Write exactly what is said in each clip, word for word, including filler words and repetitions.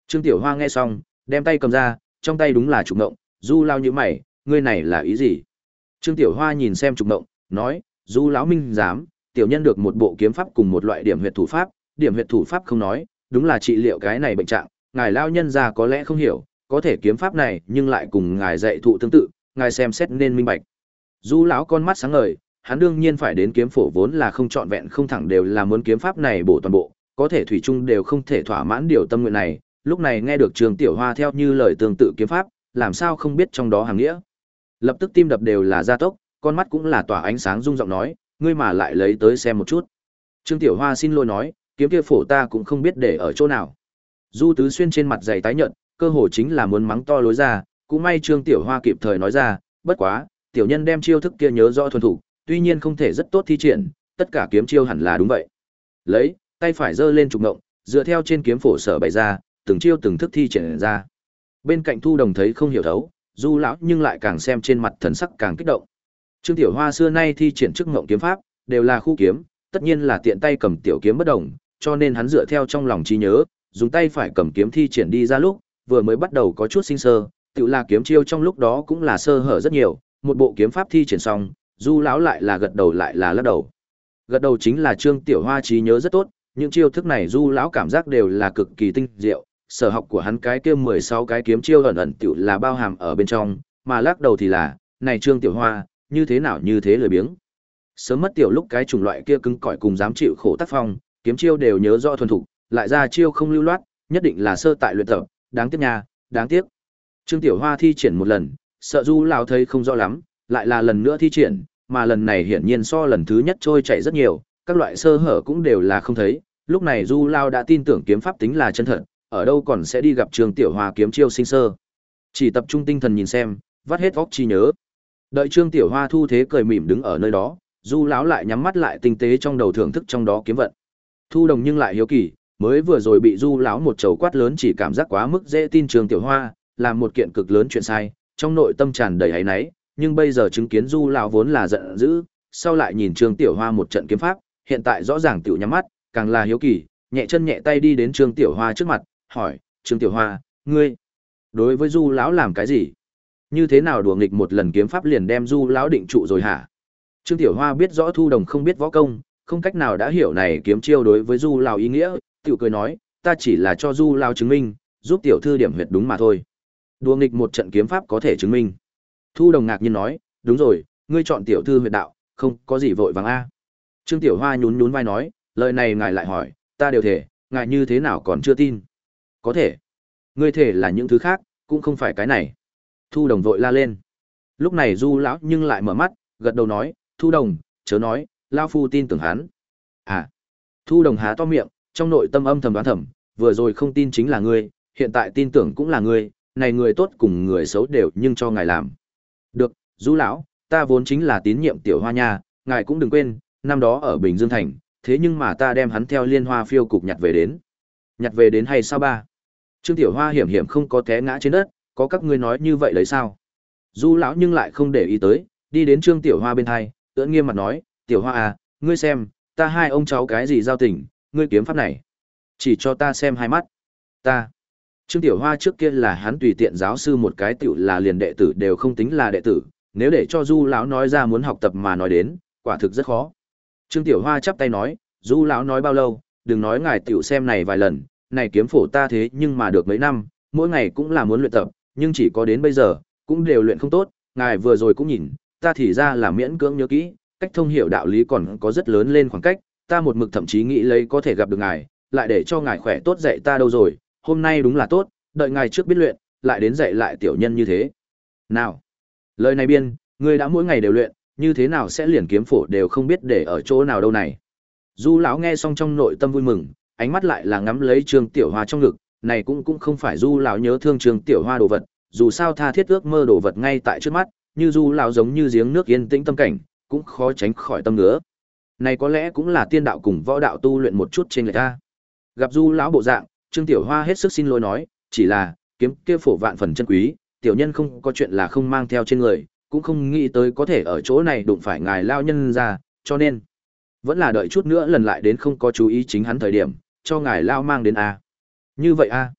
Trương Tiểu Hoa nghe xong, đem tay cầm ra, trong tay đúng là trục ngộng, Du lão như mày, ngươi này là ý gì? Trương Tiểu Hoa nhìn xem trục ngộng, nói, Du lão minh giám, tiểu nhân được một bộ kiếm pháp cùng một loại điểm huyệt thủ pháp, điểm huyệt thủ pháp không nói, đúng là trị liệu cái này bệnh trạng, ngài lao nhân già có lẽ không hiểu, có thể kiếm pháp này nhưng lại cùng ngài dạy thụ tương tự, ngài xem xét nên minh bạch. Du lão con mắt sáng ngời, hắn đương nhiên phải đến kiếm phổ vốn là không trọn vẹn không thẳng đều là muốn kiếm pháp này bổ toàn bộ, có thể thủy chung đều không thể thỏa mãn điều tâm nguyện này, lúc này nghe được Trương Tiểu Hoa theo như lời tương tự kiếm pháp, làm sao không biết trong đó hàng nghĩa. Lập tức tim đập đều là gia tốc, con mắt cũng là tỏa ánh sáng rung giọng nói, ngươi mà lại lấy tới xem một chút. Trương Tiểu Hoa xin lỗi nói, kiếm kia phổ ta cũng không biết để ở chỗ nào. Du Tứ Xuyên trên mặt dày tái nhợt, cơ hồ chính là muốn mắng to lối ra, cũng may Trương Tiểu Hoa kịp thời nói ra, bất quá, tiểu nhân đem chiêu thức kia nhớ rõ thuần thủ, tuy nhiên không thể rất tốt thi triển, tất cả kiếm chiêu hẳn là đúng vậy. Lấy, tay phải giơ lên trục ngộng, dựa theo trên kiếm phổ sở bày ra, từng chiêu từng thức thi triển ra. Bên cạnh Thu Đồng thấy không hiểu thấu, Du lão nhưng lại càng xem trên mặt thần sắc càng kích động. Trương Tiểu Hoa xưa nay thi triển chức ngộng kiếm pháp, đều là khu kiếm, tất nhiên là tiện tay cầm tiểu kiếm bất động, cho nên hắn dựa theo trong lòng trí nhớ, dùng tay phải cầm kiếm thi triển đi ra lúc, vừa mới bắt đầu có chút sinh sơ, tự là kiếm chiêu trong lúc đó cũng là sơ hở rất nhiều, một bộ kiếm pháp thi triển xong, Du lão lại là gật đầu lại là lắc đầu. Gật đầu chính là Trương Tiểu Hoa trí nhớ rất tốt, những chiêu thức này Du lão cảm giác đều là cực kỳ tinh diệu, sở học của hắn cái kia mười sáu cái kiếm chiêu ẩn ẩn tiểu là bao hàm ở bên trong, mà lắc đầu thì là, này Trương Tiểu Hoa, như thế nào như thế lười biếng. Sớm mất tiểu lúc cái chủng loại kia cứng cỏi cùng dám chịu khổ tác phong, kiếm chiêu đều nhớ rõ thuần thục, lại ra chiêu không lưu loát, nhất định là sơ tại luyện tập, đáng tiếc nha, đáng tiếc. Trương Tiểu Hoa thi triển một lần, sợ Du lão thấy không rõ lắm, lại là lần nữa thi triển, mà lần này hiển nhiên so lần thứ nhất trôi chảy rất nhiều, các loại sơ hở cũng đều là không thấy, lúc này Du lão đã tin tưởng kiếm pháp tính là chân thật, ở đâu còn sẽ đi gặp Trương Tiểu Hoa kiếm chiêu sinh sơ. Chỉ tập trung tinh thần nhìn xem, vắt hết óc chi nhớ. Đợi Trương Tiểu Hoa thu thế cười mỉm đứng ở nơi đó, Du lão lại nhắm mắt lại tinh tế trong đầu thưởng thức trong đó kiếm vận. Thu Đồng nhưng lại hiếu kỳ, mới vừa rồi bị Du lão một trầu quát lớn chỉ cảm giác quá mức dễ tin Trương Tiểu Hoa, làm một kiện cực lớn chuyện sai, trong nội tâm tràn đầy áy náy, nhưng bây giờ chứng kiến Du lão vốn là giận dữ, sau lại nhìn Trương Tiểu Hoa một trận kiếm pháp, hiện tại rõ ràng tiểu nhắm mắt, càng là hiếu kỳ, nhẹ chân nhẹ tay đi đến Trương Tiểu Hoa trước mặt, hỏi, Trương Tiểu Hoa, ngươi đối với Du lão làm cái gì? Như thế nào đùa nghịch một lần kiếm pháp liền đem Du lão định trụ rồi hả? Trương Tiểu Hoa biết rõ Thu Đồng không biết võ công, không cách nào đã hiểu này kiếm chiêu đối với Du lão ý nghĩa, tiểu cười nói, ta chỉ là cho Du lão chứng minh, giúp tiểu thư điểm huyệt đúng mà thôi. Đùa nghịch một trận kiếm pháp có thể chứng minh. Thu Đồng ngạc nhiên nói, đúng rồi, ngươi chọn tiểu thư huyệt đạo, không có gì vội vàng a. Trương Tiểu Hoa nhún nhún vai nói, lời này ngài lại hỏi, ta đều thể, ngài như thế nào còn chưa tin? Có thể. Ngươi thể là những thứ khác, cũng không phải cái này. Thu Đồng vội la lên. Lúc này Du lão nhưng lại mở mắt, gật đầu nói, Thu Đồng, chớ nói, lão phu tin tưởng hắn. À. Thu Đồng há to miệng, trong nội tâm âm thầm đoán thầm, vừa rồi không tin chính là ngươi, hiện tại tin tưởng cũng là ngươi, này người tốt cùng người xấu đều nhưng cho ngài làm. Được, Du lão, ta vốn chính là tín nhiệm Tiểu Hoa nha, ngài cũng đừng quên, năm đó ở Bình Dương thành, thế nhưng mà ta đem hắn theo Liên Hoa phiêu cục nhặt về đến. Nhặt về đến hay sao ba? Trương Tiểu Hoa hiểm hiểm không có té ngã trên đất, có các ngươi nói như vậy lấy sao? Du lão nhưng lại không để ý tới, đi đến Trương Tiểu Hoa bên hai, ưỡn nghiêm mặt nói, Tiểu Hoa à, ngươi xem, ta hai ông cháu cái gì giao tình, ngươi kiếm pháp này, chỉ cho ta xem hai mắt. Ta. Trương Tiểu Hoa trước kia là hắn tùy tiện giáo sư một cái tiểu là liền đệ tử đều không tính là đệ tử, nếu để cho Du lão nói ra muốn học tập mà nói đến, quả thực rất khó. Trương Tiểu Hoa chắp tay nói, Du lão nói bao lâu, đừng nói ngài tiểu xem này vài lần, này kiếm phổ ta thế nhưng mà được mấy năm, mỗi ngày cũng là muốn luyện tập, nhưng chỉ có đến bây giờ, cũng đều luyện không tốt, ngài vừa rồi cũng nhìn, ta thì ra là miễn cưỡng nhớ kỹ, cách thông hiểu đạo lý còn có rất lớn lên khoảng cách, ta một mực thậm chí nghĩ lấy có thể gặp được ngài, lại để cho ngài khỏe tốt dạy ta đâu rồi, hôm nay đúng là tốt, đợi ngài trước biết luyện, lại đến dạy lại tiểu nhân như thế. Nào, lời này biên, ngươi đã mỗi ngày đều luyện, như thế nào sẽ liền kiếm phổ đều không biết để ở chỗ nào đâu này. Du lão nghe xong trong nội tâm vui mừng, ánh mắt lại là ngắm lấy Trương Tiểu Hoa trong ngực, này cũng cũng không phải Du lão nhớ thương Trương Tiểu Hoa đồ vật, dù sao tha thiết ước mơ đồ vật ngay tại trước mắt, như Du lão giống như giếng nước yên tĩnh tâm cảnh, cũng khó tránh khỏi tâm ngứa. Này có lẽ cũng là tiên đạo cùng võ đạo tu luyện một chút trên lệch a. Gặp Du lão bộ dạng, Trương Tiểu Hoa hết sức xin lỗi nói, chỉ là kiếm kia phổ vạn phần chân quý, tiểu nhân không có chuyện là không mang theo trên người, cũng không nghĩ tới có thể ở chỗ này đụng phải ngài lao nhân ra, cho nên vẫn là đợi chút nữa lần lại đến không có chú ý chính hắn thời điểm, cho ngài lao mang đến a. Như vậy a.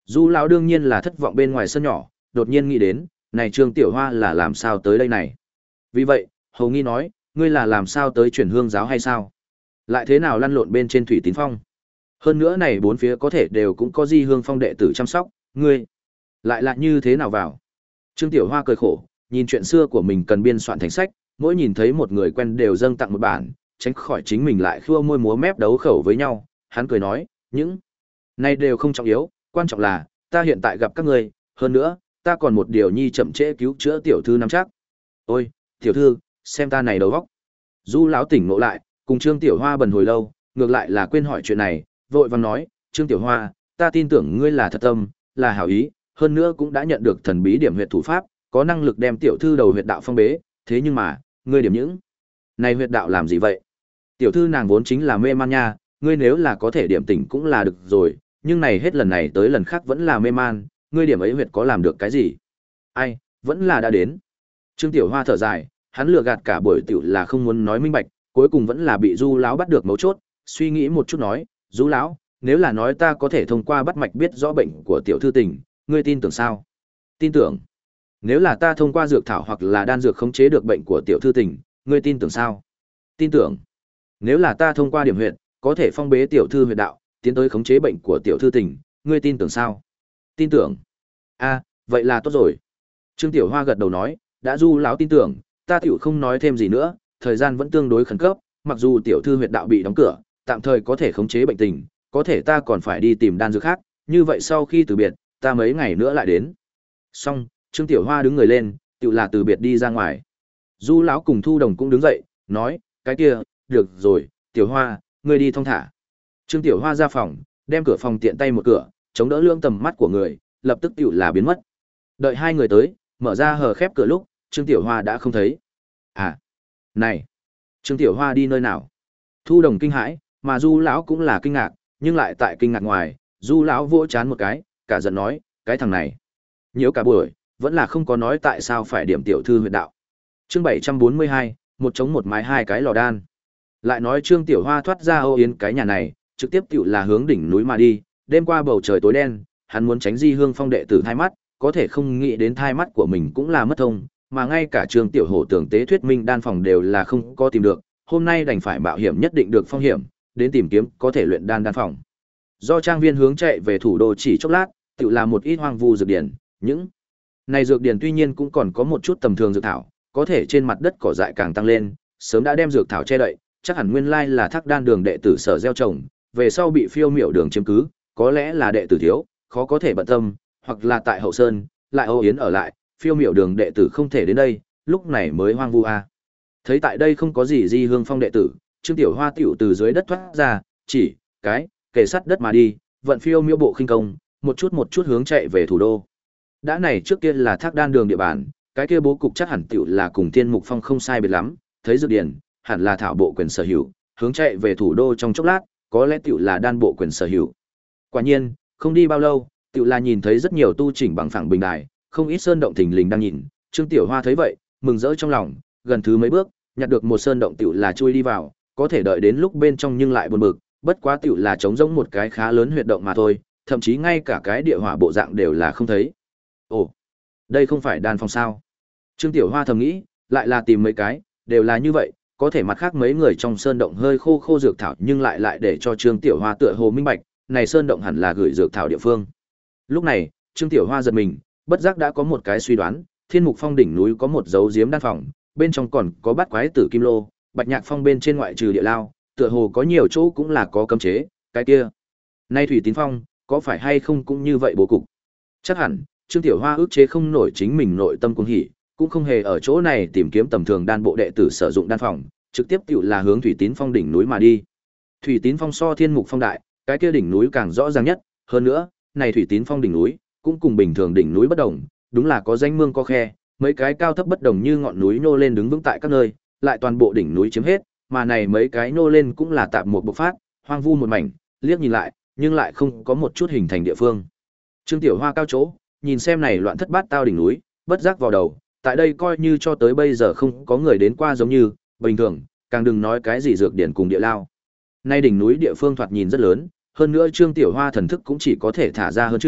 Du lão đương nhiên là thất vọng bên ngoài sân nhỏ, đột nhiên nghĩ đến, này Trương Tiểu Hoa là làm sao tới đây này. Vì vậy, Hầu Nghi nói, ngươi là làm sao tới chuyển hương giáo hay sao? Lại thế nào lăn lộn bên trên Thủy Tín Phong? Hơn nữa này bốn phía có thể đều cũng có Di Hương Phong đệ tử chăm sóc, ngươi lại là như thế nào vào? Trương Tiểu Hoa cười khổ, nhìn chuyện xưa của mình cần biên soạn thành sách, mỗi nhìn thấy một người quen đều dâng tặng một bản, tránh khỏi chính mình lại khua môi múa mép đấu khẩu với nhau, hắn cười nói, những này đều không trọng yếu, quan trọng là ta hiện tại gặp các ngươi, hơn nữa, ta còn một điều nhi chậm trễ cứu chữa tiểu thư nắm chắc. Ôi, tiểu thư, xem ta này đầu óc. Du lão tỉnh ngộ lại, cùng Trương Tiểu Hoa bần hồi lâu, ngược lại là quên hỏi chuyện này, vội vàng nói, Trương Tiểu Hoa, ta tin tưởng ngươi là thật tâm, là hảo ý, hơn nữa cũng đã nhận được thần bí điểm huyệt thủ pháp, có năng lực đem tiểu thư đầu huyệt đạo phong bế, thế nhưng mà, ngươi điểm những này huyệt đạo làm gì vậy? Tiểu thư nàng vốn chính là mê man nha, ngươi nếu là có thể điểm tỉnh cũng là được rồi, nhưng này hết lần này tới lần khác vẫn là mê man, ngươi điểm ấy huyệt có làm được cái gì? Ai, vẫn là đã đến. Trương Tiểu Hoa thở dài, hắn lừa gạt cả buổi tiểu là không muốn nói minh bạch, cuối cùng vẫn là bị Du lão bắt được mấu chốt, suy nghĩ một chút nói, Du lão, nếu là nói ta có thể thông qua bắt mạch biết rõ bệnh của tiểu thư tình, ngươi tin tưởng sao? Tin tưởng. Nếu là ta thông qua dược thảo hoặc là đan dược khống chế được bệnh của tiểu thư tình, ngươi tin tưởng sao? Tin tưởng. Nếu là ta thông qua điểm huyệt, có thể phong bế tiểu thư huyệt đạo, tiến tới khống chế bệnh của tiểu thư tình, ngươi tin tưởng sao? Tin tưởng. A, vậy là tốt rồi. Trương Tiểu Hoa gật đầu nói, đã Du lão tin tưởng, ta tiểu không nói thêm gì nữa, thời gian vẫn tương đối khẩn cấp, mặc dù tiểu thư huyệt đạo bị đóng cửa, tạm thời có thể khống chế bệnh tình, có thể ta còn phải đi tìm đan dược khác, như vậy sau khi từ biệt, ta mấy ngày nữa lại đến. Xong, Trương Tiểu Hoa đứng người lên, tiểu là từ biệt đi ra ngoài. Du lão cùng Thu Đồng cũng đứng dậy, nói, cái kia, được rồi, Tiểu Hoa, ngươi đi thong thả. Trương Tiểu Hoa ra phòng, đem cửa phòng tiện tay một cửa, chống đỡ lưỡng tầm mắt của người, lập tức tiểu là biến mất. Đợi hai người tới, mở ra hờ khép cửa lúc, Trương Tiểu Hoa đã không thấy. À, này, Trương Tiểu Hoa đi nơi nào? Thu Đồng kinh hãi, mà Du lão cũng là kinh ngạc, nhưng lại tại kinh ngạc ngoài, Du lão vỗ chán một cái, cả giận nói, cái thằng này, nhiễu cả buổi, vẫn là không có nói tại sao phải điểm tiểu thư huyệt đạo. Chương bảy trăm bốn mươi hai, một chống một mái hai cái lò đan. Lại nói Trương Tiểu Hoa thoát ra Âu Yến cái nhà này, trực tiếp tiểu là hướng đỉnh núi mà đi, đêm qua bầu trời tối đen, hắn muốn tránh Di Hương Phong đệ tử thai mắt, có thể không nghĩ đến thai mắt của mình cũng là mất thông, mà ngay cả Trương Tiểu Hổ tưởng tế thuyết minh đan phòng đều là không có tìm được, hôm nay đành phải mạo hiểm nhất định được phong hiểm, đến tìm kiếm có thể luyện đan đan phòng. Do trang viên hướng chạy về thủ đô chỉ chốc lát, tự là một ít hoang vu dược điển, những này dược điển tuy nhiên cũng còn có một chút tầm thường dược thảo, có thể trên mặt đất cỏ dại càng tăng lên, sớm đã đem dược thảo che đậy, chắc hẳn nguyên lai là Thác Đan đường đệ tử sở gieo trồng, về sau bị Phiêu Miểu đường chiếm cứ, có lẽ là đệ tử thiếu, khó có thể bận tâm, hoặc là tại Hậu Sơn, lại Âu Yến ở lại, Phiêu Miểu đường đệ tử không thể đến đây, lúc này mới hoang vu a. Thấy tại đây không có gì Di Hương Phong đệ tử, Trương Tiểu Hoa tiểu từ dưới đất thoát ra, chỉ cái kề sát đất mà đi, vận Phiêu Miểu bộ khinh công, một chút một chút hướng chạy về thủ đô. Đã này trước kia là Thác Đan đường địa bàn, cái kia bố cục chắc hẳn tiểu là cùng Thiên Mục Phong không sai biệt lắm, thấy dược điển, hẳn là thảo bộ quyền sở hữu, hướng chạy về thủ đô trong chốc lát, có lẽ tiểu là đan bộ quyền sở hữu. Quả nhiên, không đi bao lâu, tiểu là nhìn thấy rất nhiều tu chỉnh bằng phẳng bình đài, không ít sơn động thình lình đang nhìn, Trương Tiểu Hoa thấy vậy, mừng rỡ trong lòng, gần thứ mấy bước, nhặt được một sơn động tiểu là chui đi vào, có thể đợi đến lúc bên trong nhưng lại buồn bực, bất quá tiểu là trống rỗng một cái khá lớn huyệt động mà thôi, thậm chí ngay cả cái địa hỏa bộ dạng đều là không thấy. Ồ, đây không phải đan phòng sao? Trương Tiểu Hoa thầm nghĩ, lại là tìm mấy cái, đều là như vậy, có thể mặt khác mấy người trong sơn động hơi khô khô dược thảo nhưng lại lại để cho Trương Tiểu Hoa tựa hồ minh bạch, này sơn động hẳn là gửi dược thảo địa phương. Lúc này, Trương Tiểu Hoa giật mình, bất giác đã có một cái suy đoán, Thiên Mục Phong đỉnh núi có một dấu giếm đan phòng, bên trong còn có bát quái tử kim lô, Bạch Nhạc Phong bên trên ngoại trừ địa lao, tựa hồ có nhiều chỗ cũng là có cấm chế, cái kia. Nay Thủy Tín Phong, có phải hay không cũng như vậy bố cục? Chắc hẳn, Trương Tiểu Hoa ức chế không nổi chính mình nội tâm cuồng hỉ, cũng không hề ở chỗ này tìm kiếm tầm thường đan bộ đệ tử sử dụng đan phòng, trực tiếp tiểu là hướng Thủy Tín Phong đỉnh núi mà đi. Thủy Tín Phong so Thiên Mục Phong đại, cái kia đỉnh núi càng rõ ràng nhất, hơn nữa, này Thủy Tín Phong đỉnh núi cũng cùng bình thường đỉnh núi bất đồng, đúng là có danh mương có khe, mấy cái cao thấp bất đồng như ngọn núi nhô lên đứng vững tại các nơi, lại toàn bộ đỉnh núi chiếm hết, mà này mấy cái nhô lên cũng là tạp một bộc phát, hoang vu một mảnh, liếc nhìn lại, nhưng lại không có một chút hình thành địa phương. Trương Tiểu Hoa cao chỗ, nhìn xem này loạn thất bát tao đỉnh núi, bất giác vào đầu, tại đây coi như cho tới bây giờ không có người đến qua giống như bình thường, càng đừng nói cái gì dược điển cùng địa lao. Nay đỉnh núi địa phương thoạt nhìn rất lớn, hơn nữa Trương Tiểu Hoa thần thức cũng chỉ có thể thả ra hơn trượng,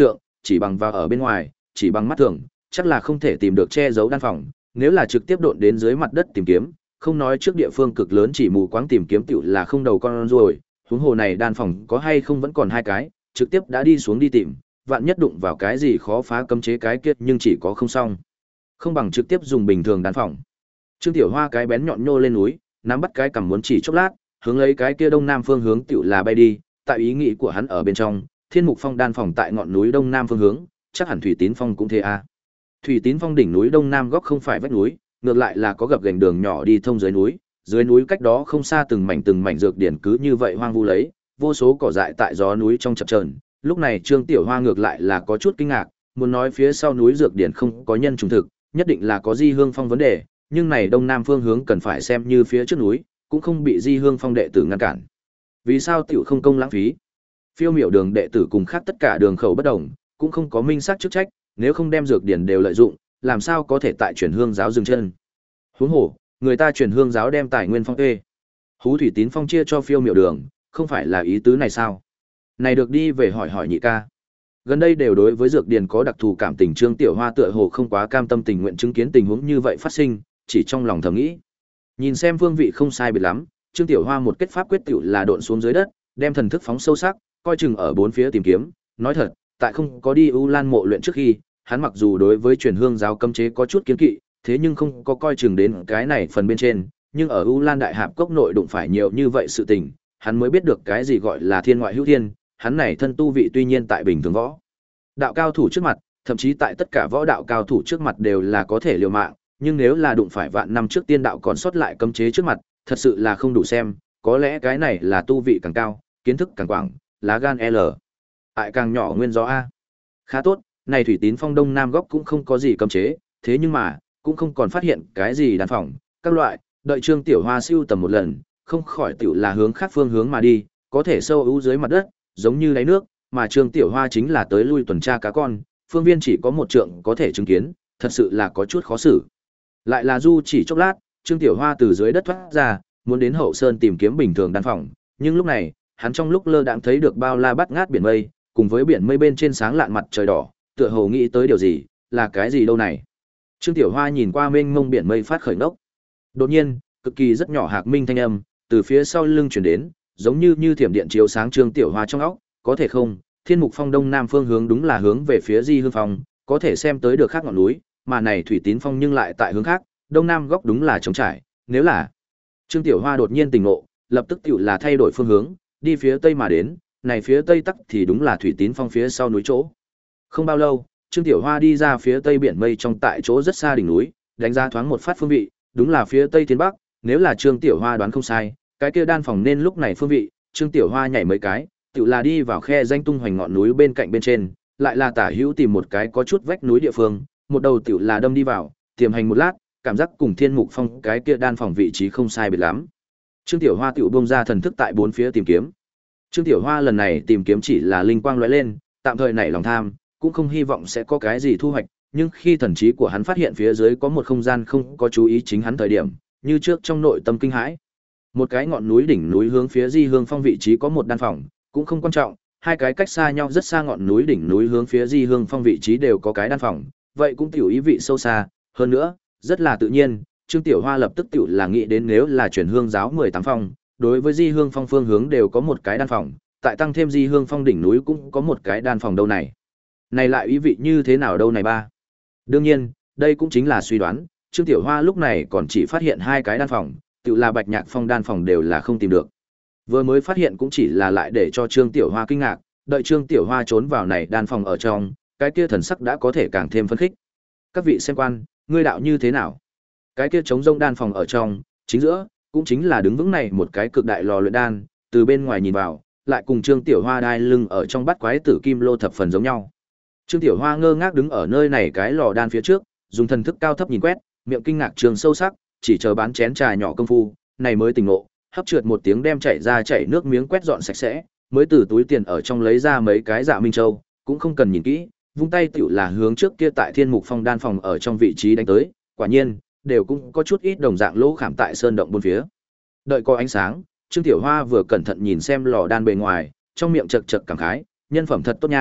chỉ bằng vào ở bên ngoài, chỉ bằng mắt thường, chắc là không thể tìm được che giấu đan phòng, nếu là trực tiếp độn đến dưới mặt đất tìm kiếm, không nói trước địa phương cực lớn chỉ mù quáng tìm kiếm tiểu là không đầu con ruồi, huống hồ này đan phòng có hay không vẫn còn hai cái, trực tiếp đã đi xuống đi tìm, vạn nhất đụng vào cái gì khó phá cấm chế cái kiệt nhưng chỉ có không xong. Không bằng trực tiếp dùng bình thường đan phòng. Trương Tiểu Hoa cái bén nhọn nhô lên núi, nắm bắt cái cầm muốn chỉ chốc lát, hướng lấy cái kia đông nam phương hướng tiểu là bay đi, tại ý nghĩ của hắn ở bên trong, Thiên Mục Phong đan phòng tại ngọn núi đông nam phương hướng, chắc hẳn Thủy Tín Phong cũng thế a. Thủy Tín Phong đỉnh núi đông nam góc không phải vách núi, ngược lại là có gập ghềnh đường nhỏ đi thông dưới núi, dưới núi cách đó không xa từng mảnh từng mảnh dược điển cứ như vậy hoang vu lấy, vô số cỏ dại tại gió núi trong chập chờn. Lúc này Trương Tiểu Hoa ngược lại là có chút kinh ngạc, muốn nói phía sau núi dược điển không có nhân trùng thực, nhất định là có Di Hương Phong vấn đề, nhưng này đông nam phương hướng cần phải xem như phía trước núi, cũng không bị Di Hương Phong đệ tử ngăn cản. Vì sao tiểu không công lãng phí? Phiêu Miểu Đường đệ tử cùng khác tất cả đường khẩu bất đồng, cũng không có minh xác chức trách, nếu không đem dược điển đều lợi dụng, làm sao có thể tại chuyển hương giáo dừng chân. Huống hồ, người ta chuyển hương giáo đem tài nguyên phong ê. Hú Thủy Tín Phong chia cho Phiêu Miểu Đường, không phải là ý tứ này sao? Này được đi về hỏi hỏi nhị ca. Gần đây đều đối với dược điển có đặc thù cảm tình, Trương Tiểu Hoa tựa hồ không quá cam tâm tình nguyện chứng kiến tình huống như vậy phát sinh, chỉ trong lòng thầm nghĩ. Nhìn xem phương vị không sai biệt lắm, Trương Tiểu Hoa một kết pháp quyết tiểu là độn xuống dưới đất, đem thần thức phóng sâu sắc, coi chừng ở bốn phía tìm kiếm, nói thật, tại không có đi U Lan mộ luyện trước khi, hắn mặc dù đối với truyền hương giáo cấm chế có chút kiến kỵ, thế nhưng không có coi chừng đến cái này phần bên trên, nhưng ở U Lan đại hạp cốc nội đụng phải nhiều như vậy sự tình, hắn mới biết được cái gì gọi là thiên ngoại hữu thiên, hắn này thân tu vị tuy nhiên tại bình thường võ đạo cao thủ trước mặt, thậm chí tại tất cả võ đạo cao thủ trước mặt đều là có thể liều mạng, nhưng nếu là đụng phải vạn năm trước tiên đạo còn sót lại cấm chế trước mặt, thật sự là không đủ xem, có lẽ cái này là tu vị càng cao, kiến thức càng quảng, lá gan L. Ại càng nhỏ nguyên do A. Khá tốt, này Thủy Tín Phong đông nam góc cũng không có gì cấm chế, thế nhưng mà, cũng không còn phát hiện cái gì đan phòng, các loại, đợi Trương Tiểu Hoa siêu tầm một lần, không khỏi tiểu là hướng khác phương hướng mà đi, có thể sâu ưu dưới mặt đất, giống như đáy nước, mà Trương Tiểu Hoa chính là tới lui tuần tra cá con, phương viên chỉ có một trượng có thể chứng kiến, thật sự là có chút khó xử. Lại là du chỉ chốc lát, Trương Tiểu Hoa từ dưới đất thoát ra, muốn đến hậu sơn tìm kiếm bình thường đan phòng, nhưng lúc này, hắn trong lúc lơ đãng thấy được bao la bắt ngát biển mây, cùng với biển mây bên trên sáng lạn mặt trời đỏ, tựa hồ nghĩ tới điều gì, là cái gì đâu này. Trương Tiểu Hoa nhìn qua mênh mông biển mây phát khởi nốc. Đột nhiên, cực kỳ rất nhỏ hạc minh thanh âm từ phía sau lưng truyền đến, giống như như thiểm điện chiếu sáng Trương Tiểu Hoa trong óc, có thể không, Thiên Mục Phong đông nam phương hướng đúng là hướng về phía Di Hương Phong, có thể xem tới được khác ngọn núi, mà này Thủy Tín Phong nhưng lại tại hướng khác, đông nam góc đúng là trống trải, nếu là. Trương Tiểu Hoa đột nhiên tỉnh ngộ, lập tức tiểu là thay đổi phương hướng, đi phía tây mà đến, này phía tây tắc thì đúng là Thủy Tín Phong phía sau núi chỗ. Không bao lâu, Trương Tiểu Hoa đi ra phía tây biển mây trong tại chỗ rất xa đỉnh núi, đánh giá thoáng một phát phương vị, đúng là phía tây thiên bắc, nếu là Trương Tiểu Hoa đoán không sai, cái kia đan phòng nên lúc này phương vị, Trương Tiểu Hoa nhảy mấy cái, tiểu là đi vào khe danh tung hoành ngọn núi bên cạnh bên trên, lại là tả hữu tìm một cái có chút vách núi địa phương, một đầu tiểu là đâm đi vào, tiềm hành một lát, cảm giác cùng Thiên Mục Phong cái kia đan phòng vị trí không sai biệt lắm. Trương Tiểu Hoa tiểu bung ra thần thức tại bốn phía tìm kiếm. Trương Tiểu Hoa lần này tìm kiếm chỉ là linh quang lóe lên, tạm thời nảy lòng tham, cũng không hy vọng sẽ có cái gì thu hoạch, nhưng khi thần trí của hắn phát hiện phía dưới có một không gian không có chú ý chính hắn thời điểm, như trước trong nội tâm kinh hãi. Một cái ngọn núi đỉnh núi hướng phía Di Hương Phong vị trí có một đan phòng, cũng không quan trọng, hai cái cách xa nhau rất xa ngọn núi đỉnh núi hướng phía Di Hương Phong vị trí đều có cái đan phòng, vậy cũng tiểu ý vị sâu xa, hơn nữa, rất là tự nhiên, Trương Tiểu Hoa lập tức tiểu là nghĩ đến nếu là chuyển hương giáo mười tám phong, đối với Di Hương Phong phương hướng đều có một cái đan phòng, tại tăng thêm Di Hương Phong đỉnh núi cũng có một cái đan phòng đâu này. Này lại ý vị như thế nào đâu này ba? Đương nhiên, đây cũng chính là suy đoán, Trương Tiểu Hoa lúc này còn chỉ phát hiện hai cái đan phòng, tự là Bạch Nhạc Phong đan phòng đều là không tìm được. Vừa mới phát hiện cũng chỉ là lại để cho Trương Tiểu Hoa kinh ngạc, đợi Trương Tiểu Hoa trốn vào này đan phòng ở trong, cái kia thần sắc đã có thể càng thêm phấn khích. Các vị xem quan, ngươi đạo như thế nào? Cái kia trống rông đan phòng ở trong, chính giữa, cũng chính là đứng vững này một cái cực đại lò luyện đan, từ bên ngoài nhìn vào, lại cùng Trương Tiểu Hoa đai lưng ở trong bắt quái tử kim lô thập phần giống nhau. Trương Tiểu Hoa ngơ ngác đứng ở nơi này cái lò đan phía trước, dùng thần thức cao thấp nhìn quét, miệng kinh ngạc trường sâu sắc, chỉ chờ bán chén trà nhỏ công phu, này mới tỉnh ngộ, hấp trượt một tiếng đem chảy ra chảy nước miếng quét dọn sạch sẽ, mới từ túi tiền ở trong lấy ra mấy cái dạ minh châu, cũng không cần nhìn kỹ, vung tay tiểu là hướng trước kia tại Thiên Mục Phong đan phòng ở trong vị trí đánh tới, quả nhiên, đều cũng có chút ít đồng dạng lỗ khảm tại sơn động bốn phía. Đợi có ánh sáng, Trương Tiểu Hoa vừa cẩn thận nhìn xem lò đan bề ngoài, trong miệng chật chật cảm khái, nhân phẩm thật tốt nha,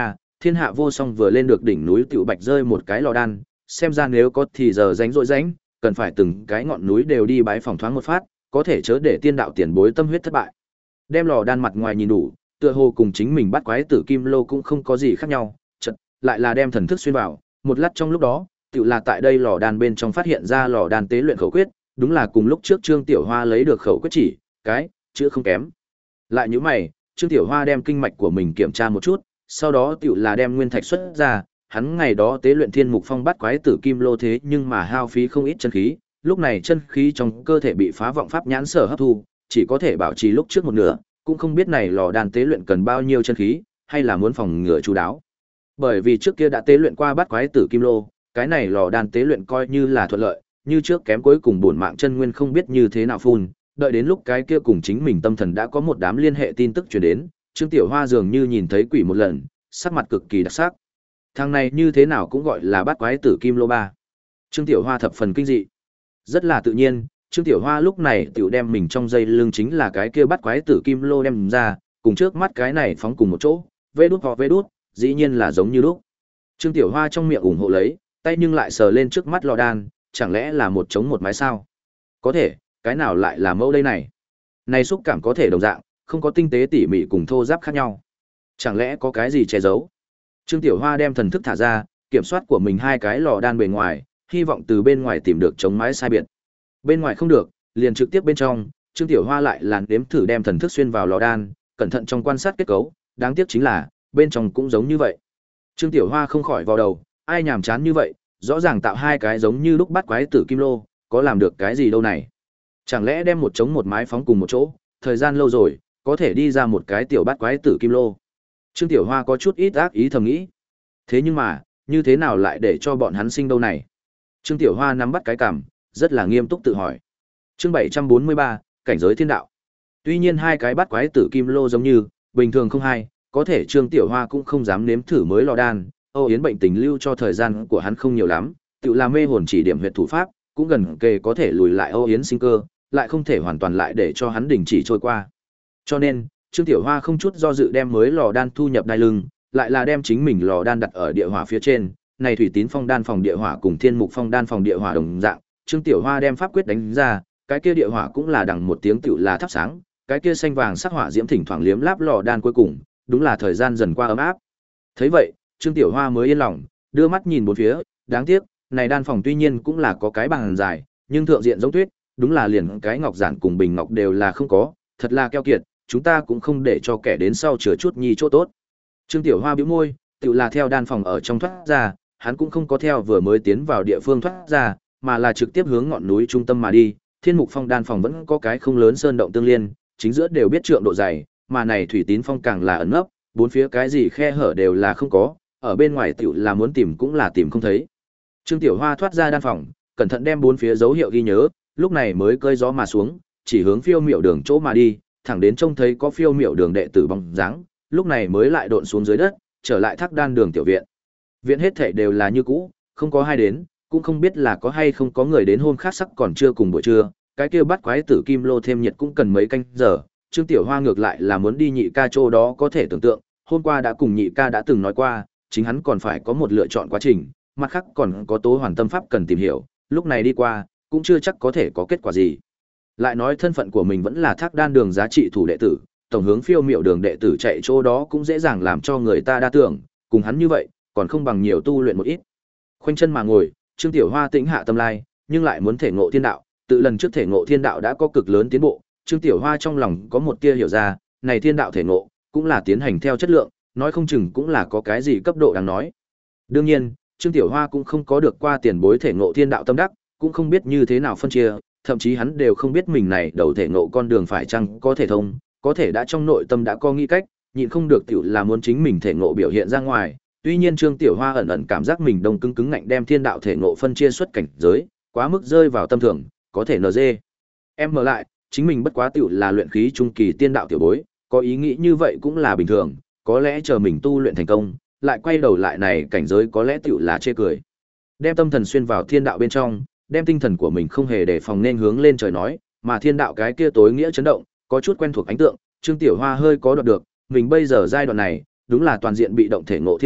thiên hạ vô song vừa lên được đỉnh núi tiểu bạch rơi một cái lò đan, xem ra nếu có thì giờ ránh rỗi ránh, cần phải từng cái ngọn núi đều đi bái phòng thoáng một phát, có thể chớ để tiên đạo tiền bối tâm huyết thất bại. Đem lò đan mặt ngoài nhìn đủ, tựa hồ cùng chính mình bắt quái tử kim lô cũng không có gì khác nhau, chợt lại là đem thần thức xuyên vào, một lát trong lúc đó, tiểu là tại đây lò đan bên trong phát hiện ra lò đan tế luyện khẩu quyết, đúng là cùng lúc trước Trương Tiểu Hoa lấy được khẩu quyết chỉ, cái chữ không kém. Lại như mày, Trương Tiểu Hoa đem kinh mạch của mình kiểm tra một chút, sau đó tiểu là đem nguyên thạch xuất ra, hắn ngày đó tế luyện thiên mục phong bắt quái tử kim lô thế nhưng mà hao phí không ít chân khí, lúc này chân khí trong cơ thể bị phá vọng pháp nhãn sở hấp thu, chỉ có thể bảo trì lúc trước một nửa, cũng không biết này lò đan tế luyện cần bao nhiêu chân khí, hay là muốn phòng ngừa chú đáo. Bởi vì trước kia đã tế luyện qua bắt quái tử kim lô, cái này lò đan tế luyện coi như là thuận lợi, như trước kém cuối cùng bổn mạng chân nguyên không biết như thế nào phun, đợi đến lúc cái kia cùng chính mình tâm thần đã có một đám liên hệ tin tức truyền đến, Trương Tiểu Hoa dường như nhìn thấy quỷ một lần, sắc mặt cực kỳ đặc sắc. Thằng này như thế nào cũng gọi là bắt quái tử kim lô ba. Trương Tiểu Hoa thập phần kinh dị. Rất là tự nhiên, Trương Tiểu Hoa lúc này tiểu đem mình trong dây lưng chính là cái kia bắt quái tử kim lô đem ra, cùng trước mắt cái này phóng cùng một chỗ, vê đút hoặc vê đút, dĩ nhiên là giống như lúc. Trương Tiểu Hoa trong miệng ủng hộ lấy, tay nhưng lại sờ lên trước mắt lò đan, chẳng lẽ là một chống một mái sao? Có thể, cái nào lại là mẫu đây này? Này xúc cảm có thể đồng dạng, không có tinh tế tỉ mỉ cùng thô ráp khác nhau. Chẳng lẽ có cái gì che giấu? Trương Tiểu Hoa đem thần thức thả ra, kiểm soát của mình hai cái lò đan bề ngoài, hy vọng từ bên ngoài tìm được chống mái sai biệt. Bên ngoài không được, liền trực tiếp bên trong, Trương Tiểu Hoa lại làn đếm thử đem thần thức xuyên vào lò đan, cẩn thận trong quan sát kết cấu, đáng tiếc chính là, bên trong cũng giống như vậy. Trương Tiểu Hoa không khỏi vào đầu, ai nhàm chán như vậy, rõ ràng tạo hai cái giống như lúc bắt quái tử kim lô, có làm được cái gì đâu này. Chẳng lẽ đem một chống một mái phóng cùng một chỗ, thời gian lâu rồi, có thể đi ra một cái tiểu bắt quái tử kim lô. Trương Tiểu Hoa có chút ít ác ý thầm nghĩ. Thế nhưng mà, như thế nào lại để cho bọn hắn sinh đâu này? Trương Tiểu Hoa nắm bắt cái cằm, rất là nghiêm túc tự hỏi. Chương bảy trăm bốn mươi ba, cảnh giới thiên đạo. Tuy nhiên hai cái bắt quái tử kim lô giống như, bình thường không hay, có thể Trương Tiểu Hoa cũng không dám nếm thử mới lò đan, Âu Yến bệnh tình lưu cho thời gian của hắn không nhiều lắm, tự làm mê hồn chỉ điểm huyệt thủ pháp, cũng gần kề có thể lùi lại Âu Yến sinh cơ, lại không thể hoàn toàn lại để cho hắn đình chỉ trôi qua. Cho nên, Trương Tiểu Hoa không chút do dự đem mới lò đan thu nhập đai lưng, lại là đem chính mình lò đan đặt ở địa hỏa phía trên, này thủy tín phong đan phòng địa hỏa cùng thiên mục phong đan phòng địa hỏa đồng dạng, Trương Tiểu Hoa đem pháp quyết đánh ra, cái kia địa hỏa cũng là đằng một tiếng tựu là thắp sáng, cái kia xanh vàng sắc hỏa diễm thỉnh thoảng liếm láp lò đan cuối cùng, đúng là thời gian dần qua ấm áp. Thấy vậy, Trương Tiểu Hoa mới yên lòng, đưa mắt nhìn bốn phía, đáng tiếc, này đan phòng tuy nhiên cũng là có cái bàn dài, nhưng thượng diện giống tuyết, đúng là liền cái ngọc giản cùng bình ngọc đều là không có, thật là keo kiệt, chúng ta cũng không để cho kẻ đến sau chừa chút nhi chỗ tốt. Trương Tiểu Hoa bĩu môi, tựu là theo đan phòng ở trong thoát ra, hắn cũng không có theo vừa mới tiến vào địa phương thoát ra, mà là trực tiếp hướng ngọn núi trung tâm mà đi. Thiên mục phong đan phòng vẫn có cái không lớn sơn động tương liên, chính giữa đều biết trượng độ dày, mà này thủy tín phong càng là ẩn nấp, bốn phía cái gì khe hở đều là không có, ở bên ngoài tiểu là muốn tìm cũng là tìm không thấy. Trương Tiểu Hoa thoát ra đan phòng, cẩn thận đem bốn phía dấu hiệu ghi nhớ, lúc này mới cơi gió mà xuống, chỉ hướng phiêu miểu đường chỗ mà đi, thẳng đến trông thấy có phiêu miểu đường đệ tử bóng dáng, lúc này mới lại độn xuống dưới đất, trở lại thác đan đường tiểu viện. Viện hết thảy đều là như cũ, không có ai đến, cũng không biết là có hay không có người đến hôm khác sắc còn chưa cùng buổi trưa, cái kia bắt quái tử kim lô thêm nhiệt cũng cần mấy canh giờ. Trương Tiểu Hoa ngược lại là muốn đi nhị ca chỗ đó có thể tưởng tượng, hôm qua đã cùng nhị ca đã từng nói qua, chính hắn còn phải có một lựa chọn quá trình, mặt khác còn có tố hoàn tâm pháp cần tìm hiểu, lúc này đi qua, cũng chưa chắc có thể có kết quả gì. Lại nói thân phận của mình vẫn là thác đan đường giá trị thủ đệ tử, tổng hướng phiêu miểu đường đệ tử chạy chỗ đó cũng dễ dàng làm cho người ta đa tưởng, cùng hắn như vậy, còn không bằng nhiều tu luyện một ít. Khoanh chân mà ngồi, Trương Tiểu Hoa tĩnh hạ tâm lai, nhưng lại muốn thể ngộ thiên đạo, tự lần trước thể ngộ thiên đạo đã có cực lớn tiến bộ, Trương Tiểu Hoa trong lòng có một tia hiểu ra, này thiên đạo thể ngộ, cũng là tiến hành theo chất lượng, nói không chừng cũng là có cái gì cấp độ đáng nói. Đương nhiên, Trương Tiểu Hoa cũng không có được qua tiền bối thể ngộ thiên đạo tâm đắc, cũng không biết như thế nào phân chia, thậm chí hắn đều không biết mình này đầu thể ngộ con đường phải chăng có thể thông, có thể đã trong nội tâm đã có nghĩ cách, nhịn không được tiểu là muốn chính mình thể ngộ biểu hiện ra ngoài. Tuy nhiên Trương Tiểu Hoa ẩn ẩn cảm giác mình đông cứng cứng ngạnh đem thiên đạo thể ngộ phân chia xuất cảnh giới, quá mức rơi vào tâm thường, có thể en giê. Em mở lại, chính mình bất quá tiểu là luyện khí trung kỳ tiên đạo tiểu bối, có ý nghĩ như vậy cũng là bình thường, có lẽ chờ mình tu luyện thành công, lại quay đầu lại này cảnh giới có lẽ tiểu là chê cười. Đem tâm thần xuyên vào thiên đạo bên trong, đem tinh thần của mình không hề để phòng nên hướng lên trời nói, mà thiên đạo cái kia tối nghĩa chấn động, có chút quen thuộc ánh tượng, Trương Tiểu Hoa hơi có đoạt được, mình bây giờ giai đoạn này, đúng là toàn diện bị động thể ngộ thiên đạo,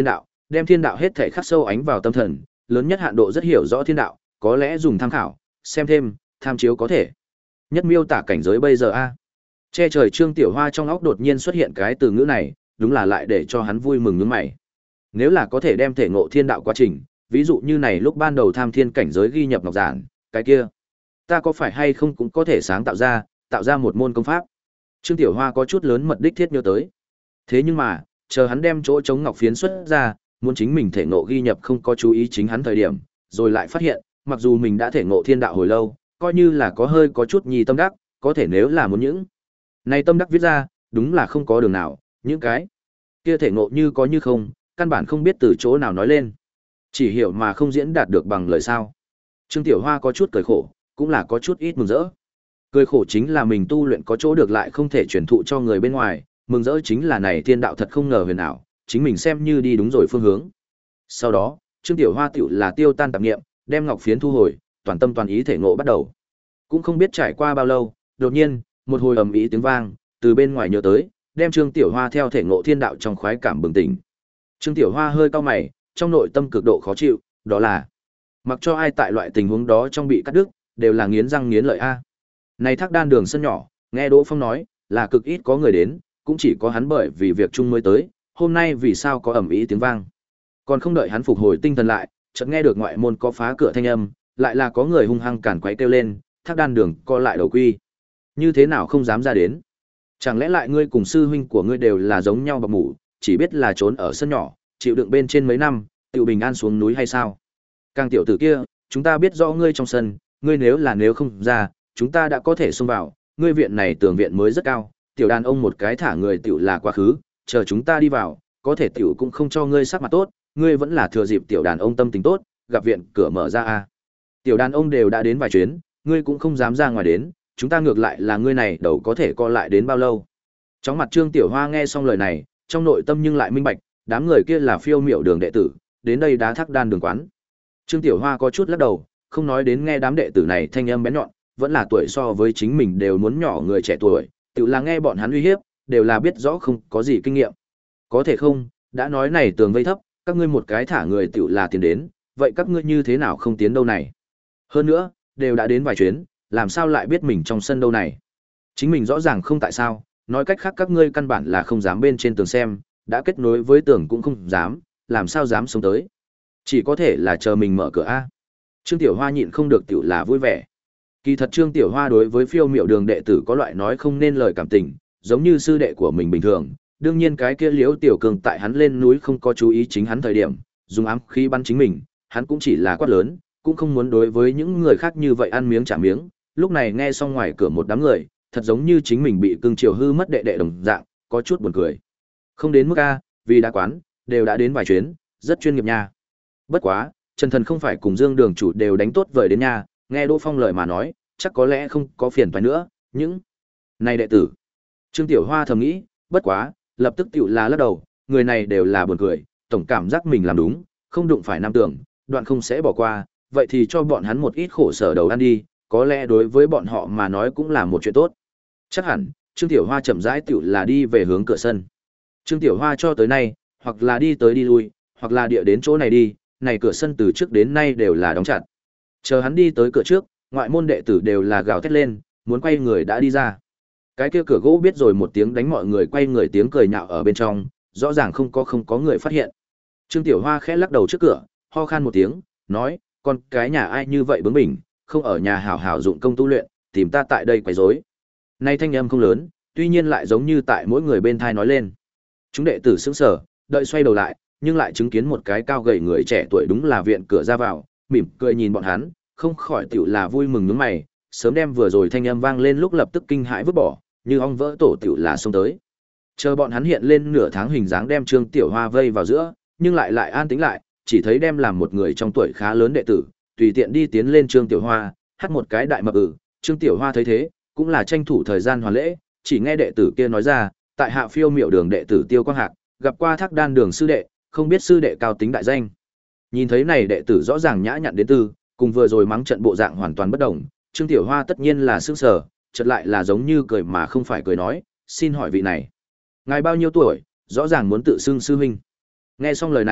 đem thiên đạo hết thể khắc sâu ánh vào tâm thần, lớn nhất hạn độ rất hiểu rõ thiên đạo, có lẽ dùng tham khảo, xem thêm, tham chiếu có thể. Nhất miêu tả cảnh giới bây giờ a. Che trời Trương Tiểu Hoa trong óc đột nhiên xuất hiện cái từ ngữ này, đúng là lại để cho hắn vui mừng nhướng mày. Nếu là có thể đem thể ngộ thiên đạo quá trình, ví dụ như này lúc ban đầu tham thiên cảnh giới ghi nhập ngọc giản, cái kia, ta có phải hay không cũng có thể sáng tạo ra, tạo ra một môn công pháp. Trương Tiểu Hoa có chút lớn mật đích thiết nhớ tới. Thế nhưng mà, chờ hắn đem chỗ chống ngọc phiến xuất ra, muốn chính mình thể ngộ ghi nhập không có chú ý chính hắn thời điểm, rồi lại phát hiện, mặc dù mình đã thể ngộ thiên đạo hồi lâu, coi như là có hơi có chút nhì tâm đắc, có thể nếu là muốn những này tâm đắc viết ra, đúng là không có đường nào, những cái kia thể ngộ như có như không, căn bản không biết từ chỗ nào nói lên. Chỉ hiểu mà không diễn đạt được bằng lời sao. Trương Tiểu Hoa có chút cười khổ, cũng là có chút ít mừng rỡ. Cười khổ chính là mình tu luyện có chỗ được lại không thể truyền thụ cho người bên ngoài, mừng rỡ chính là này thiên đạo thật không ngờ huyền ảo, chính mình xem như đi đúng rồi phương hướng. Sau đó, Trương Tiểu Hoa tiểu là tiêu tan tạp niệm, đem ngọc phiến thu hồi, toàn tâm toàn ý thể ngộ bắt đầu. Cũng không biết trải qua bao lâu, đột nhiên, một hồi ầm ĩ tiếng vang từ bên ngoài nhớ tới, đem Trương Tiểu Hoa theo thể ngộ thiên đạo trong khoái cảm bừng tỉnh. Trương Tiểu Hoa hơi cau mày, trong nội tâm cực độ khó chịu, đó là mặc cho ai tại loại tình huống đó trong bị cắt đứt, đều là nghiến răng nghiến lợi a. Này Thác Đan đường sân nhỏ, nghe Đỗ Phong nói, là cực ít có người đến, cũng chỉ có hắn bởi vì việc chung mới tới, hôm nay vì sao có ầm ĩ tiếng vang. Còn không đợi hắn phục hồi tinh thần lại, chợt nghe được ngoại môn có phá cửa thanh âm, lại là có người hung hăng cản quấy kêu lên, Thác Đan đường co lại đầu quy. Như thế nào không dám ra đến? Chẳng lẽ lại ngươi cùng sư huynh của ngươi đều là giống nhau bập mủ, chỉ biết là trốn ở sân nhỏ, chịu đựng bên trên mấy năm, tự bình an xuống núi hay sao? Càng tiểu tử kia, chúng ta biết rõ ngươi trong sân, ngươi nếu là nếu không ra, chúng ta đã có thể xông vào, ngươi viện này tường viện mới rất cao, tiểu đàn ông một cái thả người tiểu là quá khứ, chờ chúng ta đi vào, có thể tiểu cũng không cho ngươi sắc mặt tốt, ngươi vẫn là thừa dịp tiểu đàn ông tâm tình tốt, gặp viện cửa mở ra a. Tiểu đàn ông đều đã đến vài chuyến, ngươi cũng không dám ra ngoài đến, chúng ta ngược lại là ngươi này đầu có thể co lại đến bao lâu. Chóng mặt Trương Tiểu Hoa nghe xong lời này, trong nội tâm nhưng lại minh bạch, đám người kia là phiêu miểu đường đệ tử, đến đây đá Thác Đan đường quán. Trương Tiểu Hoa có chút lắc đầu, không nói đến nghe đám đệ tử này thanh âm bén nhọn, vẫn là tuổi so với chính mình đều muốn nhỏ người trẻ tuổi, tự là nghe bọn hắn uy hiếp, đều là biết rõ không có gì kinh nghiệm. Có thể không, đã nói này tường vây thấp, các ngươi một cái thả người tự là tiến đến, vậy các ngươi như thế nào không tiến đâu này? Hơn nữa, đều đã đến vài chuyến, làm sao lại biết mình trong sân đâu này? Chính mình rõ ràng không tại sao, nói cách khác các ngươi căn bản là không dám bên trên tường xem, đã kết nối với tường cũng không dám, làm sao dám sống tới? Chỉ có thể là chờ mình mở cửa a. Trương Tiểu Hoa nhịn không được tiểu là vui vẻ. Kỳ thật Trương Tiểu Hoa đối với phiêu miểu đường đệ tử có loại nói không nên lời cảm tình, giống như sư đệ của mình bình thường. Đương nhiên cái kia Liễu Tiểu Cường tại hắn lên núi không có chú ý chính hắn thời điểm, dùng ám khí bắn chính mình, hắn cũng chỉ là quát lớn, cũng không muốn đối với những người khác như vậy ăn miếng trả miếng. Lúc này nghe xong ngoài cửa một đám người, thật giống như chính mình bị cưng chiều hư mất đệ đệ đồng dạng, có chút buồn cười. Không đến mức a, vì đã quán, đều đã đến vài chuyến, rất chuyên nghiệp nha. Bất quá, Trần Thần không phải cùng Dương Đường chủ đều đánh tốt vời đến nha, nghe Đỗ Phong lời mà nói, chắc có lẽ không có phiền phải nữa, những này đệ tử. Trương Tiểu Hoa thầm nghĩ, bất quá, lập tức tiểu là lắc đầu, người này đều là buồn cười, tổng cảm giác mình làm đúng, không đụng phải nam tưởng, đoạn không sẽ bỏ qua, vậy thì cho bọn hắn một ít khổ sở đầu ăn đi, có lẽ đối với bọn họ mà nói cũng là một chuyện tốt. Chắc hẳn, Trương Tiểu Hoa chậm rãi tiểu là đi về hướng cửa sân. Trương Tiểu Hoa cho tới nay, hoặc là đi tới đi lui, hoặc là địa đến chỗ này đi, này cửa sân từ trước đến nay đều là đóng chặt. Chờ hắn đi tới cửa trước, ngoại môn đệ tử đều là gào thét lên, muốn quay người đã đi ra. Cái kia cửa gỗ biết rồi một tiếng đánh mọi người quay người tiếng cười nhạo ở bên trong, rõ ràng không có không có người phát hiện. Trương Tiểu Hoa khẽ lắc đầu trước cửa, ho khan một tiếng, nói, con cái nhà ai như vậy bướng bỉnh, không ở nhà hảo hảo dụng công tu luyện, tìm ta tại đây quấy rối. Nay thanh âm không lớn, tuy nhiên lại giống như tại mỗi người bên thai nói lên. Chúng đệ tử sững sờ, đợi xoay đầu lại, nhưng lại chứng kiến một cái cao gầy người trẻ tuổi đúng là viện cửa ra vào, mỉm cười nhìn bọn hắn, không khỏi tiểu là vui mừng nhướng mày, sớm đem vừa rồi thanh âm vang lên lúc lập tức kinh hãi vứt bỏ, như ong vỡ tổ tiểu là xông tới. Chờ bọn hắn hiện lên nửa tháng hình dáng đem Trương Tiểu Hoa vây vào giữa, nhưng lại lại an tĩnh lại, chỉ thấy đem làm một người trong tuổi khá lớn đệ tử, tùy tiện đi tiến lên Trương Tiểu Hoa, hắt một cái đại mập ử, Trương Tiểu Hoa thấy thế, cũng là tranh thủ thời gian hoàn lễ, chỉ nghe đệ tử kia nói ra, tại hạ phiêu miểu đường đệ tử Tiêu Quang Hạc, gặp qua Thác Đan đường sư đệ, không biết sư đệ cao tính đại danh. Nhìn thấy này đệ tử rõ ràng nhã nhặn đến từ, cùng vừa rồi mắng trận bộ dạng hoàn toàn bất đồng, Trương Tiểu Hoa tất nhiên là sững sờ, chợt lại là giống như cười mà không phải cười nói, xin hỏi vị này, ngài bao nhiêu tuổi, rõ ràng muốn tự xưng sư huynh. Nghe xong lời này,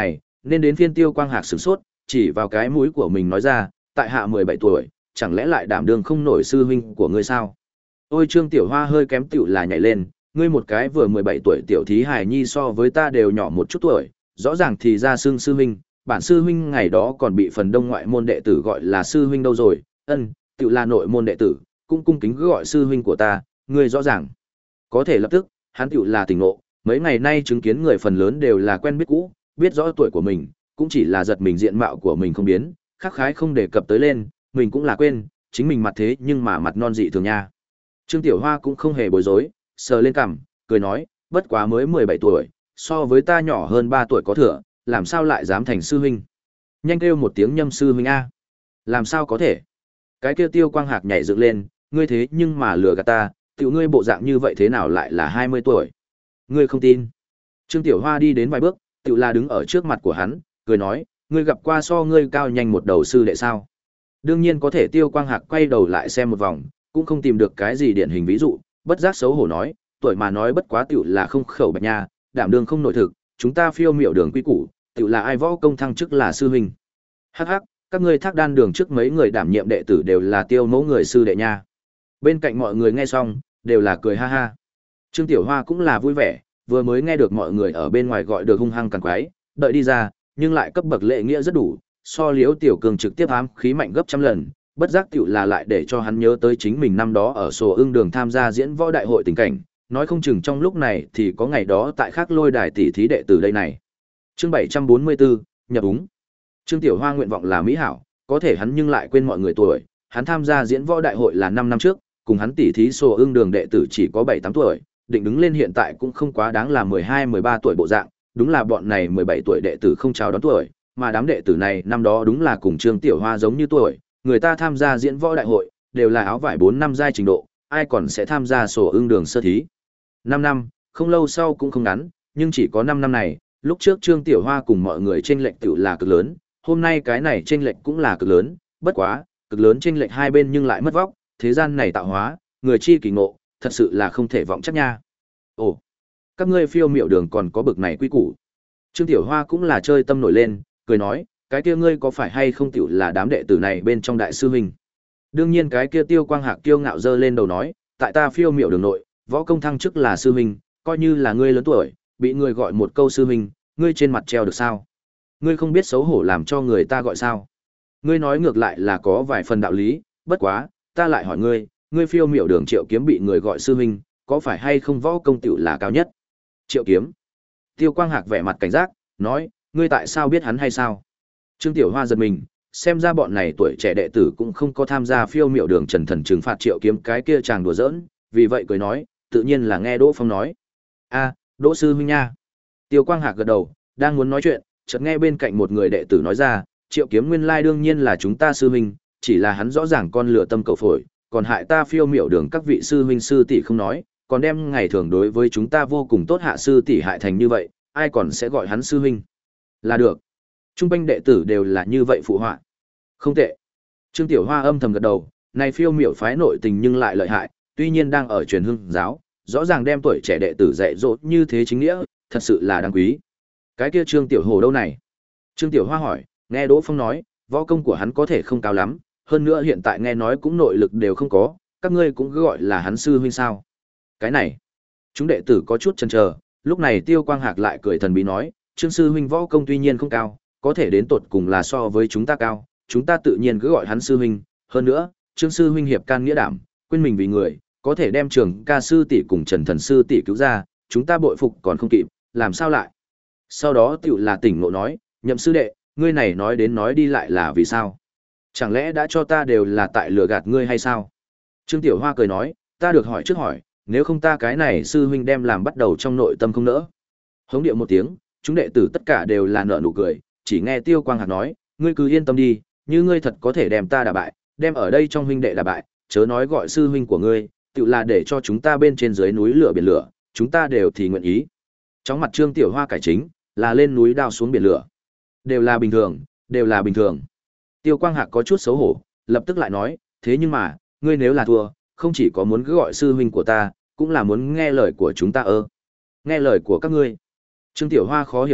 Nên đến phiên Tiêu Quang Hạc sửng sốt, chỉ vào cái mũi của mình nói ra, tại hạ mười bảy tuổi, chẳng lẽ lại đảm đương không nổi sư huynh của ngươi sao? Ôi Trương Tiểu Hoa hơi kém tựu là nhảy lên, ngươi một cái vừa mười bảy tuổi tiểu thí hài nhi so với ta đều nhỏ một chút tuổi, rõ ràng thì ra xương sư huynh, bản sư huynh ngày đó còn bị phần đông ngoại môn đệ tử gọi là sư huynh đâu rồi, ân, tựu là nội môn đệ tử, cũng cung kính cứ gọi sư huynh của ta, ngươi rõ ràng. Có thể lập tức, hắn tựu là tỉnh ngộ, mấy ngày nay chứng kiến người phần lớn đều là quen biết cũ, biết rõ tuổi của mình, cũng chỉ là giật mình diện mạo của mình không biến, khắc khái không đề cập tới lên, mình cũng là quên, chính mình mặt thế nhưng mà mặt non dị thường nha. Trương Tiểu Hoa cũng không hề bối rối, sờ lên cằm, cười nói, bất quá mới mười bảy tuổi, so với ta nhỏ hơn ba tuổi có thừa, làm sao lại dám thành sư huynh? Nhanh kêu một tiếng nhâm sư huynh a. Làm sao có thể? Cái kia Tiêu Quang Hạc nhảy dựng lên, ngươi thế nhưng mà lừa gạt ta, tiểu ngươi bộ dạng như vậy thế nào lại là hai mươi tuổi? Ngươi không tin? Trương Tiểu Hoa đi đến vài bước, tiểu là đứng ở trước mặt của hắn, cười nói, ngươi gặp qua so ngươi cao nhanh một đầu sư đệ sao? Đương nhiên có thể. Tiêu Quang Hạc quay đầu lại xem một vòng, cũng không tìm được cái gì điển hình ví dụ, bất giác xấu hổ nói, tuổi mà nói bất quá tiểu là không khẩu bạch nha, đảm đương không nội thực, chúng ta phiêu miểu đường quy củ, tiểu là ai võ công thăng chức là sư huynh. Hắc hắc, các ngươi Thác Đan đường trước mấy người đảm nhiệm đệ tử đều là Tiêu mẫu người sư đệ nha. Bên cạnh mọi người nghe xong, đều là cười ha ha. Trương Tiểu Hoa cũng là vui vẻ, vừa mới nghe được mọi người ở bên ngoài gọi được hung hăng cằn quái, đợi đi ra, nhưng lại cấp bậc lễ nghĩa rất đủ, so Liễu Tiểu Cường trực tiếp ám khí mạnh gấp trăm lần, bất giác tiểu là lại để cho hắn nhớ tới chính mình năm đó ở Sổ Ưng Đường tham gia diễn võ đại hội tình cảnh, nói không chừng trong lúc này thì có ngày đó tại Khác Lôi Đài tỷ thí đệ tử đây này. Chương bảy trăm bốn mươi bốn, nhập úng. Trương Tiểu Hoa nguyện vọng là mỹ hảo, có thể hắn nhưng lại quên mọi người tuổi, hắn tham gia diễn võ đại hội là năm năm trước, cùng hắn tỷ thí Sổ Ưng Đường đệ tử chỉ có bảy tám tuổi, định đứng lên hiện tại cũng không quá đáng là mười hai mười ba tuổi bộ dạng, đúng là bọn này mười bảy tuổi đệ tử không chào đón tuổi, mà đám đệ tử này năm đó đúng là cùng Trương Tiểu Hoa giống như tuổi, người ta tham gia diễn võ đại hội đều là áo vải bốn năm giai trình độ, ai còn sẽ tham gia Sổ Ưng Đường sơ thí. năm năm, không lâu sau cũng không ngắn, nhưng chỉ có năm năm này, lúc trước Trương Tiểu Hoa cùng mọi người chênh lệch tiểu là cực lớn, hôm nay cái này chênh lệch cũng là cực lớn, bất quá, cực lớn chênh lệch hai bên nhưng lại mất vóc, thế gian này tạo hóa, người chi kỳ ngộ, thật sự là không thể vọng chắc nha. Ồ, các ngươi phiêu miểu đường còn có bực này quy củ. Trương Tiểu Hoa cũng là chơi tâm nổi lên, cười nói, cái kia ngươi có phải hay không tiểu là đám đệ tử này bên trong đại sư huynh? Đương nhiên cái kia Tiêu Quang Hạc kiêu ngạo giơ lên đầu nói, tại ta phiêu miểu đường nội, võ công thăng chức là sư huynh, coi như là ngươi lớn tuổi, bị người gọi một câu sư huynh, ngươi trên mặt treo được sao? Ngươi không biết xấu hổ làm cho người ta gọi sao? Ngươi nói ngược lại là có vài phần đạo lý, bất quá, ta lại hỏi ngươi, ngươi phiêu miểu đường Triệu Kiếm bị người gọi sư huynh, có phải hay không võ công tiểu là cao nhất? Triệu Kiếm. Tiêu Quang Hạc vẻ mặt cảnh giác, nói, ngươi tại sao biết hắn hay sao? Trương Tiểu Hoa giật mình, xem ra bọn này tuổi trẻ đệ tử cũng không có tham gia phiêu miểu đường Trần Thần trừng phạt Triệu Kiếm cái kia chàng đùa giỡn, vì vậy cười nói, tự nhiên là nghe Đỗ Phong nói. A, Đỗ sư huynh nha. Tiêu Quang Hạc gật đầu, đang muốn nói chuyện, chợt nghe bên cạnh một người đệ tử nói ra, Triệu Kiếm nguyên lai đương nhiên là chúng ta sư huynh, chỉ là hắn rõ ràng con lửa tâm cầu phổi, còn hại ta phiêu miểu đường các vị sư huynh sư tỷ không nói, còn đem ngày thường đối với chúng ta vô cùng tốt hạ sư tỷ hại thành như vậy, ai còn sẽ gọi hắn sư huynh? Là được. Trung quanh đệ tử đều là như vậy phụ họa. Không tệ. Trương Tiểu Hoa âm thầm gật đầu, này phiêu miểu phái nội tình nhưng lại lợi hại, tuy nhiên đang ở truyền hương giáo, rõ ràng đem tuổi trẻ đệ tử dạy dỗ như thế chính nghĩa, thật sự là đáng quý. Cái kia Trương Tiểu Hồ đâu này? Trương Tiểu Hoa hỏi, nghe Đỗ Phong nói, võ công của hắn có thể không cao lắm, hơn nữa hiện tại nghe nói cũng nội lực đều không có, các ngươi cũng cứ gọi là hắn sư huynh sao? Cái này, chúng đệ tử có chút chần chờ, lúc này Tiêu Quang Hạc lại cười thần bí nói, Trương sư huynh võ công tuy nhiên không cao, có thể đến tột cùng là so với chúng ta cao, chúng ta tự nhiên cứ gọi hắn sư huynh, hơn nữa, Trương sư huynh hiệp can nghĩa đảm, quên mình vì người, có thể đem Trường Ca sư tỷ cùng Trần Thần sư tỷ cứu ra, chúng ta bội phục còn không kịp, làm sao lại? Sau đó tiểu là tỉnh ngộ nói, Nhậm sư đệ, ngươi này nói đến nói đi lại là vì sao? Chẳng lẽ đã cho ta đều là tại lừa gạt ngươi hay sao? Trương Tiểu Hoa cười nói, ta được hỏi trước hỏi, nếu không ta cái này sư huynh đem làm bắt đầu trong nội tâm không nỡ. Hống điệu một tiếng, chúng đệ tử tất cả đều là nở nụ cười, chỉ nghe Tiêu Quang Hạc nói, ngươi cứ yên tâm đi, như ngươi thật có thể đem ta đả bại, đem ở đây trong huynh đệ đả bại, chớ nói gọi sư huynh của ngươi, tự là để cho chúng ta bên trên dưới núi lửa biển lửa, chúng ta đều thì nguyện ý. Trong mặt Trương Tiểu Hoa cải chính, là lên núi đao xuống biển lửa. Đều là bình thường, đều là bình thường. Tiêu Quang Hạc có chút xấu hổ, lập tức lại nói, thế nhưng mà, ngươi nếu là thua, không chỉ có muốn cứ gọi sư huynh của ta, cũng là muốn nghe lời của chúng ta ơ. Nghe lời của các ngươi. Trương Tiểu Hoa khó hiểu nói,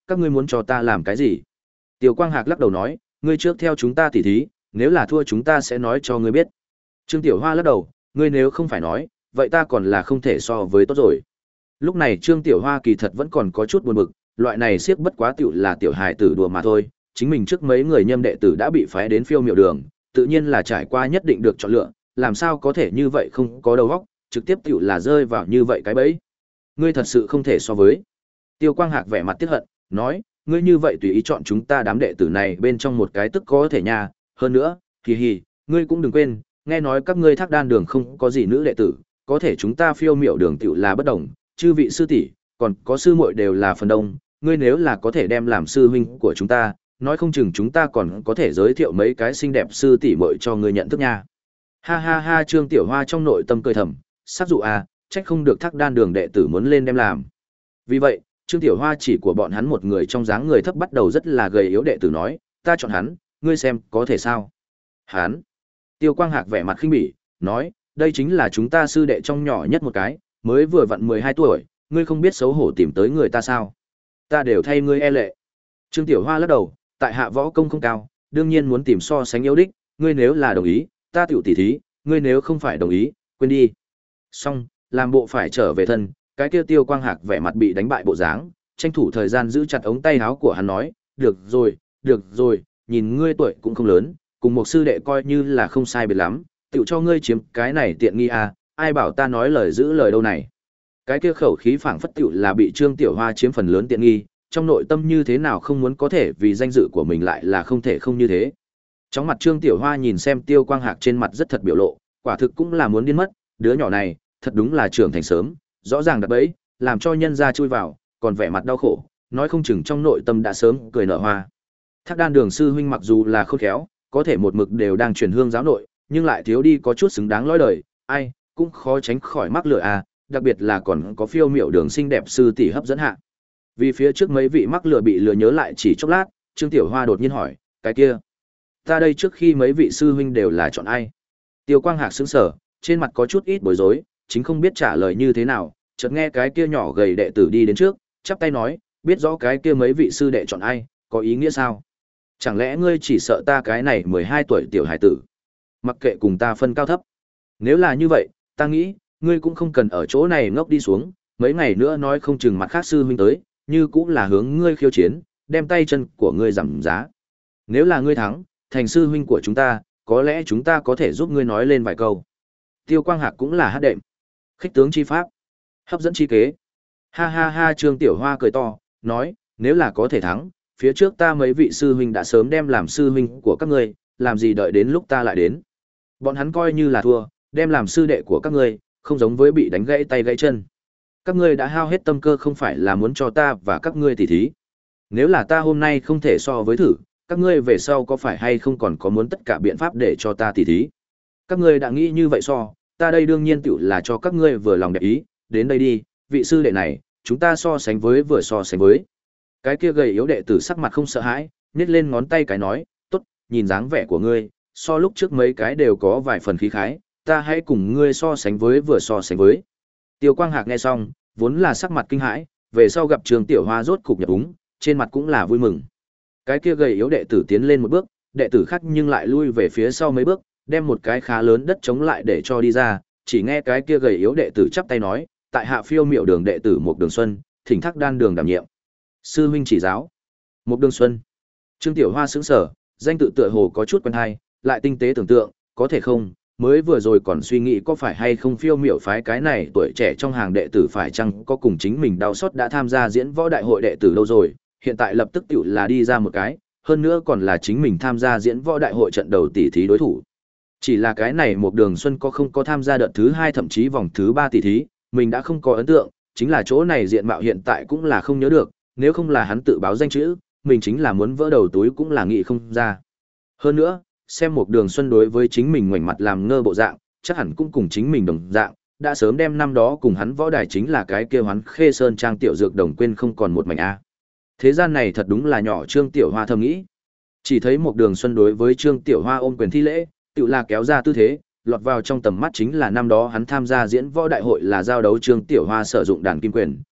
các ngươi muốn cho ta làm cái gì? Tiêu Quang Hạc lắc đầu nói, ngươi trước theo chúng ta tỉ thí, nếu là thua chúng ta sẽ nói cho ngươi biết. Trương Tiểu Hoa lắc đầu, ngươi nếu không phải nói, vậy ta còn là không thể so với tốt rồi. Lúc này Trương Tiểu Hoa kỳ thật vẫn còn có chút buồn bực, loại này siếc bất quá tiểu là tiểu hài tử đùa mà thôi, chính mình trước mấy người nhâm đệ tử đã bị phái đến phiêu miểu đường, tự nhiên là trải qua nhất định được chọn lựa, làm sao có thể như vậy không có đầu óc, trực tiếp tiểu là rơi vào như vậy cái bẫy. Ngươi thật sự không thể so với. Tiêu Quang Hạc vẻ mặt tiếc hận, nói, ngươi như vậy tùy ý chọn chúng ta đám đệ tử này bên trong một cái tức có thể nha, hơn nữa, hì hì, ngươi cũng đừng quên, nghe nói các ngươi Thác Đan đường không có gì nữ đệ tử, có thể chúng ta phiêu miểu đường tiểu là bất đồng, chư vị sư tỷ, còn có sư muội đều là phần đông, ngươi nếu là có thể đem làm sư huynh của chúng ta, nói không chừng chúng ta còn có thể giới thiệu mấy cái xinh đẹp sư tỷ muội cho ngươi nhận thức nha. Ha ha ha, Trương Tiểu Hoa trong nội tâm cười thầm, sắc dụ à, trách không được Thác Đan đường đệ tử muốn lên đem làm. Vì vậy, Trương Tiểu Hoa chỉ của bọn hắn một người trong dáng người thấp bắt đầu rất là gầy yếu đệ tử nói, ta chọn hắn, ngươi xem có thể sao? Hắn. Tiêu Quang Hạc vẻ mặt khinh bỉ, nói, đây chính là chúng ta sư đệ trong nhỏ nhất một cái, mới vừa vặn mười hai tuổi, ngươi không biết xấu hổ tìm tới người ta sao? Ta đều thay ngươi e lệ. Trương Tiểu Hoa lắc đầu, tại hạ võ công không cao, đương nhiên muốn tìm so sánh yếu đích, ngươi nếu là đồng ý, ta tiểu tỉ thí, ngươi nếu không phải đồng ý, quên đi. Xong, làm bộ phải trở về thân, cái kia Tiêu Quang Hạc vẻ mặt bị đánh bại bộ dáng, tranh thủ thời gian giữ chặt ống tay áo của hắn nói, được rồi, được rồi, nhìn ngươi tuổi cũng không lớn, cùng một sư đệ coi như là không sai biệt lắm, tiểu cho ngươi chiếm cái này tiện nghi à, ai bảo ta nói lời giữ lời đâu này. Cái kia khẩu khí phảng phất tiểu là bị Trương Tiểu Hoa chiếm phần lớn tiện nghi, trong nội tâm như thế nào không muốn có thể vì danh dự của mình lại là không thể không như thế. Trong mặt Trương Tiểu Hoa nhìn xem Tiêu Quang Hạc trên mặt rất thật biểu lộ, quả thực cũng là muốn điên mất, đứa nhỏ này, thật đúng là trưởng thành sớm, rõ ràng đặt bẫy, làm cho nhân gia chui vào, còn vẻ mặt đau khổ, nói không chừng trong nội tâm đã sớm cười nở hoa. Thác Đan đường sư huynh mặc dù là khôn khéo, có thể một mực đều đang truyền hương giáo nội, nhưng lại thiếu đi có chút xứng đáng lõi đời, ai cũng khó tránh khỏi mắc lừa à, đặc biệt là còn có phiêu miểu đường xinh đẹp sư tỷ hấp dẫn hạ. Vì phía trước mấy vị mắc lừa bị lừa nhớ lại chỉ chốc lát, Trương Tiểu Hoa đột nhiên hỏi, cái kia, ta đây trước khi mấy vị sư huynh đều là chọn ai? Tiêu Quang Hạc sững sờ, trên mặt có chút ít bối rối, chính không biết trả lời như thế nào, chợt nghe cái kia nhỏ gầy đệ tử đi đến trước, chắp tay nói, biết rõ cái kia mấy vị sư đệ chọn ai, có ý nghĩa sao? Chẳng lẽ ngươi chỉ sợ ta cái này mười hai tuổi tiểu hải tử? Mặc kệ cùng ta phân cao thấp. Nếu là như vậy, ta nghĩ, ngươi cũng không cần ở chỗ này ngốc đi xuống, mấy ngày nữa nói không chừng mặt khác sư huynh tới, như cũng là hướng ngươi khiêu chiến, đem tay chân của ngươi giảm giá. Nếu là ngươi thắng, thành sư huynh của chúng ta, có lẽ chúng ta có thể giúp ngươi nói lên vài câu. Tiêu Quang Hạc cũng là hát đệm. Khích tướng chi pháp, hấp dẫn chi kế. Ha ha ha, Trương Tiểu Hoa cười to, nói, nếu là có thể thắng, phía trước ta mấy vị sư huynh đã sớm đem làm sư huynh của các ngươi, làm gì đợi đến lúc ta lại đến. Bọn hắn coi như là thua, đem làm sư đệ của các ngươi, không giống với bị đánh gãy tay gãy chân. Các ngươi đã hao hết tâm cơ không phải là muốn cho ta và các ngươi tỉ thí. Nếu là ta hôm nay không thể so với thử, các ngươi về sau có phải hay không còn có muốn tất cả biện pháp để cho ta tỉ thí. Các ngươi đã nghĩ như vậy so, ta đây đương nhiên tự là cho các ngươi vừa lòng đẹp ý, đến đây đi, vị sư đệ này, chúng ta so sánh với vừa so sánh với. Cái kia gầy yếu đệ tử sắc mặt không sợ hãi, nhét lên ngón tay cái nói, tốt, nhìn dáng vẻ của ngươi, so lúc trước mấy cái đều có vài phần khí khái, ta hãy cùng ngươi so sánh với vừa so sánh với. Tiêu Quang Hạc nghe xong, vốn là sắc mặt kinh hãi, về sau gặp Trương Tiểu Hoa rốt cục nhập úng, trên mặt cũng là vui mừng. Cái kia gầy yếu đệ tử tiến lên một bước, đệ tử khác nhưng lại lui về phía sau mấy bước, đem một cái khá lớn đất chống lại để cho đi ra, chỉ nghe cái kia gầy yếu đệ tử chắp tay nói, tại hạ phiêu miệu đường đệ tử Mục Đường Xuân, thỉnh Thác Đan đường đảm nhiệm. Sư huynh chỉ giáo. Mục Đường Xuân. Trương Tiểu Hoa sững sờ, danh tự tựa hồ có chút quen hay, lại tinh tế tưởng tượng, có thể không, mới vừa rồi còn suy nghĩ có phải hay không phiêu miểu phái cái này tuổi trẻ trong hàng đệ tử phải chăng có cùng chính mình đau xót đã tham gia diễn võ đại hội đệ tử lâu rồi, hiện tại lập tức tiểu là đi ra một cái, hơn nữa còn là chính mình tham gia diễn võ đại hội trận đầu tỷ thí đối thủ. Chỉ là cái này Mục Đường Xuân có không có tham gia đợt thứ hai thậm chí vòng thứ ba tỷ thí, mình đã không có ấn tượng, chính là chỗ này diện mạo hiện tại cũng là không nhớ được, nếu không là hắn tự báo danh chữ, mình chính là muốn vỡ đầu túi cũng là nghĩ không ra. Hơn nữa, xem Mục Đường Xuân đối với chính mình ngoảnh mặt làm ngơ bộ dạng, chắc hẳn cũng cùng chính mình đồng dạng, đã sớm đem năm đó cùng hắn võ đài chính là cái kia Hoán Khê Sơn trang tiểu dược đồng quên không còn một mảnh a. Thế gian này thật đúng là nhỏ. Trương Tiểu Hoa thầm nghĩ. Chỉ thấy Mục Đường Xuân đối với Trương Tiểu Hoa ôm quyền thi lễ, tự là kéo ra tư thế, lọt vào trong tầm mắt chính là năm đó hắn tham gia diễn võ đại hội là giao đấu Trương Tiểu Hoa sử dụng đàn kim quyền,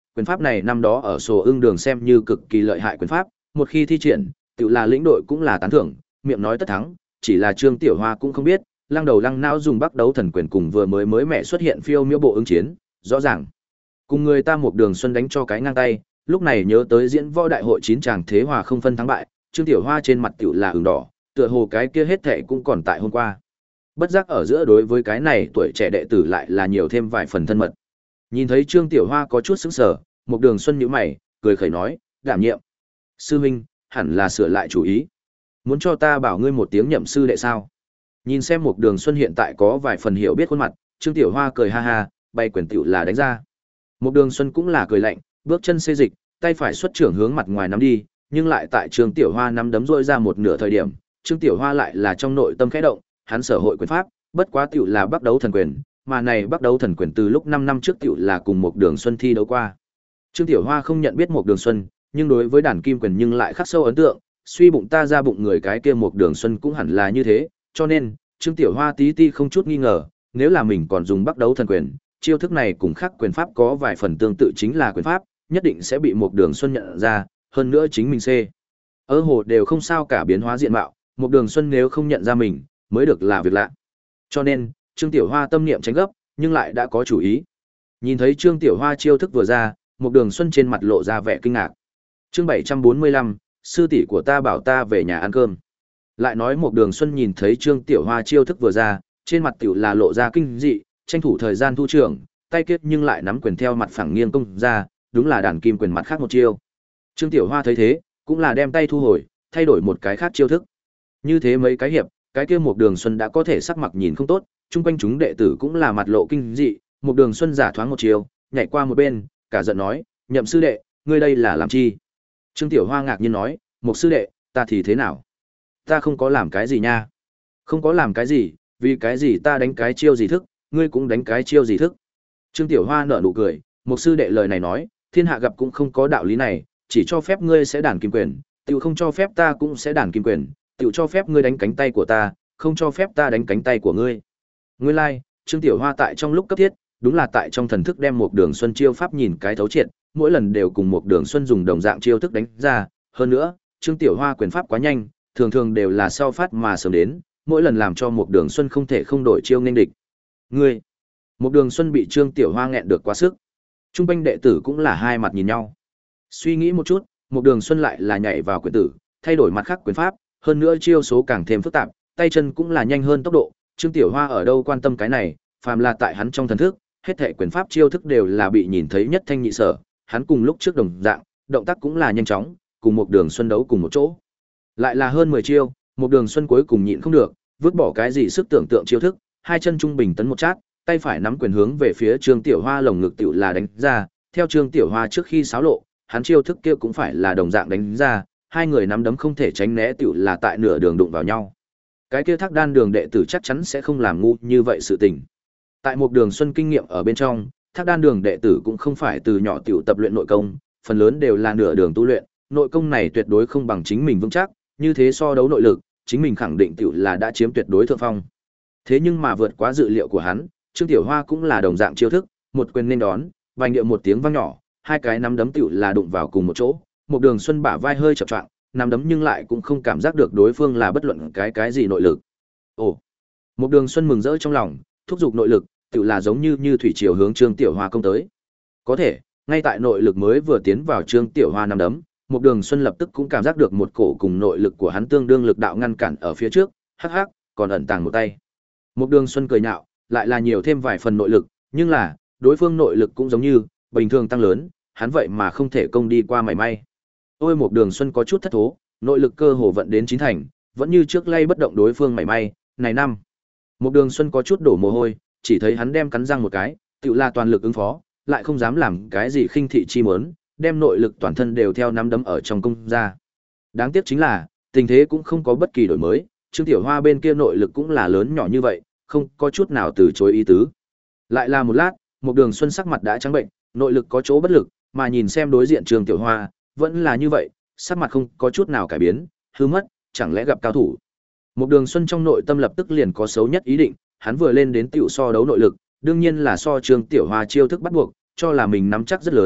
quyền pháp này năm đó ở sổ ưng đường xem như cực kỳ lợi hại quyền pháp, một khi thi triển, tự là lĩnh đội cũng là tán thưởng, miệng nói tất thắng, chỉ là Trương Tiểu Hoa cũng không biết, lăng đầu lăng não dùng Bắc Đấu Thần Quyền cùng vừa mới mới mẹ xuất hiện phiêu miêu bộ ứng chiến, rõ ràng cùng người ta một đường xuân đánh cho cái ngang tay, lúc này nhớ tới diễn võ đại hội chín chàng thế hòa không phân thắng bại, Trương Tiểu Hoa trên mặt tiểu là ửng đỏ, tựa hồ cái kia hết thệ cũng còn tại hôm qua. Bất giác ở giữa đối với cái này tuổi trẻ đệ tử lại là nhiều thêm vài phần thân mật. Nhìn thấy Trương Tiểu Hoa có chút sững sờ, một đường xuân nhíu mày, cười khẩy nói, đảm nhiệm. Sư huynh, hẳn là sửa lại chủ ý. Muốn cho ta bảo ngươi một tiếng nhậm sư đệ sao? Nhìn xem một đường xuân hiện tại có vài phần hiểu biết khuôn mặt, Trương Tiểu Hoa cười ha ha, bay quyền tiểu là đánh ra. Một đường xuân cũng là cười lạnh, bước chân xê dịch, tay phải xuất trưởng hướng mặt ngoài nắm đi, nhưng lại tại Trương Tiểu Hoa nắm đấm rỗi ra một nửa thời điểm, Trương Tiểu Hoa lại là trong nội tâm khẽ động, hắn sở hội quyền pháp, bất quá tiểu là Bắc Đấu Thần Quyền, mà này Bắc Đấu Thần Quyền từ lúc năm năm trước tiểu là cùng một đường xuân thi đấu qua. Trương Tiểu Hoa không nhận biết một đường xuân, nhưng đối với đàn kim quyền nhưng lại khắc sâu ấn tượng, suy bụng ta ra bụng người cái kia một đường xuân cũng hẳn là như thế, cho nên, Trương Tiểu Hoa tí ti không chút nghi ngờ, nếu là mình còn dùng Bắc Đấu Thần Quyền, chiêu thức này cùng khác quyền pháp có vài phần tương tự chính là quyền pháp, nhất định sẽ bị một đường xuân nhận ra, hơn nữa chính mình C. Ở hồ đều không sao cả biến hóa diện mạo, một đường xuân nếu không nhận ra mình, mới được là việc lạ. Cho nên, Trương Tiểu Hoa tâm niệm tránh gấp, nhưng lại đã có chủ ý. Nhìn thấy Trương Tiểu Hoa chiêu thức vừa ra, một đường xuân trên mặt lộ ra vẻ kinh ngạc. Chương bảy trăm bốn mươi lăm, sư tỷ của ta bảo ta về nhà ăn cơm. Lại nói một đường xuân nhìn thấy Trương Tiểu Hoa chiêu thức vừa ra, trên mặt tiểu là lộ ra kinh dị, tranh thủ thời gian thu trưởng, tay kết nhưng lại nắm quyền theo mặt phẳng nghiêng công ra, đúng là đàn kim quyền mặt khác một chiêu. Trương Tiểu Hoa thấy thế, cũng là đem tay thu hồi, thay đổi một cái khác chiêu thức. Như thế mấy cái hiệp, cái kia một đường xuân đã có thể sắc mặt nhìn không tốt, chung quanh chúng đệ tử cũng là mặt lộ kinh dị, một đường xuân giả thoáng một chiều, nhảy qua một bên, cả giận nói, nhậm sư đệ, ngươi đây là làm chi? Trương Tiểu Hoa ngạc nhiên nói, một sư đệ, ta thì thế nào? Ta không có làm cái gì nha. Không có làm cái gì, vì cái gì ta đánh cái chiêu gì thức, ngươi cũng đánh cái chiêu gì thức. Trương Tiểu Hoa nở nụ cười, một sư đệ lời này nói, thiên hạ gặp cũng không có đạo lý này, chỉ cho phép ngươi sẽ đàn kim quyền, tiểu không cho phép ta cũng sẽ đàn kim quyền, tiểu cho phép ngươi đánh cánh tay của ta, không cho phép ta đánh cánh tay của ngươi. Nguyên lai, like, Trương Tiểu Hoa tại trong lúc cấp thiết, đúng là tại trong thần thức đem một đường xuân chiêu pháp nhìn cái thấu triệt, mỗi lần đều cùng một đường xuân dùng đồng dạng chiêu thức đánh ra, hơn nữa, Trương Tiểu Hoa quyền pháp quá nhanh, thường thường đều là sau phát mà sớm đến, mỗi lần làm cho một đường xuân không thể không đổi chiêu nghênh địch. Ngươi, một đường xuân bị Trương Tiểu Hoa nghẹn được quá sức. Trung quanh đệ tử cũng là hai mặt nhìn nhau. Suy nghĩ một chút, một đường xuân lại là nhảy vào quyền tử, thay đổi mặt khác quyền pháp, hơn nữa chiêu số càng thêm phức tạp, tay chân cũng là nhanh hơn tốc độ. Trương Tiểu Hoa ở đâu quan tâm cái này, phàm là tại hắn trong thần thức, hết thảy quyền pháp chiêu thức đều là bị nhìn thấy nhất thanh nhị sở, hắn cùng lúc trước đồng dạng, động tác cũng là nhanh chóng, cùng một đường xuân đấu cùng một chỗ. Lại là hơn mười chiêu, một đường xuân cuối cùng nhịn không được, vứt bỏ cái gì sức tưởng tượng chiêu thức, hai chân trung bình tấn một chát, tay phải nắm quyền hướng về phía Trương Tiểu Hoa lồng ngực tiểu là đánh ra, theo Trương Tiểu Hoa trước khi xáo lộ, hắn chiêu thức kia cũng phải là đồng dạng đánh ra, hai người nắm đấm không thể tránh né tiểu là tại nửa đường đụng vào nhau. Cái kia Thác Đan đường đệ tử chắc chắn sẽ không làm ngu như vậy sự tình. Tại một đường xuân kinh nghiệm ở bên trong, Thác Đan đường đệ tử cũng không phải từ nhỏ tiểu tập luyện nội công, phần lớn đều là nửa đường tu luyện, nội công này tuyệt đối không bằng chính mình vững chắc, như thế so đấu nội lực, chính mình khẳng định tiểu là đã chiếm tuyệt đối thượng phong. Thế nhưng mà vượt quá dự liệu của hắn, Trương Tiểu Hoa cũng là đồng dạng chiêu thức, một quyền nên đón, vành điệu một tiếng vang nhỏ, hai cái nắm đấm tiểu là đụng vào cùng một chỗ, một đường xuân bả vai hơi chập choạng, nắm đấm nhưng lại cũng không cảm giác được đối phương là bất luận cái cái gì nội lực. Ồ, một đường xuân mừng rỡ trong lòng, thúc giục nội lực, tiểu là giống như như thủy triều hướng Trương Tiểu Hoa công tới. Có thể, ngay tại nội lực mới vừa tiến vào Trương Tiểu Hoa nắm đấm, một đường xuân lập tức cũng cảm giác được một cổ cùng nội lực của hắn tương đương lực đạo ngăn cản ở phía trước, hắc hắc, còn ẩn tàng một tay. Một đường xuân cười nhạo, lại là nhiều thêm vài phần nội lực, nhưng là, đối phương nội lực cũng giống như, bình thường tăng lớn, hắn vậy mà không thể công đi qua mảy may. Ôi một đường xuân có chút thất thố, nội lực cơ hồ vận đến chín thành, vẫn như trước lay bất động đối phương mảy may, này năm. Một đường xuân có chút đổ mồ hôi, chỉ thấy hắn đem cắn răng một cái, tự là toàn lực ứng phó, lại không dám làm cái gì khinh thị chi muốn, đem nội lực toàn thân đều theo nắm đấm ở trong công ra. Đáng tiếc chính là, tình thế cũng không có bất kỳ đổi mới, Trương Tiểu Hoa bên kia nội lực cũng là lớn nhỏ như vậy, không có chút nào từ chối ý tứ. Lại là một lát, một đường xuân sắc mặt đã trắng bệnh, nội lực có chỗ bất lực, mà nhìn xem đối diện Trương Tiểu Hoa, vẫn là như vậy, sắc mặt không có chút nào cải biến, hư mất, chẳng lẽ gặp cao thủ. Một đường xuân trong nội tâm lập tức liền có xấu nhất ý định, hắn vừa lên đến tiểu so đấu nội lực, đương nhiên là so Trương Tiểu Hoa chiêu thức bắt buộc, cho là mình nắm chắc rất lớn,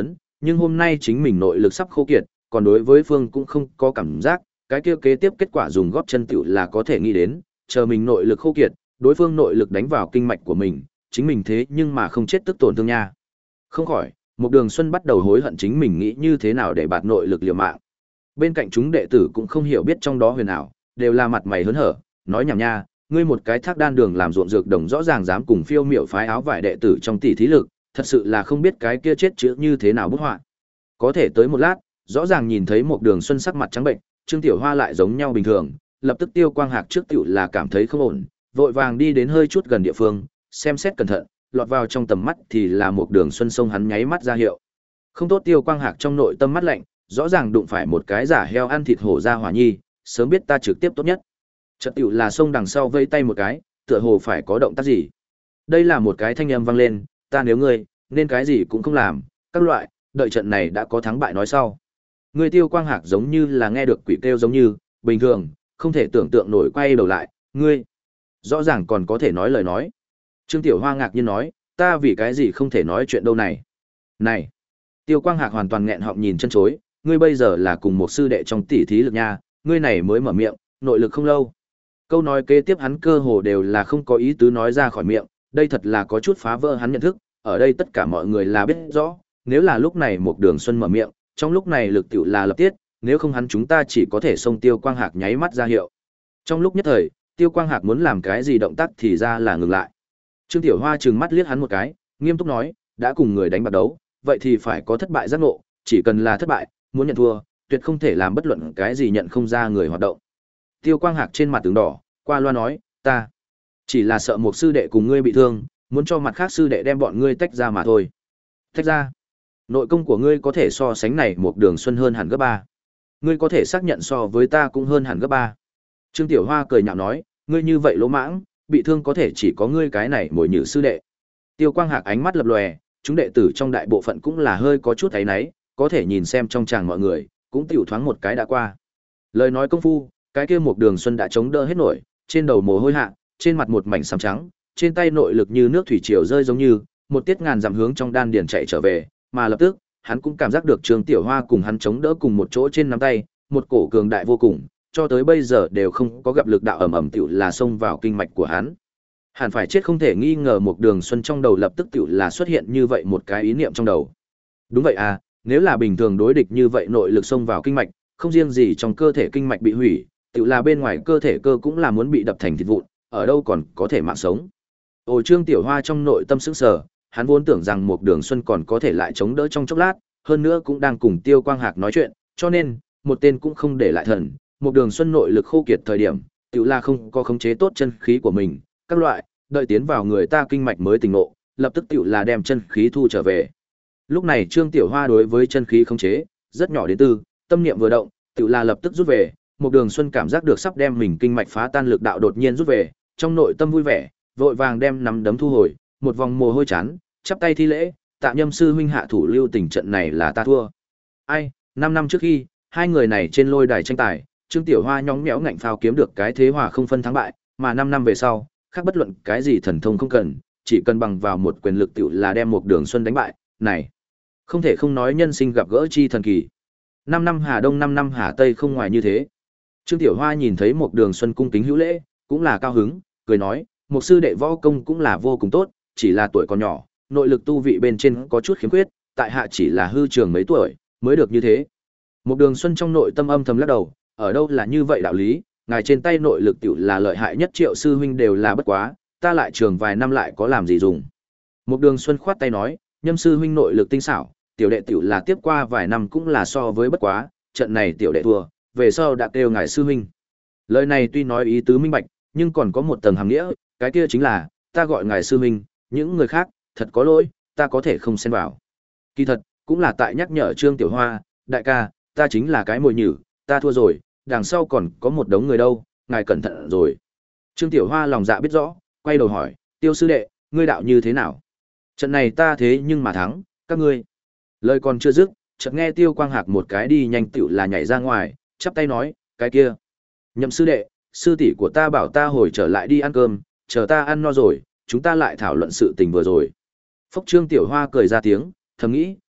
nhưng hôm nay chính mình nội lực sắp khô kiệt, còn đối với phương cũng không có cảm giác, cái kia kế tiếp kết quả dùng góp chân tiểu là có thể nghĩ đến, chờ mình nội lực khô kiệt, đối phương nội lực đánh vào kinh mạch của mình, chính mình thế nhưng mà không chết tức tổn thương nha. Không khỏi, một Đường Xuân bắt đầu hối hận chính mình nghĩ như thế nào để bạt nội lực liều mạng. Bên cạnh chúng đệ tử cũng không hiểu biết trong đó huyền ảo, đều là mặt mày hớn hở, nói nhảm nha, ngươi một cái thác đan đường làm ruộng dược đồng rõ ràng dám cùng phiêu miểu phái áo vải đệ tử trong tỷ thí lực, thật sự là không biết cái kia chết chữ như thế nào bút họa. Có thể tới một lát, rõ ràng nhìn thấy một Đường Xuân sắc mặt trắng bệnh, Trương Tiểu Hoa lại giống nhau bình thường, lập tức Tiêu Quang Hạc trước tiểu là cảm thấy không ổn, vội vàng đi đến hơi chút gần địa phương, xem xét cẩn thận, lọt vào trong tầm mắt thì là một Đường Xuân sông hắn nháy mắt ra hiệu. Không tốt, Tiêu Quang Hạc trong nội tâm mắt lạnh, rõ ràng đụng phải một cái giả heo ăn thịt hổ ra hỏa nhi, sớm biết ta trực tiếp tốt nhất. Chợt tiểu là sông đằng sau vây tay một cái, tựa hồ phải có động tác gì. Đây là một cái thanh âm vang lên, ta nếu ngươi, nên cái gì cũng không làm, các loại, đợi trận này đã có thắng bại nói sau. Người Tiêu Quang Hạc giống như là nghe được quỷ kêu giống như, bình thường, không thể tưởng tượng nổi quay đầu lại, ngươi, rõ ràng còn có thể nói lời nói. Trương Tiểu Hoa ngạc nhiên nói, ta vì cái gì không thể nói chuyện đâu này. Này, Tiêu Quang Hạc hoàn toàn nghẹn họng nhìn chân chối, ngươi bây giờ là cùng một sư đệ trong tỷ thí lực nha, ngươi này mới mở miệng, nội lực không lâu. Câu nói kế tiếp hắn cơ hồ đều là không có ý tứ nói ra khỏi miệng, đây thật là có chút phá vỡ hắn nhận thức, ở đây tất cả mọi người là biết rõ, nếu là lúc này một Đường Xuân mở miệng, trong lúc này lực tiểu là lập tiết, nếu không hắn chúng ta chỉ có thể xông Tiêu Quang Hạc nháy mắt ra hiệu. Trong lúc nhất thời, Tiêu Quang Hạc muốn làm cái gì động tác thì ra là ngừng lại. Trương Tiểu Hoa trừng mắt liếc hắn một cái, nghiêm túc nói, đã cùng người đánh bạc đấu, vậy thì phải có thất bại giác ngộ, chỉ cần là thất bại, muốn nhận thua, tuyệt không thể làm bất luận cái gì nhận không ra người hoạt động. Tiêu Quang Hạc trên mặt tướng đỏ, qua loa nói, ta chỉ là sợ một sư đệ cùng ngươi bị thương, muốn cho mặt khác sư đệ đem bọn ngươi tách ra mà thôi. Tách ra? Nội công của ngươi có thể so sánh này một Đường Xuân hơn hẳn gấp ba. Ngươi có thể xác nhận so với ta cũng hơn hẳn gấp ba. Trương Tiểu Hoa cười nhạo nói, ngươi như vậy lỗ mãng, bị thương có thể chỉ có ngươi cái này mồi nhử sư đệ. Tiêu Quang Hạc ánh mắt lập lòe, chúng đệ tử trong đại bộ phận cũng là hơi có chút thấy náy, có thể nhìn xem trong chàng mọi người, cũng tiểu thoáng một cái đã qua. Lời nói công phu, cái kia một Đường Xuân đã chống đỡ hết nổi, trên đầu mồ hôi hạ, trên mặt một mảnh xám trắng, trên tay nội lực như nước thủy triều rơi giống như, một tiết ngàn dặm hướng trong đan điền chạy trở về, mà lập tức, hắn cũng cảm giác được Trương Tiểu Hoa cùng hắn chống đỡ cùng một chỗ trên nắm tay, một cổ cường đại vô cùng, cho tới bây giờ đều không có gặp lực đạo ầm ầm tiểu là xông vào kinh mạch của hắn. Hẳn phải chết không thể nghi ngờ, một Đường Xuân trong đầu lập tức tiểu là xuất hiện như vậy một cái ý niệm trong đầu. Đúng vậy à, nếu là bình thường đối địch như vậy, nội lực xông vào kinh mạch, không riêng gì trong cơ thể kinh mạch bị hủy, tiểu là bên ngoài cơ thể cơ cũng là muốn bị đập thành thịt vụn, ở đâu còn có thể mạng sống. Ồ, Trương Tiểu Hoa trong nội tâm sững sờ, hắn vốn tưởng rằng một Đường Xuân còn có thể lại chống đỡ trong chốc lát, hơn nữa cũng đang cùng Tiêu Quang Hạc nói chuyện, cho nên, một tên cũng không để lại thần, một Đường Xuân nội lực khô kiệt thời điểm, tiểu là không có khống chế tốt chân khí của mình, các loại, đợi tiến vào người ta kinh mạch mới tỉnh ngộ, lập tức tiểu là đem chân khí thu trở về. Lúc này Trương Tiểu Hoa đối với chân khí khống chế rất nhỏ đến tư, tâm niệm vừa động, tiểu là lập tức rút về, một Đường Xuân cảm giác được sắp đem mình kinh mạch phá tan lực đạo đột nhiên rút về, trong nội tâm vui vẻ, vội vàng đem nắm đấm thu hồi, một vòng mồ hôi chán, chắp tay thi lễ, tạ Nhâm sư huynh hạ thủ lưu tình, trận này là ta thua. Ai, năm năm trước khi, hai người này trên lôi đài tranh tài, Trương Tiểu Hoa nhõng nhẽo ngạnh phao kiếm được cái thế hòa không phân thắng bại, mà năm năm về sau, khác bất luận cái gì thần thông không cần, chỉ cần bằng vào một quyền lực tiểu là đem một Đường Xuân đánh bại, này, không thể không nói nhân sinh gặp gỡ chi thần kỳ. Năm năm Hà Đông năm năm Hà Tây không ngoài như thế. Trương Tiểu Hoa nhìn thấy một Đường Xuân cung kính hữu lễ, cũng là cao hứng, cười nói, một sư đệ võ công cũng là vô cùng tốt, chỉ là tuổi còn nhỏ, nội lực tu vị bên trên có chút khiếm khuyết, tại hạ chỉ là hư trường mấy tuổi, mới được như thế. Một Đường Xuân trong nội tâm âm thầm lắc đầu, ở đâu là như vậy đạo lý, ngài trên tay nội lực tiểu là lợi hại nhất, Triệu sư huynh đều là bất quá, ta lại trường vài năm lại có làm gì dùng. Một Đường Xuân khoát tay nói, Nhâm sư huynh nội lực tinh xảo, tiểu đệ tiểu là tiếp qua vài năm cũng là so với bất quá, trận này tiểu đệ thua, về sau đã kêu ngài sư huynh. Lời này tuy nói ý tứ minh bạch, nhưng còn có một tầng hàm nghĩa, cái kia chính là, ta gọi ngài sư huynh, những người khác, thật có lỗi, ta có thể không xen vào. Kỳ thật, cũng là tại nhắc nhở Trương Tiểu Hoa, đại ca, ta chính là cái mồi nhử, ta thua rồi, đằng sau còn có một đống người đâu, ngài cẩn thận rồi. Trương Tiểu Hoa lòng dạ biết rõ, quay đầu hỏi, Tiêu sư đệ, ngươi đạo như thế nào? Trận này ta thế nhưng mà thắng, các ngươi. Lời còn chưa dứt, chợt nghe Tiêu Quang Hạc một cái đi nhanh tiểu là nhảy ra ngoài, chắp tay nói, cái kia. Nhậm sư đệ, sư tỷ của ta bảo ta hồi trở lại đi ăn cơm, chờ ta ăn no rồi, chúng ta lại thảo luận sự tình vừa rồi. Phúc Trương Tiểu Hoa cười ra tiếng, thầm nghĩ,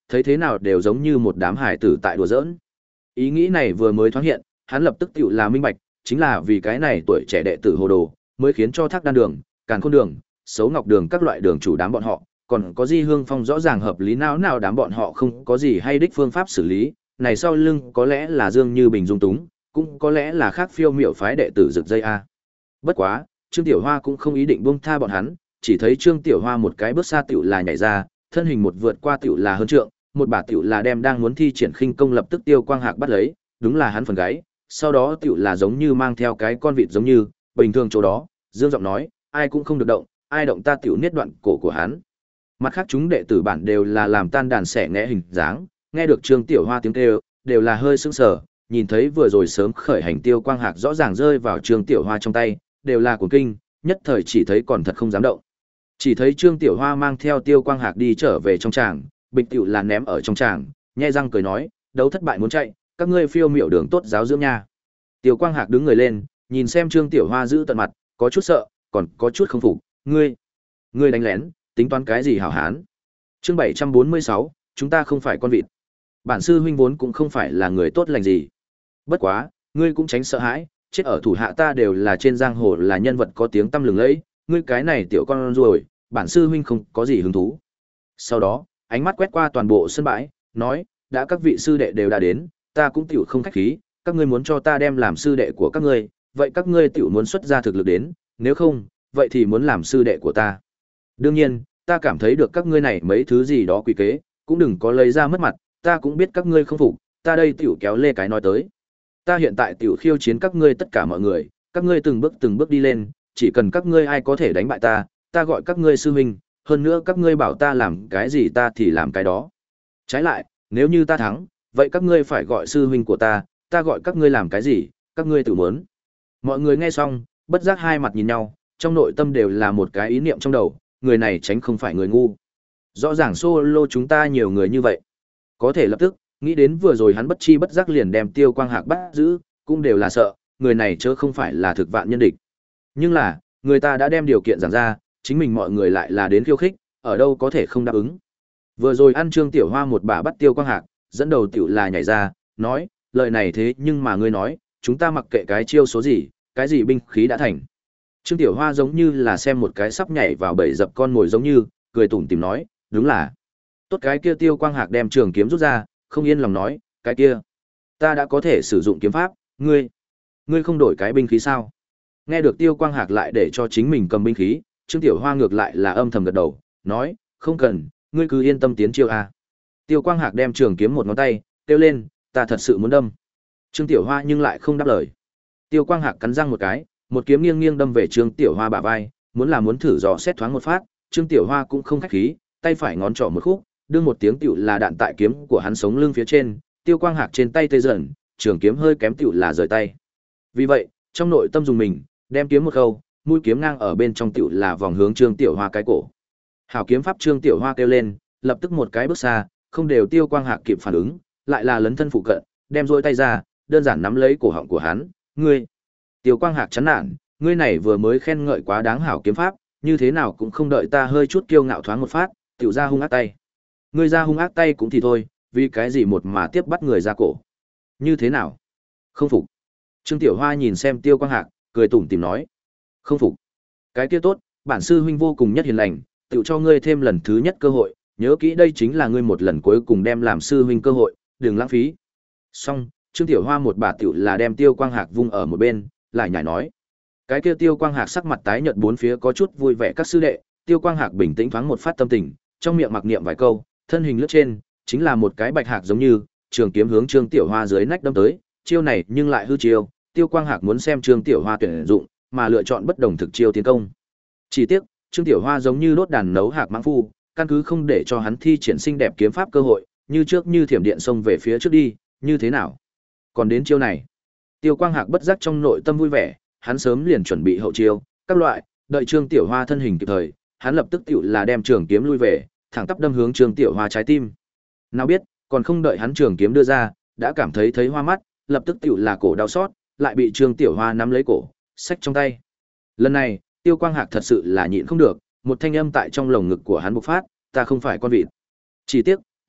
thấy thế nào đều giống như một đám hải tử tại đùa giỡn. Ý nghĩ này vừa mới thoáng hiện, hắn lập tức tựu là minh bạch, chính là vì cái này tuổi trẻ đệ tử hồ đồ, mới khiến cho Thác Đan Đường, Càn Khôn Đường, Xấu Ngọc Đường các loại đường chủ đám bọn họ, còn có Di Hương Phong rõ ràng hợp lý nào nào đám bọn họ không có gì hay đích phương pháp xử lý, này sau lưng có lẽ là Dương Như Bình dung túng, cũng có lẽ là khác phiêu miểu phái đệ tử rực dây a. Bất quá, Trương Tiểu Hoa cũng không ý định buông tha bọn hắn, chỉ thấy Trương Tiểu Hoa một cái bước xa tiểu là nhảy ra, thân hình một vượt qua tiểu là hơn trượng, một bà tiểu là đem đang muốn thi triển khinh công lập tức Tiêu Quang Hạc bắt lấy, đúng là hắn phần gáy, sau đó tiểu là giống như mang theo cái con vịt giống như, bình thường chỗ đó, dương giọng nói, ai cũng không được động, ai động ta tiểu niết đoạn cổ của hắn. Mặt khác chúng đệ tử bản đều là làm tan đàn xẻ ngẽ hình dáng, nghe được Trương Tiểu Hoa tiếng kêu, đều là hơi sững sờ, nhìn thấy vừa rồi sớm khởi hành Tiêu Quang Hạc rõ ràng rơi vào Trương Tiểu Hoa trong tay, đều là cuồng kinh, nhất thời chỉ thấy còn thật không dám động. Chỉ thấy Trương Tiểu Hoa mang theo Tiêu Quang Hạc đi trở về trong tràng, bịch tiểu là ném ở trong tràng, nhe răng cười nói, đấu thất bại muốn chạy, các ngươi phiêu miểu đường tốt giáo dưỡng nha. Tiêu Quang Hạc đứng người lên, nhìn xem Trương Tiểu Hoa giữ tận mặt, có chút sợ, còn có chút không phục, ngươi, ngươi đánh lén, tính toán cái gì hảo hán? Chương bảy trăm bốn mươi sáu, chúng ta không phải con vịt. Bản sư huynh vốn cũng không phải là người tốt lành gì. Bất quá, ngươi cũng tránh sợ hãi, chết ở thủ hạ ta đều là trên giang hồ là nhân vật có tiếng tăm lừng lẫy, ngươi cái này tiểu con ruồi, bản sư huynh không có gì hứng thú. Sau đó, ánh mắt quét qua toàn bộ sân bãi, nói, đã các vị sư đệ đều đã đến, ta cũng tiểu không khách khí, các ngươi muốn cho ta đem làm sư đệ của các ngươi, vậy các ngươi tiểu muốn xuất ra thực lực đến, nếu không, vậy thì muốn làm sư đệ của ta. Đương nhiên, ta cảm thấy được các ngươi này mấy thứ gì đó quỷ kế, cũng đừng có lấy ra mất mặt, ta cũng biết các ngươi không phục, ta đây tiểu kéo lê cái nói tới. Ta hiện tại tiểu khiêu chiến các ngươi tất cả mọi người, các ngươi từng bước từng bước đi lên, chỉ cần các ngươi ai có thể đánh bại ta, ta gọi các ngươi sư huynh, hơn nữa các ngươi bảo ta làm cái gì ta thì làm cái đó. Trái lại, nếu như ta thắng, vậy các ngươi phải gọi sư huynh của ta, ta gọi các ngươi làm cái gì, các ngươi tự muốn. Mọi người nghe xong, bất giác hai mặt nhìn nhau, trong nội tâm đều là một cái ý niệm trong đầu, người này tránh không phải người ngu. Rõ ràng solo chúng ta nhiều người như vậy. Có thể lập tức, nghĩ đến vừa rồi hắn bất chi bất giác liền đem Tiêu Quang Hạc bắt giữ, cũng đều là sợ, người này chớ không phải là thực vạn nhân địch. Nhưng là, người ta đã đem điều kiện giảng ra, chính mình mọi người lại là đến khiêu khích, ở đâu có thể không đáp ứng. Vừa rồi ăn Trương Tiểu Hoa một bà bắt Tiêu Quang Hạc, dẫn đầu tiểu là nhảy ra, nói, lời này thế nhưng mà ngươi nói, chúng ta mặc kệ cái chiêu số gì, cái gì binh khí đã thành. Trương Tiểu Hoa giống như là xem một cái sắp nhảy vào bẫy dập con mồi giống như, cười tủm tỉm nói, đúng là. Tốt cái kia Tiêu Quang Hạc đem trường kiếm rút ra, không yên lòng nói, cái kia, ta đã có thể sử dụng kiếm pháp, ngươi, ngươi không đổi cái binh khí sao? Nghe được Tiêu Quang Hạc lại để cho chính mình cầm binh khí, Trương Tiểu Hoa ngược lại là âm thầm gật đầu, nói, không cần, ngươi cứ yên tâm tiến chiêu a. Tiêu Quang Hạc đem trường kiếm một ngón tay, kêu lên, ta thật sự muốn đâm. Trương Tiểu Hoa nhưng lại không đáp lời. Tiêu Quang Hạc cắn răng một cái, một kiếm nghiêng nghiêng đâm về Trương Tiểu Hoa bả vai, muốn là muốn thử dò xét thoáng một phát, Trương Tiểu Hoa cũng không khách khí, tay phải ngón trỏ một khúc, đương một tiếng tiểu là đạn tại kiếm của hắn sống lưng phía trên, Tiêu Quang Hạc trên tay tê dần, trường kiếm hơi kém tiểu là rời tay. Vì vậy, trong nội tâm dùng mình, đem kiếm một khâu, mũi kiếm ngang ở bên trong tiểu là vòng hướng Trương Tiểu Hoa cái cổ. Hảo kiếm pháp Trương Tiểu Hoa kêu lên, lập tức một cái bước xa, không đều Tiêu Quang Hạc kịp phản ứng, lại là lấn thân phụ cận, đem rôi tay ra, đơn giản nắm lấy cổ họng của hắn, ngươi. Tiêu Quang Hạc chán nản, ngươi này vừa mới khen ngợi quá đáng hảo kiếm pháp, như thế nào cũng không đợi ta hơi chút kiêu ngạo thoáng một phát, tiểu ra hung ác tay. Ngươi ra hung ác tay cũng thì thôi, vì cái gì một mà tiếp bắt người ra cổ. Như thế nào? Không phục. Trương Tiểu Hoa nhìn xem Tiêu Quang Hạc, cười tủm tỉm nói. Không phục. Cái kia tốt, bản sư huynh vô cùng nhất hiền lành, tiểu cho ngươi thêm lần thứ nhất cơ hội, nhớ kỹ đây chính là ngươi một lần cuối cùng đem làm sư huynh cơ hội, đừng lãng phí. Xong, Trương Tiểu Hoa một bà tiểu là đem Tiêu Quang Hạc vung ở một bên, lại nhảy nói. Cái kia Tiêu Quang Hạc sắc mặt tái nhợt bốn phía có chút vui vẻ các sư đệ, Tiêu Quang Hạc bình tĩnh thoáng một phát tâm tình, trong miệng mặc niệm vài câu, thân hình lướt trên, chính là một cái bạch hạc giống như, trường kiếm hướng Trương Tiểu Hoa dưới nách đâm tới, chiêu này nhưng lại hư chiêu, Tiêu Quang Hạc muốn xem Trương Tiểu Hoa tuyển dụng, mà lựa chọn bất đồng thực chiêu tiến công. Chỉ tiếc, Trương Tiểu Hoa giống như đốt đàn nấu hạc mãng phu, căn cứ không để cho hắn thi triển xinh đẹp kiếm pháp cơ hội, như trước như thiểm điện xông về phía trước đi, như thế nào? Còn đến chiêu này, Tiêu Quang Hạc bất giác trong nội tâm vui vẻ, hắn sớm liền chuẩn bị hậu chiêu, các loại, đợi Trương Tiểu Hoa thân hình kịp thời, hắn lập tức tiểu là đem trường kiếm lui về, thẳng tắp đâm hướng Trương Tiểu Hoa trái tim. Nào biết, còn không đợi hắn trường kiếm đưa ra, đã cảm thấy thấy hoa mắt, lập tức tiểu là cổ đau xót, lại bị Trương Tiểu Hoa nắm lấy cổ, xách trong tay. Lần này, Tiêu Quang Hạc thật sự là nhịn không được, một thanh âm tại trong lồng ngực của hắn bộc phát, ta không phải con vịt. Chỉ tiếc,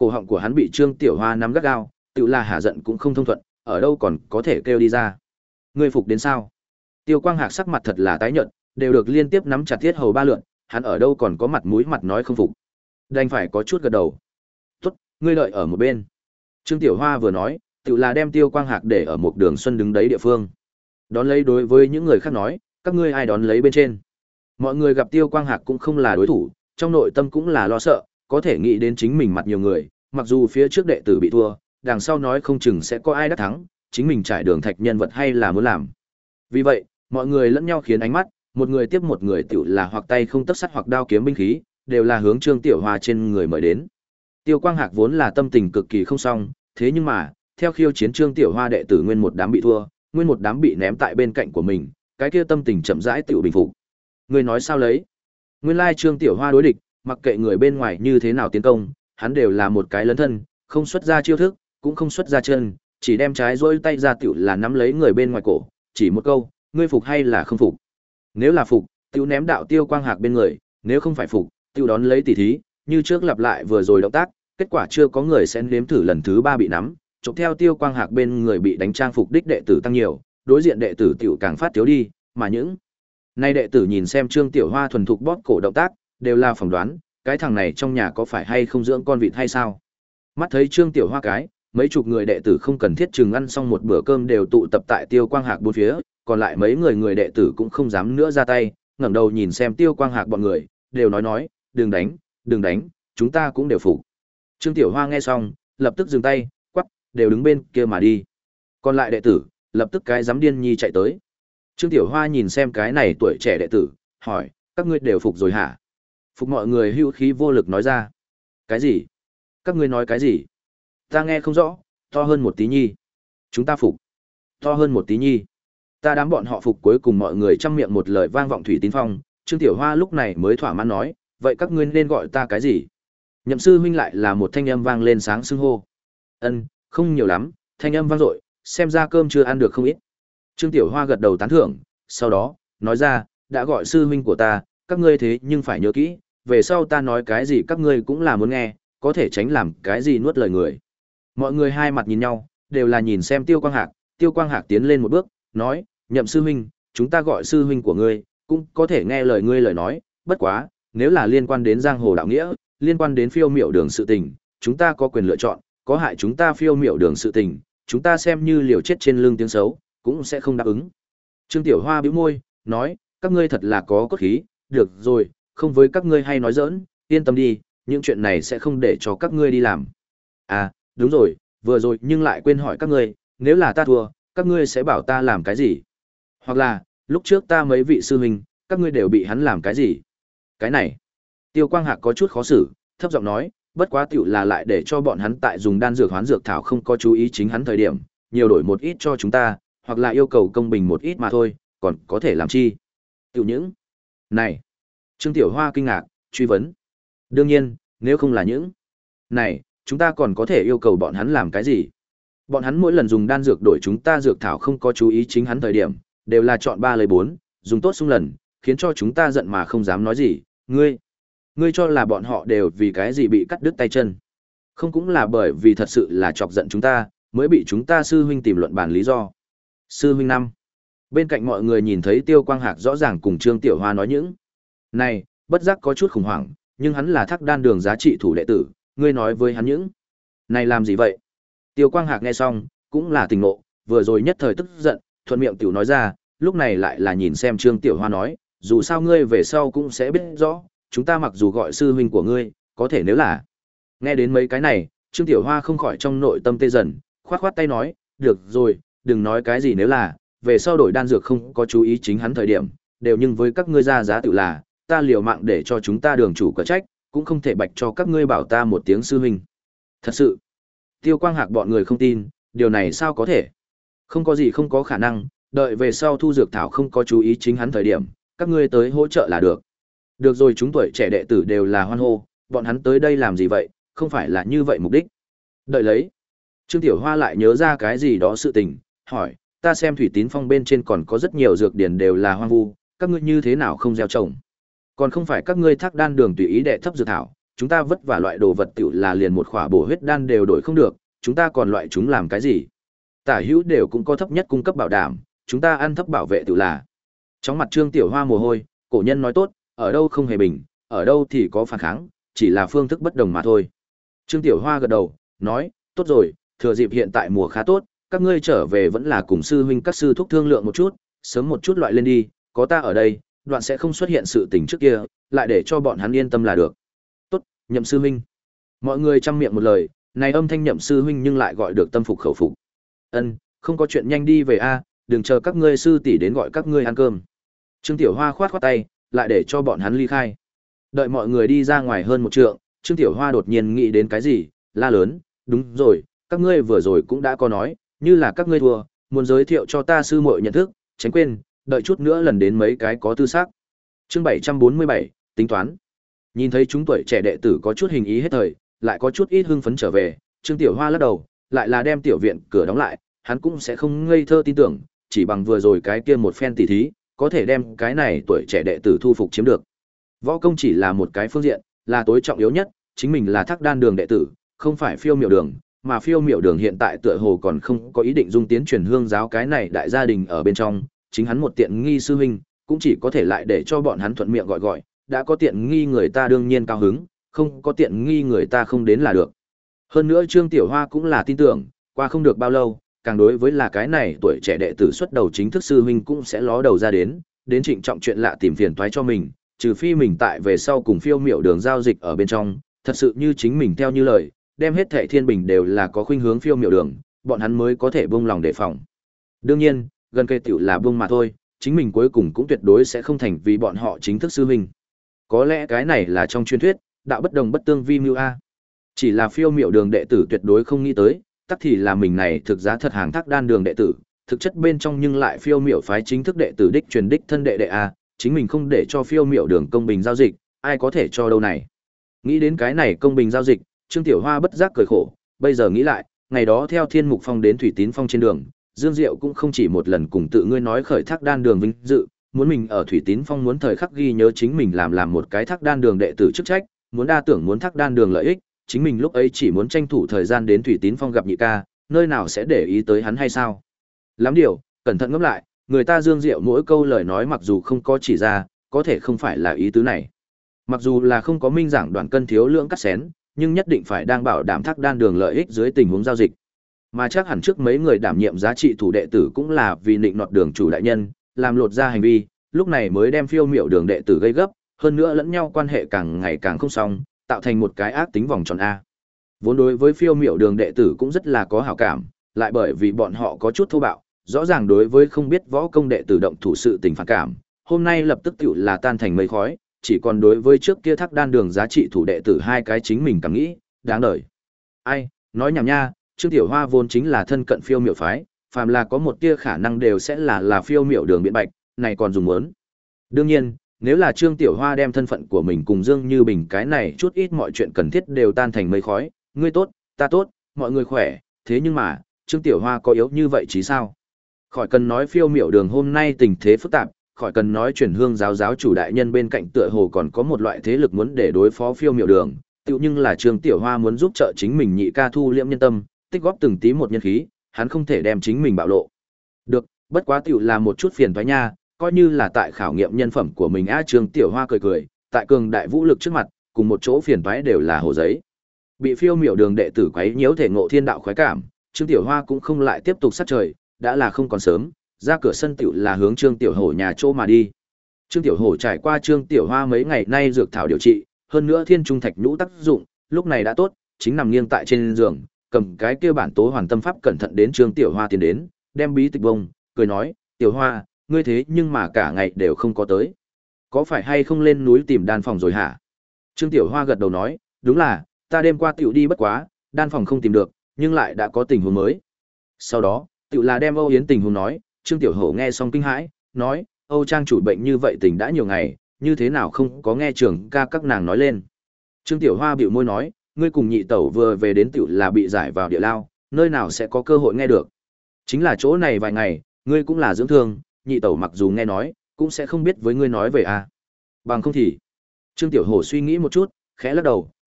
Cổ họng của hắn bị Trương Tiểu Hoa nắm gắt gao, tự là hả giận cũng không thông thuận, ở đâu còn có thể kêu đi ra. Ngươi phục đến sao? Tiêu Quang Hạc sắc mặt thật là tái nhợt, đều được liên tiếp nắm chặt thiết hầu ba lượn, hắn ở đâu còn có mặt mũi mặt nói không phục. Đành phải có chút gật đầu. Tốt, ngươi đợi ở một bên. Trương Tiểu Hoa vừa nói, tự là đem Tiêu Quang Hạc để ở một đường xuân đứng đấy địa phương. Đón lấy đối với những người khác nói, các ngươi ai đón lấy bên trên. Mọi người gặp Tiêu Quang Hạc cũng không là đối thủ, trong nội tâm cũng là lo sợ, có thể nghĩ đến chính mình mặt nhiều người, mặc dù phía trước đệ tử bị thua, đằng sau nói không chừng sẽ có ai đắc thắng, chính mình trải đường thạch nhân vật hay là muốn làm. Vì vậy, mọi người lẫn nhau khiến ánh mắt, một người tiếp một người tiểu là hoặc tay không tấc sắt hoặc đao kiếm binh khí, đều là hướng Trương Tiểu Hoa trên người mời đến. Tiêu Quang Hạc vốn là tâm tình cực kỳ không xong, thế nhưng mà, theo khiêu chiến Trương Tiểu Hoa đệ tử nguyên một đám bị thua, nguyên một đám bị ném tại bên cạnh của mình, cái kia tâm tình chậm rãi tiểu bình phục. Người nói sao lấy? Nguyên lai Trương Tiểu Hoa đối địch, mặc kệ người bên ngoài như thế nào tiến công, hắn đều là một cái lấn thân, không xuất ra chiêu thức, cũng không xuất ra chân, chỉ đem trái duỗi tay ra tiểu là nắm lấy người bên ngoài cổ, chỉ một câu, ngươi phục hay là không phục? Nếu là phục, tiểu ném đạo Tiêu Quang Hạc bên người, nếu không phải phục, tiểu đón lấy tỉ thí, như trước lặp lại vừa rồi động tác, kết quả chưa có người sẽ nếm thử lần thứ ba bị nắm, chụp theo Tiêu Quang Hạc bên người bị đánh trang phục đích đệ tử tăng nhiều, đối diện đệ tử tiểu càng phát thiếu đi, mà những nay đệ tử nhìn xem Trương Tiểu Hoa thuần thục bóp cổ động tác, đều là phỏng đoán, cái thằng này trong nhà có phải hay không dưỡng con vịt hay sao? Mắt thấy Trương Tiểu Hoa cái, mấy chục người đệ tử không cần thiết chừng ăn xong một bữa cơm đều tụ tập tại Tiêu Quang Hạc bốn phía, còn lại mấy người người đệ tử cũng không dám nữa ra tay, ngẩng đầu nhìn xem Tiêu Quang Hạc bọn người, đều nói nói, đừng đánh, đừng đánh, chúng ta cũng đều phục. Trương Tiểu Hoa nghe xong, lập tức dừng tay, quắc, đều đứng bên kia mà đi. Còn lại đệ tử, lập tức cái dám điên nhi chạy tới. Trương Tiểu Hoa nhìn xem cái này tuổi trẻ đệ tử, hỏi, các ngươi đều phục rồi hả? Phục mọi người hưu khí vô lực nói ra. Cái gì? Các ngươi nói cái gì? Ta nghe không rõ, to hơn một tí nhi. Chúng ta phục. To hơn một tí nhi. Ta đám bọn họ phục cuối cùng mọi người chăm miệng một lời vang vọng thủy tín phong. Trương Tiểu Hoa lúc này mới thỏa mãn nói, vậy các ngươi nên gọi ta cái gì? Nhậm sư huynh lại là một thanh âm vang lên sáng xưng hô. Ân, không nhiều lắm, thanh âm vang dội, xem ra cơm chưa ăn được không ít. Trương Tiểu Hoa gật đầu tán thưởng, sau đó, nói ra, đã gọi sư huynh của ta, các ngươi thế nhưng phải nhớ kỹ, về sau ta nói cái gì các ngươi cũng là muốn nghe, có thể tránh làm cái gì nuốt lời người. Mọi người hai mặt nhìn nhau, đều là nhìn xem Tiêu Quang Hạc, Tiêu Quang Hạc tiến lên một bước, nói, Nhậm sư huynh, chúng ta gọi sư huynh của ngươi, cũng có thể nghe lời ngươi lời nói, bất quá, nếu là liên quan đến giang hồ đạo nghĩa, liên quan đến phiêu miểu đường sự tình, chúng ta có quyền lựa chọn, có hại chúng ta phiêu miểu đường sự tình, chúng ta xem như liều chết trên lưng tiếng xấu, cũng sẽ không đáp ứng. Trương Tiểu Hoa bĩu môi, nói, các ngươi thật là có cốt khí, được rồi, không với các ngươi hay nói giỡn, yên tâm đi, những chuyện này sẽ không để cho các ngươi đi làm. À, đúng rồi, vừa rồi nhưng lại quên hỏi các ngươi, nếu là ta thua, các ngươi sẽ bảo ta làm cái gì? Hoặc là, lúc trước ta mấy vị sư huynh, các ngươi đều bị hắn làm cái gì? Cái này, Tiêu Quang Hạc có chút khó xử, thấp giọng nói, bất quá tiểu là lại để cho bọn hắn tại dùng đan dược hoán dược thảo không có chú ý chính hắn thời điểm, nhiều đổi một ít cho chúng ta, hoặc là yêu cầu công bình một ít mà thôi, còn có thể làm chi? Tiểu những này. Trương Tiểu Hoa kinh ngạc, truy vấn. Đương nhiên, nếu không là những này, chúng ta còn có thể yêu cầu bọn hắn làm cái gì? Bọn hắn mỗi lần dùng đan dược đổi chúng ta dược thảo không có chú ý chính hắn thời điểm, đều là chọn ba lấy bốn, dùng tốt xung lần, khiến cho chúng ta giận mà không dám nói gì. Ngươi, ngươi cho là bọn họ đều vì cái gì bị cắt đứt tay chân? Không cũng là bởi vì thật sự là chọc giận chúng ta, mới bị chúng ta sư huynh tìm luận bàn lý do. Sư huynh năm. Bên cạnh mọi người nhìn thấy Tiêu Quang Hạc rõ ràng cùng Trương Tiểu Hoa nói những này, bất giác có chút khủng hoảng, nhưng hắn là Thác Đan đường giá trị thủ đệ tử, ngươi nói với hắn những này làm gì vậy? Tiêu Quang Hạc nghe xong, cũng là tình ngộ, vừa rồi nhất thời tức giận, thuận miệng tiểu nói ra, lúc này lại là nhìn xem Trương Tiểu Hoa nói, dù sao ngươi về sau cũng sẽ biết rõ, chúng ta mặc dù gọi sư huynh của ngươi, có thể nếu là. Nghe đến mấy cái này, Trương Tiểu Hoa không khỏi trong nội tâm tê dần, khoát khoát tay nói, được rồi, đừng nói cái gì nếu là, về sau đổi đan dược không có chú ý chính hắn thời điểm, đều nhưng với các ngươi ra giá tự là, ta liều mạng để cho chúng ta đường chủ có trách, cũng không thể bạch cho các ngươi bảo ta một tiếng sư huynh. Thật sự, Tiêu Quang Hạc bọn người không tin, điều này sao có thể? Không có gì không có khả năng, đợi về sau thu dược thảo không có chú ý chính hắn thời điểm, các ngươi tới hỗ trợ là được. Được rồi, chúng tuổi trẻ đệ tử đều là hoan hô, bọn hắn tới đây làm gì vậy, không phải là như vậy mục đích. Đợi lấy. Trương Tiểu Hoa lại nhớ ra cái gì đó sự tình, hỏi, ta xem thủy tín phong bên trên còn có rất nhiều dược điển đều là hoang vu, các ngươi như thế nào không gieo trồng? Còn không phải các ngươi Thác Đan đường tùy ý đệ thấp dược thảo, chúng ta vất vả loại đồ vật tiểu là liền một khỏa bổ huyết đan đều đổi không được, chúng ta còn loại chúng làm cái gì? Tả hữu đều cũng có thấp nhất cung cấp bảo đảm, chúng ta ăn thấp bảo vệ tiểu là. Trong mặt Trương Tiểu Hoa mồ hôi, cổ nhân nói tốt, ở đâu không hề bình, ở đâu thì có phản kháng, chỉ là phương thức bất đồng mà thôi. Trương Tiểu Hoa gật đầu, nói, tốt rồi, thừa dịp hiện tại mùa khá tốt, các ngươi trở về vẫn là cùng sư huynh các sư thúc thương lượng một chút, sớm một chút loại lên đi, có ta ở đây, đoạn sẽ không xuất hiện sự tình trước kia, lại để cho bọn hắn yên tâm là được. Tốt, Nhậm sư huynh. Mọi người chăm miệng một lời, này âm thanh Nhậm sư huynh nhưng lại gọi được tâm phục khẩu phục. Ân, không có chuyện nhanh đi về a, đừng chờ các ngươi sư tỷ đến gọi các ngươi ăn cơm. Trương Tiểu Hoa khoát khoát tay, lại để cho bọn hắn ly khai. Đợi mọi người đi ra ngoài hơn một trượng, Trương Tiểu Hoa đột nhiên nghĩ đến cái gì, la lớn, đúng rồi, các ngươi vừa rồi cũng đã có nói, như là các ngươi thua, muốn giới thiệu cho ta sư muội nhận thức, tránh quên, đợi chút nữa lần đến mấy cái có tư sắc. Chương bảy trăm bốn mươi bảy, tính toán. Nhìn thấy chúng tuổi trẻ đệ tử có chút hình ý hết thời, lại có chút ít hưng phấn trở về, Trương Tiểu Hoa lắc đầu, lại là đem tiểu viện cửa đóng lại, hắn cũng sẽ không ngây thơ tin tưởng, chỉ bằng vừa rồi cái kia một phen tỉ thí, có thể đem cái này tuổi trẻ đệ tử thu phục chiếm được. Võ công chỉ là một cái phương diện, là tối trọng yếu nhất, chính mình là Thác Đan đường đệ tử, không phải Phiêu Miểu đường, mà Phiêu Miểu đường hiện tại tựa hồ còn không có ý định dung tiến truyền hương giáo cái này đại gia đình ở bên trong, chính hắn một tiện nghi sư huynh, cũng chỉ có thể lại để cho bọn hắn thuận miệng gọi gọi, đã có tiện nghi người ta đương nhiên cao hứng, không có tiện nghi người ta không đến là được. Hơn nữa Trương Tiểu Hoa cũng là tin tưởng, qua không được bao lâu, càng đối với là cái này tuổi trẻ đệ tử xuất đầu chính thức sư huynh cũng sẽ ló đầu ra đến, đến trịnh trọng chuyện lạ tìm phiền toái cho mình, trừ phi mình tại về sau cùng Phiêu Miểu đường giao dịch ở bên trong, thật sự như chính mình theo như lời, đem hết thệ thiên bình đều là có khuynh hướng Phiêu Miểu đường, bọn hắn mới có thể buông lòng đề phòng. Đương nhiên, gần cây tiểu là buông mà thôi, chính mình cuối cùng cũng tuyệt đối sẽ không thành vì bọn họ chính thức sư huynh. Có lẽ cái này là trong truyền thuyết, đạo bất đồng bất tương vi mưu a. Chỉ là Phiêu Miểu đường đệ tử tuyệt đối không nghĩ tới, tắc thì là mình này thực giá thật hàng Thác Đan đường đệ tử, thực chất bên trong nhưng lại Phiêu Miểu phái chính thức đệ tử đích truyền đích thân đệ đệ a, chính mình không để cho Phiêu Miểu đường công bình giao dịch, ai có thể cho đâu này. Nghĩ đến cái này công bình giao dịch, Trương Tiểu Hoa bất giác cười khổ, bây giờ nghĩ lại, ngày đó theo Thiên Mục Phong đến Thủy Tín Phong trên đường, Dương Diệu cũng không chỉ một lần cùng tự ngươi nói khởi Thác Đan đường vinh dự, muốn mình ở Thủy Tín Phong muốn thời khắc ghi nhớ chính mình làm làm một cái Thác Đan đường đệ tử chức trách, muốn đa tưởng muốn Thác Đan đường lợi ích, chính mình lúc ấy chỉ muốn tranh thủ thời gian đến Thủy Tín Phong gặp nhị ca, nơi nào sẽ để ý tới hắn hay sao? Lắm điều, cẩn thận ngẫm lại, người ta Dương Diệu mỗi câu lời nói mặc dù không có chỉ ra, có thể không phải là ý tứ này. Mặc dù là không có minh giảng đoạn cân thiếu lượng cắt xén, nhưng nhất định phải đang bảo đảm Thác Đan đường lợi ích dưới tình huống giao dịch. Mà chắc hẳn trước mấy người đảm nhiệm giá trị thủ đệ tử cũng là vì định nọt đường chủ đại nhân, làm lột ra hành vi, lúc này mới đem Phiêu Miểu đường đệ tử gây gấp, hơn nữa lẫn nhau quan hệ càng ngày càng không xong, tạo thành một cái ác tính vòng tròn a. Vốn đối với Phiêu Miểu đường đệ tử cũng rất là có hảo cảm, lại bởi vì bọn họ có chút thô bạo, rõ ràng đối với không biết võ công đệ tử động thủ sự tình phản cảm, hôm nay lập tức tựu là tan thành mây khói, chỉ còn đối với trước kia Thác Đan đường giá trị thủ đệ tử hai cái chính mình cảm nghĩ, đáng đời. Ai, nói nhảm nha, Trương Tiểu Hoa vốn chính là thân cận Phiêu Miểu phái, phàm là có một tia khả năng đều sẽ là là Phiêu Miểu đường biện bạch, này còn dùng muốn. Đương nhiên, nếu là Trương Tiểu Hoa đem thân phận của mình cùng Dương Như Bình cái này chút ít mọi chuyện cần thiết đều tan thành mây khói, ngươi tốt, ta tốt, mọi người khỏe, thế nhưng mà, Trương Tiểu Hoa có yếu như vậy chí sao? Khỏi cần nói Phiêu Miểu đường hôm nay tình thế phức tạp, khỏi cần nói chuyển hương giáo giáo chủ đại nhân bên cạnh tựa hồ còn có một loại thế lực muốn để đối phó Phiêu Miểu đường, tựu nhưng là Trương Tiểu Hoa muốn giúp trợ chính mình nhị ca thu liễm nhân tâm, tích góp từng tí một nhân khí, hắn không thể đem chính mình bạo lộ. Được, bất quá tựu là một chút phiền toái nha, coi như là tại khảo nghiệm nhân phẩm của mình á. Trương Tiểu Hoa cười cười, tại cường đại vũ lực trước mặt, cùng một chỗ phiền toái đều là hồ giấy. Bị Phiêu Miểu đường đệ tử quấy nhiễu thể ngộ thiên đạo khoái cảm, Trương Tiểu Hoa cũng không lại tiếp tục sát trời, đã là không còn sớm, ra cửa sân tiểu là hướng Trương Tiểu Hổ nhà chỗ mà đi. Trương Tiểu Hổ trải qua Trương Tiểu Hoa mấy ngày nay dược thảo điều trị, hơn nữa thiên trung thạch nhũ tác dụng, lúc này đã tốt, chính nằm nghiêng tại trên giường, cầm cái kia bản tố hoàn tâm pháp cẩn thận đến Trương Tiểu Hoa tiến đến, đem bí tịch bông, cười nói, Tiểu Hoa, ngươi thế nhưng mà cả ngày đều không có tới. Có phải hay không lên núi tìm đan phòng rồi hả? Trương Tiểu Hoa gật đầu nói, đúng là, ta đêm qua tiểu đi bất quá, đan phòng không tìm được, nhưng lại đã có tình huống mới. Sau đó, tiểu là đem Âu Yến tình huống nói, Trương Tiểu Hổ nghe xong kinh hãi, nói, Âu Trang chủ bệnh như vậy tình đã nhiều ngày, như thế nào không có nghe trưởng ca các nàng nói lên. Trương Tiểu Hoa bĩu môi nói, ngươi cùng nhị tẩu vừa về đến tiểu là bị giải vào địa lao, nơi nào sẽ có cơ hội nghe được. Chính là chỗ này vài ngày, ngươi cũng là dưỡng thương, nhị tẩu mặc dù nghe nói, cũng sẽ không biết với ngươi nói về a. Bằng không thì. Trương Tiểu Hổ suy nghĩ một chút, khẽ lắc đầu,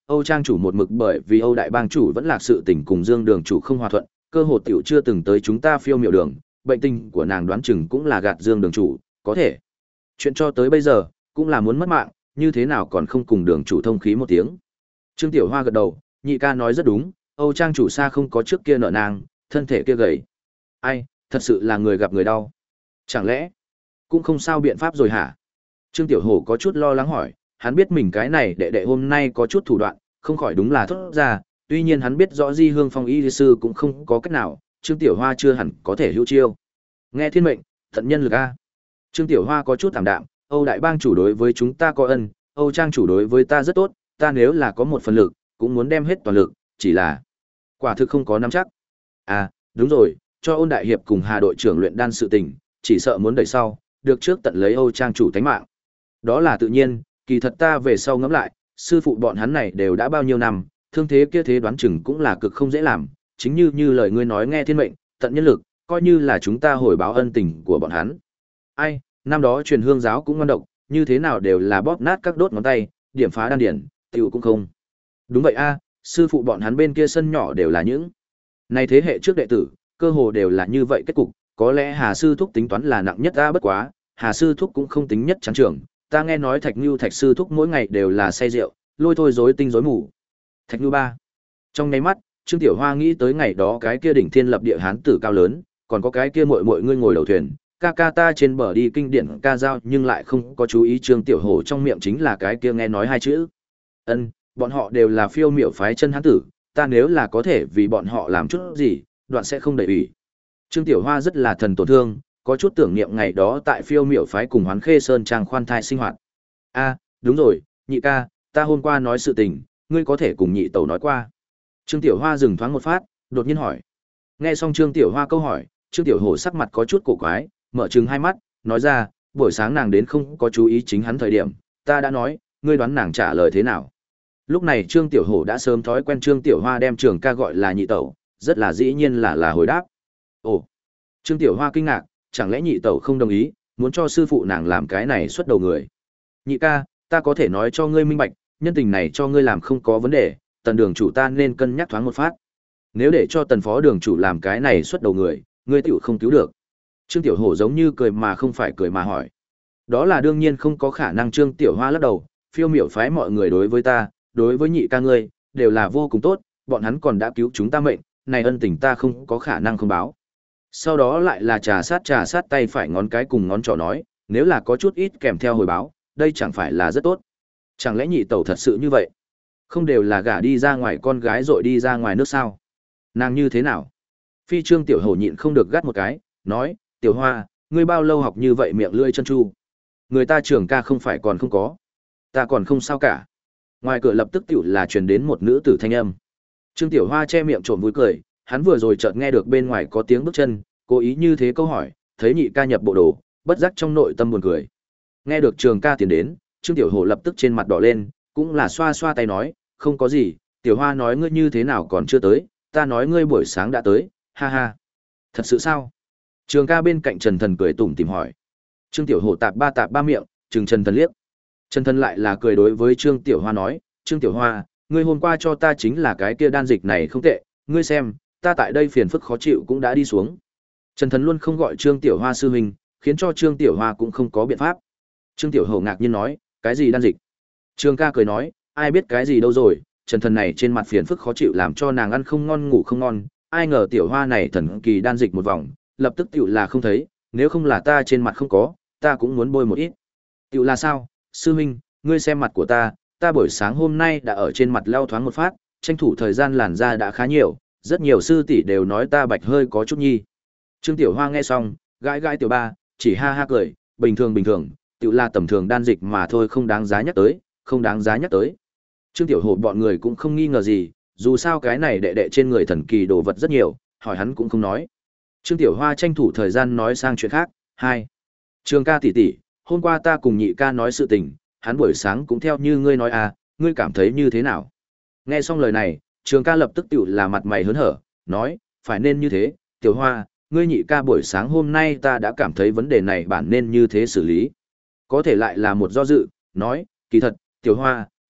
Âu Trang chủ một mực bởi vì Âu đại bang chủ vẫn lạc sự tình cùng Dương đường chủ không hòa thuận, cơ hội tiểu chưa từng tới chúng ta phiêu miểu đường, bệnh tình của nàng đoán chừng cũng là gạt Dương đường chủ, có thể. Chuyện cho tới bây giờ, cũng là muốn mất mạng, như thế nào còn không cùng đường chủ thông khí một tiếng. Trương Tiểu Hoa gật đầu, nhị ca nói rất đúng, Âu Trang chủ xa không có trước kia nợ nàng, thân thể kia gầy. Ai, thật sự là người gặp người đau. Chẳng lẽ, cũng không sao biện pháp rồi hả? Trương Tiểu Hổ có chút lo lắng hỏi, hắn biết mình cái này đệ đệ hôm nay có chút thủ đoạn, không khỏi đúng là thốt ra, tuy nhiên hắn biết rõ Di Hương Phong y sư cũng không có cách nào, Trương Tiểu Hoa chưa hẳn có thể hữu chiêu. Nghe thiên mệnh, tận nhân lực a. Trương Tiểu Hoa có chút thảm đạm, Âu đại bang chủ đối với chúng ta có ân, Âu Trang chủ đối với ta rất tốt, ta nếu là có một phần lực, cũng muốn đem hết toàn lực, chỉ là quả thực không có nắm chắc. À, đúng rồi, cho Ôn đại hiệp cùng Hà đội trưởng luyện đan sự tình, chỉ sợ muốn đợi sau, được trước tận lấy Âu Trang chủ tánh mạng. Đó là tự nhiên, kỳ thật ta về sau ngẫm lại, sư phụ bọn hắn này đều đã bao nhiêu năm, thương thế kia thế đoán chừng cũng là cực không dễ làm, chính như như lời ngươi nói nghe thiên mệnh, tận nhân lực, coi như là chúng ta hồi báo ân tình của bọn hắn. Ai, năm đó truyền hương giáo cũng ngon độc, như thế nào đều là bóp nát các đốt ngón tay, điểm phá đan điển, tiểu cũng không. Đúng vậy a, sư phụ bọn hắn bên kia sân nhỏ đều là những này thế hệ trước đệ tử, cơ hồ đều là như vậy kết cục, có lẽ Hà sư thúc tính toán là nặng nhất a bất quá, Hà sư thúc cũng không tính nhất trắng trưởng, ta nghe nói Thạch Nưu Thạch sư thúc mỗi ngày đều là say rượu, lôi thôi rối tinh rối mù. Thạch Nưu ba. Trong nháy mắt, Trương Tiểu Hoa nghĩ tới ngày đó cái kia đỉnh thiên lập địa hán tử cao lớn, còn có cái kia muội muội ngươi ngồi đầu thuyền, ca ca ta trên bờ đi kinh điển ca dao nhưng lại không có chú ý Trương Tiểu Hổ trong miệng chính là cái kia nghe nói hai chữ. Ân, bọn họ đều là phiêu miểu phái chân hán tử, ta nếu là có thể vì bọn họ làm chút gì, đoạn sẽ không đẩy ủy. Trương Tiểu Hoa rất là thần tổn thương, có chút tưởng niệm ngày đó tại phiêu miểu phái cùng Hoán Khê Sơn trang khoan thai sinh hoạt. A, đúng rồi, nhị ca, ta hôm qua nói sự tình, ngươi có thể cùng nhị tẩu nói qua. Trương Tiểu Hoa dừng thoáng một phát, đột nhiên hỏi. Nghe xong Trương Tiểu Hoa câu hỏi, Trương Tiểu Hổ sắc mặt có chút cổ quái, mở trừng hai mắt, nói ra, buổi sáng nàng đến không có chú ý chính hắn thời điểm, ta đã nói, ngươi đoán nàng trả lời thế nào. Lúc này Trương Tiểu Hổ đã sớm thói quen Trương Tiểu Hoa đem trường ca gọi là nhị tẩu, rất là dĩ nhiên là là hồi đáp. Ồ, Trương Tiểu Hoa kinh ngạc, chẳng lẽ nhị tẩu không đồng ý, muốn cho sư phụ nàng làm cái này xuất đầu người. Nhị ca, ta có thể nói cho ngươi minh bạch, nhân tình này cho ngươi làm không có vấn đề, tần đường chủ ta nên cân nhắc thoáng một phát. Nếu để cho tần phó đường chủ làm cái này xuất đầu người, ngươi tiểu không cứu được. Trương Tiểu Hổ giống như cười mà không phải cười mà hỏi. Đó là đương nhiên không có khả năng. Trương Tiểu Hoa lắc đầu, phiêu miểu phái mọi người đối với ta, đối với nhị ca ngươi, đều là vô cùng tốt, bọn hắn còn đã cứu chúng ta mệnh, này ân tình ta không có khả năng không báo. Sau đó lại là trà sát trà sát tay phải ngón cái cùng ngón trỏ nói, nếu là có chút ít kèm theo hồi báo, đây chẳng phải là rất tốt. Chẳng lẽ nhị tẩu thật sự như vậy? Không đều là gả đi ra ngoài con gái rồi đi ra ngoài nước sao? Nàng như thế nào? Phi Trương Tiểu Hổ nhịn không được gắt một cái, nói, Tiểu Hoa, ngươi bao lâu học như vậy miệng lưỡi chân chu? Người ta trưởng ca không phải còn không có. Ta còn không sao cả. Ngoài cửa lập tức tiểu là truyền đến một nữ tử thanh âm. Trương Tiểu Hoa che miệng trộm vui cười, hắn vừa rồi chợt nghe được bên ngoài có tiếng bước chân, cố ý như thế câu hỏi, thấy nhị ca nhập bộ đồ, bất giác trong nội tâm buồn cười. Nghe được trường ca tiến đến, Trương Tiểu Hổ lập tức trên mặt đỏ lên, cũng là xoa xoa tay nói, không có gì, Tiểu Hoa nói ngươi như thế nào còn chưa tới, ta nói ngươi buổi sáng đã tới, ha ha. Thật sự sao? Trường ca bên cạnh Trần Thần cười tủm tỉm hỏi. Trương Tiểu Hổ tạp ba tạp ba miệng, trừng Trần Thần liếc. Trần Thần lại là cười đối với Trương Tiểu Hoa nói, Trương Tiểu Hoa, ngươi hôm qua cho ta chính là cái kia đan dịch này không tệ, ngươi xem, ta tại đây phiền phức khó chịu cũng đã đi xuống. Trần Thần luôn không gọi Trương Tiểu Hoa sư huynh, khiến cho Trương Tiểu Hoa cũng không có biện pháp. Trương Tiểu Hổ ngạc nhiên nói, cái gì đan dịch? Trương ca cười nói, ai biết cái gì đâu rồi, Trần Thần này trên mặt phiền phức khó chịu làm cho nàng ăn không ngon ngủ không ngon, ai ngờ Tiểu Hoa này thần kỳ đan dịch một vòng, lập tức tiểu là không thấy, nếu không là ta trên mặt không có, ta cũng muốn bôi một ít. Tiểu là sao, sư huynh, ngươi xem mặt của ta, ta buổi sáng hôm nay đã ở trên mặt lau thoáng một phát, tranh thủ thời gian làn da đã khá nhiều, rất nhiều sư tỷ đều nói ta bạch hơi có chút nhi. Trương Tiểu Hoa nghe xong, gãi gãi Tiểu Ba, chỉ ha ha cười, bình thường bình thường, tiểu là tầm thường đan dịch mà thôi, không đáng giá nhắc tới, không đáng giá nhắc tới. Trương Tiểu Hổ bọn người cũng không nghi ngờ gì, dù sao cái này đệ đệ trên người thần kỳ đồ vật rất nhiều, hỏi hắn cũng không nói. Trương Tiểu Hoa tranh thủ thời gian nói sang chuyện khác, hai. Trường ca tỷ tỷ, hôm qua ta cùng nhị ca nói sự tình, hắn buổi sáng cũng theo như ngươi nói à, ngươi cảm thấy như thế nào? Nghe xong lời này, Trường ca lập tức tiểu là mặt mày hớn hở, nói, phải nên như thế, Tiểu Hoa, ngươi nhị ca buổi sáng hôm nay ta đã cảm thấy vấn đề này bản nên như thế xử lý. Có thể lại là một do dự, nói, kỳ thật, Tiểu Hoa,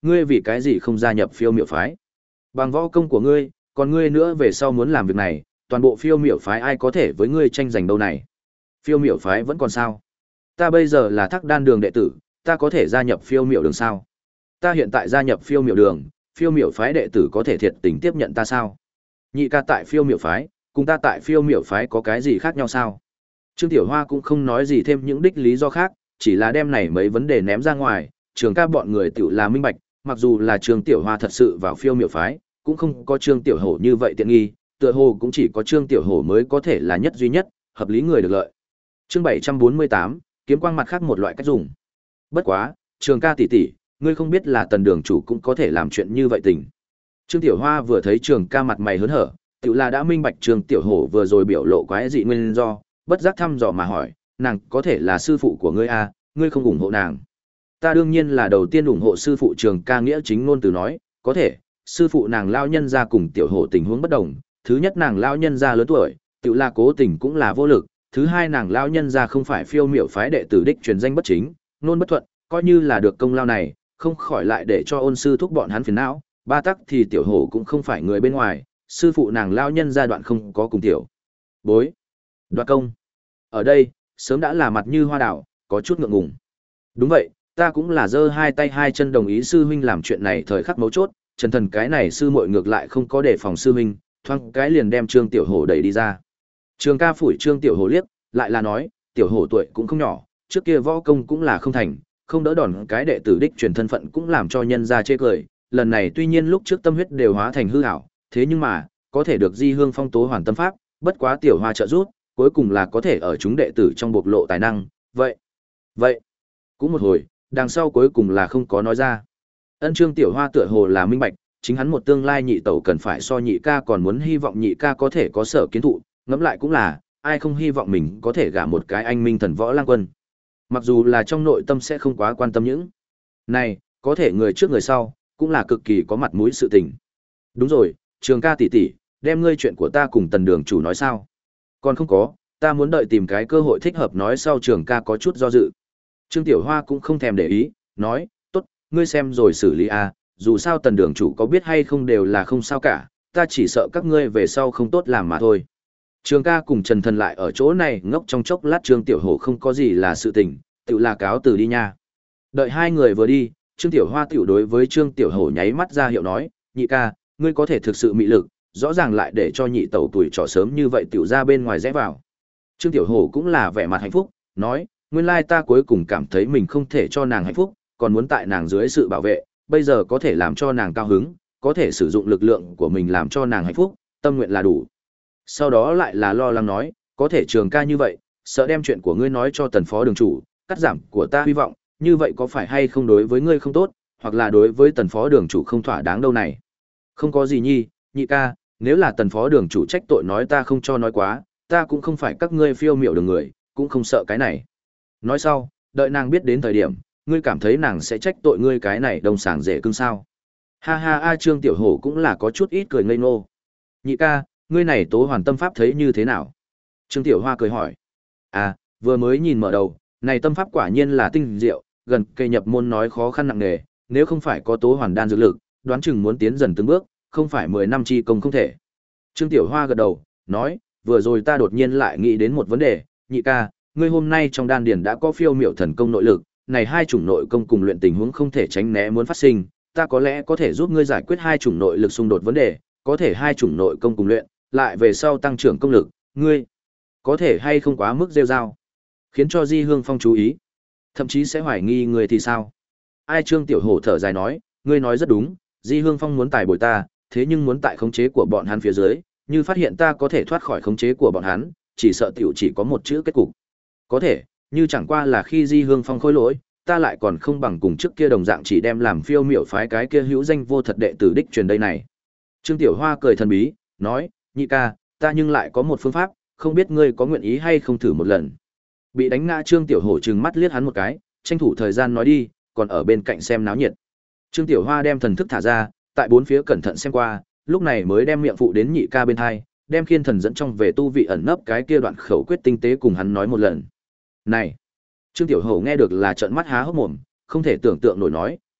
ngươi vì cái gì không gia nhập phiêu miểu phái? Bằng võ công của ngươi, còn ngươi nữa về sau muốn làm việc này, toàn bộ phiêu miểu phái ai có thể với ngươi tranh giành đâu này? Phiêu miểu phái vẫn còn sao? Ta bây giờ là Thác Đan đường đệ tử, ta có thể gia nhập phiêu miểu đường sao? Ta hiện tại gia nhập phiêu miểu đường, phiêu miểu phái đệ tử có thể thiệt tình tiếp nhận ta sao? Nhị ca tại phiêu miểu phái, cùng ta tại phiêu miểu phái có cái gì khác nhau sao? Trương Tiểu Hoa cũng không nói gì thêm những đích lý do khác, chỉ là đem này mấy vấn đề ném ra ngoài, Trường ca bọn người tiểu là minh bạch, mặc dù là Trương Tiểu Hoa thật sự vào phiêu miểu phái, cũng không có Trương Tiểu Hổ như vậy tiện nghi, tựa hồ cũng chỉ có Trương Tiểu Hổ mới có thể là nhất duy nhất, hợp lý người được lợi. Chương bảy trăm bốn mươi tám, kiếm quang mặt khác một loại cách dùng. Bất quá, Trường ca tỷ tỷ, ngươi không biết là Tần đường chủ cũng có thể làm chuyện như vậy tình. Trương Tiểu Hoa vừa thấy Trường ca mặt mày hớn hở, tiểu là đã minh bạch Trương Tiểu Hổ vừa rồi biểu lộ quái dị nguyên do, bất giác thăm dò mà hỏi, nàng có thể là sư phụ của ngươi à, ngươi không ủng hộ nàng? Ta đương nhiên là đầu tiên ủng hộ sư phụ Trường ca nghĩa chính ngôn từ nói, có thể, sư phụ nàng lao nhân ra cùng Tiểu Hổ tình huống bất đồng, thứ nhất nàng lao nhân ra lớn tuổi, tiểu là cố tình cũng là vô lực, thứ hai nàng lao nhân ra không phải phiêu miểu phái đệ tử đích truyền danh bất chính, nôn bất thuận, coi như là được công lao này, không khỏi lại để cho ôn sư thúc bọn hắn phiền não, ba tắc thì Tiểu Hổ cũng không phải người bên ngoài, sư phụ nàng lao nhân gia đoạn không có cùng tiểu bối đoạt công. Ở đây, sớm đã là mặt như hoa đảo, có chút ngượng ngùng. Đúng vậy, ta cũng là giơ hai tay hai chân đồng ý sư huynh làm chuyện này thời khắc mấu chốt, Trần Thần cái này sư muội ngược lại không có đề phòng sư huynh, thoáng cái liền đem Trương Tiểu Hổ đẩy đi ra. Trường ca phủi Trương Tiểu Hổ liếc, lại là nói, Tiểu Hổ tuổi cũng không nhỏ, trước kia võ công cũng là không thành, không đỡ đòn cái đệ tử đích truyền thân phận cũng làm cho nhân gia chê cười, lần này tuy nhiên lúc trước tâm huyết đều hóa thành hư ảo, thế nhưng mà, có thể được Di Hương Phong tố hoàn tâm pháp, bất quá Tiểu Hoa trợ giúp, cuối cùng là có thể ở chúng đệ tử trong bộc lộ tài năng, vậy, vậy, cũng một hồi, đằng sau cuối cùng là không có nói ra. Ân Trương Tiểu Hoa tựa hồ là minh bạch, chính hắn một tương lai nhị tẩu cần phải so nhị ca còn muốn hy vọng nhị ca có thể có sở kiến thụ, ngẫm lại cũng là, ai không hy vọng mình có thể gả một cái anh minh thần võ lang quân. Mặc dù là trong nội tâm sẽ không quá quan tâm những này, có thể người trước người sau, cũng là cực kỳ có mặt mũi sự tình. Đúng rồi, Trường ca tỷ tỷ, đem ngươi chuyện của ta cùng Tần đường chủ nói sao? Còn không có, ta muốn đợi tìm cái cơ hội thích hợp nói sau. Trường ca có chút do dự. Trương Tiểu Hoa cũng không thèm để ý, nói, tốt, ngươi xem rồi xử lý à, dù sao Tần đường chủ có biết hay không đều là không sao cả, ta chỉ sợ các ngươi về sau không tốt làm mà thôi. Trường ca cùng Trần Thần lại ở chỗ này ngốc trong chốc lát, Trương Tiểu Hổ không có gì là sự tình, tự là cáo từ đi nha. Đợi hai người vừa đi, Trương Tiểu Hoa tiểu đối với Trương Tiểu Hổ nháy mắt ra hiệu nói, nhị ca, ngươi có thể thực sự mị lực, rõ ràng lại để cho nhị tẩu tuổi trọ sớm như vậy tiểu ra bên ngoài rẽ vào. Trương Tiểu Hổ cũng là vẻ mặt hạnh phúc, nói, nguyên lai ta cuối cùng cảm thấy mình không thể cho nàng hạnh phúc, còn muốn tại nàng dưới sự bảo vệ, bây giờ có thể làm cho nàng cao hứng, có thể sử dụng lực lượng của mình làm cho nàng hạnh phúc, tâm nguyện là đủ. Sau đó lại là lo lắng nói, có thể Trường ca như vậy, sợ đem chuyện của ngươi nói cho Tần phó đường chủ, cắt giảm của ta hy vọng, như vậy có phải hay không đối với ngươi không tốt, hoặc là đối với Tần phó đường chủ không thỏa đáng đâu này. Không có gì nhi, nhị ca, nếu là Tần phó đường chủ trách tội nói ta không cho nói quá, ta cũng không phải các ngươi phiêu miểu đường người, cũng không sợ cái này. Nói sau, đợi nàng biết đến thời điểm, ngươi cảm thấy nàng sẽ trách tội ngươi cái này đồng sàng dễ cưng sao. Ha ha a Trương Tiểu Hổ cũng là có chút ít cười ngây ngô. Nhị ca, ngươi này tố hoàn tâm pháp thấy như thế nào? Trương Tiểu Hoa cười hỏi. À, vừa mới nhìn mở đầu, này tâm pháp quả nhiên là tinh diệu, gần cây nhập môn nói khó khăn nặng nề, nếu không phải có tố hoàn đan dược lực, đoán chừng muốn tiến dần từng bước, không phải mười năm chi công không thể. Trương Tiểu Hoa gật đầu, nói, vừa rồi ta đột nhiên lại nghĩ đến một vấn đề, nhị ca, ngươi hôm nay trong đan điền đã có phiêu miểu thần công nội lực, này hai chủng nội công cùng luyện tình huống không thể tránh né muốn phát sinh, ta có lẽ có thể giúp ngươi giải quyết hai chủng nội lực xung đột vấn đề, có thể hai chủng nội công cùng luyện, lại về sau tăng trưởng công lực, ngươi có thể hay không quá mức rêu rao, khiến cho Di Hương Phong chú ý, thậm chí sẽ hoài nghi người thì sao? Ai Trương Tiểu Hổ thở dài nói, ngươi nói rất đúng, Di Hương Phong muốn tài bồi ta, thế nhưng muốn tại khống chế của bọn hắn phía dưới, như phát hiện ta có thể thoát khỏi khống chế của bọn hắn, chỉ sợ tiểu chỉ có một chữ kết cục. Có thể, như chẳng qua là khi Di Hương Phong khôi lỗi, ta lại còn không bằng cùng trước kia đồng dạng chỉ đem làm phiêu miểu phái cái kia hữu danh vô thật đệ tử đích truyền đây này. Trương Tiểu Hoa cười thần bí, nói, nhị ca, ta nhưng lại có một phương pháp, không biết ngươi có nguyện ý hay không thử một lần. Bị đánh ngã Trương Tiểu Hổ trừng mắt liếc hắn một cái, tranh thủ thời gian nói đi, còn ở bên cạnh xem náo nhiệt. Trương Tiểu Hoa đem thần thức thả ra, tại bốn phía cẩn thận xem qua, lúc này mới đem miệng phụ đến nhị ca bên hai, đem khiên thần dẫn trong về tu vị ẩn nấp cái kia đoạn khẩu quyết tinh tế cùng hắn nói một lần. Này! Trương Tiểu Hổ nghe được là trợn mắt há hốc mồm, không thể tưởng tượng nổi nói,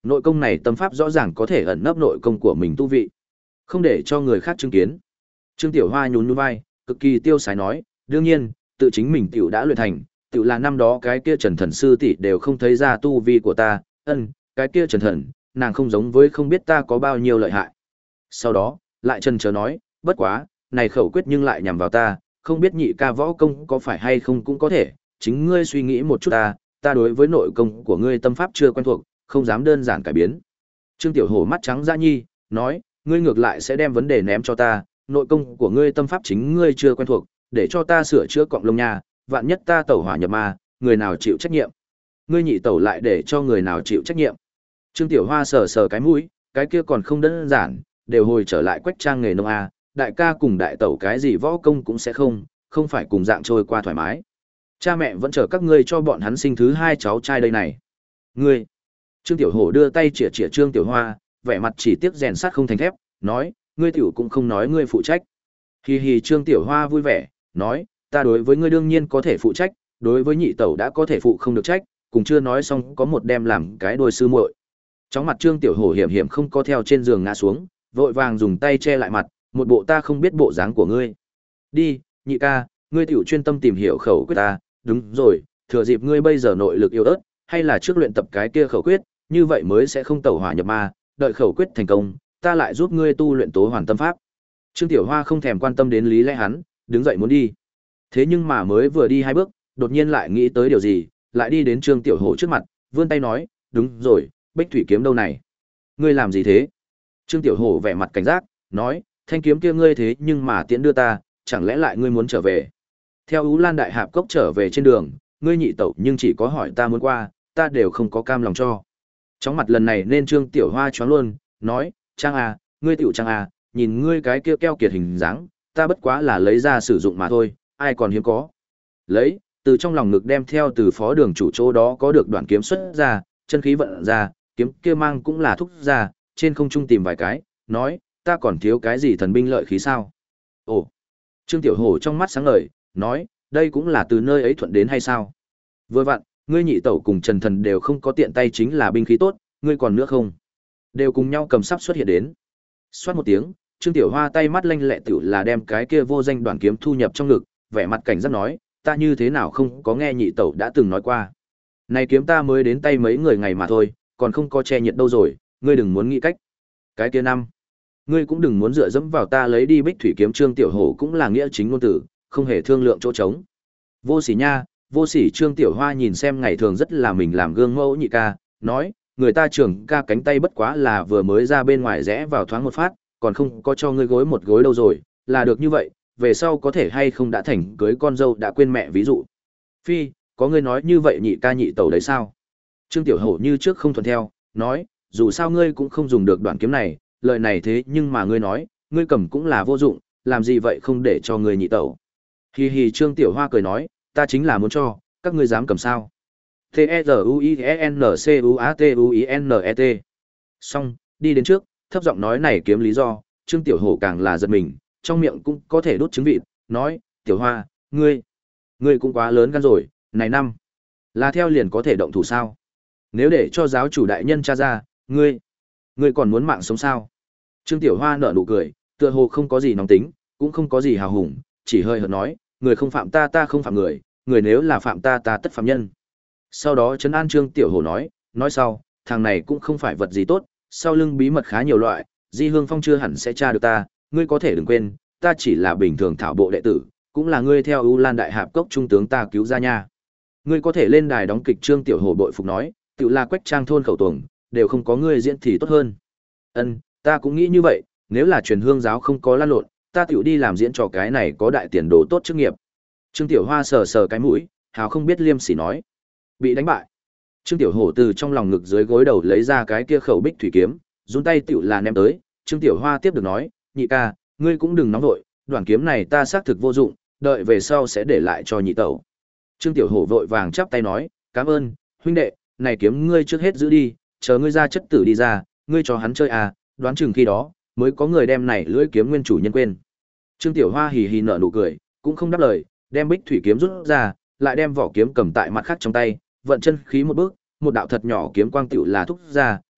Nội công này tâm pháp rõ ràng có thể ẩn nấp nội công của mình tu vị, không để cho người khác chứng kiến. Trương Tiểu Hoa nhún nhún vai, cực kỳ tiêu sái nói, đương nhiên, tự chính mình tiểu đã luyện thành, tiểu là năm đó cái kia Trần Thần sư tỷ đều không thấy ra tu vi của ta, ân, cái kia Trần Thần, nàng không giống với không biết ta có bao nhiêu lợi hại. Sau đó, lại chần chờ nói, bất quá, này khẩu quyết nhưng lại nhằm vào ta, không biết nhị ca võ công có phải hay không cũng có thể, chính ngươi suy nghĩ một chút ta, ta đối với nội công của ngươi tâm pháp chưa quen thuộc, không dám đơn giản cải biến. Trương Tiểu Hổ mắt trắng dã nhi, nói, ngươi ngược lại sẽ đem vấn đề ném cho ta, nội công của ngươi tâm pháp chính ngươi chưa quen thuộc, để cho ta sửa chữa cọng lông nha, vạn nhất ta tẩu hỏa nhập ma, người nào chịu trách nhiệm? Ngươi nhị tẩu lại để cho người nào chịu trách nhiệm? Trương Tiểu Hoa sờ sờ cái mũi, cái kia còn không đơn giản, đều hồi trở lại quách trang nghề nông a, đại ca cùng đại tẩu cái gì võ công cũng sẽ không, không phải cùng dạng trôi qua thoải mái. Cha mẹ vẫn chờ các ngươi cho bọn hắn sinh thứ hai cháu trai đây này. Ngươi. Trương Tiểu Hổ đưa tay chĩa chĩa Trương Tiểu Hoa, vẻ mặt chỉ tiếc rèn sắt không thành thép, nói, ngươi tiểu cũng không nói ngươi phụ trách. Hi hi Trương Tiểu Hoa vui vẻ, nói, ta đối với ngươi đương nhiên có thể phụ trách, đối với nhị tẩu đã có thể phụ không được trách, cùng chưa nói xong có một đem làm cái đôi sư muội. Chóng mặt Trương Tiểu Hổ hiểm hiểm không có theo trên giường ngã xuống, vội vàng dùng tay che lại mặt, một bộ ta không biết bộ dáng của ngươi. Đi, nhị ca, ngươi tiểu chuyên tâm tìm hiểu khẩu quyết ta, đúng rồi, thừa dịp ngươi bây giờ nội lực yếu ớt, hay là trước luyện tập cái kia khẩu quyết, như vậy mới sẽ không tẩu hỏa nhập ma, đợi khẩu quyết thành công, ta lại giúp ngươi tu luyện tố hoàn tâm pháp. Trương Tiểu Hoa không thèm quan tâm đến lý lẽ hắn, đứng dậy muốn đi. Thế nhưng mà mới vừa đi hai bước, đột nhiên lại nghĩ tới điều gì, lại đi đến Trương Tiểu Hổ trước mặt, vươn tay nói, đúng rồi, Bích Thủy kiếm đâu này? Ngươi làm gì thế? Trương Tiểu Hổ vẻ mặt cảnh giác, nói, thanh kiếm kia ngươi thế nhưng mà tiễn đưa ta, chẳng lẽ lại ngươi muốn trở về? Theo Ú Lan Đại Hạp Cốc trở về trên đường, ngươi nhị tẩu nhưng chỉ có hỏi ta muốn qua, ta đều không có cam lòng cho. Chóng mặt lần này nên Trương Tiểu Hoa choáng luôn, nói, Trang à, ngươi tiểu Trang à, nhìn ngươi cái kia keo kiệt hình dáng, ta bất quá là lấy ra sử dụng mà thôi, ai còn hiếm có. Lấy, từ trong lòng ngực đem theo từ phó đường chủ chỗ đó có được đoạn kiếm xuất ra, chân khí vận ra, kiếm kia mang cũng là thúc ra, trên không trung tìm vài cái, nói, ta còn thiếu cái gì thần binh lợi khí sao? Ồ, Trương Tiểu Hổ trong mắt sáng ngời, nói, đây cũng là từ nơi ấy thuận đến hay sao? Vừa vặn, ngươi nhị tẩu cùng Trần Thần đều không có tiện tay chính là binh khí tốt, ngươi còn nữa không? Đều cùng nhau cầm sắp xuất hiện đến. Xoát một tiếng, Trương Tiểu Hoa tay mắt lanh lẹ tiểu là đem cái kia vô danh đoạn kiếm thu nhập trong ngực, vẻ mặt cảnh giác nói, ta như thế nào không có nghe nhị tẩu đã từng nói qua. Này kiếm ta mới đến tay mấy người ngày mà thôi, còn không có che nhiệt đâu rồi, ngươi đừng muốn nghĩ cách. Cái kia năm, ngươi cũng đừng muốn dựa dẫm vào ta lấy đi Bích Thủy kiếm. Trương Tiểu Hổ cũng là nghĩa chính ngôn tử, không hề thương lượng chỗ trống. Vô sỉ nha, vô sỉ. Trương Tiểu Hoa nhìn xem ngày thường rất là mình làm gương mẫu nhị ca, nói, người ta trưởng ca cánh tay bất quá là vừa mới ra bên ngoài rẽ vào thoáng một phát, còn không có cho ngươi gối một gối đâu rồi, là được như vậy, về sau có thể hay không đã thành cưới con dâu đã quên mẹ ví dụ. Phi, có ngươi nói như vậy nhị ca nhị tẩu đấy sao? Trương Tiểu Hổ như trước không thuận theo, nói, dù sao ngươi cũng không dùng được đoạn kiếm này, lời này thế nhưng mà ngươi nói, ngươi cầm cũng là vô dụng, làm gì vậy không để cho ngươi nhị tẩu. Hi hi. Trương Tiểu Hoa cười nói, ta chính là muốn cho, các ngươi dám cầm sao? T E R U I E N C U A T U I N E T. Xong, đi đến trước, thấp giọng nói này kiếm lý do, Trương Tiểu Hổ càng là giật mình, trong miệng cũng có thể đút trứng vịt, nói, Tiểu Hoa, ngươi, ngươi cũng quá lớn gan rồi, này năm, là theo liền có thể động thủ sao? Nếu để cho giáo chủ đại nhân tra ra, ngươi, ngươi còn muốn mạng sống sao? Trương Tiểu Hoa nở nụ cười, tựa hồ không có gì nóng tính, cũng không có gì hào hùng, chỉ hơi hợt nói, người không phạm ta ta không phạm người, người nếu là phạm ta ta tất phạm nhân. Sau đó trấn an Trương Tiểu Hổ nói, nói sau, thằng này cũng không phải vật gì tốt, sau lưng bí mật khá nhiều loại, Di Hương Phong chưa hẳn sẽ tra được ta, ngươi có thể đừng quên, ta chỉ là bình thường thảo bộ đệ tử, cũng là ngươi theo U Lan Đại Hạp Cốc trung tướng ta cứu ra nha. Ngươi có thể lên đài đóng kịch. Trương Tiểu Hổ bội phục nói, tự là Quách Trang thôn khẩu tuồng, đều không có ngươi diễn thì tốt hơn. Ân, ta cũng nghĩ như vậy, nếu là truyền hương giáo không có lan lộn, ta tiểu đi làm diễn trò cái này có đại tiền đồ tốt chức nghiệp. Trương Tiểu Hoa sờ sờ cái mũi, hào không biết liêm sỉ nói, bị đánh bại. Trương Tiểu Hổ từ trong lòng ngực dưới gối đầu lấy ra cái kia khẩu Bích Thủy kiếm, run tay tiểu là ném tới. Trương Tiểu Hoa tiếp được nói, nhị ca, ngươi cũng đừng nóng vội, đoạn kiếm này ta xác thực vô dụng, đợi về sau sẽ để lại cho nhị tẩu. Trương Tiểu Hổ vội vàng chắp tay nói, cảm ơn, huynh đệ, này kiếm ngươi trước hết giữ đi, chờ ngươi ra chất tử đi ra, ngươi cho hắn chơi à, đoán chừng khi đó, mới có người đem này lưỡi kiếm nguyên chủ nhân quên. Trương Tiểu Hoa hì hì nở nụ cười, cũng không đáp lời, đem Bích Thủy kiếm rút ra, lại đem vỏ kiếm cầm tại mặt khác trong tay, vận chân khí một bước, một đạo thật nhỏ kiếm quang tiểu là thúc ra,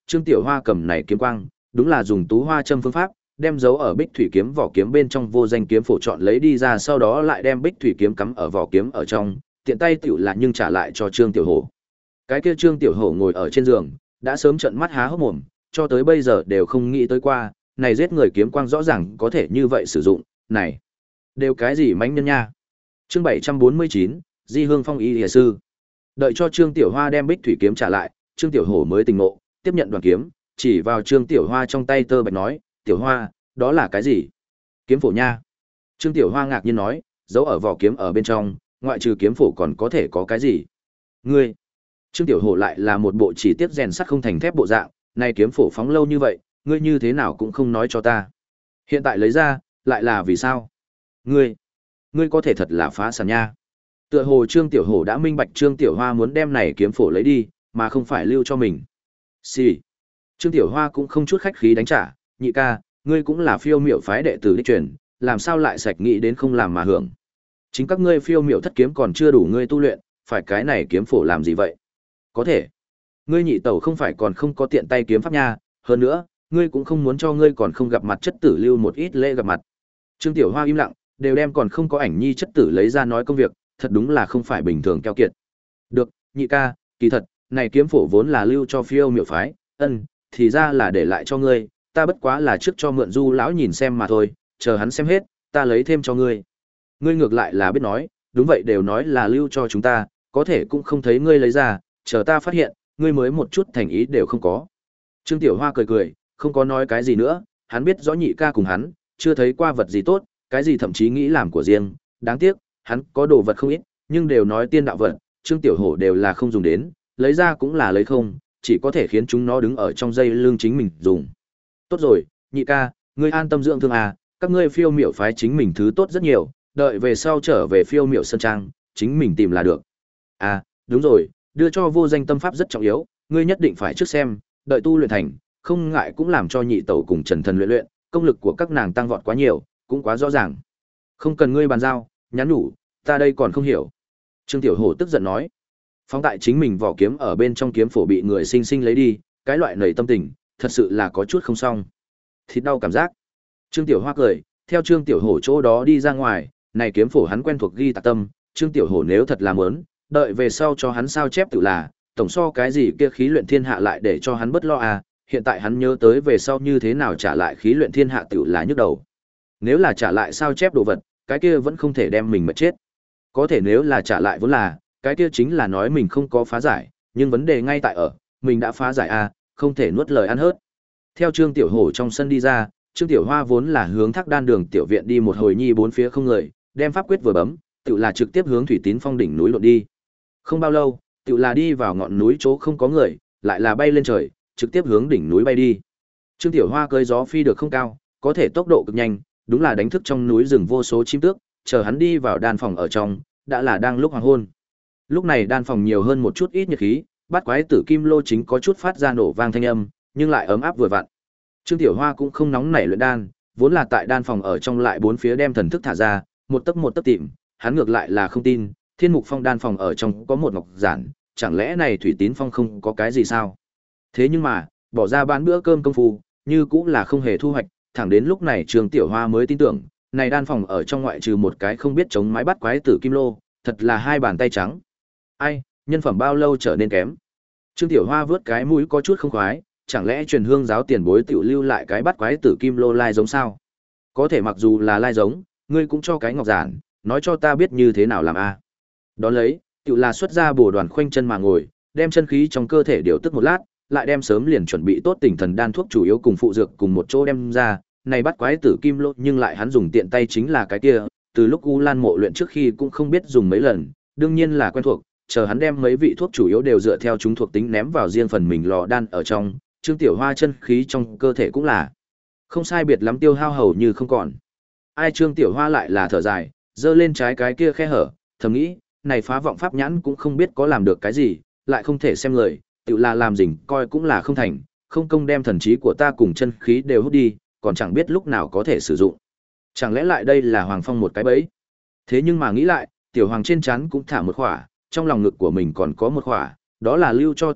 Trương Tiểu Hoa cầm này kiếm quang, đúng là dùng tú hoa châm phương pháp, đem dấu ở bích thủy kiếm vỏ kiếm bên trong vô danh kiếm phổ chọn lấy đi ra, sau đó lại đem bích thủy kiếm cắm ở vỏ kiếm ở trong, tiện tay tiểu là nhưng trả lại cho Trương Tiểu Hổ. Cái kia Trương Tiểu Hổ ngồi ở trên giường, đã sớm trợn mắt há hốc mồm, cho tới bây giờ đều không nghĩ tới qua, này giết người kiếm quang rõ ràng có thể như vậy sử dụng, này, đều cái gì mánh nhân nha. Chương bảy trăm bốn mươi chín, Di Hương Phong y y sư. Đợi cho Trương Tiểu Hoa đem bích thủy kiếm trả lại, Trương Tiểu Hổ mới tỉnh ngộ, tiếp nhận đoàn kiếm, chỉ vào Trương Tiểu Hoa trong tay tơ bạch nói, "Tiểu Hoa, đó là cái gì?" "Kiếm phổ nha." Trương Tiểu Hoa ngạc nhiên nói, "Giấu ở vỏ kiếm ở bên trong, ngoại trừ kiếm phổ còn có thể có cái gì?" "Ngươi?" Trương Tiểu Hổ lại là một bộ chỉ tiếc rèn sắt không thành thép bộ dạng, "Này kiếm phổ phóng lâu như vậy, ngươi như thế nào cũng không nói cho ta. Hiện tại lấy ra, lại là vì sao?" "Ngươi, ngươi có thể thật là phá sản nha." Tựa hồ Trương Tiểu Hổ đã minh bạch Trương Tiểu Hoa muốn đem này kiếm phổ lấy đi, mà không phải lưu cho mình. Xì. Trương Tiểu Hoa cũng không chút khách khí đánh trả, "Nhị ca, ngươi cũng là phiêu miểu phái đệ tử đích truyền, làm sao lại sạch nghĩ đến không làm mà hưởng. Chính các ngươi phiêu miểu thất kiếm còn chưa đủ ngươi tu luyện, phải cái này kiếm phổ làm gì vậy?" "Có thể. Ngươi nhị tẩu không phải còn không có tiện tay kiếm pháp nha, hơn nữa, ngươi cũng không muốn cho ngươi còn không gặp mặt chất tử lưu một ít lễ gặp mặt." Trương Tiểu Hoa im lặng, đều đem còn không có ảnh nhi chất tử lấy ra nói công việc, thật đúng là không phải bình thường keo kiệt. "Được, nhị ca, kỳ thật, này kiếm phổ vốn là lưu cho phiêu miểu phái, ân, thì ra là để lại cho ngươi, ta bất quá là trước cho mượn Du lão nhìn xem mà thôi, chờ hắn xem hết, ta lấy thêm cho ngươi." "Ngươi ngược lại là biết nói, đúng vậy đều nói là lưu cho chúng ta, có thể cũng không thấy ngươi lấy ra, chờ ta phát hiện, ngươi mới một chút thành ý đều không có." Trương Tiểu Hoa cười cười, không có nói cái gì nữa, hắn biết rõ nhị ca cùng hắn, chưa thấy qua vật gì tốt, cái gì thậm chí nghĩ làm của riêng, đáng tiếc, hắn có đồ vật không ít, nhưng đều nói tiên đạo vật, Trương Tiểu Hổ đều là không dùng đến, lấy ra cũng là lấy không, chỉ có thể khiến chúng nó đứng ở trong dây lưng chính mình dùng. "Tốt rồi, nhị ca, ngươi an tâm dưỡng thương à, các ngươi phiêu miểu phái chính mình thứ tốt rất nhiều, đợi về sau trở về phiêu miểu sơn trang, chính mình tìm là được. À, đúng rồi, đưa cho vô danh tâm pháp rất trọng yếu, ngươi nhất định phải trước xem, đợi tu luyện thành, không ngại cũng làm cho nhị tẩu cùng Trần Thần luyện luyện, công lực của các nàng tăng vọt quá nhiều, cũng quá rõ ràng. Không cần ngươi bàn giao, nhắn nhủ, ta đây còn không hiểu." Trương Tiểu Hổ tức giận nói. Phóng tại chính mình vỏ kiếm ở bên trong kiếm phổ bị người sinh sinh lấy đi, cái loại nảy tâm tình, thật sự là có chút không xong. Thịt đau cảm giác. Trương Tiểu Hoa cười, theo Trương Tiểu Hổ chỗ đó đi ra ngoài, này kiếm phổ hắn quen thuộc ghi tạc tâm, Trương Tiểu Hổ nếu thật là muốn, đợi về sau cho hắn sao chép tự là, tổng so cái gì kia khí luyện thiên hạ lại để cho hắn bất lo à, hiện tại hắn nhớ tới về sau như thế nào trả lại khí luyện thiên hạ tự là nhức đầu. Nếu là trả lại sao chép đồ vật, cái kia vẫn không thể đem mình mà chết. Có thể nếu là trả lại vốn là, cái kia chính là nói mình không có phá giải, nhưng vấn đề ngay tại ở, mình đã phá giải à, không thể nuốt lời ăn hớt. Theo Trương Tiểu Hổ trong sân đi ra, Trương Tiểu Hoa vốn là hướng Thác Đan đường tiểu viện đi một hồi nhi bốn phía không người, đem pháp quyết vừa bấm, tự là trực tiếp hướng Thủy Tín Phong đỉnh núi lộn đi. Không bao lâu, tự là đi vào ngọn núi chỗ không có người, lại là bay lên trời, trực tiếp hướng đỉnh núi bay đi. Trương Tiểu Hoa cưỡi gió phi được không cao, có thể tốc độ cực nhanh, đúng là đánh thức trong núi rừng vô số chim tước, chờ hắn đi vào đan phòng ở trong, đã là đang lúc hoàng hôn. Lúc này đan phòng nhiều hơn một chút ít nhiệt khí, bát quái tử kim lô chính có chút phát ra nổ vang thanh âm, nhưng lại ấm áp vừa vặn. Trương Tiểu Hoa cũng không nóng nảy luyện đan, vốn là tại đan phòng ở trong lại bốn phía đem thần thức thả ra, một tấc một tấc tìm, hắn ngược lại là không tin, Thiên Mục Phong đan phòng ở trong có một ngọc giản, chẳng lẽ này Thủy Tín Phong không có cái gì sao? Thế nhưng mà, bỏ ra bán bữa cơm công phu, như cũng là không hề thu hoạch, thẳng đến lúc này Trương Tiểu Hoa mới tin tưởng, này đan phòng ở trong ngoại trừ một cái không biết chống mái bắt quái tử kim lô, thật là hai bàn tay trắng. Ai, nhân phẩm bao lâu trở nên kém. Trương Tiểu Hoa vớt cái mũi có chút không khoái, chẳng lẽ truyền hương giáo tiền bối tiểu lưu lại cái bắt quái tử kim lô lai giống sao? Có thể mặc dù là lai giống, ngươi cũng cho cái ngọc giản, nói cho ta biết như thế nào làm a. À. Đón lấy, tiểu là xuất ra bổ đoàn khoanh chân mà ngồi, đem chân khí trong cơ thể điều tức một lát, lại đem sớm liền chuẩn bị tốt tỉnh thần đan thuốc chủ yếu cùng phụ dược cùng một chỗ đem ra, này bắt quái tử kim lô nhưng lại hắn dùng tiện tay chính là cái kia, từ lúc U Lan mộ luyện trước khi cũng không biết dùng mấy lần, đương nhiên là quen thuộc, chờ hắn đem mấy vị thuốc chủ yếu đều dựa theo chúng thuộc tính ném vào riêng phần mình lò đan ở trong, Trương Tiểu Hoa chân khí trong cơ thể cũng là không sai biệt lắm tiêu hao hầu như không còn. Ai Trương Tiểu Hoa lại là thở dài, giơ lên trái cái kia khe hở, thầm nghĩ, này phá vọng pháp nhãn cũng không biết có làm được cái gì, lại không thể xem người, tự là làm rình coi cũng là không thành, không công đem thần trí của ta cùng chân khí đều hút đi, còn chẳng biết lúc nào có thể sử dụng. Chẳng lẽ lại đây là Hoàng Phong một cái bẫy? Thế nhưng mà nghĩ lại, Tiểu Hoàng trên trán cũng thả một khỏa, trong lòng ngực của mình còn có một khỏa, đó là lưu cho Tiểu Hắc,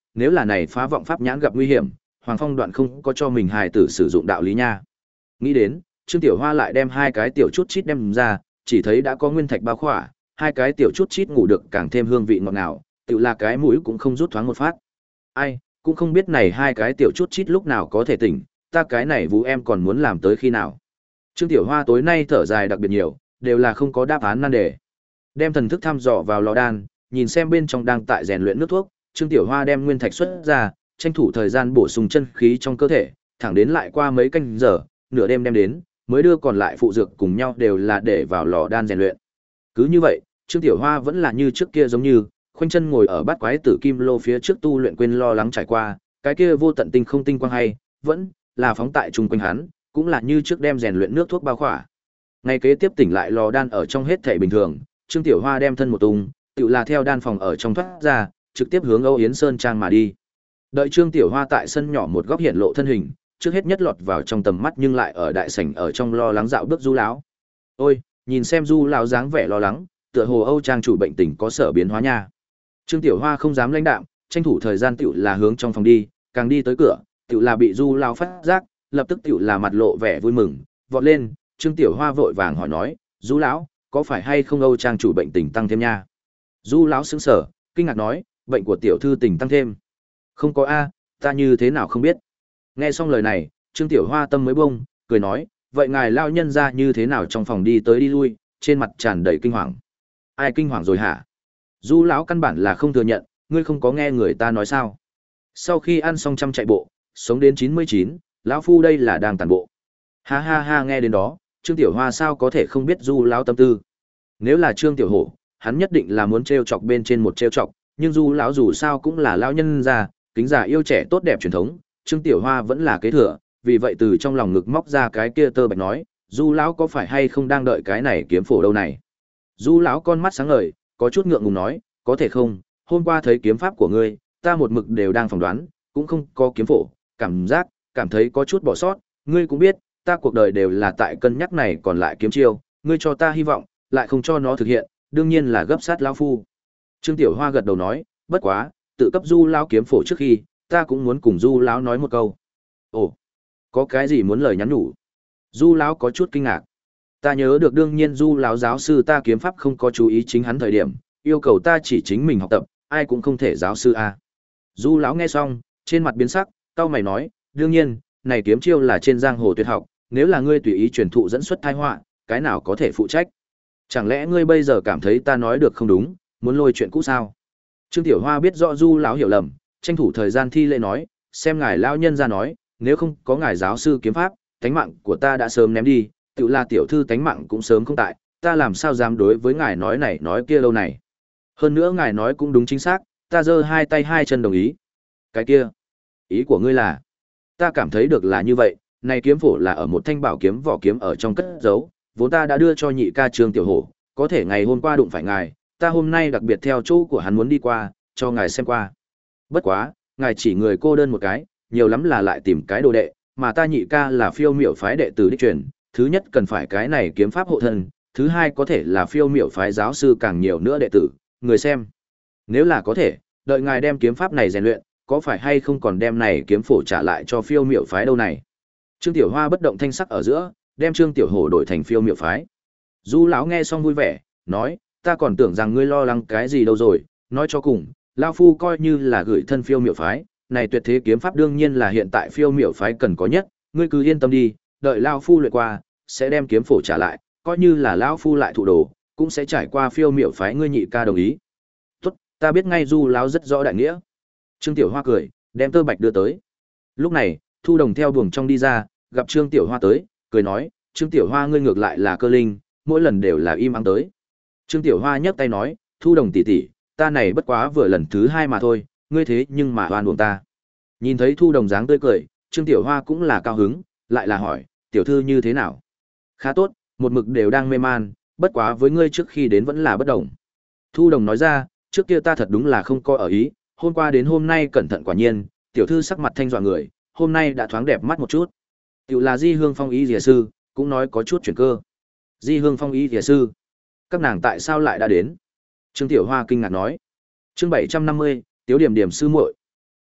nếu là này phá vọng pháp nhãn gặp nguy hiểm, Hoàng Phong đoạn không có cho mình hài tử sử dụng đạo lý nha. Nghĩ đến, Trương Tiểu Hoa lại đem hai cái tiểu chút chít đem ra, chỉ thấy đã có nguyên thạch bao khỏa, hai cái tiểu chút chít ngủ được càng thêm hương vị ngọt ngào, tự là cái mũi cũng không rút thoáng một phát. Ai, cũng không biết này hai cái tiểu chút chít lúc nào có thể tỉnh, ta cái này vũ em còn muốn làm tới khi nào. Trương Tiểu Hoa tối nay thở dài đặc biệt nhiều, đều là không có đáp án nan đề. Đem thần thức thăm dò vào lò đan, nhìn xem bên trong đang tại rèn luyện nước thuốc, Trương Tiểu Hoa đem nguyên thạch xuất ra, tranh thủ thời gian bổ sung chân khí trong cơ thể, thẳng đến lại qua mấy canh giờ, nửa đêm đem đến, mới đưa còn lại phụ dược cùng nhau đều là để vào lò đan rèn luyện. Cứ như vậy, Trương Tiểu Hoa vẫn là như trước kia giống như, khoanh chân ngồi ở bát quái tử kim lô phía trước tu luyện quên lo lắng trải qua, cái kia vô tận tinh không tinh quang hay, vẫn là phóng tại trung quanh hắn, cũng là như trước đem rèn luyện nước thuốc bao khỏa. Ngày kế tiếp tỉnh lại lò đan ở trong hết thảy bình thường, Trương Tiểu Hoa đem thân một tung, tự là theo đan phòng ở trong thoát ra, trực tiếp hướng Âu Yến Sơn trang mà đi. Đợi Trương Tiểu Hoa tại sân nhỏ một góc hiện lộ thân hình, trước hết nhất lọt vào trong tầm mắt nhưng lại ở đại sảnh ở trong lo lắng dạo bước Du lão. Ôi, nhìn xem Du lão dáng vẻ lo lắng, tựa hồ Âu trang chủ bệnh tình có sở biến hóa nha. Trương Tiểu Hoa không dám lãnh đạm, tranh thủ thời gian tiểu là hướng trong phòng đi, càng đi tới cửa, tiểu là bị Du lão phát giác, lập tức tiểu là mặt lộ vẻ vui mừng, vọt lên, Trương Tiểu Hoa vội vàng hỏi nói, "Du lão, có phải hay không Âu trang chủ bệnh tình tăng thêm nha?" Du lão sững sờ, kinh ngạc nói, "Bệnh của tiểu thư tình tăng thêm?" "Không có a, ta như thế nào không biết." Nghe xong lời này, Trương Tiểu Hoa tâm mới bông, cười nói, "Vậy ngài lao nhân ra như thế nào trong phòng đi tới đi lui, trên mặt tràn đầy kinh hoàng." "Ai kinh hoàng rồi hả?" Du lão căn bản là không thừa nhận, "Ngươi không có nghe người ta nói sao? Sau khi ăn xong trăm chạy bộ, sống đến chín mươi chín, lão phu đây là đang tàn bộ." Ha ha ha, nghe đến đó, Trương Tiểu Hoa sao có thể không biết Du lão tâm tư. Nếu là Trương Tiểu Hổ, hắn nhất định là muốn trêu chọc bên trên một trêu chọc, nhưng Du lão dù sao cũng là lão nhân già, kính già yêu trẻ tốt đẹp truyền thống, Trương Tiểu Hoa vẫn là kế thừa, vì vậy từ trong lòng ngực móc ra cái kia tơ bạch nói, "Du lão có phải hay không đang đợi cái này kiếm phổ đâu này?" Du lão con mắt sáng ngời, có chút ngượng ngùng nói, "Có thể không, hôm qua thấy kiếm pháp của ngươi, ta một mực đều đang phỏng đoán, cũng không có kiếm phổ, cảm giác, cảm thấy có chút bỏ sót, ngươi cũng biết, ta cuộc đời đều là tại cân nhắc này còn lại kiếm chiêu, ngươi cho ta hy vọng, lại không cho nó thực hiện, đương nhiên là gấp sát lão phu." Trương Tiểu Hoa gật đầu nói, "Bất quá, tự cấp Du lão kiếm phổ trước khi, ta cũng muốn cùng Du lão nói một câu." "Ồ, có cái gì muốn lời nhắn nhủ?" Du lão có chút kinh ngạc. "Ta nhớ được đương nhiên Du lão giáo sư ta kiếm pháp không có chú ý chính hắn thời điểm, yêu cầu ta chỉ chính mình học tập, ai cũng không thể giáo sư a." Du lão nghe xong, trên mặt biến sắc, cau mày nói, "Đương nhiên, này kiếm chiêu là trên giang hồ tuyệt học, nếu là ngươi tùy ý truyền thụ dẫn xuất tai họa, cái nào có thể phụ trách? Chẳng lẽ ngươi bây giờ cảm thấy ta nói được không đúng, muốn lôi chuyện cũ sao?" Trương Tiểu Hoa biết rõ Du lão hiểu lầm, tranh thủ thời gian thi lễ nói, "Xem ngài lão nhân ra nói, nếu không có ngài giáo sư kiếm pháp, tánh mạng của ta đã sớm ném đi, tự là tiểu thư tánh mạng cũng sớm không tại, ta làm sao dám đối với ngài nói này nói kia lâu này. Hơn nữa ngài nói cũng đúng chính xác, ta giơ hai tay hai chân đồng ý." "Cái kia, ý của ngươi là?" "Ta cảm thấy được là như vậy, này kiếm phổ là ở một thanh bảo kiếm vỏ kiếm ở trong cất giấu, vốn ta đã đưa cho nhị ca Trương Tiểu Hổ, có thể ngày hôm qua đụng phải ngài, ta hôm nay đặc biệt theo chỗ của hắn muốn đi qua, cho ngài xem qua. Bất quá, ngài chỉ người cô đơn một cái, nhiều lắm là lại tìm cái đồ đệ, mà ta nhị ca là phiêu miểu phái đệ tử đích truyền, thứ nhất cần phải cái này kiếm pháp hộ thân, thứ hai có thể là phiêu miểu phái giáo sư càng nhiều nữa đệ tử, người xem. Nếu là có thể, đợi ngài đem kiếm pháp này rèn luyện, có phải hay không còn đem này kiếm phổ trả lại cho phiêu miểu phái đâu này?" Trương Tiểu Hoa bất động thanh sắc ở giữa, đem Trương Tiểu Hổ đổi thành phiêu miểu phái. Du lão nghe xong vui vẻ, nói, "Ta còn tưởng rằng ngươi lo lắng cái gì đâu rồi, nói cho cùng, lão phu coi như là gửi thân phiêu miểu phái, này tuyệt thế kiếm pháp đương nhiên là hiện tại phiêu miểu phái cần có nhất, ngươi cứ yên tâm đi, đợi lão phu luyện qua, sẽ đem kiếm phổ trả lại, coi như là lão phu lại thụ đồ, cũng sẽ trải qua phiêu miểu phái ngươi nhị ca đồng ý." "Tốt, ta biết ngay." Du lão rất rõ đại nghĩa. Trương Tiểu Hoa cười, đem tơ bạch đưa tới. Lúc này, Thu Đồng theo buồng trong đi ra, gặp Trương Tiểu Hoa tới, cười nói, "Trương Tiểu Hoa ngươi ngược lại là cơ linh, mỗi lần đều là im ắng tới." Trương Tiểu Hoa nhấc tay nói, "Thu Đồng tỷ tỷ, ta này bất quá vừa lần thứ hai mà thôi, ngươi thế nhưng mà oan uổng ta." Nhìn thấy Thu Đồng dáng tươi cười, Trương Tiểu Hoa cũng là cao hứng, lại là hỏi, "Tiểu thư như thế nào?" "Khá tốt, một mực đều đang mê man, bất quá với ngươi trước khi đến vẫn là bất đồng." Thu Đồng nói ra, "Trước kia ta thật đúng là không coi ở ý, hôm qua đến hôm nay cẩn thận quả nhiên, tiểu thư sắc mặt thanh dọa người, hôm nay đã thoáng đẹp mắt một chút." Tiểu là Di Hương Phong ý Dìa sư, cũng nói có chút chuyển cơ. Di Hương Phong ý Dìa sư, các nàng tại sao lại đã đến? Trương Tiểu Hoa kinh ngạc nói. Chương bảy trăm năm mươi, Tiếu Điểm Điểm sư muội.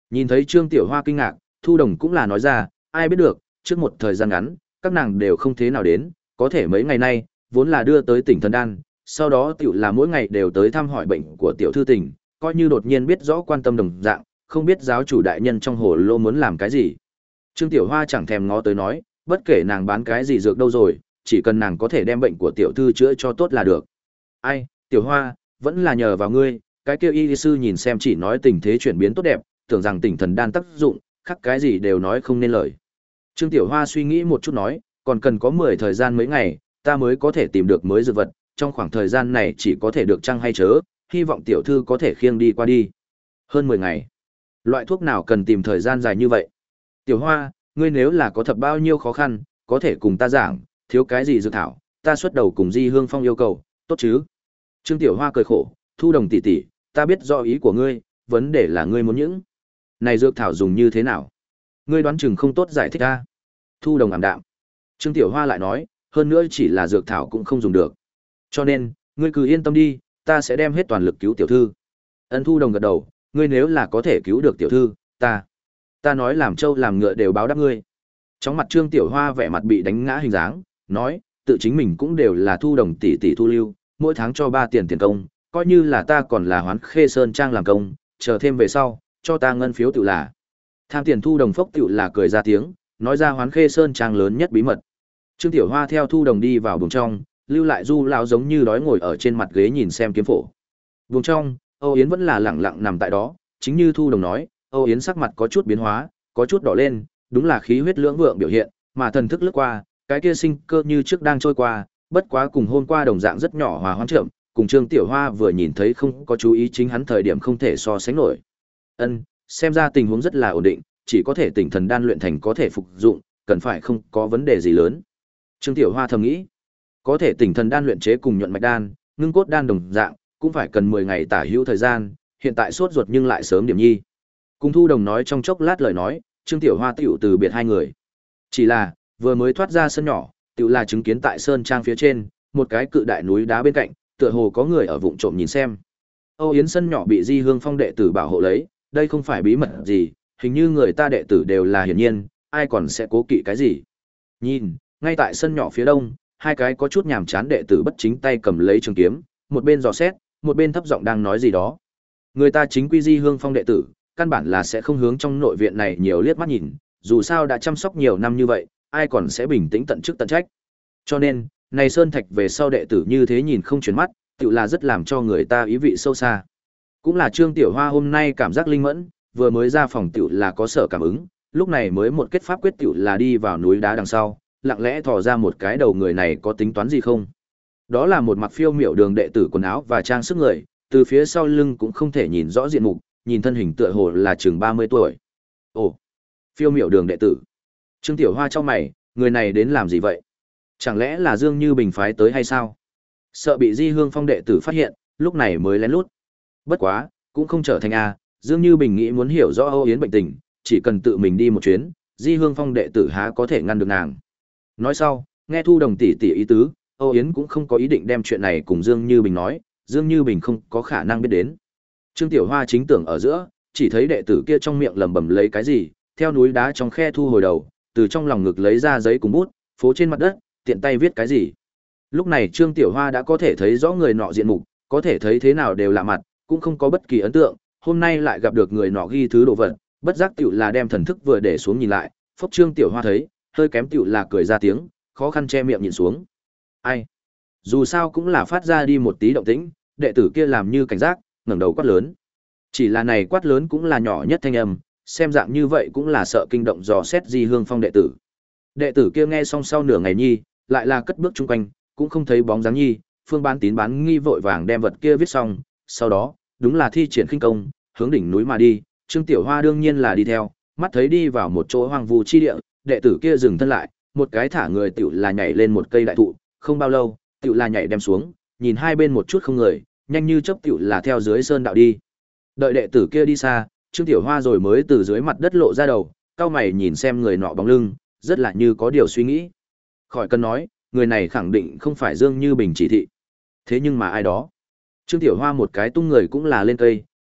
Nhìn thấy Trương Tiểu Hoa kinh ngạc, Thu Đồng cũng là nói ra, ai biết được, trước một thời gian ngắn, các nàng đều không thế nào đến, có thể mấy ngày nay, vốn là đưa tới tỉnh thần đan, sau đó tiểu là mỗi ngày đều tới thăm hỏi bệnh của tiểu thư tỉnh, coi như đột nhiên biết rõ quan tâm đồng dạng, không biết giáo chủ đại nhân trong hồ lô muốn làm cái gì. Trương Tiểu Hoa chẳng thèm ngó tới nói, bất kể nàng bán cái gì dược đâu rồi, chỉ cần nàng có thể đem bệnh của tiểu thư chữa cho tốt là được. Ai, Tiểu Hoa, vẫn là nhờ vào ngươi, cái kêu y sư nhìn xem chỉ nói tình thế chuyển biến tốt đẹp, tưởng rằng tỉnh thần đan tác dụng, khác cái gì đều nói không nên lời. Trương Tiểu Hoa suy nghĩ một chút nói, còn cần có mười thời gian mấy ngày, ta mới có thể tìm được mới dược vật, trong khoảng thời gian này chỉ có thể được chăng hay chớ, hy vọng tiểu thư có thể khiêng đi qua đi. Hơn mười ngày. Loại thuốc nào cần tìm thời gian dài như vậy? Tiểu Hoa, ngươi nếu là có thật bao nhiêu khó khăn, có thể cùng ta giảng, thiếu cái gì dược thảo, ta xuất đầu cùng Di Hương Phong yêu cầu, tốt chứ? Trương Tiểu Hoa cười khổ, Thu Đồng tỷ tỷ, ta biết rõ ý của ngươi, vấn đề là ngươi muốn những này dược thảo dùng như thế nào? Ngươi đoán chừng không tốt giải thích a. Thu Đồng ảm đạm. Trương Tiểu Hoa lại nói, hơn nữa chỉ là dược thảo cũng không dùng được. Cho nên, ngươi cứ yên tâm đi, ta sẽ đem hết toàn lực cứu tiểu thư. Ân Thu Đồng gật đầu, ngươi nếu là có thể cứu được tiểu thư, ta, ta nói làm trâu làm ngựa đều báo đáp ngươi. Trong mặt Trương Tiểu Hoa vẻ mặt bị đánh ngã hình dáng, nói, tự chính mình cũng đều là Thu Đồng tỷ tỷ thu lưu, mỗi tháng cho ba tiền tiền công, coi như là ta còn là Hoán Khê Sơn Trang làm công, chờ thêm về sau, cho ta ngân phiếu tự là. Tham tiền Thu Đồng phốc tự là cười ra tiếng, nói ra Hoán Khê Sơn Trang lớn nhất bí mật. Trương Tiểu Hoa theo Thu Đồng đi vào buồng trong, lưu lại Du lão giống như đói ngồi ở trên mặt ghế nhìn xem kiếm phổ. Buồng trong, Âu Yến vẫn là lẳng lặng nằm tại đó, chính như Thu Đồng nói, Âu Yến sắc mặt có chút biến hóa, có chút đỏ lên, đúng là khí huyết lưỡng vượng biểu hiện, mà thần thức lướt qua, cái kia sinh cơ như trước đang trôi qua, bất quá cùng hôm qua đồng dạng rất nhỏ hòa hoãn chậm, cùng Trương Tiểu Hoa vừa nhìn thấy không có chú ý chính hắn thời điểm không thể so sánh nổi. Ân, xem ra tình huống rất là ổn định, chỉ có thể tỉnh thần đan luyện thành có thể phục dụng, cần phải không có vấn đề gì lớn. Trương Tiểu Hoa thầm nghĩ, có thể tỉnh thần đan luyện chế cùng nhuận mạch đan, ngưng cốt đan đồng dạng, cũng phải cần mười ngày tả hữu thời gian, hiện tại sốt ruột nhưng lại sớm điểm nhi. Cùng Thu Đồng nói trong chốc lát lời nói, Trương Tiểu Hoa tiểu từ biệt hai người. Chỉ là, vừa mới thoát ra sân nhỏ, tiểu là chứng kiến tại sơn trang phía trên, một cái cự đại núi đá bên cạnh, tựa hồ có người ở vụng trộm nhìn xem. Âu Yến sân nhỏ bị Di Hương Phong đệ tử bảo hộ lấy, đây không phải bí mật gì, hình như người ta đệ tử đều là hiển nhiên, ai còn sẽ cố kỵ cái gì. Nhìn, ngay tại sân nhỏ phía đông, hai cái có chút nhàm chán đệ tử bất chính tay cầm lấy trường kiếm, một bên dò xét, một bên thấp giọng đang nói gì đó. Người ta chính quy Di Hương Phong đệ tử, căn bản là sẽ không hướng trong nội viện này nhiều liếc mắt nhìn, dù sao đã chăm sóc nhiều năm như vậy, ai còn sẽ bình tĩnh tận chức tận trách. Cho nên, này Sơn Thạch về sau đệ tử như thế nhìn không chuyển mắt, tự là rất làm cho người ta ý vị sâu xa. Cũng là Trương Tiểu Hoa hôm nay cảm giác linh mẫn, vừa mới ra phòng tiểu là có sở cảm ứng, lúc này mới một kết pháp quyết tiểu là đi vào núi đá đằng sau, lặng lẽ thò ra một cái đầu người này có tính toán gì không. Đó là một mặc phiêu miểu đường đệ tử quần áo và trang sức người, từ phía sau lưng cũng không thể nhìn rõ diện mục, nhìn thân hình tựa hồ là chừng ba mươi tuổi. Ồ, phiêu miểu đường đệ tử. Trương Tiểu Hoa trong mày, người này đến làm gì vậy? Chẳng lẽ là Dương Như Bình phái tới hay sao? Sợ bị Di Hương Phong đệ tử phát hiện, lúc này mới lén lút. Bất quá, cũng không trở thành a, Dương Như Bình nghĩ muốn hiểu rõ Âu Yến bệnh tình, chỉ cần tự mình đi một chuyến, Di Hương Phong đệ tử há có thể ngăn được nàng. Nói sau, nghe Thu Đồng tỷ tỷ ý tứ, Âu Yến cũng không có ý định đem chuyện này cùng Dương Như Bình nói, Dương Như Bình không có khả năng biết đến. Trương Tiểu Hoa chính tưởng ở giữa, chỉ thấy đệ tử kia trong miệng lẩm bẩm lấy cái gì, theo núi đá trong khe thu hồi đầu, từ trong lòng ngực lấy ra giấy cùng bút, phố trên mặt đất, tiện tay viết cái gì. Lúc này Trương Tiểu Hoa đã có thể thấy rõ người nọ diện mục, có thể thấy thế nào đều lạ mặt, cũng không có bất kỳ ấn tượng, hôm nay lại gặp được người nọ ghi thứ đồ vật, bất giác tiểu là đem thần thức vừa để xuống nhìn lại, phốc Trương Tiểu Hoa thấy, hơi kém tiểu là cười ra tiếng, khó khăn che miệng nhìn xuống. Ai? Dù sao cũng là phát ra đi một tí động tĩnh, đệ tử kia làm như cảnh giác, ngẩng đầu quát lớn. Chỉ là này quát lớn cũng là nhỏ nhất thanh âm, xem dạng như vậy cũng là sợ kinh động dò xét Di Hương Phong đệ tử. Đệ tử kia nghe xong sau nửa ngày nhi, lại là cất bước chung quanh, cũng không thấy bóng dáng nhi, Phương Bán Tín bán nghi vội vàng đem vật kia viết xong, sau đó, đúng là thi triển khinh công, hướng đỉnh núi mà đi, Trương Tiểu Hoa đương nhiên là đi theo, mắt thấy đi vào một chỗ hoang vu chi địa, đệ tử kia dừng thân lại, một cái thả người tiểu là nhảy lên một cây đại thụ, không bao lâu, tiểu là nhảy đem xuống, nhìn hai bên một chút không người, nhanh như chớp tiểu là theo dưới sơn đạo đi. Đợi đệ tử kia đi xa, Trương Tiểu Hoa rồi mới từ dưới mặt đất lộ ra đầu, cau mày nhìn xem người nọ bóng lưng, rất là như có điều suy nghĩ. Khỏi cần nói, người này khẳng định không phải Dương Như Bình chỉ thị. Thế nhưng mà ai đó? Trương Tiểu Hoa một cái tung người cũng là lên cây,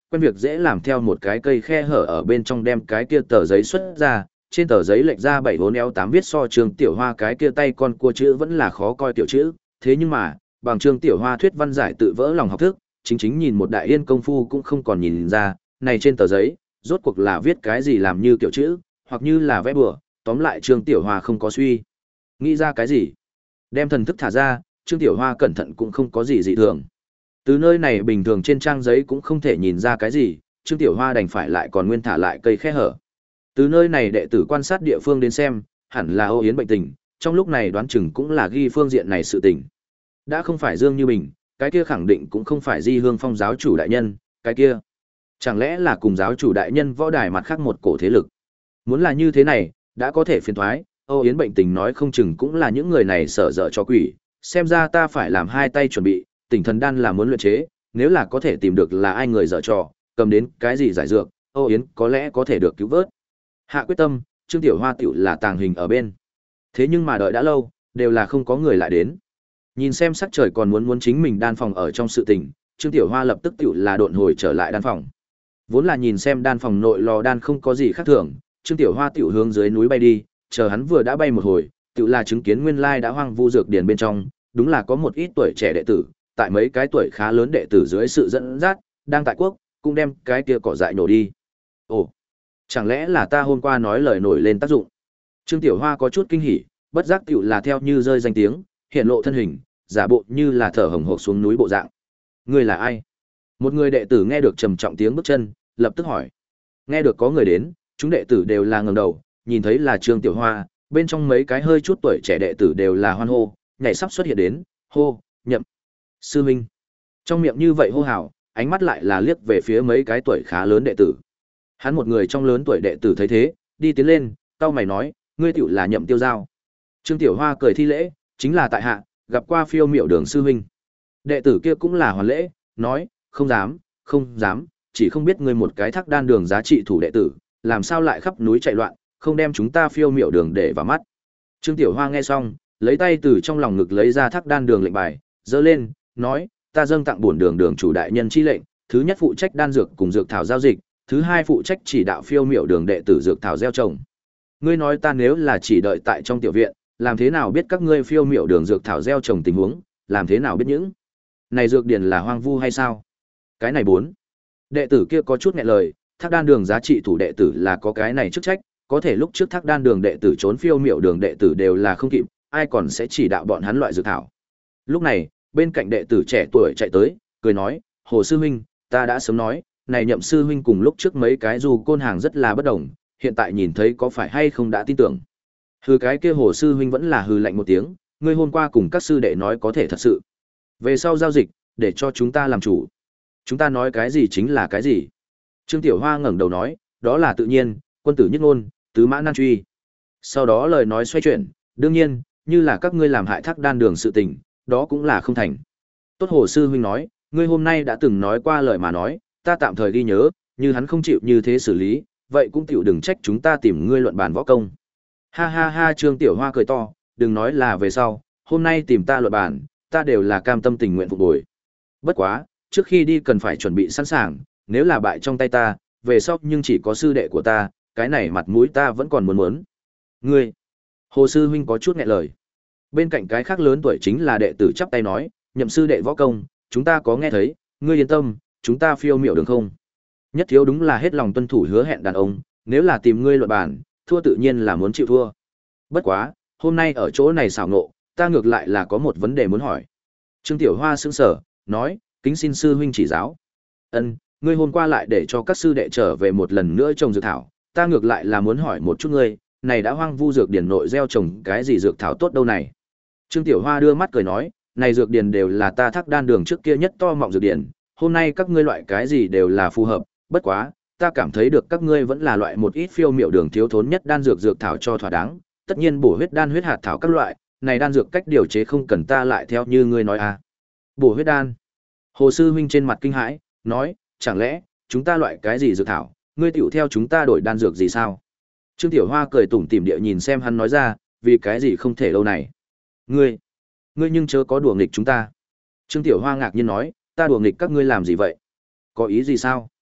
quen việc dễ làm theo một cái cây khe hở ở bên trong đem cái kia tờ giấy xuất ra, trên tờ giấy lệch ra bảy bốn éo tám viết so Trương Tiểu Hoa cái kia tay con cua chữ vẫn là khó coi tiểu chữ, thế nhưng mà, bằng Trương Tiểu Hoa thuyết văn giải tự vỡ lòng học thức, chính chính nhìn một đại yên công phu cũng không còn nhìn ra, này trên tờ giấy, rốt cuộc là viết cái gì làm như kiểu chữ, hoặc như là vẽ bừa, tóm lại Trương Tiểu Hoa không có suy nghĩ ra cái gì. Đem thần thức thả ra, Trương Tiểu Hoa cẩn thận cũng không có gì dị thường. Từ nơi này bình thường trên trang giấy cũng không thể nhìn ra cái gì, Trương Tiểu Hoa đành phải lại còn nguyên thả lại cây khe hở. Từ nơi này đệ tử quan sát địa phương đến xem, hẳn là Âu Yến bệnh tình, trong lúc này đoán chừng cũng là ghi phương diện này sự tình. Đã không phải Dương Như Bình, cái kia khẳng định cũng không phải Di Hương Phong giáo chủ đại nhân, cái kia chẳng lẽ là cùng giáo chủ đại nhân võ đài mặt khác một cổ thế lực. Muốn là như thế này, đã có thể phiền thoái, Âu Yến bệnh tình nói không chừng cũng là những người này sở dở cho quỷ, xem ra ta phải làm hai tay chuẩn bị, tỉnh thần đan là muốn luyện chế, nếu là có thể tìm được là ai người dở trò, cầm đến cái gì giải dược, Âu Yến có lẽ có thể được cứu vớt. Hạ quyết tâm, Trương Tiểu Hoa tiểu là tàng hình ở bên. Thế nhưng mà đợi đã lâu, đều là không có người lại đến. Nhìn xem sắc trời còn muốn muốn chính mình đan phòng ở trong sự tình, Trương Tiểu Hoa lập tức tiểu là độn hồi trở lại đan phòng. Vốn là nhìn xem đan phòng nội lò đan không có gì khác thường, Trương Tiểu Hoa tiểu hướng dưới núi bay đi, chờ hắn vừa đã bay một hồi, tiểu là chứng kiến nguyên lai đã hoang vu dược điển bên trong, đúng là có một ít tuổi trẻ đệ tử, tại mấy cái tuổi khá lớn đệ tử dưới sự dẫn dắt, đang tại quốc, cũng đem cái kia cỏ dại nổ đi. Ồ, chẳng lẽ là ta hôm qua nói lời nổi lên tác dụng? Trương Tiểu Hoa có chút kinh hỉ, bất giác tiểu là theo như rơi danh tiếng, hiện lộ thân hình, giả bộ như là thở hồng hộc xuống núi bộ dạng. Ngươi là ai? Một người đệ tử nghe được trầm trọng tiếng bước chân, lập tức hỏi. Nghe được có người đến, chúng đệ tử đều là ngẩng đầu, nhìn thấy là Trương Tiểu Hoa, bên trong mấy cái hơi chút tuổi trẻ đệ tử đều là hoan hô, nhảy sắp xuất hiện đến, hô, nhậm, sư huynh. Trong miệng như vậy hô hào, ánh mắt lại là liếc về phía mấy cái tuổi khá lớn đệ tử. Hắn một người trong lớn tuổi đệ tử thấy thế, đi tiến lên, cau mày nói, ngươi tiểu là Nhậm Tiêu Giao. Trương Tiểu Hoa cười thi lễ, chính là tại hạ, gặp qua Phiêu Miểu Đường sư huynh. Đệ tử kia cũng là hoàn lễ, nói, không dám, không dám, chỉ không biết ngươi một cái Thác Đan Đường giá trị thủ đệ tử, làm sao lại khắp núi chạy loạn, không đem chúng ta Phiêu Miểu Đường để vào mắt. Trương Tiểu Hoa nghe xong, lấy tay từ trong lòng ngực lấy ra Thác Đan Đường lệnh bài, giơ lên, nói, ta dâng tặng bổn đường đường chủ đại nhân chi lệnh, thứ nhất phụ trách đan dược cùng dược thảo giao dịch, thứ hai phụ trách chỉ đạo Phiêu Miểu Đường đệ tử dược thảo gieo trồng. Ngươi nói ta nếu là chỉ đợi tại trong tiểu viện, làm thế nào biết các ngươi Phiêu Miểu Đường dược thảo gieo trồng tình huống, làm thế nào biết những này dược điển là hoang vu hay sao? Cái này bốn. Đệ tử kia có chút nghẹn lời, Thác Đan Đường giá trị thủ đệ tử là có cái này chức trách, có thể lúc trước Thác Đan Đường đệ tử trốn Phiêu Miểu Đường đệ tử đều là không kịp, ai còn sẽ chỉ đạo bọn hắn loại dược thảo. Lúc này, bên cạnh đệ tử trẻ tuổi chạy tới, cười nói, Hồ sư huynh, ta đã sớm nói, này Nhậm sư huynh cùng lúc trước mấy cái dù côn hàng rất là bất đồng, hiện tại nhìn thấy có phải hay không đã tin tưởng. Hừ, cái kia Hồ sư huynh vẫn là hừ lạnh một tiếng, ngươi hôm qua cùng các sư đệ nói có thể thật sự. Về sau giao dịch, để cho chúng ta làm chủ. Chúng ta nói cái gì chính là cái gì. Trương Tiểu Hoa ngẩng đầu nói, đó là tự nhiên, quân tử nhất ngôn, tứ mã nan truy. Sau đó lời nói xoay chuyển, đương nhiên, như là các ngươi làm hại Thác Đan Đường sự tình, đó cũng là không thành. Tốt Hồ sư huynh nói, ngươi hôm nay đã từng nói qua lời mà nói, ta tạm thời ghi nhớ, như hắn không chịu như thế xử lý, vậy cũng tiểu đừng trách chúng ta tìm ngươi luận bàn võ công. Ha ha ha, Trương Tiểu Hoa cười to, đừng nói là về sau, hôm nay tìm ta luận bàn, ta đều là cam tâm tình nguyện phục bồi. Bất quá, trước khi đi cần phải chuẩn bị sẵn sàng, nếu là bại trong tay ta, về sau nhưng chỉ có sư đệ của ta, cái này mặt mũi ta vẫn còn muốn muốn. Ngươi, Hồ sư huynh có chút nghẹn lời. Bên cạnh cái khác lớn tuổi chính là đệ tử chắp tay nói, Nhậm sư đệ võ công, chúng ta có nghe thấy, ngươi yên tâm, chúng ta Phiêu Miểu Đường không. Nhất thiếu đúng là hết lòng tuân thủ hứa hẹn đàn ông, nếu là tìm ngươi luận bàn, thua tự nhiên là muốn chịu thua. Bất quá, hôm nay ở chỗ này xảo ngộ, ta ngược lại là có một vấn đề muốn hỏi. Trương Tiểu Hoa sững sờ, nói, kính xin sư huynh chỉ giáo. Ân, ngươi hôm qua lại để cho các sư đệ trở về một lần nữa trồng dược thảo, ta ngược lại là muốn hỏi một chút ngươi, này đã hoang vu dược điển nội gieo trồng cái gì dược thảo tốt đâu này. Trương Tiểu Hoa đưa mắt cười nói, này dược điển đều là ta Thác Đan Đường trước kia nhất to mọng dược điển, hôm nay các ngươi loại cái gì đều là phù hợp, bất quá, ta cảm thấy được các ngươi vẫn là loại một ít Phiêu Miểu Đường thiếu thốn nhất đan dược dược thảo cho thỏa đáng, tất nhiên bổ huyết đan huyết hạt thảo các loại, này đan dược cách điều chế không cần ta lại theo như ngươi nói à. Bổ huyết đan. Hồ sư huynh trên mặt kinh hãi, nói, chẳng lẽ, chúng ta loại cái gì dược thảo, ngươi tiểu theo chúng ta đổi đan dược gì sao? Trương Tiểu Hoa cười tủm tỉm địa nhìn xem hắn nói ra, vì cái gì không thể lâu này. Ngươi, ngươi nhưng chớ có đùa nghịch chúng ta. Trương Tiểu Hoa ngạc nhiên nói, ta đùa nghịch các ngươi làm gì vậy? Có ý gì sao?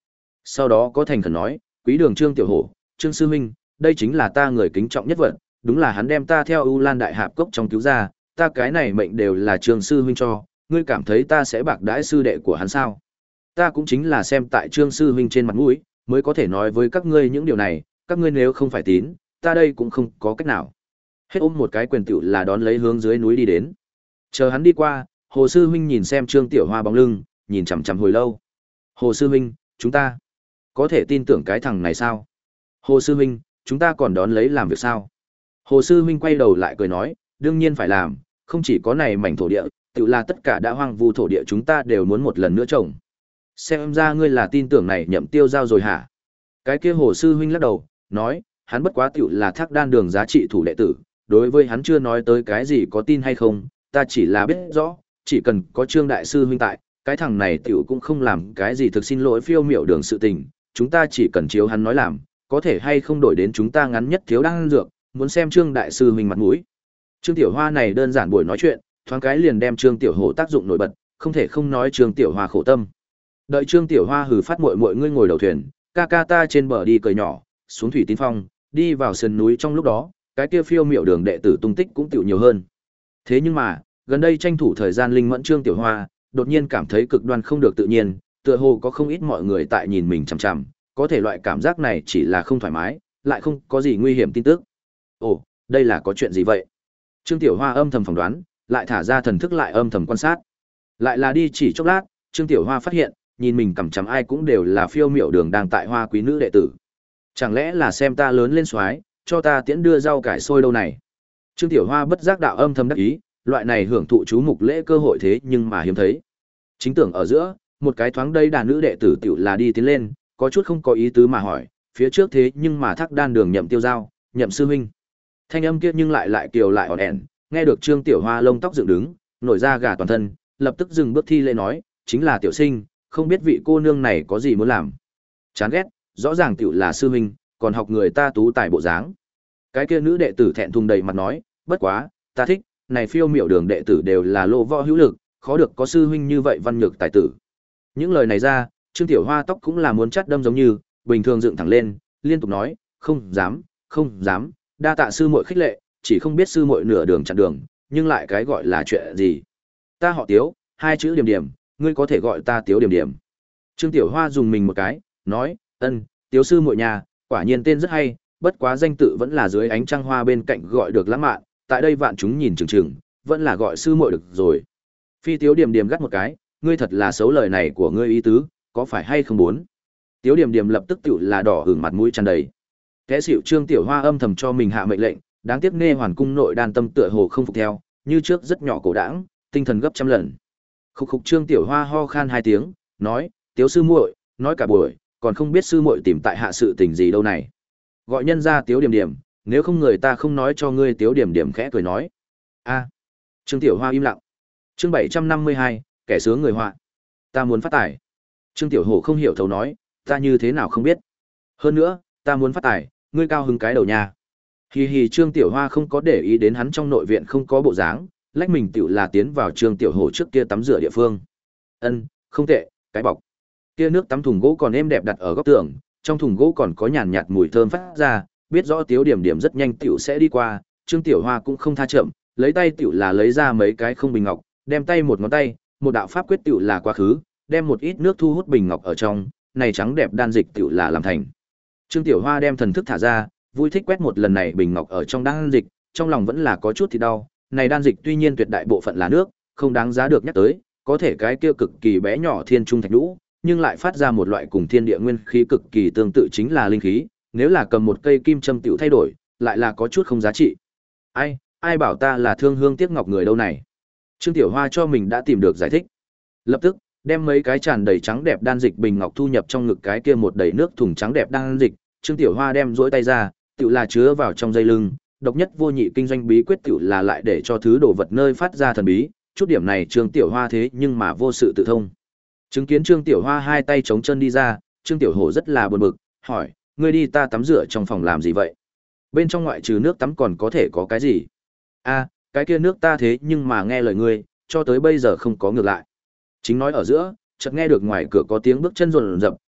Sau đó có thành khẩn nói, quý đường Trương Tiểu Hổ, Trương sư huynh, đây chính là ta người kính trọng nhất vật, đúng là hắn đem ta theo U Lan Đại Hạp Cốc trong cứu ra, ta cái này mệnh đều là Trương sư huynh cho, ngươi cảm thấy ta sẽ bạc đãi sư đệ của hắn sao? Ta cũng chính là xem tại Trương sư huynh trên mặt mũi, mới có thể nói với các ngươi những điều này, các ngươi nếu không phải tín, ta đây cũng không có cách nào. Hết ôm một cái quyền tiểu là đón lấy hướng dưới núi đi đến. Chờ hắn đi qua, Hồ sư huynh nhìn xem Trương Tiểu Hoa bóng lưng, nhìn chằm chằm hồi lâu. Hồ sư huynh, chúng ta có thể tin tưởng cái thằng này sao? Hồ sư huynh, chúng ta còn đón lấy làm việc sao? Hồ sư huynh quay đầu lại cười nói, đương nhiên phải làm, không chỉ có này mảnh thổ địa, tự là tất cả đã hoang vu thổ địa chúng ta đều muốn một lần nữa trồng. Xem ra ngươi là tin tưởng này nhậm tiêu giao rồi hả? Cái kia Hồ sư huynh lắc đầu, nói, hắn bất quá tiểu là Thác Đan Đường giá trị thủ đệ tử, đối với hắn chưa nói tới cái gì có tin hay không, ta chỉ là biết rõ, chỉ cần có Trương đại sư huynh tại, cái thằng này tiểu cũng không làm cái gì thực xin lỗi phiêu miểu đường sự tình, chúng ta chỉ cần chiếu hắn nói làm, có thể hay không đổi đến chúng ta ngắn nhất thiếu đan dược, muốn xem Trương đại sư huynh mặt mũi. Trương Tiểu Hoa này đơn giản buổi nói chuyện, thoáng cái liền đem Trương Tiểu Hổ tác dụng nổi bật, không thể không nói Trương Tiểu Hoa khổ tâm. Đợi Trương Tiểu Hoa hừ phát muội muội ngươi ngồi đầu thuyền, ca ca ta trên bờ đi cười nhỏ, xuống thủy tín phong, đi vào sườn núi trong lúc đó, cái kia phiêu miểu đường đệ tử tung tích cũng tiểu nhiều hơn. Thế nhưng mà, gần đây tranh thủ thời gian linh mẫn Trương Tiểu Hoa, đột nhiên cảm thấy cực đoan không được tự nhiên, tựa hồ có không ít mọi người tại nhìn mình chằm chằm, có thể loại cảm giác này chỉ là không thoải mái, lại không có gì nguy hiểm tin tức. Ồ, đây là có chuyện gì vậy? Trương Tiểu Hoa âm thầm phỏng đoán, lại thả ra thần thức lại âm thầm quan sát. Lại là đi chỉ chốc lát, Trương Tiểu Hoa phát hiện, nhìn mình cằm chằm ai cũng đều là phiêu miểu đường đang tại hoa quý nữ đệ tử. Chẳng lẽ là xem ta lớn lên xoái, cho ta tiễn đưa rau cải sôi đâu này? Trương Tiểu Hoa bất giác đạo âm thầm đắc ý, loại này hưởng thụ chú mục lễ cơ hội thế nhưng mà hiếm thấy. Chính tưởng ở giữa, một cái thoáng đây đàn nữ đệ tử tiểu là đi tiến lên, có chút không có ý tứ mà hỏi, phía trước thế nhưng mà Thác Đan Đường nhậm tiêu giao, nhậm sư huynh. Thanh âm kia nhưng lại lại kiều lại ỏn ẻn, nghe được Trương Tiểu Hoa lông tóc dựng đứng, nổi da gà toàn thân, lập tức dừng bước thi lễ nói, chính là tiểu sinh, không biết vị cô nương này có gì muốn làm. Chán ghét, rõ ràng tiểu là sư huynh, còn học người ta tú tài bộ dáng. Cái kia nữ đệ tử thẹn thùng đầy mặt nói, bất quá, ta thích, này phiêu miểu đường đệ tử đều là lô võ hữu lực, khó được có sư huynh như vậy văn nhược tài tử. Những lời này ra, Trương Tiểu Hoa tóc cũng là muốn chắt đâm giống như, bình thường dựng thẳng lên, liên tục nói, không dám, không dám, đa tạ sư muội khích lệ, chỉ không biết sư muội nửa đường chặn đường, nhưng lại cái gọi là chuyện gì. Ta họ Tiếu, hai chữ điểm điểm, ngươi có thể gọi ta Tiếu điểm điểm. Trương Tiểu Hoa dùng mình một cái, nói, ân, Tiếu sư muội nhà, quả nhiên tên rất hay, bất quá danh tự vẫn là dưới ánh trăng hoa bên cạnh gọi được lãng mạn, tại đây vạn chúng nhìn chừng chừng, vẫn là gọi sư muội được rồi. Phi Tiếu điểm điểm gắt một cái, ngươi thật là xấu lời này của ngươi ý tứ, có phải hay không muốn? Tiếu điểm điểm lập tức tiểu là đỏ hửng mặt mũi tràn đầy. Kẻ xỉu Trương Tiểu Hoa âm thầm cho mình hạ mệnh lệnh, đáng tiếc Nghe Hoàn cung nội đan tâm tựa hồ không phục theo, như trước rất nhỏ cổ đãng, tinh thần gấp trăm lần. Khục khục Trương Tiểu Hoa ho khan hai tiếng, nói, Tiếu sư muội, nói cả buổi, còn không biết sư muội tìm tại hạ sự tình gì đâu này. Gọi nhân ra Tiếu điểm điểm, nếu không người ta không nói cho ngươi. Tiếu điểm điểm khẽ cười nói. A. Trương Tiểu Hoa im lặng. Chương bảy trăm năm mươi hai, kẻ sướng người họa. Ta muốn phát tài. Trương Tiểu Hổ không hiểu thấu nói, ta như thế nào không biết. Hơn nữa, ta muốn phát tài, ngươi cao hứng cái đầu nha. Hì hì Trương Tiểu Hoa không có để ý đến hắn trong nội viện không có bộ dáng, lách mình tiểu là tiến vào Trương Tiểu Hổ trước kia tắm rửa địa phương. Ân, không tệ, cái bọc. Kia nước tắm thùng gỗ còn êm đẹp đặt ở góc tường, trong thùng gỗ còn có nhàn nhạt mùi thơm phát ra, biết rõ Tiếu điểm điểm rất nhanh tiểu sẽ đi qua, Trương Tiểu Hoa cũng không tha chậm, lấy tay tiểu là lấy ra mấy cái không bình ngọc, đem tay một ngón tay, một đạo pháp quyết tiểu là quá khứ, đem một ít nước thu hút bình ngọc ở trong, này trắng đẹp đan dịch tiểu là làm thành. Trương Tiểu Hoa đem thần thức thả ra, vui thích quét một lần này bình ngọc ở trong đan dịch, trong lòng vẫn là có chút thì đau, này đan dịch tuy nhiên tuyệt đại bộ phận là nước, không đáng giá được nhắc tới, có thể cái kia cực kỳ bé nhỏ thiên trung thạch nhũ, nhưng lại phát ra một loại cùng thiên địa nguyên khí cực kỳ tương tự chính là linh khí, nếu là cầm một cây kim châm tiểu thay đổi, lại là có chút không giá trị. Ai, ai bảo ta là thương hương tiếc ngọc người đâu này. Trương Tiểu Hoa cho mình đã tìm được giải thích. Lập tức, đem mấy cái tràn đầy trắng đẹp đan dịch bình ngọc thu nhập trong ngực cái kia một đầy nước thùng trắng đẹp đan dịch, Trương Tiểu Hoa đem duỗi tay ra, tiểu là chứa vào trong dây lưng, độc nhất vô nhị kinh doanh bí quyết tiểu là lại để cho thứ đồ vật nơi phát ra thần bí, chút điểm này Trương Tiểu Hoa thế nhưng mà vô sự tự thông. Chứng kiến Trương Tiểu Hoa hai tay chống chân đi ra, Trương Tiểu Hổ rất là buồn bực, hỏi, ngươi đi ta tắm rửa trong phòng làm gì vậy? Bên trong ngoại trừ nước tắm còn có thể có cái gì? A, cái kia nước ta thế nhưng mà nghe lời ngươi, cho tới bây giờ không có ngược lại. Chính nói ở giữa, chợt nghe được ngoài cửa có tiếng bước chân rồn rập,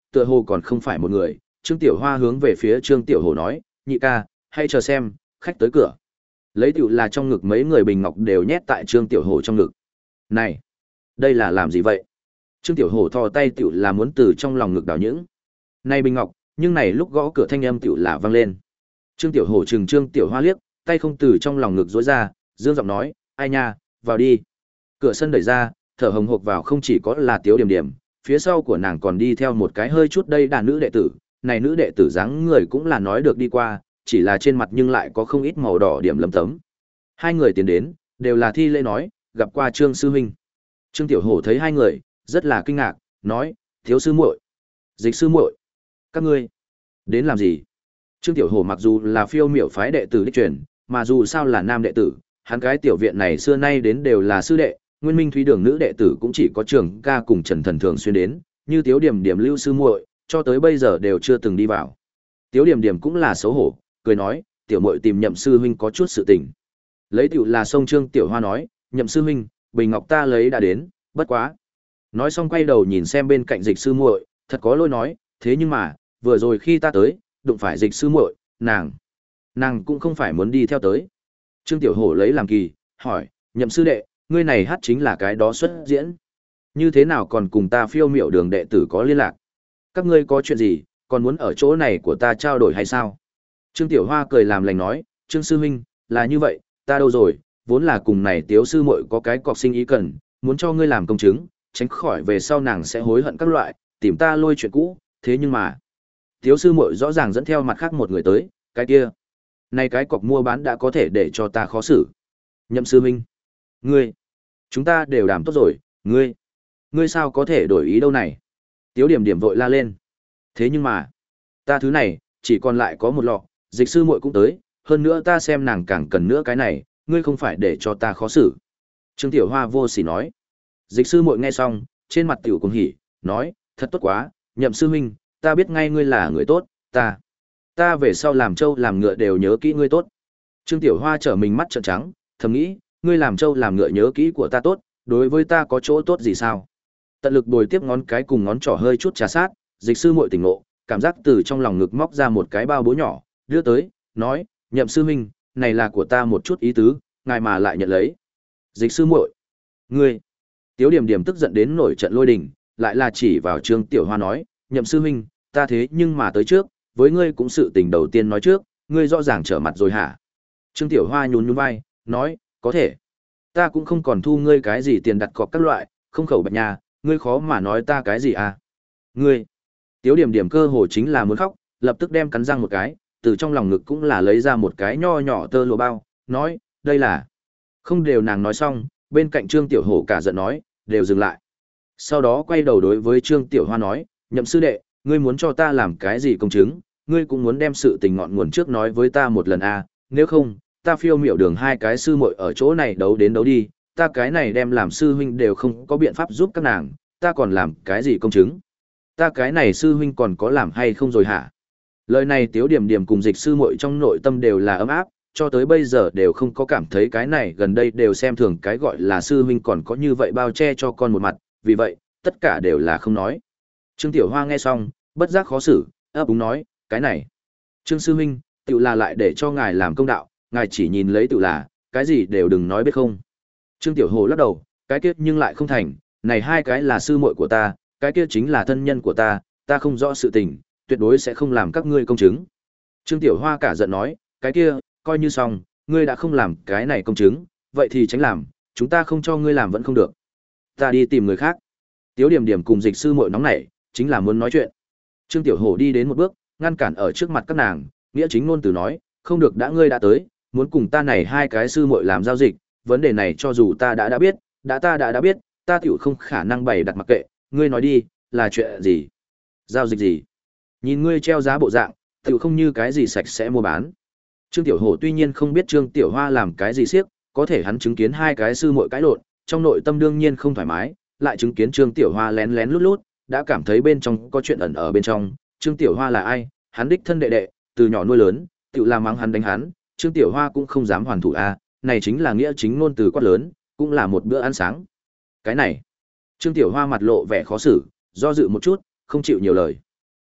tựa hồ còn không phải một người, Trương Tiểu Hoa hướng về phía Trương Tiểu Hổ nói, nhị ca, hãy chờ xem, khách tới cửa. Lấy tiểu là trong ngực mấy người bình ngọc đều nhét tại Trương Tiểu Hổ trong ngực. Này, đây là làm gì vậy? Trương Tiểu Hổ thò tay tiểu là muốn từ trong lòng ngực đào những. Này bình ngọc, nhưng này lúc gõ cửa thanh âm tiểu là vang lên. Trương Tiểu Hổ trừng Trương Tiểu Hoa liếc, tay không từ trong lòng ngực rối ra, dương giọng nói, ai nha, vào đi. Cửa sân đẩy ra, thở hồng hộc vào không chỉ có là Tiếu Điểm Điểm, phía sau của nàng còn đi theo một cái hơi chút đây đàn nữ đệ tử, này nữ đệ tử dáng người cũng là nói được đi qua, chỉ là trên mặt nhưng lại có không ít màu đỏ điểm lấm tấm. Hai người tiến đến, đều là thi lễ nói, gặp qua Trương sư huynh. Trương Tiểu Hổ thấy hai người, rất là kinh ngạc, nói, thiếu sư muội, dịch sư muội, các ngươi đến làm gì? Trương Tiểu Hổ mặc dù là phiêu miểu phái đệ tử đích truyền, mà dù sao là nam đệ tử, hắn cái tiểu viện này xưa nay đến đều là sư đệ, Nguyên Minh Thúy Đường nữ đệ tử cũng chỉ có Trường Ca cùng Trần Thần thường xuyên đến, như Tiếu Điểm Điểm Lưu sư muội, cho tới bây giờ đều chưa từng đi vào. Tiếu Điểm Điểm cũng là xấu hổ, cười nói, tiểu muội tìm Nhậm sư huynh có chút sự tình. Lấy tiểu là sông Trương Tiểu Hoa nói, Nhậm sư huynh, bình ngọc ta lấy đã đến, bất quá. Nói xong quay đầu nhìn xem bên cạnh dịch sư muội, thật có lỗi nói, thế nhưng mà, vừa rồi khi ta tới, đụng phải dịch sư muội, nàng, nàng cũng không phải muốn đi theo tới. Trương Tiểu Hổ lấy làm kỳ, hỏi, Nhậm sư đệ, ngươi này hát chính là cái đó xuất diễn. Như thế nào còn cùng ta phiêu miểu đường đệ tử có liên lạc? Các ngươi có chuyện gì, còn muốn ở chỗ này của ta trao đổi hay sao? Trương Tiểu Hoa cười làm lành nói, Trương sư huynh, là như vậy, ta đâu rồi, vốn là cùng này Tiếu sư muội có cái cọc sinh ý cần, muốn cho ngươi làm công chứng, tránh khỏi về sau nàng sẽ hối hận các loại, tìm ta lôi chuyện cũ, thế nhưng mà, Tiếu sư muội rõ ràng dẫn theo mặt khác một người tới, cái kia, này cái cọc mua bán đã có thể để cho ta khó xử. Nhậm sư huynh, ngươi, chúng ta đều đảm tốt rồi, ngươi, ngươi sao có thể đổi ý đâu này? Tiếu Điểm Điểm vội la lên. Thế nhưng mà, ta thứ này, chỉ còn lại có một lọ, dịch sư muội cũng tới, hơn nữa ta xem nàng càng cần nữa cái này, ngươi không phải để cho ta khó xử. Trương Tiểu Hoa vô sỉ nói. Dịch sư muội nghe xong, trên mặt tiểu cùng hỉ, nói, thật tốt quá, Nhậm sư huynh, ta biết ngay ngươi là người tốt, ta, ta về sau làm trâu làm ngựa đều nhớ kỹ ngươi tốt. Trương Tiểu Hoa trở mình mắt trợn trắng, thầm nghĩ, ngươi làm trâu làm ngựa nhớ kỹ của ta tốt, đối với ta có chỗ tốt gì sao? Tận lực bồi tiếp ngón cái cùng ngón trỏ hơi chút trà sát, dịch sư muội tỉnh ngộ, cảm giác từ trong lòng ngực móc ra một cái bao bố nhỏ, đưa tới, nói, Nhậm sư huynh, này là của ta một chút ý tứ, ngài mà lại nhận lấy. Dịch sư muội, ngươi. Tiếu Điểm Điểm tức giận đến nổi trận lôi đình, lại là chỉ vào Trương Tiểu Hoa nói, Nhậm sư huynh, ta thế nhưng mà tới trước, với ngươi cũng sự tình đầu tiên nói trước, ngươi rõ ràng trở mặt rồi hả? Trương Tiểu Hoa nhún nhún vai, nói, có thể. Ta cũng không còn thu ngươi cái gì tiền đặt cọc các loại, không khẩu bạch nhà, ngươi khó mà nói ta cái gì à? Ngươi. Tiếu Điểm Điểm cơ hồ chính là muốn khóc, lập tức đem cắn răng một cái, từ trong lòng ngực cũng là lấy ra một cái nho nhỏ tơ lụa bao, nói, đây là. Không đều nàng nói xong, bên cạnh Trương Tiểu Hổ cả giận nói, đều dừng lại. Sau đó quay đầu đối với Trương Tiểu Hoa nói, Nhậm sư đệ, ngươi muốn cho ta làm cái gì công chứng, ngươi cũng muốn đem sự tình ngọn nguồn trước nói với ta một lần à, nếu không, ta phiêu miểu đường hai cái sư muội ở chỗ này đấu đến đấu đi, ta cái này đem làm sư huynh đều không có biện pháp giúp các nàng, ta còn làm cái gì công chứng? Ta cái này sư huynh còn có làm hay không rồi hả? Lời này Tiếu Điểm Điểm cùng dịch sư muội trong nội tâm đều là ấm áp, cho tới bây giờ đều không có cảm thấy cái này gần đây đều xem thường cái gọi là sư huynh còn có như vậy bao che cho con một mặt, vì vậy, tất cả đều là không nói. Trương Tiểu Hoa nghe xong, bất giác khó xử, ấp úng nói, cái này. Trương sư huynh, tự là lại để cho ngài làm công đạo, ngài chỉ nhìn lấy tự là, cái gì đều đừng nói biết không. Trương Tiểu Hồ lắc đầu, cái kia nhưng lại không thành, này hai cái là sư muội của ta, cái kia chính là thân nhân của ta, ta không rõ sự tình, tuyệt đối sẽ không làm các ngươi công chứng. Trương Tiểu Hoa cả giận nói, cái kia, coi như xong, ngươi đã không làm cái này công chứng, vậy thì tránh làm, chúng ta không cho ngươi làm vẫn không được. Ta đi tìm người khác. Tiếu Điểm Điểm cùng dịch sư muội nóng nảy, chính là muốn nói chuyện. Trương Tiểu Hổ đi đến một bước, ngăn cản ở trước mặt các nàng, nghĩa chính ngôn từ nói, không được đã ngươi đã tới, muốn cùng ta này hai cái sư muội làm giao dịch, vấn đề này cho dù ta đã đã biết, đã ta đã đã biết, ta tiểu không khả năng bày đặt mặc kệ, ngươi nói đi, là chuyện gì? Giao dịch gì? Nhìn ngươi treo giá bộ dạng, tiểu không như cái gì sạch sẽ mua bán. Trương Tiểu Hổ tuy nhiên không biết Trương Tiểu Hoa làm cái gì siếc, có thể hắn chứng kiến hai cái sư muội cãi lộn, trong nội tâm đương nhiên không thoải mái, lại chứng kiến Trương Tiểu Hoa lén lén lút lút, đã cảm thấy bên trong có chuyện ẩn ở bên trong. Trương Tiểu Hoa là ai? Hắn đích thân đệ đệ, từ nhỏ nuôi lớn, tiểu làm mắng hắn đánh hắn, Trương Tiểu Hoa cũng không dám hoàn thủ a, này chính là nghĩa chính ngôn từ quát lớn, cũng là một bữa ăn sáng. Cái này, Trương Tiểu Hoa mặt lộ vẻ khó xử, do dự một chút, không chịu nhiều lời.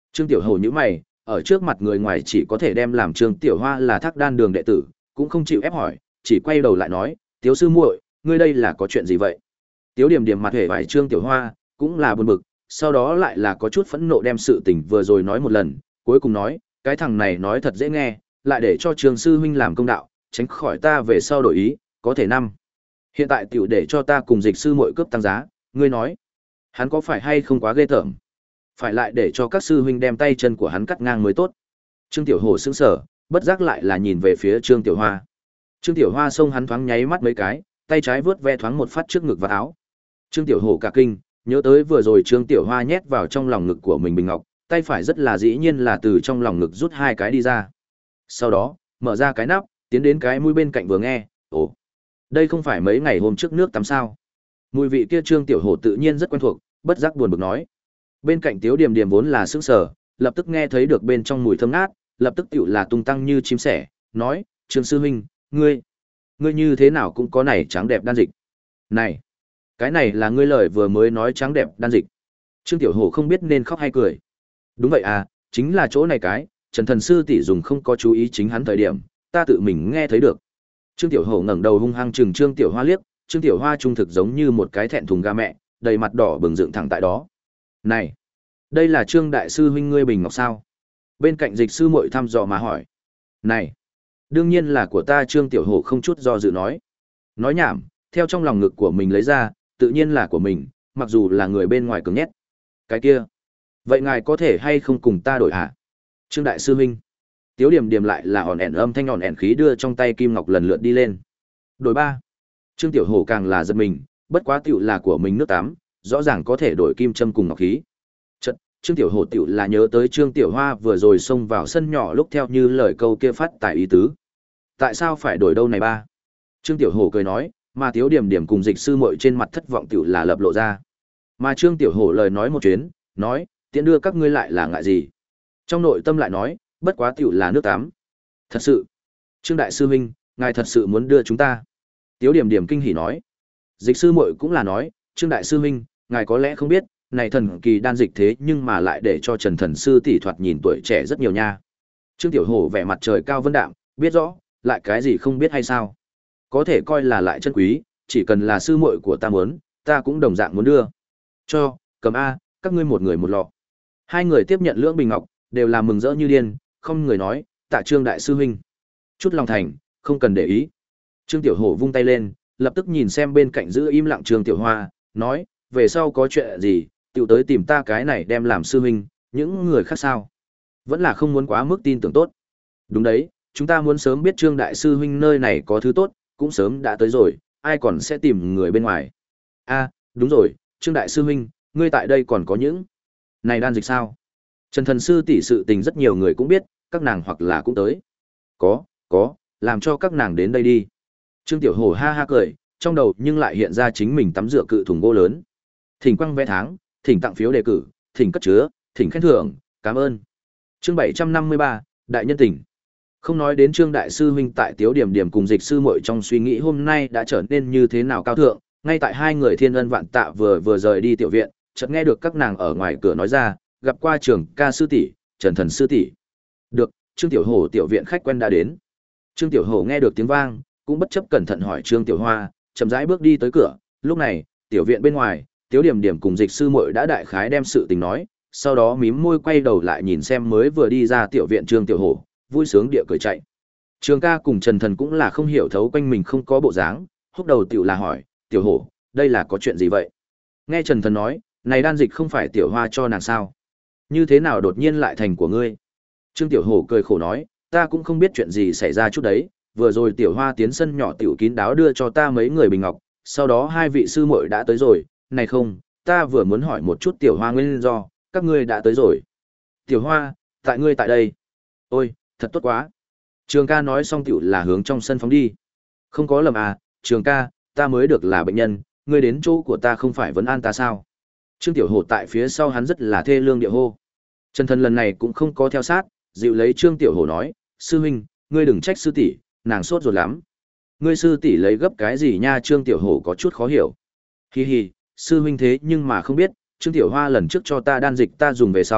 Trương Tiểu Hổ nhíu mày, ở trước mặt người ngoài chỉ có thể đem làm Trương Tiểu Hoa là Thác Đan đường đệ tử, cũng không chịu ép hỏi, chỉ quay đầu lại nói, "Tiếu sư muội, ngươi đây là có chuyện gì vậy?" Tiếu Điểm Điểm mặt hề vài Trương Tiểu Hoa, cũng là buồn bực, sau đó lại là có chút phẫn nộ đem sự tình vừa rồi nói một lần, cuối cùng nói, "Cái thằng này nói thật dễ nghe, lại để cho Trường sư huynh làm công đạo, tránh khỏi ta về sau đổi ý, có thể năm. Hiện tại tiểu để cho ta cùng Dịch sư muội cướp tăng giá, ngươi nói, hắn có phải hay không quá ghê tởm? Phải lại để cho các sư huynh đem tay chân của hắn cắt ngang mới tốt." Trương Tiểu Hổ sững sờ, bất giác lại là nhìn về phía Trương Tiểu Hoa. Trương Tiểu Hoa xông hắn thoáng nháy mắt mấy cái, tay trái vướt ve thoáng một phát trước ngực và áo. Trương Tiểu Hổ cả kinh, nhớ tới vừa rồi Trương Tiểu Hoa nhét vào trong lòng ngực của mình bình ngọc, tay phải rất là dĩ nhiên là từ trong lòng ngực rút hai cái đi ra. Sau đó, mở ra cái nắp, tiến đến cái mũi bên cạnh vừa nghe, ồ, đây không phải mấy ngày hôm trước nước tắm sao? Mùi vị kia Trương Tiểu Hổ tự nhiên rất quen thuộc, bất giác buồn bực nói. Bên cạnh Tiếu Điềm Điềm vốn là sững sờ, lập tức nghe thấy được bên trong mùi thơm ngát, lập tức tiểu là tung tăng như chim sẻ, nói, "Trương sư huynh, ngươi, ngươi như thế nào cũng có này trắng đẹp đan dịch." "Này, cái này là ngươi lời vừa mới nói trắng đẹp đan dịch." Trương Tiểu Hổ không biết nên khóc hay cười. "Đúng vậy à, chính là chỗ này cái, Trần Thần sư tỷ dùng không có chú ý chính hắn thời điểm, ta tự mình nghe thấy được." Trương Tiểu Hổ ngẩng đầu hung hăng trừng Trương Tiểu Hoa liếc, Trương Tiểu Hoa trung thực giống như một cái thẹn thùng gà mẹ, đầy mặt đỏ bừng dựng thẳng tại đó. "Này, đây là Trương đại sư huynh ngươi bình ngọc sao?" Bên cạnh Dịch sư muội thăm dò mà hỏi. "Này, đương nhiên là của ta." Trương Tiểu Hổ không chút do dự nói. Nói nhảm, theo trong lòng ngực của mình lấy ra, tự nhiên là của mình, mặc dù là người bên ngoài cứng nhét. "Cái kia, vậy ngài có thể hay không cùng ta đổi hả?" "Trương đại sư huynh." Tiếu Điểm Điểm lại là hòn ẻn âm thanh hòn ẻn khí đưa trong tay kim ngọc lần lượt đi lên. "Đổi ba." Trương Tiểu Hổ càng là giật mình, bất quá tiểu là của mình nước tắm, rõ ràng có thể đổi kim châm cùng ngọc khí. Chợt, Trương Tiểu Hổ tiểu là nhớ tới Trương Tiểu Hoa vừa rồi xông vào sân nhỏ lúc theo như lời câu kia phát tại ý tứ. "Tại sao phải đổi đâu này ba?" Trương Tiểu Hổ cười nói, mà Tiếu Điểm Điểm cùng Dịch sư muội trên mặt thất vọng tiểu là lập lộ ra. Mà Trương Tiểu Hổ lời nói một chuyến, nói, "Tiện đưa các ngươi lại là ngại gì?" Trong nội tâm lại nói, "Bất quá tiểu là nước tắm." "Thật sự? Trương đại sư huynh, ngài thật sự muốn đưa chúng ta?" Tiếu Điểm Điểm kinh hỉ nói. Dịch sư muội cũng là nói, "Trương đại sư huynh, ngài có lẽ không biết, này thần kỳ đan dịch thế nhưng mà lại để cho Trần Thần sư tỷ thoạt nhìn tuổi trẻ rất nhiều nha." Trương Tiểu Hổ vẻ mặt trời cao vân đạm, biết rõ, lại cái gì không biết hay sao? Có thể coi là lại chân quý, chỉ cần là sư muội của ta muốn, ta cũng đồng dạng muốn đưa. "Cho, cầm a, các ngươi một người một lọ." Hai người tiếp nhận lưỡng bình ngọc, đều là mừng rỡ như điên, không người nói, "Tạ Trương đại sư huynh." Chút lòng thành, không cần để ý. Trương Tiểu Hổ vung tay lên, lập tức nhìn xem bên cạnh giữ im lặng Trương Tiểu Hoa, nói, "Về sau có chuyện gì, tiểu tới tìm ta cái này đem làm sư huynh, những người khác sao? Vẫn là không muốn quá mức tin tưởng tốt." "Đúng đấy, chúng ta muốn sớm biết Trương đại sư huynh nơi này có thứ tốt, cũng sớm đã tới rồi, ai còn sẽ tìm người bên ngoài." "A, đúng rồi, Trương đại sư huynh, ngươi tại đây còn có những này đan dịch sao?" Trần Thần sư tỷ sự tình rất nhiều người cũng biết, các nàng hoặc là cũng tới. "Có, có, làm cho các nàng đến đây đi." Trương Tiểu Hổ ha ha cười, trong đầu nhưng lại hiện ra chính mình tắm rửa cự thùng gỗ lớn. Thỉnh quăng vé tháng, thỉnh tặng phiếu đề cử, thỉnh cất chứa, thỉnh khen thưởng, cảm ơn. Chương bảy trăm năm mươi ba, Đại nhân tình. Không nói đến Trương đại sư huynh tại Tiếu Điểm Điểm cùng Dịch sư muội trong suy nghĩ hôm nay đã trở nên như thế nào cao thượng, ngay tại hai người thiên ân vạn tạ vừa vừa rời đi tiểu viện, chợt nghe được các nàng ở ngoài cửa nói ra, "Gặp qua Trường ca sư tỷ, Trần Thần sư tỷ." "Được, Trương Tiểu Hổ tiểu viện khách quen đã đến." Trương Tiểu Hổ nghe được tiếng vang, cũng bất chấp cẩn thận hỏi Trương Tiểu Hoa, chậm rãi bước đi tới cửa, lúc này, tiểu viện bên ngoài, Tiếu Điểm Điểm cùng Dịch sư muội đã đại khái đem sự tình nói, sau đó mím môi quay đầu lại nhìn xem mới vừa đi ra tiểu viện Trương Tiểu Hổ, vui sướng địa cười chạy. Trường ca cùng Trần Thần cũng là không hiểu thấu quanh mình không có bộ dáng, húc đầu tiểu là hỏi, "Tiểu Hổ, đây là có chuyện gì vậy?" Nghe Trần Thần nói, "Này đan dịch không phải Tiểu Hoa cho nàng sao? Như thế nào đột nhiên lại thành của ngươi?" Trương Tiểu Hổ cười khổ nói, "Ta cũng không biết chuyện gì xảy ra chút đấy, vừa rồi Tiểu Hoa tiến sân nhỏ tiểu kín đáo đưa cho ta mấy người bình ngọc, sau đó hai vị sư muội đã tới rồi, này không, ta vừa muốn hỏi một chút Tiểu Hoa nguyên do, các ngươi đã tới rồi." "Tiểu Hoa, tại ngươi tại đây." "Ôi, thật tốt quá." Trường ca nói xong tiểu là hướng trong sân phóng đi. "Không có lầm à, Trường ca, ta mới được là bệnh nhân, ngươi đến chỗ của ta không phải vấn an ta sao?" Trương Tiểu Hổ tại phía sau hắn rất là thê lương địa hô. Trần Thần lần này cũng không có theo sát, dịu lấy Trương Tiểu Hổ nói, "Sư huynh, ngươi đừng trách sư tỷ, nàng sốt ruột lắm." "Ngươi sư tỷ lấy gấp cái gì nha?" Trương Tiểu Hổ có chút khó hiểu. "Hi hi, sư huynh thế nhưng mà không biết, Trương Tiểu Hoa lần trước cho ta đan dịch ta dùng về sau,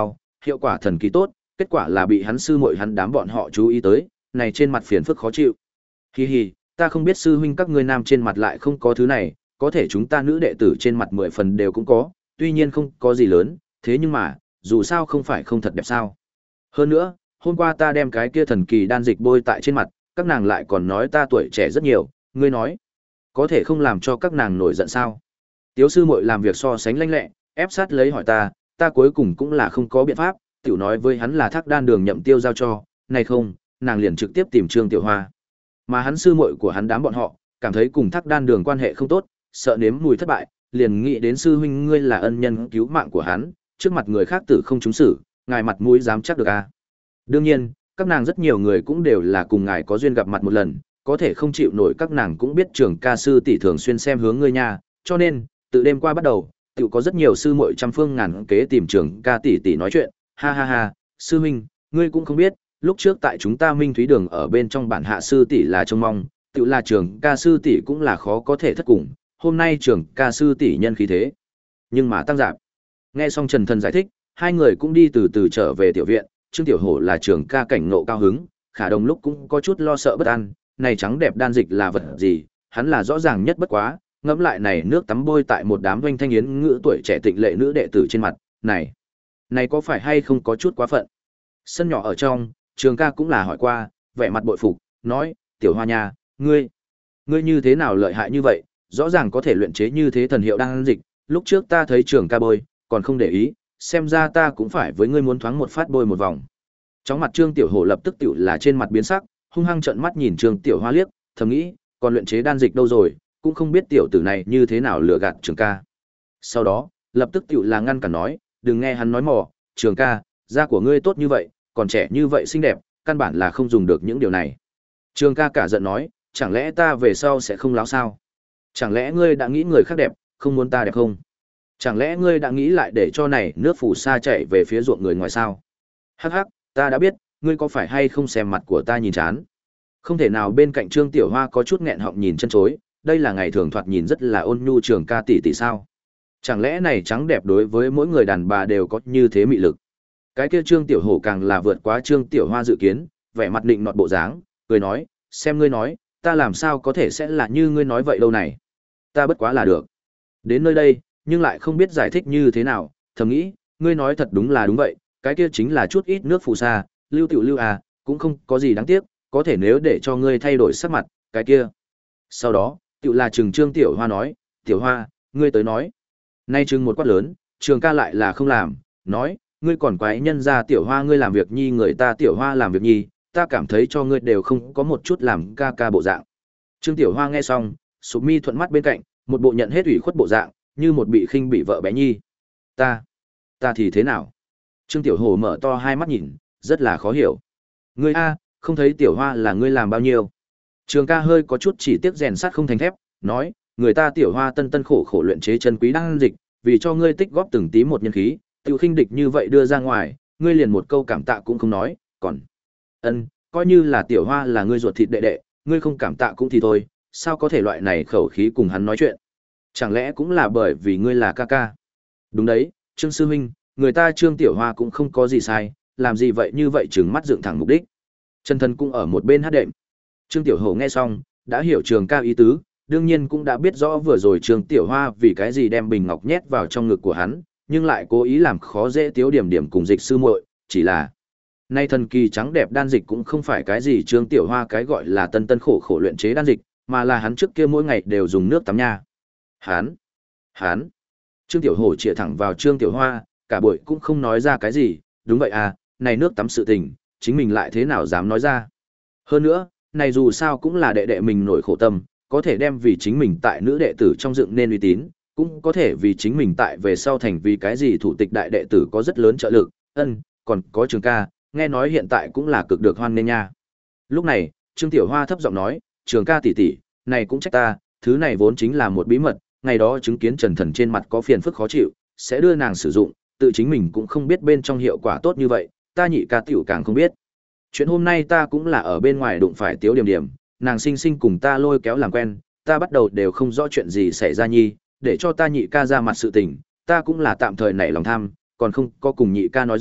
hiệu quả thần kỳ tốt, kết quả là bị hắn sư muội hắn đám bọn họ chú ý tới, này trên mặt phiền phức khó chịu. Hi hi, ta không biết sư huynh các ngươi nam trên mặt lại không có thứ này, có thể chúng ta nữ đệ tử trên mặt mười phần đều cũng có, tuy nhiên không có gì lớn, thế nhưng mà, dù sao không phải không thật đẹp sao. Hơn nữa, hôm qua ta đem cái kia thần kỳ đan dịch bôi tại trên mặt, các nàng lại còn nói ta tuổi trẻ rất nhiều, ngươi nói, có thể không làm cho các nàng nổi giận sao? Tiếu sư muội làm việc so sánh lanh lẹ, ép sát lấy hỏi ta, ta cuối cùng cũng là không có biện pháp, tiểu nói với hắn là thác đan đường nhậm tiêu giao cho, này không, nàng liền trực tiếp tìm Trương Tiểu Hoa. Mà hắn sư muội của hắn đám bọn họ, cảm thấy cùng thác đan đường quan hệ không tốt, sợ nếm mùi thất bại, liền nghĩ đến sư huynh ngươi là ân nhân cứu mạng của hắn, trước mặt người khác tử không trúng xử, ngài mặt mũi dám chắc được à. Đương nhiên, các nàng rất nhiều người cũng đều là cùng ngài có duyên gặp mặt một lần, có thể không chịu nổi các nàng cũng biết trường ca sư tỷ thường xuyên xem hướng ngươi nha, cho nên, từ đêm qua bắt đầu, tự có rất nhiều sư muội trăm phương ngàn kế tìm trường ca tỷ tỷ nói chuyện, ha ha ha, sư huynh, ngươi cũng không biết, lúc trước tại chúng ta Minh Thúy Đường ở bên trong bản hạ sư tỷ là trông mong, tự là trường ca sư tỷ cũng là khó có thể thất cùng, hôm nay trường ca sư tỷ nhân khí thế. Nhưng mà tăng giảm. Nghe xong Trần Thần giải thích, hai người cũng đi từ từ trở về tiểu viện, Trương Tiểu Hổ là trường ca cảnh nộ cao hứng, Khả Đồng lúc cũng có chút lo sợ bất an, này trắng đẹp đan dịch là vật gì, hắn là rõ ràng nhất bất quá, ngẫm lại này nước tắm bôi tại một đám doanh thanh yến ngữ tuổi trẻ tịnh lệ nữ đệ tử trên mặt, này, này có phải hay không có chút quá phận. Sân nhỏ ở trong, trường ca cũng là hỏi qua, vẻ mặt bội phục, nói, Tiểu Hoa nha, ngươi, ngươi như thế nào lợi hại như vậy, rõ ràng có thể luyện chế như thế thần hiệu đan dịch, lúc trước ta thấy trường ca bôi, còn không để ý, xem ra ta cũng phải với ngươi muốn thoáng một phát bôi một vòng. Trong mặt Trương Tiểu Hổ lập tức tiểu là trên mặt biến sắc, hung hăng trợn mắt nhìn Trương Tiểu Hoa liếc, thầm nghĩ, còn luyện chế đan dịch đâu rồi, cũng không biết tiểu tử này như thế nào lừa gạt trường ca. Sau đó, lập tức tiểu là ngăn cản nói, đừng nghe hắn nói mò, trường ca, da của ngươi tốt như vậy, còn trẻ như vậy xinh đẹp, căn bản là không dùng được những điều này. Trường ca cả giận nói, chẳng lẽ ta về sau sẽ không láo sao? Chẳng lẽ ngươi đã nghĩ người khác đẹp, không muốn ta đẹp không? Chẳng lẽ ngươi đã nghĩ lại để cho này nước phù sa chạy về phía ruộng người ngoài sao? Hắc hắc, ta đã biết, ngươi có phải hay không xem mặt của ta nhìn chán? Không thể nào bên cạnh Trương Tiểu Hoa có chút nghẹn họng nhìn chân chối, đây là ngày thường thoạt nhìn rất là ôn nhu trường ca tỷ tỷ sao? Chẳng lẽ này trắng đẹp đối với mỗi người đàn bà đều có như thế mị lực? Cái kia Trương Tiểu Hổ càng là vượt quá Trương Tiểu Hoa dự kiến, vẻ mặt định nọt bộ dáng, cười nói, xem ngươi nói, ta làm sao có thể sẽ là như ngươi nói vậy đâu này? Ta bất quá là được. Đến nơi đây, nhưng lại không biết giải thích như thế nào, thầm nghĩ, ngươi nói thật đúng là đúng vậy, cái kia chính là chút ít nước phù sa, lưu tiểu lưu à, cũng không có gì đáng tiếc, có thể nếu để cho ngươi thay đổi sắc mặt, cái kia. Sau đó, tiểu là Trừng Trương Tiểu Hoa nói, Tiểu Hoa, ngươi tới nói. Nay Trừng một quát lớn, Trường ca lại là không làm, nói, ngươi còn quái nhân ra Tiểu Hoa ngươi làm việc nhi người ta Tiểu Hoa làm việc nhi, ta cảm thấy cho ngươi đều không có một chút làm ca ca bộ dạng. Trương Tiểu Hoa nghe xong, sụp mi thuận mắt bên cạnh, một bộ nhận hết ủy khuất bộ dạng, như một bị khinh bị vợ bé nhi. Ta, ta thì thế nào? Trương Tiểu Hổ mở to hai mắt nhìn, rất là khó hiểu. Ngươi a, không thấy Tiểu Hoa là ngươi làm bao nhiêu? Trường ca hơi có chút chỉ tiếc rèn sắt không thành thép, nói, người ta Tiểu Hoa tân tân khổ khổ luyện chế chân quý đan dịch, vì cho ngươi tích góp từng tí một nhân khí, tiểu khinh địch như vậy đưa ra ngoài, ngươi liền một câu cảm tạ cũng không nói, còn ân, coi như là Tiểu Hoa là ngươi ruột thịt đệ đệ, ngươi không cảm tạ cũng thì thôi, sao có thể loại này khẩu khí cùng hắn nói chuyện? Chẳng lẽ cũng là bởi vì ngươi là ca ca? Đúng đấy, Trương sư huynh, người ta Trương Tiểu Hoa cũng không có gì sai, làm gì vậy như vậy trừng mắt dựng thẳng mục đích. Trần Thần cũng ở một bên hát đệm. Trương Tiểu Hổ nghe xong, đã hiểu Trường ca ý tứ, đương nhiên cũng đã biết rõ vừa rồi Trương Tiểu Hoa vì cái gì đem bình ngọc nhét vào trong ngực của hắn, nhưng lại cố ý làm khó dễ Tiếu Điểm Điểm cùng Dịch sư muội, chỉ là nay thần kỳ trắng đẹp đan dịch cũng không phải cái gì Trương Tiểu Hoa cái gọi là tân tân khổ khổ luyện chế đan dịch, mà là hắn trước kia mỗi ngày đều dùng nước tắm nha. Hán, hán. Trương Tiểu Hổ chĩa thẳng vào Trương Tiểu Hoa, cả buổi cũng không nói ra cái gì, đúng vậy à, này nước tắm sự tình, chính mình lại thế nào dám nói ra. Hơn nữa, này dù sao cũng là đệ đệ mình nổi khổ tâm, có thể đem vì chính mình tại nữ đệ tử trong dựng nên uy tín, cũng có thể vì chính mình tại về sau thành vì cái gì thủ tịch đại đệ tử có rất lớn trợ lực, ân, còn có Trường ca, nghe nói hiện tại cũng là cực được hoan nghênh nha. Lúc này, Trương Tiểu Hoa thấp giọng nói, Trường ca tỷ tỷ, này cũng trách ta, thứ này vốn chính là một bí mật, ngày đó chứng kiến Trần Thần trên mặt có phiền phức khó chịu, sẽ đưa nàng sử dụng, tự chính mình cũng không biết bên trong hiệu quả tốt như vậy, ta nhị ca tiểu càng không biết. Chuyện hôm nay ta cũng là ở bên ngoài đụng phải Tiếu Điểm Điểm, nàng sinh sinh cùng ta lôi kéo làm quen, ta bắt đầu đều không rõ chuyện gì xảy ra nhi, để cho ta nhị ca ra mặt sự tình, ta cũng là tạm thời nảy lòng tham, còn không có cùng nhị ca nói rõ,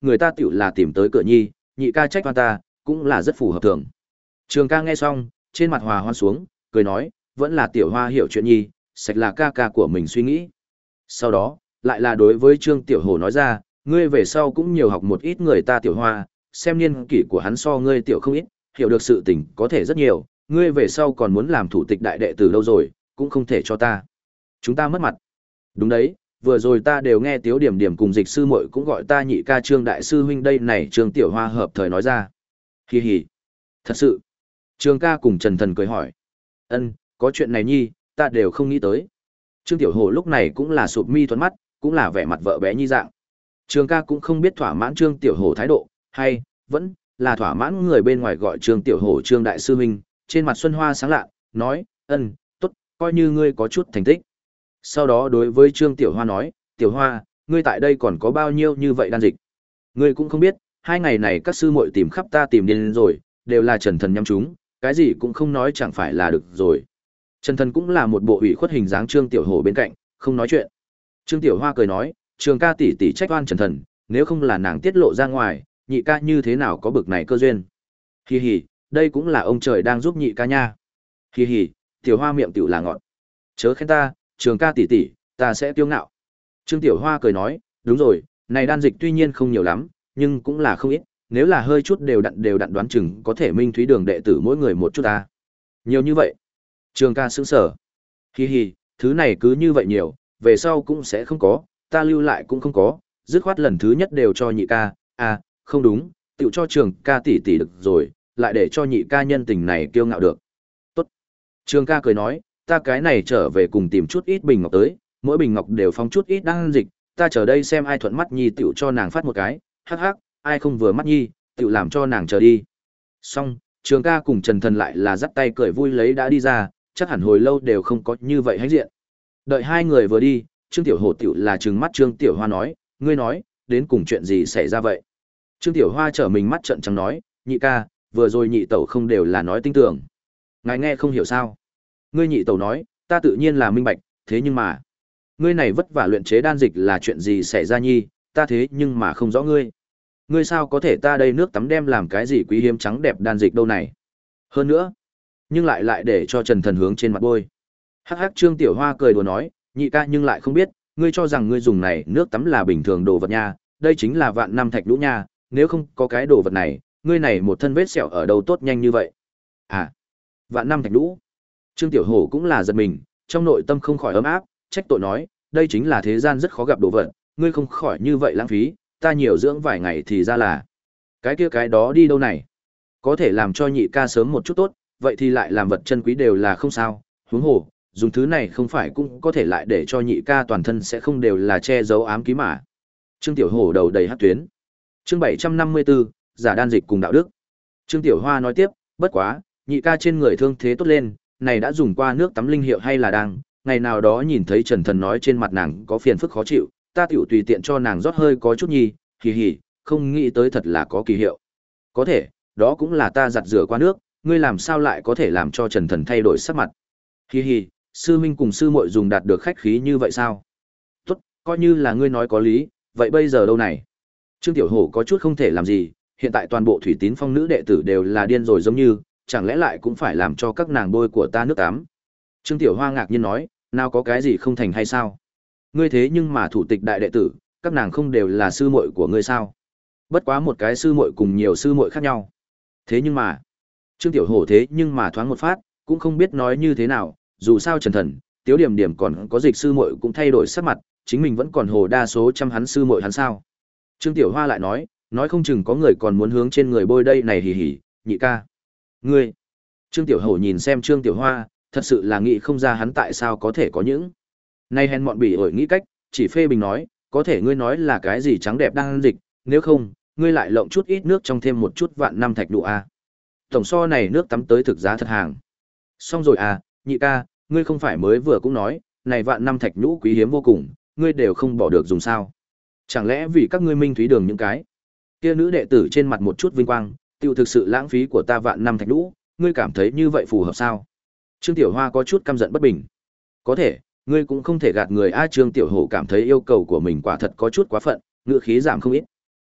người ta tiểu là tìm tới cửa nhi, nhị ca trách oan ta, cũng là rất phù hợp thường. Trường ca nghe xong, trên mặt hòa hoan xuống, cười nói, vẫn là tiểu hoa hiểu chuyện nhi, sạch là ca ca của mình suy nghĩ. Sau đó, lại là đối với Trương Tiểu Hổ nói ra, ngươi về sau cũng nhiều học một ít người ta tiểu hoa, xem niên kỷ của hắn so ngươi tiểu không ít, hiểu được sự tình có thể rất nhiều, ngươi về sau còn muốn làm thủ tịch đại đệ tử đâu rồi, cũng không thể cho ta. Chúng ta mất mặt. Đúng đấy, vừa rồi ta đều nghe Tiếu Điểm Điểm cùng Dịch sư muội cũng gọi ta nhị ca Trương đại sư huynh đây này, Trương Tiểu Hoa hợp thời nói ra. Hi hi. Thật sự. Trương ca cùng Trần Thần cười hỏi. Ân, có chuyện này nhi, ta đều không nghĩ tới. Trương Tiểu Hổ lúc này cũng là sụp mi thuận mắt, cũng là vẻ mặt vợ bé nhi dạng. Trương ca cũng không biết thỏa mãn Trương Tiểu Hổ thái độ, hay vẫn là thỏa mãn người bên ngoài gọi Trương Tiểu Hổ Trương đại sư huynh, trên mặt xuân hoa sáng lạ, nói, ân, tốt, coi như ngươi có chút thành tích. Sau đó đối với Trương Tiểu Hoa nói, Tiểu Hoa, ngươi tại đây còn có bao nhiêu như vậy đan dịch? Ngươi cũng không biết, hai ngày này các sư muội tìm khắp ta tìm điên rồi, đều là Trần Thần nhắm chúng, cái gì cũng không nói chẳng phải là được rồi. Trần Thần cũng là một bộ ủy khuất hình dáng Trương Tiểu Hổ bên cạnh, không nói chuyện. Trương Tiểu Hoa cười nói, Trường ca tỷ tỷ trách oan Trần Thần, nếu không là nàng tiết lộ ra ngoài, nhị ca như thế nào có bực này cơ duyên. Hi hi, đây cũng là ông trời đang giúp nhị ca nha. Hi hi, Tiểu Hoa miệng tiểu là ngọt. Chớ khen ta, Trường ca tỷ tỷ, ta sẽ kiêu ngạo. Trương Tiểu Hoa cười nói, đúng rồi, này đan dịch tuy nhiên không nhiều lắm, nhưng cũng là không ít, nếu là hơi chút đều đặn đều đặn đoán chừng có thể minh thúy đường đệ tử mỗi người một chút ta. Nhiều như vậy. Trường ca sững sở. Hi hi, thứ này cứ như vậy nhiều, về sau cũng sẽ không có, ta lưu lại cũng không có, dứt khoát lần thứ nhất đều cho nhị ca, à, không đúng, tự cho Trường ca tỷ tỷ được rồi, lại để cho nhị ca nhân tình này kiêu ngạo được. Tốt. Trường ca cười nói, ta cái này trở về cùng tìm chút ít bình ngọc tới, mỗi bình ngọc đều phong chút ít đan dịch, ta chờ đây xem ai thuận mắt nhi tiểu cho nàng phát một cái, hắc hắc, ai không vừa mắt nhi, tiểu làm cho nàng chờ đi. Xong, Trường ca cùng Trần Thần lại là dắt tay cười vui lấy đã đi ra, chắc hẳn hồi lâu đều không có như vậy hãnh diện. Đợi hai người vừa đi, Trương Tiểu Hổ tiểu là trừng mắt Trương Tiểu Hoa nói, ngươi nói, đến cùng chuyện gì xảy ra vậy? Trương Tiểu Hoa trở mình mắt trợn trắng nói, nhị ca, vừa rồi nhị tẩu không đều là nói tinh tưởng. Ngài nghe không hiểu sao? Ngươi nhị tẩu nói, ta tự nhiên là minh bạch, thế nhưng mà, ngươi này vất vả luyện chế đan dịch là chuyện gì xảy ra nhi, ta thế nhưng mà không rõ ngươi. Ngươi sao có thể ta đây nước tắm đem làm cái gì quý hiếm trắng đẹp đan dịch đâu này? Hơn nữa, nhưng lại lại để cho Trần Thần hướng trên mặt bôi. Hắc hắc Trương Tiểu Hoa cười đùa nói, nhị ca nhưng lại không biết, ngươi cho rằng ngươi dùng này nước tắm là bình thường đồ vật nha, đây chính là vạn năm thạch lũ nha, nếu không có cái đồ vật này, ngươi này một thân vết sẹo ở đâu tốt nhanh như vậy. À, vạn năm thạch lũ. Trương Tiểu Hổ cũng là giật mình, trong nội tâm không khỏi ấm áp, trách tội nói, đây chính là thế gian rất khó gặp đồ vật, ngươi không khỏi như vậy lãng phí, ta nhiều dưỡng vài ngày thì ra là. Cái kia cái đó đi đâu này? Có thể làm cho nhị ca sớm một chút tốt, vậy thì lại làm vật chân quý đều là không sao, huống hồ, dùng thứ này không phải cũng có thể lại để cho nhị ca toàn thân sẽ không đều là che giấu ám ký mà. Trương Tiểu Hổ đầu đầy hắc tuyến. Chương bảy trăm năm mươi tư, giả đan dịch cùng đạo đức. Trương Tiểu Hoa nói tiếp, bất quá, nhị ca trên người thương thế tốt lên, này đã dùng qua nước tắm linh hiệu hay là đang, ngày nào đó nhìn thấy Trần Thần nói trên mặt nàng có phiền phức khó chịu, ta tiểu tùy tiện cho nàng rót hơi có chút nhi, hì hì, không nghĩ tới thật là có kỳ hiệu. Có thể, đó cũng là ta giặt rửa qua nước, ngươi làm sao lại có thể làm cho Trần Thần thay đổi sắc mặt. Hì hì, sư huynh cùng sư muội dùng đạt được khách khí như vậy sao? Tốt, coi như là ngươi nói có lý, vậy bây giờ đâu này? Trương Tiểu Hổ có chút không thể làm gì, hiện tại toàn bộ Thủy Tín Phong nữ đệ tử đều là điên rồi giống như, chẳng lẽ lại cũng phải làm cho các nàng bôi của ta nước tắm. Trương Tiểu Hoa ngạc nhiên nói, nào có cái gì không thành hay sao? Ngươi thế nhưng mà thủ tịch đại đệ tử, các nàng không đều là sư muội của ngươi sao? Bất quá một cái sư muội cùng nhiều sư muội khác nhau. Thế nhưng mà, Trương Tiểu Hổ thế nhưng mà thoáng một phát, cũng không biết nói như thế nào, dù sao Trần Thần, Tiếu Điểm Điểm còn có Dịch sư muội cũng thay đổi sắc mặt, chính mình vẫn còn hồ đa số chăm hắn sư muội hắn sao? Trương Tiểu Hoa lại nói, nói không chừng có người còn muốn hướng trên người bôi đây này hì hì, nhị ca. Ngươi. Trương Tiểu Hổ nhìn xem Trương Tiểu Hoa, thật sự là nghĩ không ra hắn tại sao có thể có những. Nay hèn mọn bỉ ổi nghĩ cách, chỉ phê bình nói, có thể ngươi nói là cái gì trắng đẹp đang ăn dịch, nếu không, ngươi lại lộng chút ít nước trong thêm một chút vạn năm thạch đụ a. Tổng so này nước tắm tới thực giá thật hàng. Xong rồi à, nhị ca, ngươi không phải mới vừa cũng nói, này vạn năm thạch nhũ quý hiếm vô cùng, ngươi đều không bỏ được dùng sao? Chẳng lẽ vì các ngươi minh thúy đường những cái kia nữ đệ tử trên mặt một chút vinh quang, tiêu thực sự lãng phí của ta vạn năm thạch nhũ, ngươi cảm thấy như vậy phù hợp sao? Trương Tiểu Hoa có chút căm giận bất bình. Có thể, ngươi cũng không thể gạt người a. Trương Tiểu Hổ cảm thấy yêu cầu của mình quả thật có chút quá phận, ngựa khí giảm không ít.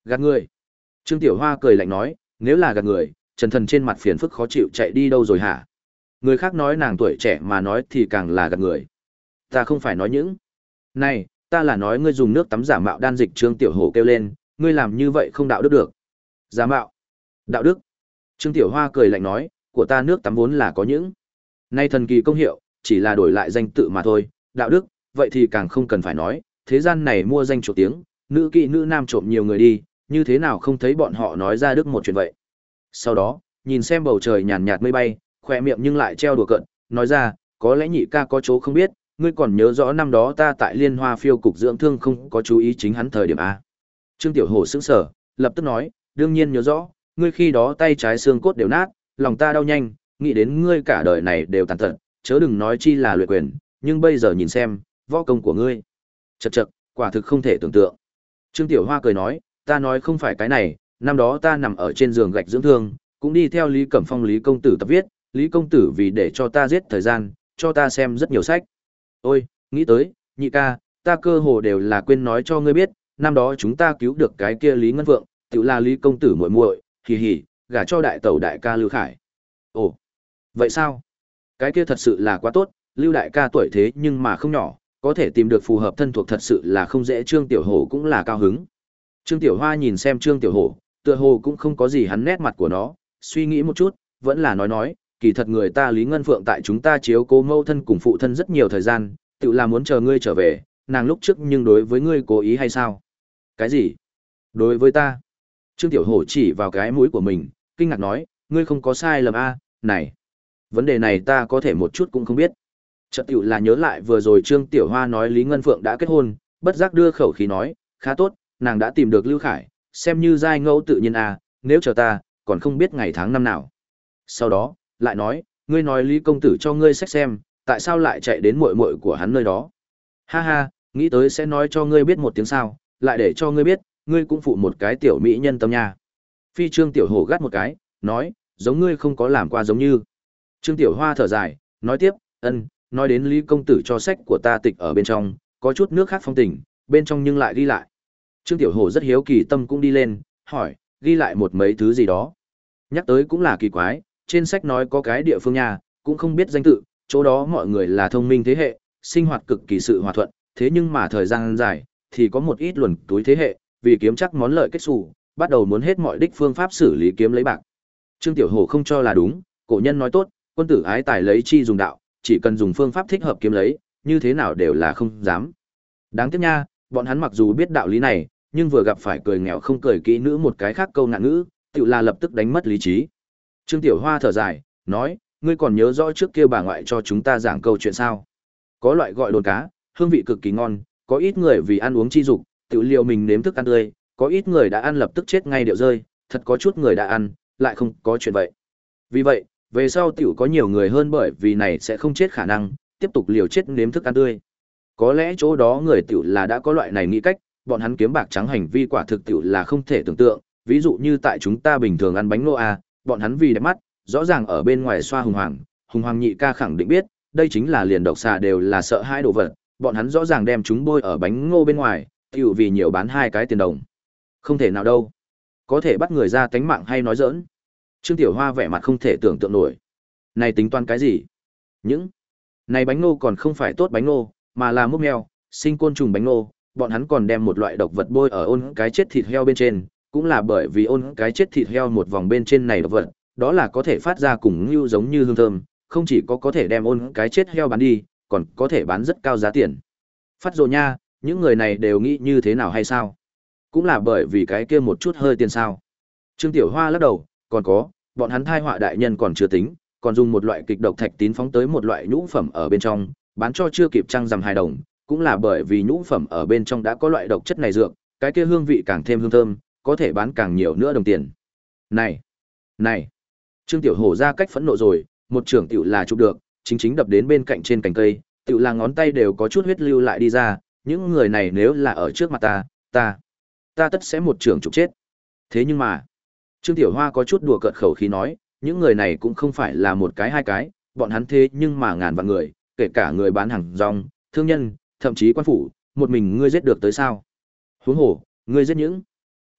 Gạt người. Trương Tiểu Hoa cười lạnh nói, nếu là gạt người, Trần Thần trên mặt phiền phức khó chịu chạy đi đâu rồi hả? Người khác nói nàng tuổi trẻ mà nói thì càng là gạt người. Ta không phải nói những. Này, ta là nói ngươi dùng nước tắm giả mạo đan dịch. Trương Tiểu Hổ kêu lên, ngươi làm như vậy không đạo đức được. Giả mạo? Đạo đức? Trương Tiểu Hoa cười lạnh nói, của ta nước tắm vốn là có những. Nay thần kỳ công hiệu, chỉ là đổi lại danh tự mà thôi, đạo đức, vậy thì càng không cần phải nói, thế gian này mua danh chuộc tiếng, nữ kỵ nữ nam trộm nhiều người đi, như thế nào không thấy bọn họ nói ra đức một chuyện vậy. Sau đó, nhìn xem bầu trời nhàn nhạt mây bay, khỏe miệng nhưng lại treo đùa cợt, nói ra, có lẽ nhị ca có chỗ không biết, ngươi còn nhớ rõ năm đó ta tại Liên Hoa phiêu cục dưỡng thương không có chú ý chính hắn thời điểm A. Trương Tiểu Hổ sững sờ, lập tức nói, đương nhiên nhớ rõ, ngươi khi đó tay trái xương cốt đều nát, lòng ta đau nhanh, nghĩ đến ngươi cả đời này đều tàn tật, chớ đừng nói chi là luyện quyền, nhưng bây giờ nhìn xem, võ công của ngươi. Chậc chậc, quả thực không thể tưởng tượng. Trương Tiểu Hoa cười nói, ta nói không phải cái này, năm đó ta nằm ở trên giường gạch dưỡng thương, cũng đi theo Lý Cẩm Phong Lý công tử tập viết, Lý công tử vì để cho ta giết thời gian, cho ta xem rất nhiều sách. Ôi, nghĩ tới, nhị ca, ta cơ hồ đều là quên nói cho ngươi biết, năm đó chúng ta cứu được cái kia Lý Ngân Vượng, tự là Lý công tử muội muội, hì hì, gả cho đại tẩu đại ca Lưu Khải. Ồ, vậy sao? Cái kia thật sự là quá tốt, Lưu đại ca tuổi thế nhưng mà không nhỏ, có thể tìm được phù hợp thân thuộc thật sự là không dễ. Trương Tiểu Hổ cũng là cao hứng. Trương Tiểu Hoa nhìn xem Trương Tiểu Hổ, tựa hồ cũng không có gì hắn nét mặt của nó, suy nghĩ một chút, vẫn là nói nói, kỳ thật người ta Lý Ngân Phượng tại chúng ta chiếu cố mâu thân cùng phụ thân rất nhiều thời gian, tự là muốn chờ ngươi trở về, nàng lúc trước nhưng đối với ngươi cố ý hay sao? Cái gì? Đối với ta? Trương Tiểu Hổ chỉ vào cái mũi của mình, kinh ngạc nói, ngươi không có sai lầm a, này. Vấn đề này ta có thể một chút cũng không biết. Chợt tiểu là nhớ lại vừa rồi Trương Tiểu Hoa nói Lý Ngân Phượng đã kết hôn, bất giác đưa khẩu khí nói, khá tốt, nàng đã tìm được Lưu Khải, xem như giai ngẫu tự nhiên a, nếu chờ ta, còn không biết ngày tháng năm nào. Sau đó, lại nói, ngươi nói Lý công tử cho ngươi sách xem, tại sao lại chạy đến muội muội của hắn nơi đó? Ha ha, nghĩ tới sẽ nói cho ngươi biết một tiếng sao, lại để cho ngươi biết, ngươi cũng phụ một cái tiểu mỹ nhân tâm nha. Phi Trương Tiểu Hổ gắt một cái, nói, giống ngươi không có làm qua giống như. Trương Tiểu Hoa thở dài, nói tiếp, ân, nói đến Lý công tử cho sách của ta tịch ở bên trong, có chút nước khác phong tình, bên trong nhưng lại ghi lại. Trương Tiểu Hổ rất hiếu kỳ tâm cũng đi lên, hỏi, ghi lại một mấy thứ gì đó. Nhắc tới cũng là kỳ quái, trên sách nói có cái địa phương nhà, cũng không biết danh tự, chỗ đó mọi người là thông minh thế hệ, sinh hoạt cực kỳ sự hòa thuận, thế nhưng mà thời gian dài, thì có một ít luồn túi thế hệ, vì kiếm chắc món lợi kết xù, bắt đầu muốn hết mọi đích phương pháp xử lý kiếm lấy bạc. Trương Tiểu Hổ không cho là đúng, cổ nhân nói tốt, quân tử ái tài lấy chi dùng đạo, chỉ cần dùng phương pháp thích hợp kiếm lấy, như thế nào đều là không dám. Đáng tiếc nha, bọn hắn mặc dù biết đạo lý này, nhưng vừa gặp phải cười nghèo không cười kỹ nữ một cái khác câu nạn ngữ, tự là lập tức đánh mất lý trí. Trương Tiểu Hoa thở dài, nói, ngươi còn nhớ rõ trước kia bà ngoại cho chúng ta giảng câu chuyện sao? Có loại gọi đồn cá, hương vị cực kỳ ngon, có ít người vì ăn uống chi dục, tự liều mình nếm thức ăn tươi, có ít người đã ăn lập tức chết ngay điệu rơi, thật có chút người đã ăn, lại không có chuyện vậy. Vì vậy, về sau tiểu có nhiều người hơn bởi vì này sẽ không chết khả năng, tiếp tục liều chết nếm thức ăn tươi. Có lẽ chỗ đó người tiểu là đã có loại này nghĩ cách, bọn hắn kiếm bạc trắng hành vi quả thực tiểu là không thể tưởng tượng, ví dụ như tại chúng ta bình thường ăn bánh nô a, bọn hắn vì đẹp mắt, rõ ràng ở bên ngoài xoa hùng hoàng, hùng hoàng nhị ca khẳng định biết, đây chính là liền độc xà đều là sợ hai đồ vật, bọn hắn rõ ràng đem chúng bôi ở bánh ngô bên ngoài, tiểu vì nhiều bán hai cái tiền đồng. Không thể nào đâu. Có thể bắt người ra tánh mạng hay nói giỡn. Trương Tiểu Hoa vẻ mặt không thể tưởng tượng nổi. Này tính toán cái gì? Những này bánh ngô còn không phải tốt bánh ngô, mà là múc mèo, sinh côn trùng bánh ngô, bọn hắn còn đem một loại độc vật bôi ở ôn cái chết thịt heo bên trên, cũng là bởi vì ôn cái chết thịt heo một vòng bên trên này độc vật, đó là có thể phát ra cùng như giống như hương thơm, không chỉ có có thể đem ôn cái chết heo bán đi, còn có thể bán rất cao giá tiền. Phát rồ nha, những người này đều nghĩ như thế nào hay sao? Cũng là bởi vì cái kia một chút hơi tiền sao. Trương Tiểu Hoa lắc đầu, còn có, bọn hắn thai họa đại nhân còn chưa tính, còn dùng một loại kịch độc thạch tín phóng tới một loại nhũ phẩm ở bên trong, bán cho chưa kịp trăng rằm hai đồng, cũng là bởi vì nhũ phẩm ở bên trong đã có loại độc chất này dược, cái kia hương vị càng thêm hương thơm, có thể bán càng nhiều nữa đồng tiền. Này, này. Trương Tiểu Hổ ra cách phẫn nộ rồi, một trưởng tiểu là chụp được, chính chính đập đến bên cạnh trên cành cây, tiểu là ngón tay đều có chút huyết lưu lại đi ra, những người này nếu là ở trước mặt ta, ta, ta tất sẽ một trưởng chụp chết. Thế nhưng mà, Trương Tiểu Hoa có chút đùa cợt khẩu khí nói, những người này cũng không phải là một cái hai cái, bọn hắn thế nhưng mà ngàn vạn người, kể cả người bán hàng rong, thương nhân, thậm chí quan phủ, một mình ngươi giết được tới sao? Huống hồ, ngươi giết những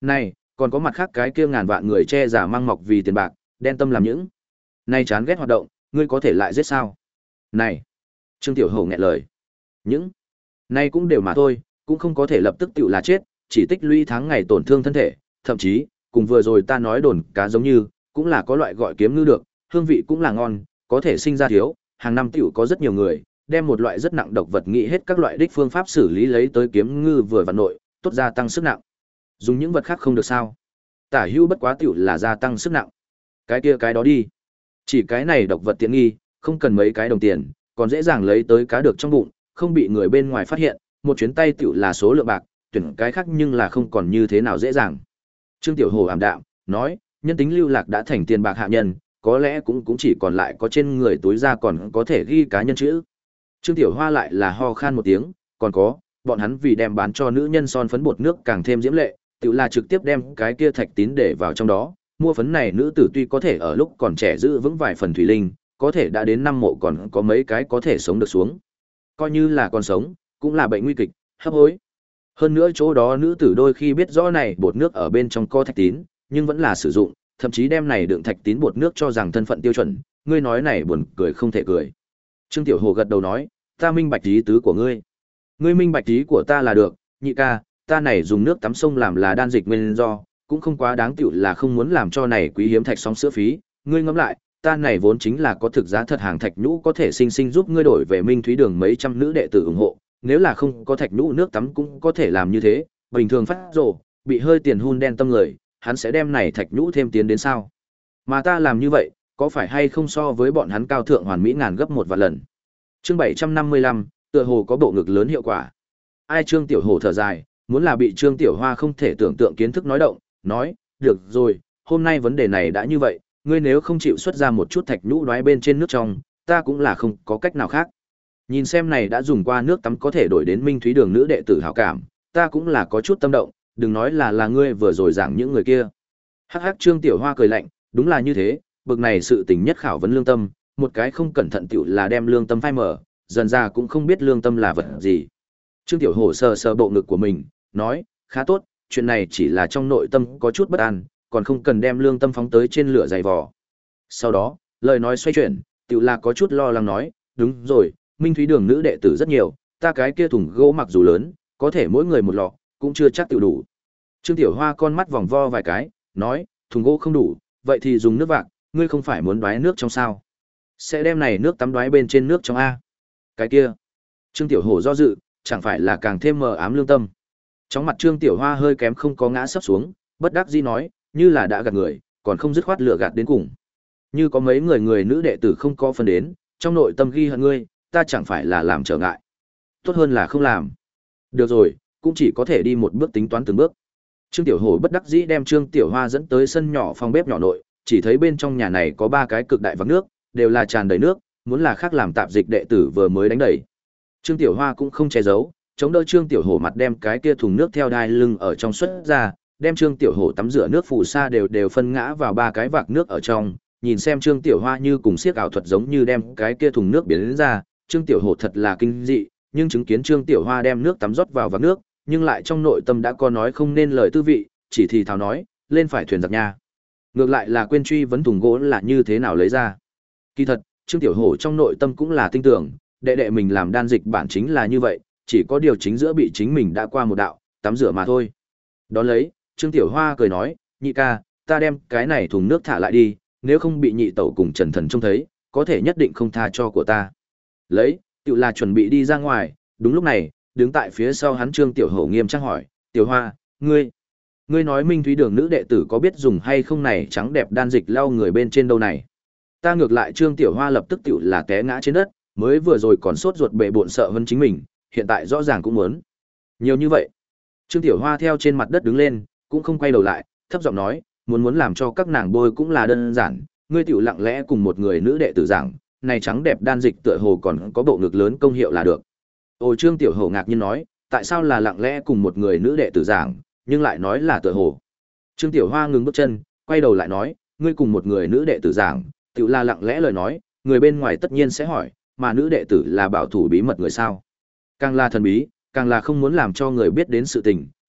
Này, còn có mặt khác cái kia ngàn vạn người che giả mang mọc vì tiền bạc, đen tâm làm những. Này chán ghét hoạt động, ngươi có thể lại giết sao? Này, Trương Tiểu Hổ nghẹn lời. Những này cũng đều mà thôi, cũng không có thể lập tức tựu là chết, chỉ tích lũy tháng ngày tổn thương thân thể, thậm chí, cùng vừa rồi ta nói đồn cá giống như, cũng là có loại gọi kiếm ngư được, hương vị cũng là ngon, có thể sinh ra thiếu, hàng năm tiểu có rất nhiều người, đem một loại rất nặng độc vật nghĩ hết các loại đích phương pháp xử lý lấy tới kiếm ngư vừa vặn nội, tốt gia tăng sức nặng. Dùng những vật khác không được sao? Tả hữu bất quá tiểu là gia tăng sức nặng. Cái kia cái đó đi. Chỉ cái này độc vật tiện nghi, không cần mấy cái đồng tiền, còn dễ dàng lấy tới cá được trong bụng, không bị người bên ngoài phát hiện, một chuyến tay tiểu là số lượng bạc, tuyển cái khác nhưng là không còn như thế nào dễ dàng. Trương Tiểu Hồ ảm đạm, nói, nhân tính lưu lạc đã thành tiền bạc hạ nhân, có lẽ cũng cũng chỉ còn lại có trên người túi ra còn có thể ghi cá nhân chữ. Trương Tiểu Hoa lại là ho khan một tiếng, còn có, bọn hắn vì đem bán cho nữ nhân son phấn bột nước càng thêm diễm lệ, tự là trực tiếp đem cái kia thạch tín để vào trong đó, mua phấn này nữ tử tuy có thể ở lúc còn trẻ giữ vững vài phần thủy linh, có thể đã đến năm mộ còn có mấy cái có thể sống được xuống. Coi như là còn sống, cũng là bệnh nguy kịch, hấp hối. Hơn nữa chỗ đó nữ tử đôi khi biết rõ này bột nước ở bên trong có thạch tín, nhưng vẫn là sử dụng, thậm chí đem này đựng thạch tín bột nước cho rằng thân phận tiêu chuẩn, ngươi nói này buồn cười không thể cười. Trương Tiểu Hồ gật đầu nói, ta minh bạch ý tứ của ngươi. Ngươi minh bạch ý của ta là được, nhị ca, ta này dùng nước tắm sông làm là đan dịch nguyên do, cũng không quá đáng tiểu là không muốn làm cho này quý hiếm thạch sóng sữa phí, ngươi ngẫm lại, ta này vốn chính là có thực giá thật hàng thạch nhũ có thể sinh sinh giúp ngươi đổi về Minh Thúy Đường mấy trăm nữ đệ tử ủng hộ, nếu là không có thạch nhũ nước tắm cũng có thể làm như thế, bình thường phát rồ, bị hơi tiền hun đen tâm người, hắn sẽ đem này thạch nhũ thêm tiền đến sao? Mà ta làm như vậy, có phải hay không so với bọn hắn cao thượng hoàn mỹ ngàn gấp một vạn lần? Chương bảy trăm năm mươi lăm, tựa hồ có bộ ngực lớn hiệu quả. Ai Trương Tiểu Hồ thở dài, muốn là bị Trương Tiểu Hoa không thể tưởng tượng kiến thức nói động, nói, được rồi, hôm nay vấn đề này đã như vậy, ngươi nếu không chịu xuất ra một chút thạch nhũ đoái bên trên nước trong, ta cũng là không có cách nào khác. Nhìn xem này đã dùng qua nước tắm có thể đổi đến Minh Thúy Đường nữ đệ tử hảo cảm, ta cũng là có chút tâm động, đừng nói là là ngươi vừa rồi giảng những người kia. Hắc hắc Trương Tiểu Hoa cười lạnh, đúng là như thế, bực này sự tình nhất khảo vấn lương tâm, một cái không cẩn thận tiểu là đem lương tâm phai mở, dần ra cũng không biết lương tâm là vật gì. Trương Tiểu Hổ sờ sờ bộ ngực của mình, nói, khá tốt, chuyện này chỉ là trong nội tâm có chút bất an, còn không cần đem lương tâm phóng tới trên lửa dày vò. Sau đó, lời nói xoay chuyển, tiểu là có chút lo lắng nói, đúng rồi, Minh Thúy Đường nữ đệ tử rất nhiều, ta cái kia thùng gỗ mặc dù lớn, có thể mỗi người một lọ, cũng chưa chắc tiểu đủ. Trương Tiểu Hoa con mắt vòng vo vài cái, nói, thùng gỗ không đủ, vậy thì dùng nước vạc, ngươi không phải muốn đoái nước trong sao? Sẽ đem này nước tắm đoái bên trên nước trong A. Cái kia. Trương Tiểu Hổ do dự, chẳng phải là càng thêm mờ ám lương tâm. Trong mặt Trương Tiểu Hoa hơi kém không có ngã sấp xuống, bất đắc dĩ nói, như là đã gạt người, còn không dứt khoát lừa gạt đến cùng. Như có mấy người người nữ đệ tử không có phần đến, trong nội tâm ghi hận ngươi, ta chẳng phải là làm trở ngại. Tốt hơn là không làm. Được rồi, cũng chỉ có thể đi một bước tính toán từng bước. Trương Tiểu Hổ bất đắc dĩ đem Trương Tiểu Hoa dẫn tới sân nhỏ phòng bếp nhỏ nội, chỉ thấy bên trong nhà này có ba cái cực đại vạc nước, đều là tràn đầy nước, muốn là khác làm tạp dịch đệ tử vừa mới đánh đầy. Trương Tiểu Hoa cũng không che giấu, chống đỡ Trương Tiểu Hổ mặt đem cái kia thùng nước theo đai lưng ở trong xuất ra, đem Trương Tiểu Hổ tắm rửa nước phù sa đều đều phân ngã vào ba cái vạc nước ở trong, nhìn xem Trương Tiểu Hoa như cùng siếc ảo thuật giống như đem cái kia thùng nước biến đến ra, Trương Tiểu Hổ thật là kinh dị, nhưng chứng kiến Trương Tiểu Hoa đem nước tắm rót vào vạc nước, nhưng lại trong nội tâm đã có nói không nên lời tư vị, chỉ thì thào nói, lên phải thuyền giặc nha. Ngược lại là quên truy vấn thùng gỗ là như thế nào lấy ra. Kỳ thật, Trương Tiểu Hổ trong nội tâm cũng là tin tưởng, đệ đệ mình làm đan dịch bản chính là như vậy, chỉ có điều chính giữa bị chính mình đã qua một đạo, tắm rửa mà thôi. Đón lấy, Trương Tiểu Hoa cười nói, nhị ca, ta đem cái này thùng nước thả lại đi, nếu không bị nhị tẩu cùng Trần Thần trông thấy, có thể nhất định không tha cho của ta. Lấy, tự là chuẩn bị đi ra ngoài, đúng lúc này, đứng tại phía sau hắn Trương Tiểu Hổ nghiêm trang hỏi, Tiểu Hoa, ngươi, ngươi nói Minh Thúy Đường nữ đệ tử có biết dùng hay không này trắng đẹp đan dịch lau người bên trên đâu này. Ta ngược lại Trương Tiểu Hoa lập tức tiểu là té ngã trên đất, mới vừa rồi còn sốt ruột bệ bộn sợ hơn chính mình, hiện tại rõ ràng cũng muốn. Nhiều như vậy. Trương Tiểu Hoa theo trên mặt đất đứng lên, cũng không quay đầu lại, thấp giọng nói, muốn muốn làm cho các nàng bôi cũng là đơn giản, ngươi tiểu lặng lẽ cùng một người nữ đệ tử giảng, này trắng đẹp đan dịch tựa hồ còn có bộ ngực lớn công hiệu là được. Ồ Trương Tiểu Hổ ngạc nhiên nói, tại sao là lặng lẽ cùng một người nữ đệ tử giảng, nhưng lại nói là tựa hồ. Trương Tiểu Hoa ngừng bước chân, quay đầu lại nói, ngươi cùng một người nữ đệ tử giảng, tiểu là lặng lẽ lời nói, người bên ngoài tất nhiên sẽ hỏi, mà nữ đệ tử là bảo thủ bí mật người sao. Càng là thần bí, càng là không muốn làm cho người biết đến sự tình,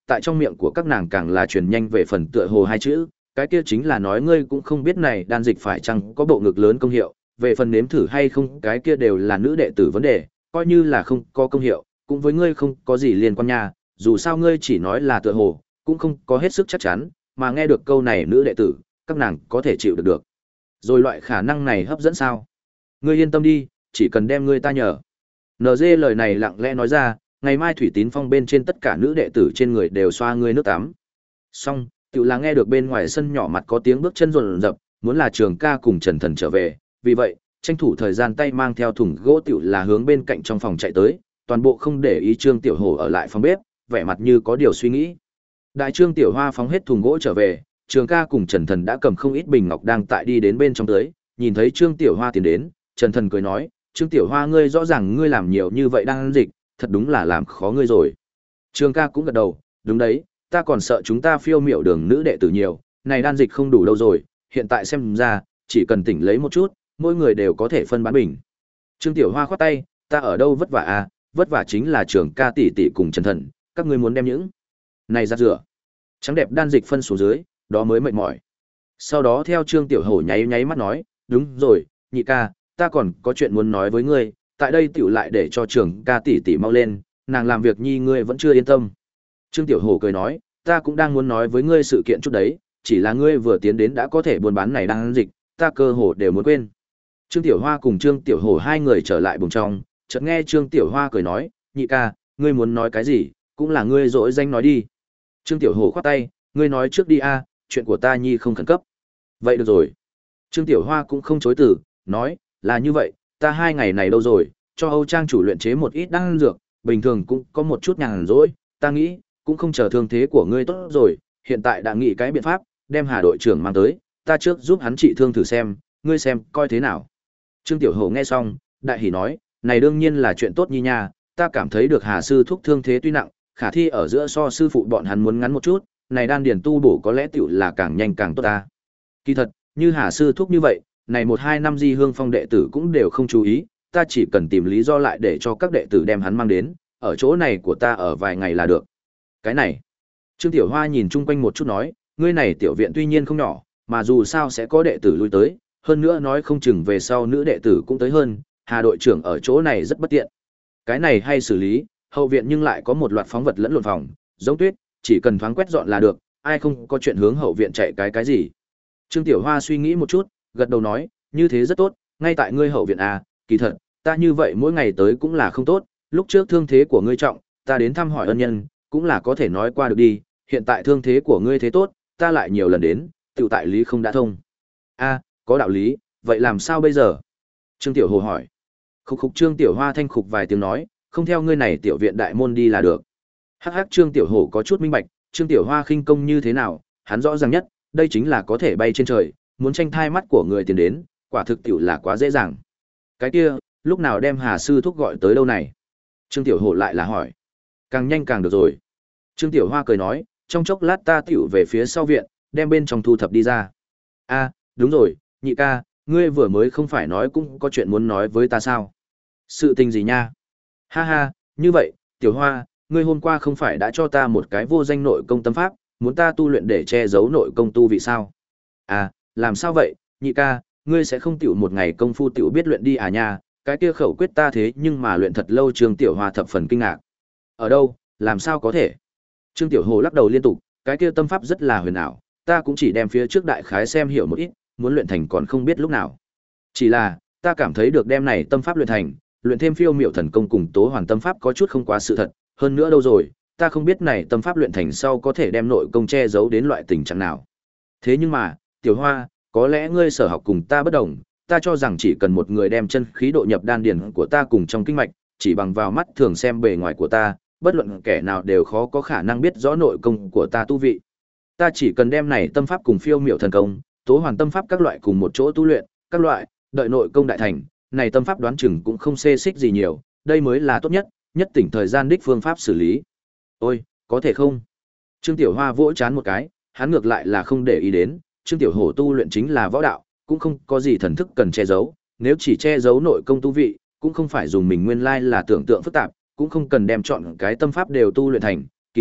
tại trong miệng của các nàng càng là truyền nhanh về phần tựa hồ hai chữ, cái kia chính là nói ngươi cũng không biết này đan dịch phải chăng có bộ ngực lớn công hiệu, về phần nếm thử hay không, cái kia đều là nữ đệ tử vấn đề, coi như là không có công hiệu, cũng với ngươi không có gì liên quan nha, dù sao ngươi chỉ nói là tựa hồ, cũng không có hết sức chắc chắn, mà nghe được câu này nữ đệ tử, các nàng có thể chịu được được. Rồi loại khả năng này hấp dẫn sao? Ngươi yên tâm đi, chỉ cần đem ngươi ta nhờ. en giê lời này lặng lẽ nói ra, ngày mai thủy tín phong bên trên tất cả nữ đệ tử trên người đều xoa ngươi nước tắm. Xong, tự là nghe được bên ngoài sân nhỏ mặt có tiếng bước chân rồn rập, muốn là Trường Ca cùng Trần Thần trở về, vì vậy, tranh thủ thời gian tay mang theo thùng gỗ tiểu là hướng bên cạnh trong phòng chạy tới, toàn bộ không để ý Trương Tiểu Hổ ở lại phòng bếp, vẻ mặt như có điều suy nghĩ. Đại Trương Tiểu Hoa phóng hết thùng gỗ trở về, Trường Ca cùng Trần Thần đã cầm không ít bình ngọc đang tại đi đến bên trong tới, nhìn thấy Trương Tiểu Hoa tiến đến, Trần Thần cười nói, Trương Tiểu Hoa ngươi rõ ràng ngươi làm nhiều như vậy đang ăn dịch, thật đúng là làm khó ngươi rồi. Trường Ca cũng gật đầu, đúng đấy, ta còn sợ chúng ta phiêu miểu đường nữ đệ tử nhiều, này đan dịch không đủ đâu rồi, hiện tại xem ra, chỉ cần tỉnh lấy một chút, mỗi người đều có thể phân bán bình. Trương Tiểu Hoa khoát tay, ta ở đâu vất vả à, vất vả chính là Trường Ca tỷ tỷ cùng Trần Thần, các ngươi muốn đem những này ra rửa. Trắng đẹp đan dịch phân xuống dưới, đó mới mệt mỏi. Sau đó theo Trương Tiểu Hổ nháy nháy mắt nói, đúng rồi, nhị ca, ta còn có chuyện muốn nói với ngươi, tại đây tiểu lại để cho Trường Ca tỷ tỷ mau lên, nàng làm việc nhi ngươi vẫn chưa yên tâm. Trương Tiểu Hổ cười nói, ta cũng đang muốn nói với ngươi sự kiện chút đấy, chỉ là ngươi vừa tiến đến đã có thể buôn bán này đang ăn dịch, ta cơ hồ đều muốn quên. Trương Tiểu Hoa cùng Trương Tiểu Hổ hai người trở lại buồng trong, chợt nghe Trương Tiểu Hoa cười nói, nhị ca, ngươi muốn nói cái gì, cũng là ngươi dỗi danh nói đi. Trương Tiểu Hổ khoát tay, ngươi nói trước đi a, chuyện của ta nhi không khẩn cấp. Vậy được rồi. Trương Tiểu Hoa cũng không chối từ, nói, là như vậy, ta hai ngày này đâu rồi, cho Âu Trang chủ luyện chế một ít đan dược, bình thường cũng có một chút nhàn rỗi, ta nghĩ, cũng không chờ thương thế của ngươi tốt rồi, hiện tại đã nghĩ cái biện pháp, đem Hà đội trưởng mang tới, ta trước giúp hắn trị thương thử xem, ngươi xem, coi thế nào. Trương Tiểu Hổ nghe xong, đại hỉ nói, này đương nhiên là chuyện tốt nhi nha, ta cảm thấy được Hà sư thúc thương thế tuy nặng, khả thi ở giữa so sư phụ bọn hắn muốn ngắn một chút, này đan điền tu bổ có lẽ tiểu là càng nhanh càng tốt ta. Kỳ thật, như Hà sư thúc như vậy, này một hai năm Di Hương Phong đệ tử cũng đều không chú ý, ta chỉ cần tìm lý do lại để cho các đệ tử đem hắn mang đến, ở chỗ này của ta ở vài ngày là được. Cái này, Trương Tiểu Hoa nhìn chung quanh một chút nói, ngươi này tiểu viện tuy nhiên không nhỏ, mà dù sao sẽ có đệ tử lui tới, hơn nữa nói không chừng về sau nữ đệ tử cũng tới hơn, Hà đội trưởng ở chỗ này rất bất tiện. Cái này hay xử lý, hậu viện nhưng lại có một loạt phóng vật lẫn lộn phòng, giống tuyết, chỉ cần thoáng quét dọn là được, ai không có chuyện hướng hậu viện chạy cái cái gì. Trương Tiểu Hoa suy nghĩ một chút, gật đầu nói, như thế rất tốt, ngay tại ngươi hậu viện à, kỳ thật, ta như vậy mỗi ngày tới cũng là không tốt, lúc trước thương thế của ngươi trọng, ta đến thăm hỏi ân nhân, cũng là có thể nói qua được đi, hiện tại thương thế của ngươi thế tốt, ta lại nhiều lần đến, tiểu tại lý không đã thông. A, có đạo lý, vậy làm sao bây giờ? Trương Tiểu Hồ hỏi. Khúc khúc Trương Tiểu Hoa thanh khục vài tiếng nói, không theo ngươi này tiểu viện đại môn đi là được. Hắc hắc Trương Tiểu Hồ có chút minh bạch, Trương Tiểu Hoa khinh công như thế nào, hắn rõ ràng nhất, đây chính là có thể bay trên trời, muốn tranh thai mắt của người tiền đến, quả thực tiểu là quá dễ dàng. Cái kia, lúc nào đem Hà sư thúc gọi tới đâu này? Trương Tiểu Hồ lại là hỏi. Càng nhanh càng được rồi. Trương Tiểu Hoa cười nói, trong chốc lát ta tiểu về phía sau viện, đem bên trong thu thập đi ra. A, đúng rồi, nhị ca, ngươi vừa mới không phải nói cũng có chuyện muốn nói với ta sao? Sự tình gì nha? Ha ha, như vậy, Tiểu Hoa, ngươi hôm qua không phải đã cho ta một cái vô danh nội công tâm pháp, muốn ta tu luyện để che giấu nội công tu vì sao? À, làm sao vậy, nhị ca, ngươi sẽ không tiểu một ngày công phu tiểu biết luyện đi à nha, cái kia khẩu quyết ta thế nhưng mà luyện thật lâu. Trương Tiểu Hoa thập phần kinh ngạc. Ở đâu, làm sao có thể? Trương Tiểu Hồ lắc đầu liên tục, cái kia tâm pháp rất là huyền ảo, ta cũng chỉ đem phía trước đại khái xem hiểu một ít, muốn luyện thành còn không biết lúc nào. Chỉ là, ta cảm thấy được đem này tâm pháp luyện thành, luyện thêm phiêu miểu thần công cùng tố hoàn tâm pháp có chút không quá sự thật, hơn nữa đâu rồi, ta không biết này tâm pháp luyện thành sau có thể đem nội công che giấu đến loại tình trạng nào. Thế nhưng mà, Tiểu Hoa, có lẽ ngươi sở học cùng ta bất đồng, ta cho rằng chỉ cần một người đem chân khí độ nhập đan điền của ta cùng trong kinh mạch, chỉ bằng vào mắt thường xem bề ngoài của ta, bất luận kẻ nào đều khó có khả năng biết rõ nội công của ta tu vị. Ta chỉ cần đem này tâm pháp cùng phiêu miểu thần công, tố hoàn tâm pháp các loại cùng một chỗ tu luyện, các loại, đợi nội công đại thành, này tâm pháp đoán chừng cũng không xê xích gì nhiều, đây mới là tốt nhất, nhất tỉnh thời gian đích phương pháp xử lý. Ôi, có thể không? Trương Tiểu Hoa vỗ chán một cái, hắn ngược lại là không để ý đến, Trương Tiểu Hổ tu luyện chính là võ đạo, cũng không có gì thần thức cần che giấu, nếu chỉ che giấu nội công tu vị, cũng không phải dùng mình nguyên lai là tưởng tượng phức tạp, cũng không cần đem chọn cái tâm pháp đều tu luyện thành, kỳ thật,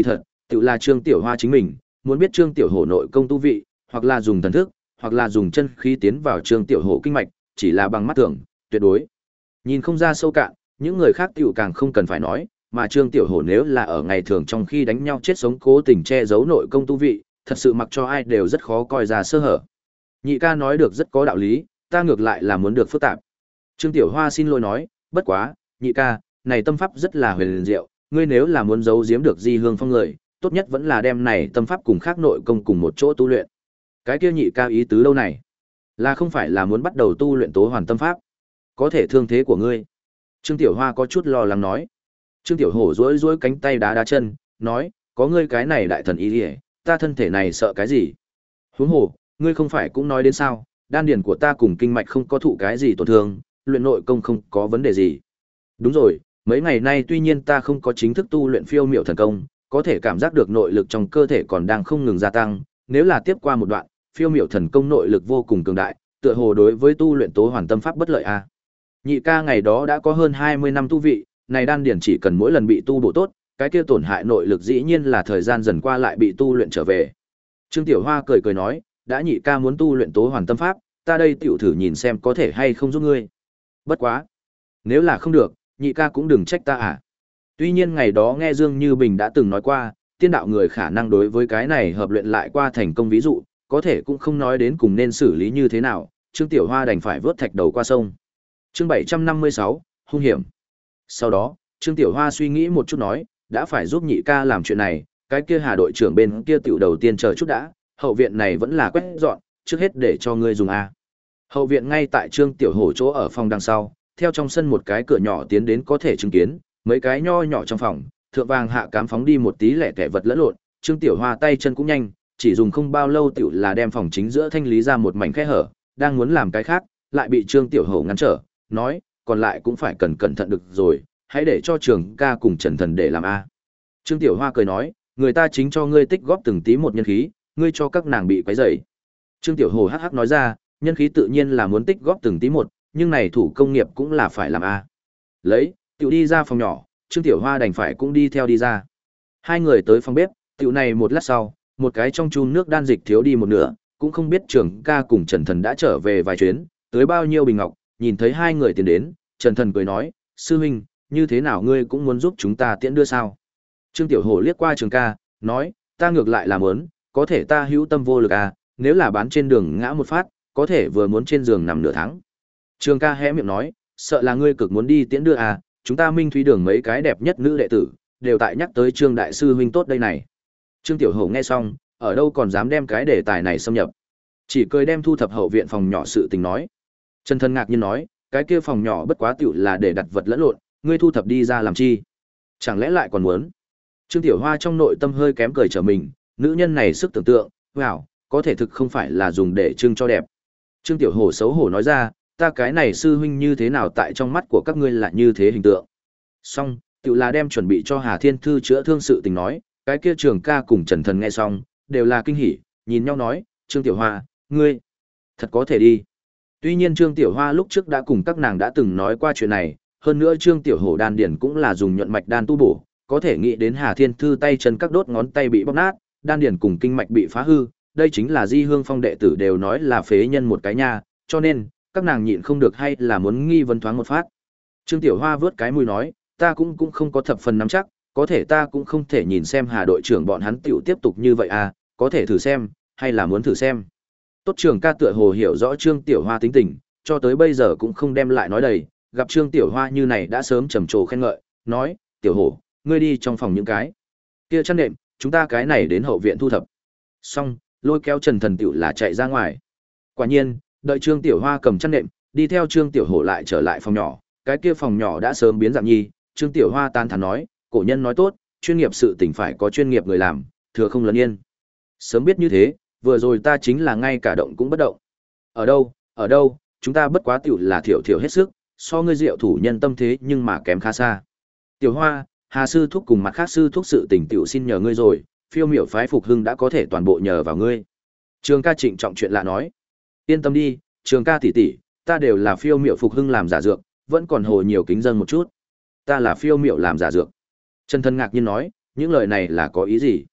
Tự là Trương Tiểu Hoa chính mình, muốn biết Trương Tiểu Hổ nội công tu vị, hoặc là dùng thần thức, hoặc là dùng chân khí tiến vào Trương Tiểu Hổ kinh mạch, chỉ là bằng mắt thường, tuyệt đối nhìn không ra sâu cạn, những người khác tiểu càng không cần phải nói, mà Trương Tiểu Hổ nếu là ở ngày thường trong khi đánh nhau chết sống cố tình che giấu nội công tu vị, thật sự mặc cho ai đều rất khó coi ra sơ hở. Nhị ca nói được rất có đạo lý, ta ngược lại là muốn được phức tạp. Trương Tiểu Hoa xin lỗi nói, bất quá, nhị ca, này tâm pháp rất là huyền diệu, ngươi nếu là muốn giấu giếm được Di Hương Phong người, tốt nhất vẫn là đem này tâm pháp cùng khác nội công cùng một chỗ tu luyện. Cái kia nhị ca ý tứ lâu này, là không phải là muốn bắt đầu tu luyện Tố Hoàn tâm pháp, có thể thương thế của ngươi. Trương Tiểu Hoa có chút lo lắng nói. Trương Tiểu Hổ rối rối cánh tay đá đá chân, nói, có ngươi cái này đại thần ý liễu, ta thân thể này sợ cái gì? Huống hồ, ngươi không phải cũng nói đến sao, đan điền của ta cùng kinh mạch không có thụ cái gì tổn thương, luyện nội công không có vấn đề gì. Đúng rồi, mấy ngày nay tuy nhiên ta không có chính thức tu luyện phiêu miểu thần công, có thể cảm giác được nội lực trong cơ thể còn đang không ngừng gia tăng, nếu là tiếp qua một đoạn, phiêu miểu thần công nội lực vô cùng cường đại, tựa hồ đối với tu luyện Tố Hoàn tâm pháp bất lợi a. À. Nhị ca ngày đó đã có hơn hai mươi năm tu vị, này đan điển chỉ cần mỗi lần bị tu bổ tốt, cái kia tổn hại nội lực dĩ nhiên là thời gian dần qua lại bị tu luyện trở về. Trương Tiểu Hoa cười cười nói, đã nhị ca muốn tu luyện Tố Hoàn tâm pháp, ta đây tiểu thử nhìn xem có thể hay không giúp ngươi. Bất quá, nếu là không được, nhị ca cũng đừng trách ta à. Tuy nhiên ngày đó nghe Dương Như Bình đã từng nói qua, tiên đạo người khả năng đối với cái này hợp luyện lại qua thành công ví dụ, có thể cũng không nói đến cùng nên xử lý như thế nào, Trương Tiểu Hoa đành phải vớt thạch đầu qua sông. Chương bảy trăm năm mươi sáu, hung hiểm. Sau đó, Trương Tiểu Hoa suy nghĩ một chút nói, đã phải giúp nhị ca làm chuyện này, cái kia Hà đội trưởng bên kia tiểu đầu tiên chờ chút đã, hậu viện này vẫn là quét dọn, trước hết để cho ngươi dùng a. Hậu viện ngay tại Trương Tiểu Hổ chỗ ở phòng đằng sau, theo trong sân một cái cửa nhỏ tiến đến có thể chứng kiến, mấy cái nho nhỏ trong phòng, thượng vàng hạ cám phóng đi một tí lẻ tẻ vật lẫn lộn, Trương Tiểu Hoa tay chân cũng nhanh, chỉ dùng không bao lâu tiểu là đem phòng chính giữa thanh lý ra một mảnh khe hở, đang muốn làm cái khác, lại bị Trương Tiểu Hổ ngăn trở, nói, còn lại cũng phải cần cẩn thận được rồi, hãy để cho Trường ca cùng Trần Thần để làm a. Trương Tiểu Hoa cười nói, người ta chính cho ngươi tích góp từng tí một nhân khí, ngươi cho các nàng bị quấy rầy. Trương Tiểu Hổ hắc hắc nói ra, nhân khí tự nhiên là muốn tích góp từng tí một, nhưng này thủ công nghiệp cũng là phải làm a. Lấy, tiểu đi ra phòng nhỏ, Trương Tiểu Hoa đành phải cũng đi theo đi ra. Hai người tới phòng bếp, tiểu này một lát sau, một cái trong chum nước đan dịch thiếu đi một nửa, cũng không biết Trường ca cùng Trần Thần đã trở về vài chuyến, tới bao nhiêu bình ngọc, nhìn thấy hai người tiến đến, Trần Thần cười nói, sư huynh, như thế nào ngươi cũng muốn giúp chúng ta tiễn đưa sao? Trương Tiểu Hổ liếc qua Trường ca, nói, ta ngược lại là muốn, có thể ta hữu tâm vô lực à, nếu là bán trên đường ngã một phát, có thể vừa muốn trên giường nằm nửa tháng. Trường ca hé miệng nói, sợ là ngươi cực muốn đi tiễn đưa à, chúng ta Minh Thúy đường mấy cái đẹp nhất nữ đệ tử, đều tại nhắc tới Trương đại sư huynh tốt đây này. Trương Tiểu Hổ nghe xong, ở đâu còn dám đem cái đề tài này xâm nhập, chỉ cười đem thu thập hậu viện phòng nhỏ sự tình nói. Trần Thần ngạc nhiên nói, cái kia phòng nhỏ bất quá tiểu là để đặt vật lẫn lộn, ngươi thu thập đi ra làm chi? Chẳng lẽ lại còn muốn? Trương Tiểu Hoa trong nội tâm hơi kém cười trở mình, nữ nhân này sức tưởng tượng, wow, có thể thực không phải là dùng để trưng cho đẹp. Trương Tiểu Hổ xấu hổ nói ra, ta cái này sư huynh như thế nào tại trong mắt của các ngươi là như thế hình tượng. Xong, tiểu là đem chuẩn bị cho Hà Thiên Thư chữa thương sự tình nói, cái kia Trường ca cùng Trần Thần nghe xong, đều là kinh hỉ, nhìn nhau nói, Trương Tiểu Hoa, ngươi, thật có thể đi. Tuy nhiên Trương Tiểu Hoa lúc trước đã cùng các nàng đã từng nói qua chuyện này, hơn nữa Trương Tiểu Hổ đan điển cũng là dùng nhuận mạch đan tu bổ, có thể nghĩ đến Hà Thiên Thư tay chân các đốt ngón tay bị bóp nát, đan điển cùng kinh mạch bị phá hư, đây chính là Di Hương Phong đệ tử đều nói là phế nhân một cái nha, cho nên, các nàng nhịn không được hay là muốn nghi vấn thoáng một phát. Trương Tiểu Hoa vớt cái mũi nói, ta cũng cũng không có thập phần nắm chắc, có thể ta cũng không thể nhìn xem Hà đội trưởng bọn hắn tiểu tiếp tục như vậy à, có thể thử xem, hay là muốn thử xem. Tốt Trường ca tựa hồ hiểu rõ Trương Tiểu Hoa tính tình, cho tới bây giờ cũng không đem lại nói đầy, gặp Trương Tiểu Hoa như này đã sớm trầm trồ khen ngợi, nói, Tiểu Hổ, ngươi đi trong phòng những cái kia chăn đệm, chúng ta cái này đến hậu viện thu thập. Xong, lôi kéo Trần Thần tiểu là chạy ra ngoài. Quả nhiên, đợi Trương Tiểu Hoa cầm chăn đệm, đi theo Trương Tiểu Hổ lại trở lại phòng nhỏ, cái kia phòng nhỏ đã sớm biến dạng nhi, Trương Tiểu Hoa tán thán nói, cổ nhân nói tốt, chuyên nghiệp sự tình phải có chuyên nghiệp người làm, thừa không lấn yên. Sớm biết như thế, vừa rồi ta chính là ngay cả động cũng bất động. Ở đâu, ở đâu, chúng ta bất quá tiểu là thiểu thiểu hết sức, so ngươi diệu thủ nhân tâm thế nhưng mà kém khá xa. Tiểu Hoa, Hà sư thúc cùng mặt khác sư thúc sự tình tiểu xin nhờ ngươi rồi, phiêu miểu phái phục hưng đã có thể toàn bộ nhờ vào ngươi. Trường ca trịnh trọng chuyện lạ nói, yên tâm đi, Trường ca tỷ tỷ, ta đều là phiêu miểu phục hưng làm giả dược, vẫn còn hồ nhiều kính dân một chút. Ta là phiêu miểu làm giả dược. Trần Thần ngạc nhiên nói, những lời này là có ý gì?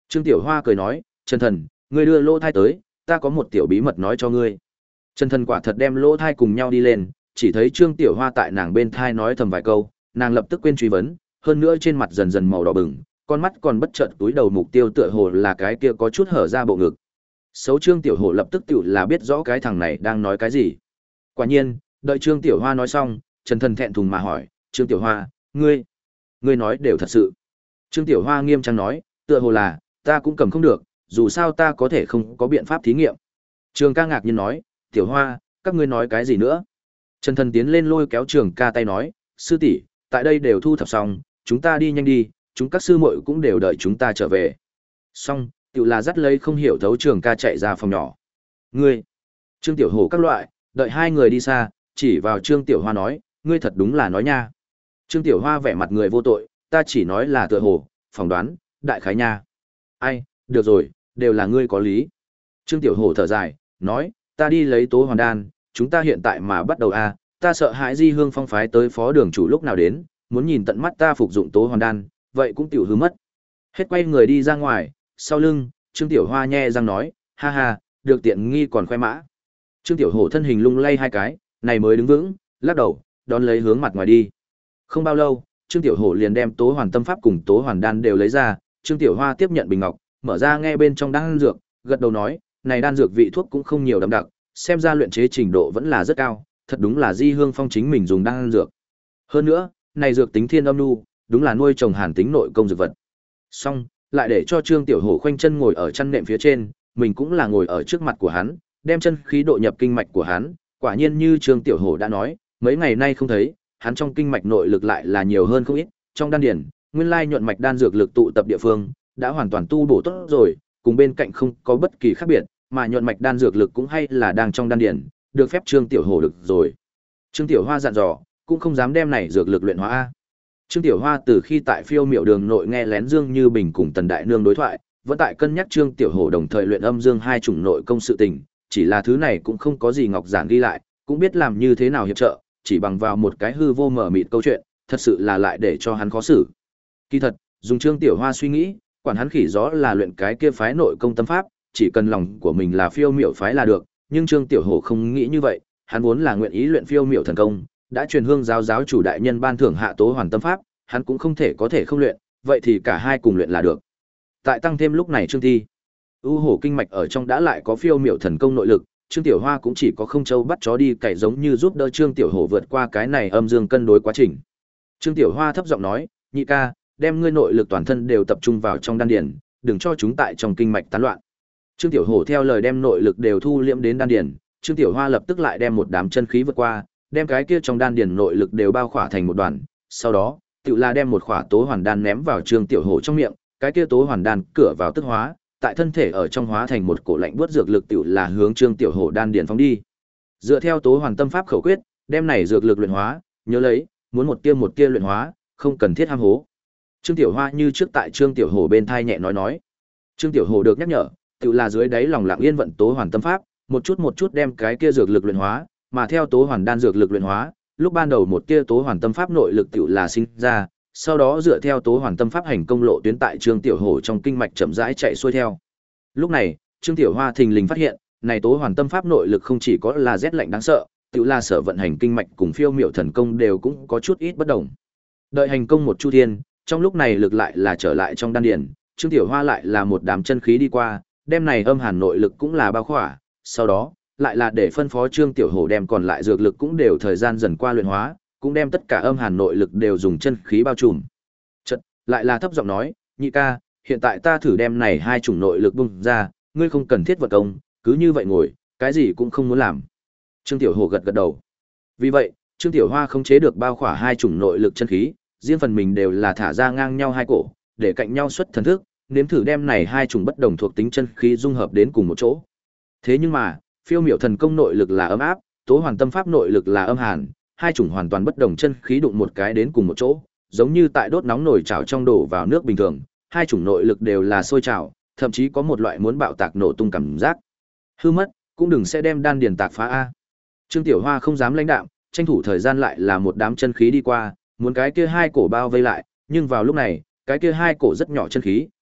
Trương Tiểu Hoa cười nói, Trần Thần, ngươi đưa lỗ thai tới, ta có một tiểu bí mật nói cho ngươi. Trần Thần quả thật đem lỗ thai cùng nhau đi lên, chỉ thấy Trương Tiểu Hoa tại nàng bên thai nói thầm vài câu, nàng lập tức quên truy vấn, hơn nữa trên mặt dần dần màu đỏ bừng, con mắt còn bất chợt túi đầu mục tiêu tựa hồ là cái kia có chút hở ra bộ ngực. Xấu Trương Tiểu Hồ lập tức tự là biết rõ cái thằng này đang nói cái gì. Quả nhiên, đợi Trương Tiểu Hoa nói xong, Trần Thần thẹn thùng mà hỏi, Trương Tiểu Hoa, ngươi, ngươi nói đều thật sự. Trương Tiểu Hoa nghiêm trang nói, tựa hồ là, ta cũng cầm không được, dù sao ta có thể không có biện pháp thí nghiệm. Trường ca ngạc nhiên nói, Tiểu Hoa, các ngươi nói cái gì nữa? Trần Thần tiến lên lôi kéo Trường ca tay nói, sư tỷ, tại đây đều thu thập xong, chúng ta đi nhanh đi, chúng các sư muội cũng đều đợi chúng ta trở về. Xong, tự là dắt lấy không hiểu thấu Trường ca chạy ra phòng nhỏ. Ngươi, Trương Tiểu Hồ các loại, đợi hai người đi xa, chỉ vào Trương Tiểu Hoa nói, ngươi thật đúng là nói nha. Trương Tiểu Hoa vẻ mặt người vô tội, ta chỉ nói là tựa hồ, phỏng đoán, đại khái nha. Ai, được rồi, đều là ngươi có lý. Trương Tiểu Hồ thở dài, nói, ta đi lấy tố hoàn đan, chúng ta hiện tại mà bắt đầu a, ta sợ hãi Di Hương Phong phái tới phó đường chủ lúc nào đến, muốn nhìn tận mắt ta phục dụng tố hoàn đan, vậy cũng tiểu hư mất. Hết quay người đi ra ngoài, sau lưng, Trương Tiểu Hoa nhe răng nói, ha ha, được tiện nghi còn khoe mã. Trương Tiểu Hổ thân hình lung lay hai cái, này mới đứng vững, lắc đầu, đón lấy hướng mặt ngoài đi. Không bao lâu, Trương Tiểu Hổ liền đem tố hoàn tâm pháp cùng tố hoàn đan đều lấy ra, Trương Tiểu Hoa tiếp nhận bình ngọc, mở ra nghe bên trong đan dược, gật đầu nói, này đan dược vị thuốc cũng không nhiều đậm đặc, xem ra luyện chế trình độ vẫn là rất cao, thật đúng là Di Hương Phong chính mình dùng đan dược. Hơn nữa, này dược tính thiên âm nu, đúng là nuôi trồng hàn tính nội công dược vật. Xong, lại để cho Trương Tiểu Hổ khoanh chân ngồi ở chăn nệm phía trên, mình cũng là ngồi ở trước mặt của hắn, đem chân khí độ nhập kinh mạch của hắn, quả nhiên như Trương Tiểu Hổ đã nói, mấy ngày nay không thấy, hắn trong kinh mạch nội lực lại là nhiều hơn không ít, trong đan điền, nguyên lai nhuận mạch đan dược lực tụ tập địa phương, đã hoàn toàn tu bổ tốt rồi, cùng bên cạnh không có bất kỳ khác biệt, mà nhuận mạch đan dược lực cũng hay là đang trong đan điền, được phép Trương Tiểu Hổ được rồi. Trương Tiểu Hoa dặn dò, cũng không dám đem này dược lực luyện hóa a. Trương Tiểu Hoa từ khi tại Phiêu Miểu Đường nội nghe lén Dương Như Bình cùng Tần Đại Nương đối thoại, vẫn tại cân nhắc Trương Tiểu Hổ đồng thời luyện âm dương hai chủng nội công sự tình, chỉ là thứ này cũng không có gì ngọc giản ghi lại, cũng biết làm như thế nào hiệp trợ, chỉ bằng vào một cái hư vô mở mịt câu chuyện, thật sự là lại để cho hắn khó xử. Kỳ thật, dùng Trương Tiểu Hoa suy nghĩ, quản hắn khỉ gió là luyện cái kia phái nội công tâm pháp, chỉ cần lòng của mình là Phiêu Miểu phái là được, nhưng Trương Tiểu Hổ không nghĩ như vậy, hắn vốn là nguyện ý luyện Phiêu Miểu thần công, đã truyền hương giáo giáo chủ đại nhân ban thưởng hạ tố hoàn tâm pháp, hắn cũng không thể có thể không luyện, vậy thì cả hai cùng luyện là được. Tại tăng thêm lúc này Trương Thi, U Hổ kinh mạch ở trong đã lại có Phiêu Miểu thần công nội lực, Trương Tiểu Hoa cũng chỉ có không châu bắt chó đi cày giống như giúp đỡ Trương Tiểu Hổ vượt qua cái này âm dương cân đối quá trình. Trương Tiểu Hoa thấp giọng nói, nhị ca, đem ngươi nội lực toàn thân đều tập trung vào trong đan điền, đừng cho chúng tại trong kinh mạch tán loạn. Trương Tiểu Hổ theo lời đem nội lực đều thu liễm đến đan điền, Trương Tiểu Hoa lập tức lại đem một đám chân khí vượt qua, đem cái kia trong đan điền nội lực đều bao khỏa thành một đoàn, sau đó, tự là đem một khỏa tố hoàn đan ném vào Trương Tiểu Hổ trong miệng, cái kia tố hoàn đan cửa vào tức hóa, tại thân thể ở trong hóa thành một cổ lạnh buốt dược lực tự là hướng Trương Tiểu Hổ đan điền phóng đi. Dựa theo tố hoàn tâm pháp khẩu quyết, đem này dược lực luyện hóa, nhớ lấy, muốn một tia một tia luyện hóa, không cần thiết ham hố. Trương Tiểu Hoa như trước tại Trương Tiểu Hổ bên thai nhẹ nói nói. Trương Tiểu Hổ được nhắc nhở, tự là dưới đáy lòng lặng yên vận tố hoàn tâm pháp, một chút một chút đem cái kia dược lực luyện hóa, mà theo tố hoàn đan dược lực luyện hóa, lúc ban đầu một tia tố hoàn tâm pháp nội lực tự là sinh ra, sau đó dựa theo tố hoàn tâm pháp hành công lộ tuyến tại Trương Tiểu Hổ trong kinh mạch chậm rãi chạy xuôi theo. Lúc này, Trương Tiểu Hoa thình lình phát hiện, này tố hoàn tâm pháp nội lực không chỉ có là rét lạnh đáng sợ, tự là sở vận hành kinh mạch cùng Phiêu Miểu thần công đều cũng có chút ít bất đồng. Đợi hành công một chu thiên, trong lúc này lực lại là trở lại trong đan điền, Trương Tiểu Hoa lại là một đám chân khí đi qua, đem này âm hàn nội lực cũng là bao khỏa, sau đó lại là để phân phó Trương Tiểu Hổ đem còn lại dược lực cũng đều thời gian dần qua luyện hóa, cũng đem tất cả âm hàn nội lực đều dùng chân khí bao trùm. Chợt, lại là thấp giọng nói, nhị ca, hiện tại ta thử đem này hai chủng nội lực bung ra, ngươi không cần thiết vật công, cứ như vậy ngồi, cái gì cũng không muốn làm. Trương Tiểu Hổ gật gật đầu. Vì vậy, Trương Tiểu Hoa không chế được bao khỏa hai chủng nội lực chân khí, riêng phần mình đều là thả ra ngang nhau hai cổ, để cạnh nhau xuất thần thức, nếm thử đem này hai chủng bất đồng thuộc tính chân khí dung hợp đến cùng một chỗ. Thế nhưng mà, Phiêu Miểu thần công nội lực là ấm áp, tố hoàn tâm pháp nội lực là âm hàn, hai chủng hoàn toàn bất đồng chân khí đụng một cái đến cùng một chỗ, giống như tại đốt nóng nồi chảo trong đổ vào nước bình thường, hai chủng nội lực đều là sôi trào, thậm chí có một loại muốn bạo tạc nổ tung cảm giác. Hư mất, cũng đừng sẽ đem đan điền tạc phá a. Trương Tiểu Hoa không dám lãnh đạm, tranh thủ thời gian lại là một đám chân khí đi qua, muốn cái kia hai cổ bao vây lại, nhưng vào lúc này, cái kia hai cổ rất nhỏ chân khí,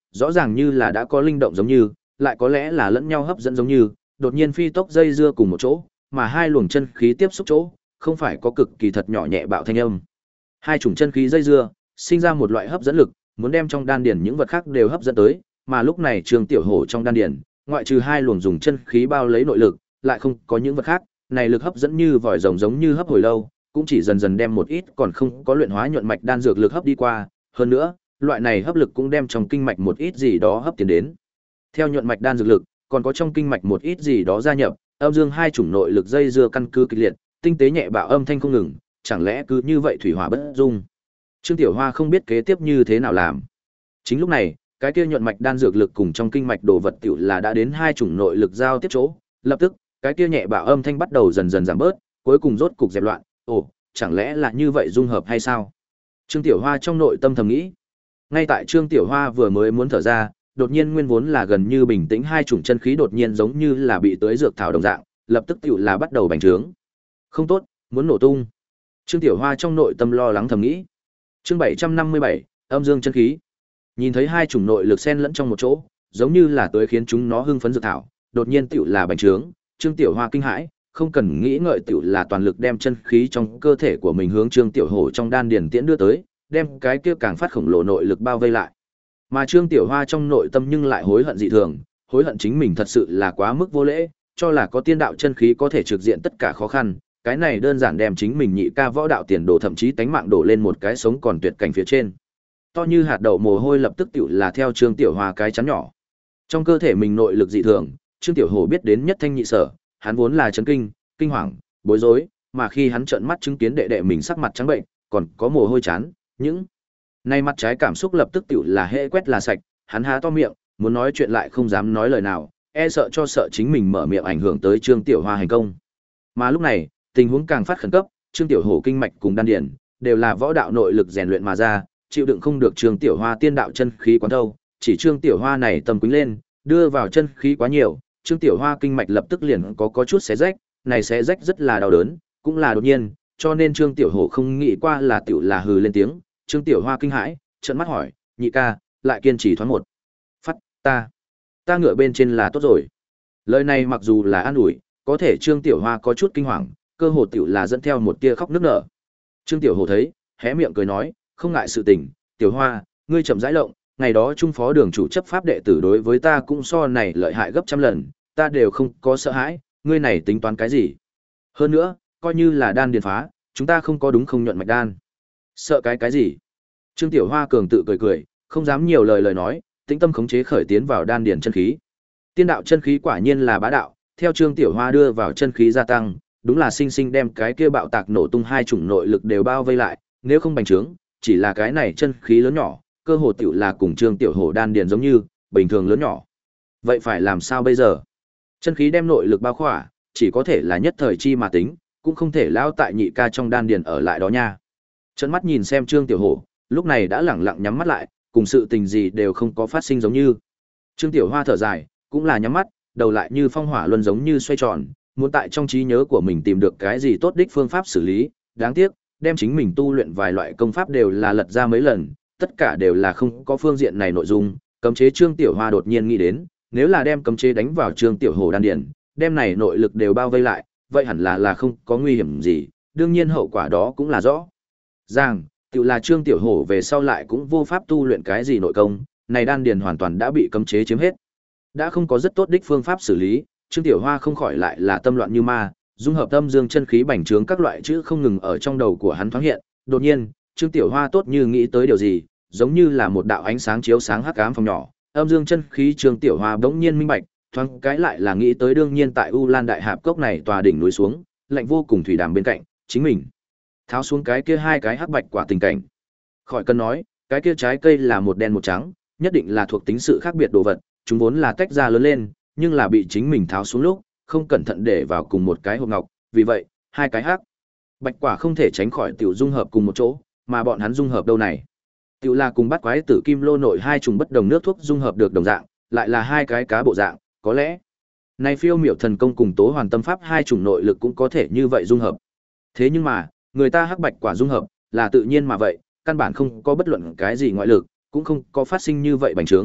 rõ ràng như là đã có linh động giống như, lại có lẽ là lẫn nhau hấp dẫn giống như, đột nhiên phi tốc dây dưa cùng một chỗ, mà hai luồng chân khí tiếp xúc chỗ, không phải có cực kỳ thật nhỏ nhẹ bạo thanh âm. Hai chủng chân khí dây dưa, sinh ra một loại hấp dẫn lực, muốn đem trong đan điền những vật khác đều hấp dẫn tới, mà lúc này Trương Tiểu Hổ trong đan điền, ngoại trừ hai luồng dùng chân khí bao lấy nội lực, lại không có những vật khác, này lực hấp dẫn như vòi rồng giống như hấp hồi lâu, cũng chỉ dần dần đem một ít còn không có luyện hóa nhuận mạch đan dược lực hấp đi qua, hơn nữa, loại này hấp lực cũng đem trong kinh mạch một ít gì đó hấp tiến đến. Theo nhuận mạch đan dược lực, còn có trong kinh mạch một ít gì đó gia nhập, âm dương hai chủng nội lực dây dưa căn cứ kịch liệt, tinh tế nhẹ bạo âm thanh không ngừng, chẳng lẽ cứ như vậy thủy hỏa bất dung. Trương Tiểu Hoa không biết kế tiếp như thế nào làm. Chính lúc này, cái kia nhuận mạch đan dược lực cùng trong kinh mạch đồ vật tiểu là đã đến hai chủng nội lực giao tiếp chỗ, lập tức, cái kia nhẹ bạo âm thanh bắt đầu dần dần giảm bớt, cuối cùng rốt cục dẹp loạn, ồ, chẳng lẽ là như vậy dung hợp hay sao? Trương Tiểu Hoa trong nội tâm thầm nghĩ. Ngay tại Trương Tiểu Hoa vừa mới muốn thở ra, đột nhiên nguyên vốn là gần như bình tĩnh hai chủng chân khí đột nhiên giống như là bị tưới dược thảo đồng dạng, lập tức tiểu là bắt đầu bành trướng. Không tốt, muốn nổ tung. Trương Tiểu Hoa trong nội tâm lo lắng thầm nghĩ. Chương bảy trăm năm mươi bảy, âm dương chân khí. Nhìn thấy hai chủng nội lực xen lẫn trong một chỗ, giống như là tới khiến chúng nó hưng phấn dược thảo, đột nhiên tiểu là bành trướng, Trương Tiểu Hoa kinh hãi, không cần nghĩ ngợi tiểu là toàn lực đem chân khí trong cơ thể của mình hướng Trương Tiểu Hổ trong đan điền tiễn đưa tới, đem cái kia càng phát khổng lồ nội lực bao vây lại. Mà Trương Tiểu Hoa trong nội tâm nhưng lại hối hận dị thường, hối hận chính mình thật sự là quá mức vô lễ, cho là có tiên đạo chân khí có thể trực diện tất cả khó khăn, cái này đơn giản đem chính mình nhị ca võ đạo tiền đồ thậm chí tánh mạng đổ lên một cái sống còn tuyệt cảnh phía trên. To như hạt đậu mồ hôi lập tức tiểu là theo Trương Tiểu Hoa cái chắn nhỏ. Trong cơ thể mình nội lực dị thường, Trương Tiểu Hổ biết đến nhất thanh nhị sở, hắn vốn là chấn kinh, kinh hoàng, bối rối, mà khi hắn trợn mắt chứng kiến đệ đệ mình sắc mặt trắng bệnh, còn có mồ hôi chán, những nay mặt trái cảm xúc lập tức tiểu là hễ quét là sạch, hắn há to miệng, muốn nói chuyện lại không dám nói lời nào, e sợ cho sợ chính mình mở miệng ảnh hưởng tới Trương Tiểu Hoa hành công. Mà lúc này, tình huống càng phát khẩn cấp, Trương Tiểu Hổ kinh mạch cùng đan điền đều là võ đạo nội lực rèn luyện mà ra, chịu đựng không được Trương Tiểu Hoa tiên đạo chân khí quán thâu, chỉ Trương Tiểu Hoa này tầm quýnh lên, đưa vào chân khí quá nhiều, Trương Tiểu Hoa kinh mạch lập tức liền có có chút xé rách, này xé rách rất là đau đớn, cũng là đột nhiên, cho nên Trương Tiểu Hổ không nghĩ qua là tiểu là hừ lên tiếng, Trương Tiểu Hoa kinh hãi, trợn mắt hỏi, nhị ca, lại kiên trì thoáng một phát, ta, ta ngựa bên trên là tốt rồi. Lời này mặc dù là an ủi, có thể Trương Tiểu Hoa có chút kinh hoàng, cơ hồ tiểu là dẫn theo một tia khóc nức nở. Trương Tiểu Hổ thấy, hé miệng cười nói, không ngại sự tình, Tiểu Hoa, ngươi chậm rãi lộng, ngày đó trung phó đường chủ chấp pháp đệ tử đối với ta cũng so này lợi hại gấp trăm lần, ta đều không có sợ hãi, ngươi này tính toán cái gì? Hơn nữa, coi như là đan điền phá, chúng ta không có đúng không nhuận mạch đan. Sợ cái cái gì? Trương Tiểu Hoa cường tự cười cười, không dám nhiều lời lời nói, tĩnh tâm khống chế khởi tiến vào đan điền chân khí. Tiên đạo chân khí quả nhiên là bá đạo, theo Trương Tiểu Hoa đưa vào chân khí gia tăng, đúng là sinh sinh đem cái kia bạo tạc nổ tung hai chủng nội lực đều bao vây lại, nếu không bành trướng, chỉ là cái này chân khí lớn nhỏ, cơ hồ tiểu là cùng Trương Tiểu Hổ đan điền giống như, bình thường lớn nhỏ. Vậy phải làm sao bây giờ? Chân khí đem nội lực bao khỏa, chỉ có thể là nhất thời chi mà tính, cũng không thể lao tại nhị ca trong đan điền ở lại đó nha. Trợn mắt nhìn xem Trương Tiểu Hổ, lúc này đã lẳng lặng nhắm mắt lại, cùng sự tình gì đều không có phát sinh giống như. Trương Tiểu Hoa thở dài, cũng là nhắm mắt, đầu lại như phong hỏa luân giống như xoay tròn, muốn tại trong trí nhớ của mình tìm được cái gì tốt đích phương pháp xử lý, đáng tiếc, đem chính mình tu luyện vài loại công pháp đều là lật ra mấy lần, tất cả đều là không có phương diện này nội dung, cấm chế Trương Tiểu Hoa đột nhiên nghĩ đến, nếu là đem cấm chế đánh vào Trương Tiểu Hổ đan điền, đem này nội lực đều bao vây lại, vậy hẳn là là không có nguy hiểm gì, đương nhiên hậu quả đó cũng là rõ ràng, tự là Trương Tiểu Hổ về sau lại cũng vô pháp tu luyện cái gì nội công, này đan điền hoàn toàn đã bị cấm chế chiếm hết. Đã không có rất tốt đích phương pháp xử lý, Trương Tiểu Hoa không khỏi lại là tâm loạn như ma, dung hợp tâm dương chân khí bành trướng các loại chữ không ngừng ở trong đầu của hắn thoáng hiện, đột nhiên, Trương Tiểu Hoa tốt như nghĩ tới điều gì, giống như là một đạo ánh sáng chiếu sáng hắc ám phòng nhỏ, âm dương chân khí Trương Tiểu Hoa bỗng nhiên minh bạch, thoáng cái lại là nghĩ tới đương nhiên tại U Lan Đại Hạp cốc này tòa đỉnh núi xuống, lạnh vô cùng thủy đàm bên cạnh, chính mình tháo xuống cái kia hai cái hắc bạch quả tình cảnh. Khỏi cần nói, cái kia trái cây là một đen một trắng, nhất định là thuộc tính sự khác biệt đồ vật, chúng vốn là tách ra lớn lên, nhưng là bị chính mình tháo xuống lúc, không cẩn thận để vào cùng một cái hộp ngọc, vì vậy, hai cái hắc bạch quả không thể tránh khỏi tiểu dung hợp cùng một chỗ, mà bọn hắn dung hợp đâu này? Tiểu là cùng bắt quái tử kim lô nội hai trùng bất đồng nước thuốc dung hợp được đồng dạng, lại là hai cái cá bộ dạng, có lẽ này phiêu miểu thần công cùng tố hoàn tâm pháp hai chủng nội lực cũng có thể như vậy dung hợp. Thế nhưng mà, người ta hắc bạch quả dung hợp, là tự nhiên mà vậy, căn bản không có bất luận cái gì ngoại lực, cũng không có phát sinh như vậy bành trướng,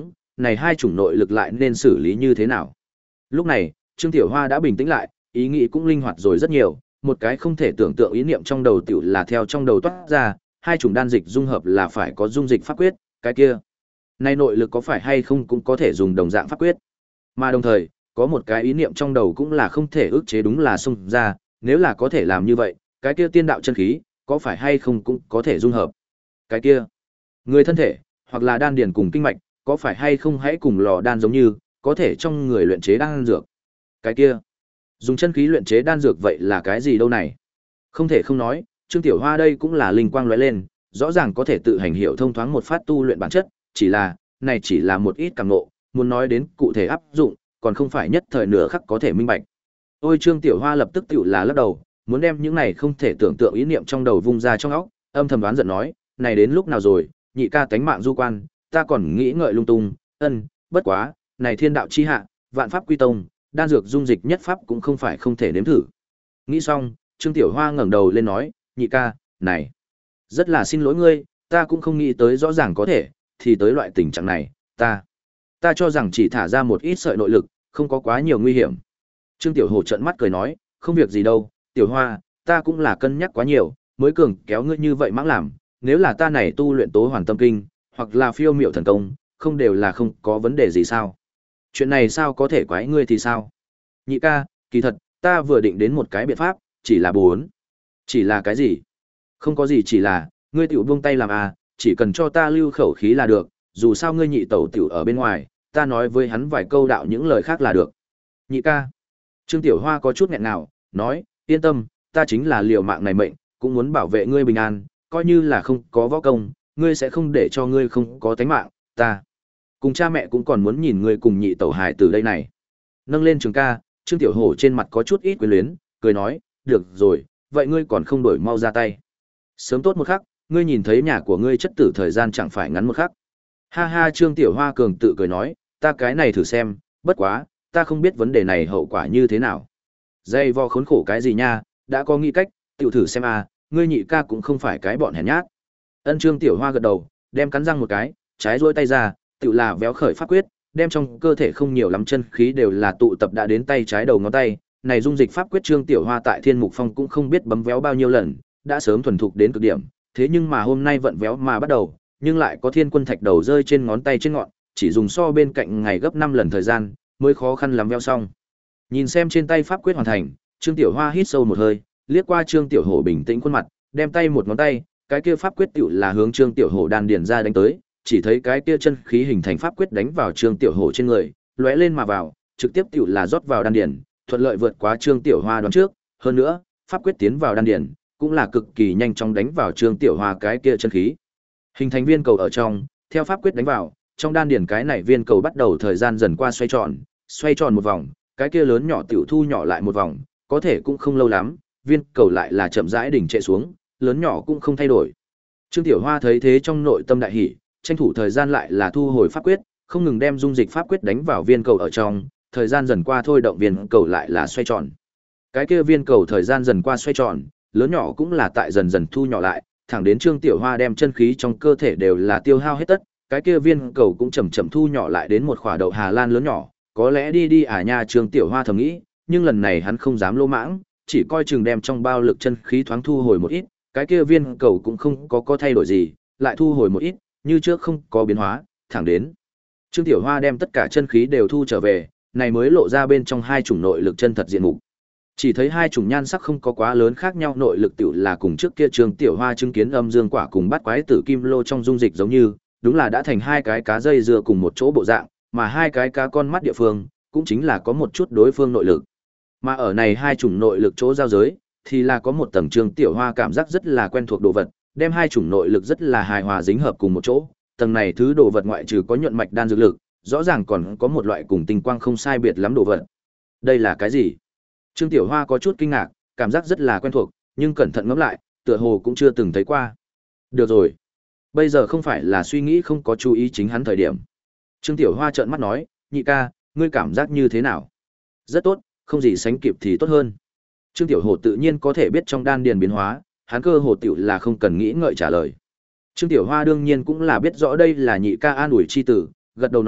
này hai chủng nội lực lại nên xử lý như thế nào. Lúc này, Trương Tiểu Hoa đã bình tĩnh lại, ý nghĩ cũng linh hoạt rồi rất nhiều, một cái không thể tưởng tượng ý niệm trong đầu tiểu là theo trong đầu toát ra, hai chủng đan dịch dung hợp là phải có dung dịch pháp quyết, cái kia. Này nội lực có phải hay không cũng có thể dùng đồng dạng pháp quyết. Mà đồng thời, có một cái ý niệm trong đầu cũng là không thể ức chế đúng là xung ra, nếu là có thể làm như vậy, cái kia tiên đạo chân khí, có phải hay không cũng có thể dung hợp. Cái kia, người thân thể, hoặc là đan điền cùng kinh mạch, có phải hay không hãy cùng lò đan giống như, có thể trong người luyện chế đan dược. Cái kia, dùng chân khí luyện chế đan dược vậy là cái gì đâu này? Không thể không nói, Trương Tiểu Hoa đây cũng là linh quang lóe lên, rõ ràng có thể tự hành hiểu thông thoáng một phát tu luyện bản chất, chỉ là, này chỉ là một ít cảm ngộ, muốn nói đến cụ thể áp dụng, còn không phải nhất thời nửa khắc có thể minh bạch. Ôi Trương Tiểu Hoa lập tức tiểu là lắc đầu, muốn đem những này không thể tưởng tượng ý niệm trong đầu vung ra trong óc, âm thầm đoán giận nói, này đến lúc nào rồi, nhị ca tánh mạng du quan, ta còn nghĩ ngợi lung tung, ân, bất quá, này thiên đạo chi hạ, vạn pháp quy tông, đan dược dung dịch nhất pháp cũng không phải không thể nếm thử. Nghĩ xong, Trương Tiểu Hoa ngẩng đầu lên nói, nhị ca, này, rất là xin lỗi ngươi, ta cũng không nghĩ tới rõ ràng có thể, thì tới loại tình trạng này, ta, ta cho rằng chỉ thả ra một ít sợi nội lực, không có quá nhiều nguy hiểm. Trương Tiểu Hồ trợn mắt cười nói, không việc gì đâu, Tiểu Hoa, ta cũng là cân nhắc quá nhiều, mới cường kéo ngươi như vậy mãng làm, nếu là ta này tu luyện tố hoàn tâm kinh, hoặc là phiêu miệu thần công, không đều là không có vấn đề gì sao? Chuyện này sao có thể quái ngươi thì sao? Nhị ca, kỳ thật, ta vừa định đến một cái biện pháp, chỉ là bốn. Chỉ là cái gì? Không có gì chỉ là, ngươi tiểu buông tay làm à, chỉ cần cho ta lưu khẩu khí là được, dù sao ngươi nhị tẩu tiểu ở bên ngoài, ta nói với hắn vài câu đạo những lời khác là được. Nhị ca. Trương Tiểu Hoa có chút nghẹn ngào, nói, yên tâm, ta chính là liều mạng này mệnh, cũng muốn bảo vệ ngươi bình an, coi như là không có võ công, ngươi sẽ không để cho ngươi không có tánh mạng, ta. Cùng cha mẹ cũng còn muốn nhìn ngươi cùng nhị tẩu hài từ đây này. Nâng lên trường ca, Trương Tiểu Hổ trên mặt có chút ít quyến luyến, cười nói, được rồi, vậy ngươi còn không đổi mau ra tay. Sớm tốt một khắc, ngươi nhìn thấy nhà của ngươi chất tử thời gian chẳng phải ngắn một khắc. Ha ha, Trương Tiểu Hoa cường tự cười nói, ta cái này thử xem, bất quá, ta không biết vấn đề này hậu quả như thế nào. Dây vo khốn khổ cái gì nha, đã có nghĩ cách, tiểu thử xem à, ngươi nhị ca cũng không phải cái bọn hèn nhát. Ân Trương Tiểu Hoa gật đầu, đem cắn răng một cái, trái duỗi tay ra, tiểu là véo khởi pháp quyết, đem trong cơ thể không nhiều lắm chân khí đều là tụ tập đã đến tay trái đầu ngón tay. Này dung dịch pháp quyết Trương Tiểu Hoa tại Thiên Mục Phong cũng không biết bấm véo bao nhiêu lần, đã sớm thuần thục đến cực điểm, thế nhưng mà hôm nay vận véo mà bắt đầu, nhưng lại có thiên quân thạch đầu rơi trên ngón tay trên ngọn, chỉ dùng so bên cạnh ngày gấp năm lần thời gian, mới khó khăn lắm véo xong. Nhìn xem trên tay pháp quyết hoàn thành, Trương Tiểu Hoa hít sâu một hơi, liếc qua Trương Tiểu Hổ bình tĩnh khuôn mặt, đem tay một ngón tay, cái kia pháp quyết tiểu là hướng Trương Tiểu Hổ đan điền ra đánh tới, chỉ thấy cái kia chân khí hình thành pháp quyết đánh vào Trương Tiểu Hổ trên người, lóe lên mà vào, trực tiếp tiểu là rót vào đan điền, thuận lợi vượt quá Trương Tiểu Hoa đoán trước, hơn nữa, pháp quyết tiến vào đan điền, cũng là cực kỳ nhanh chóng đánh vào Trương Tiểu Hoa cái kia chân khí. Hình thành viên cầu ở trong, theo pháp quyết đánh vào, trong đan điền cái này viên cầu bắt đầu thời gian dần qua xoay tròn, xoay tròn một vòng, cái kia lớn nhỏ tiểu thu nhỏ lại một vòng, có thể cũng không lâu lắm, viên cầu lại là chậm rãi đỉnh trệ xuống, lớn nhỏ cũng không thay đổi. Trương Tiểu Hoa thấy thế trong nội tâm đại hỉ, tranh thủ thời gian lại là thu hồi pháp quyết, không ngừng đem dung dịch pháp quyết đánh vào viên cầu ở trong, thời gian dần qua thôi động viên cầu lại là xoay tròn. Cái kia viên cầu thời gian dần qua xoay tròn, lớn nhỏ cũng là tại dần dần thu nhỏ lại, thẳng đến Trương Tiểu Hoa đem chân khí trong cơ thể đều là tiêu hao hết tất, cái kia viên cầu cũng chậm chậm thu nhỏ lại đến một khỏa đậu Hà Lan lớn nhỏ, có lẽ đi đi à nha Trương Tiểu Hoa thầm nghĩ, nhưng lần này hắn không dám lô mãng, chỉ coi chừng đem trong bao lực chân khí thoáng thu hồi một ít, cái kia viên cầu cũng không có có thay đổi gì, lại thu hồi một ít, như trước không có biến hóa, thẳng đến Trương Tiểu Hoa đem tất cả chân khí đều thu trở về, này mới lộ ra bên trong hai chủng nội lực chân thật diện mục. Chỉ thấy hai chủng nhan sắc không có quá lớn khác nhau, nội lực tiểu là cùng trước kia Trương Tiểu Hoa chứng kiến âm dương quả cùng bát quái tử kim lô trong dung dịch giống như, đúng là đã thành hai cái cá dây dưa cùng một chỗ bộ dạng, mà hai cái cá con mắt địa phương, cũng chính là có một chút đối phương nội lực. Mà ở này hai chủng nội lực chỗ giao giới, thì là có một tầng Trương Tiểu Hoa cảm giác rất là quen thuộc đồ vật, đem hai chủng nội lực rất là hài hòa dính hợp cùng một chỗ. Tầng này thứ đồ vật ngoại trừ có nhuận mạch đan dược lực, rõ ràng còn có một loại cùng tinh quang không sai biệt lắm đồ vật. Đây là cái gì? Trương Tiểu Hoa có chút kinh ngạc, cảm giác rất là quen thuộc, nhưng cẩn thận ngẫm lại, tựa hồ cũng chưa từng thấy qua. Được rồi, bây giờ không phải là suy nghĩ không có chú ý chính hắn thời điểm. Trương Tiểu Hoa trợn mắt nói, nhị ca, ngươi cảm giác như thế nào? Rất tốt, không gì sánh kịp thì tốt hơn. Trương Tiểu Hồ tự nhiên có thể biết trong đan điền biến hóa, hắn cơ hồ tiểu là không cần nghĩ ngợi trả lời. Trương Tiểu Hoa đương nhiên cũng là biết rõ đây là nhị ca an ủi chi tử, gật đầu nói,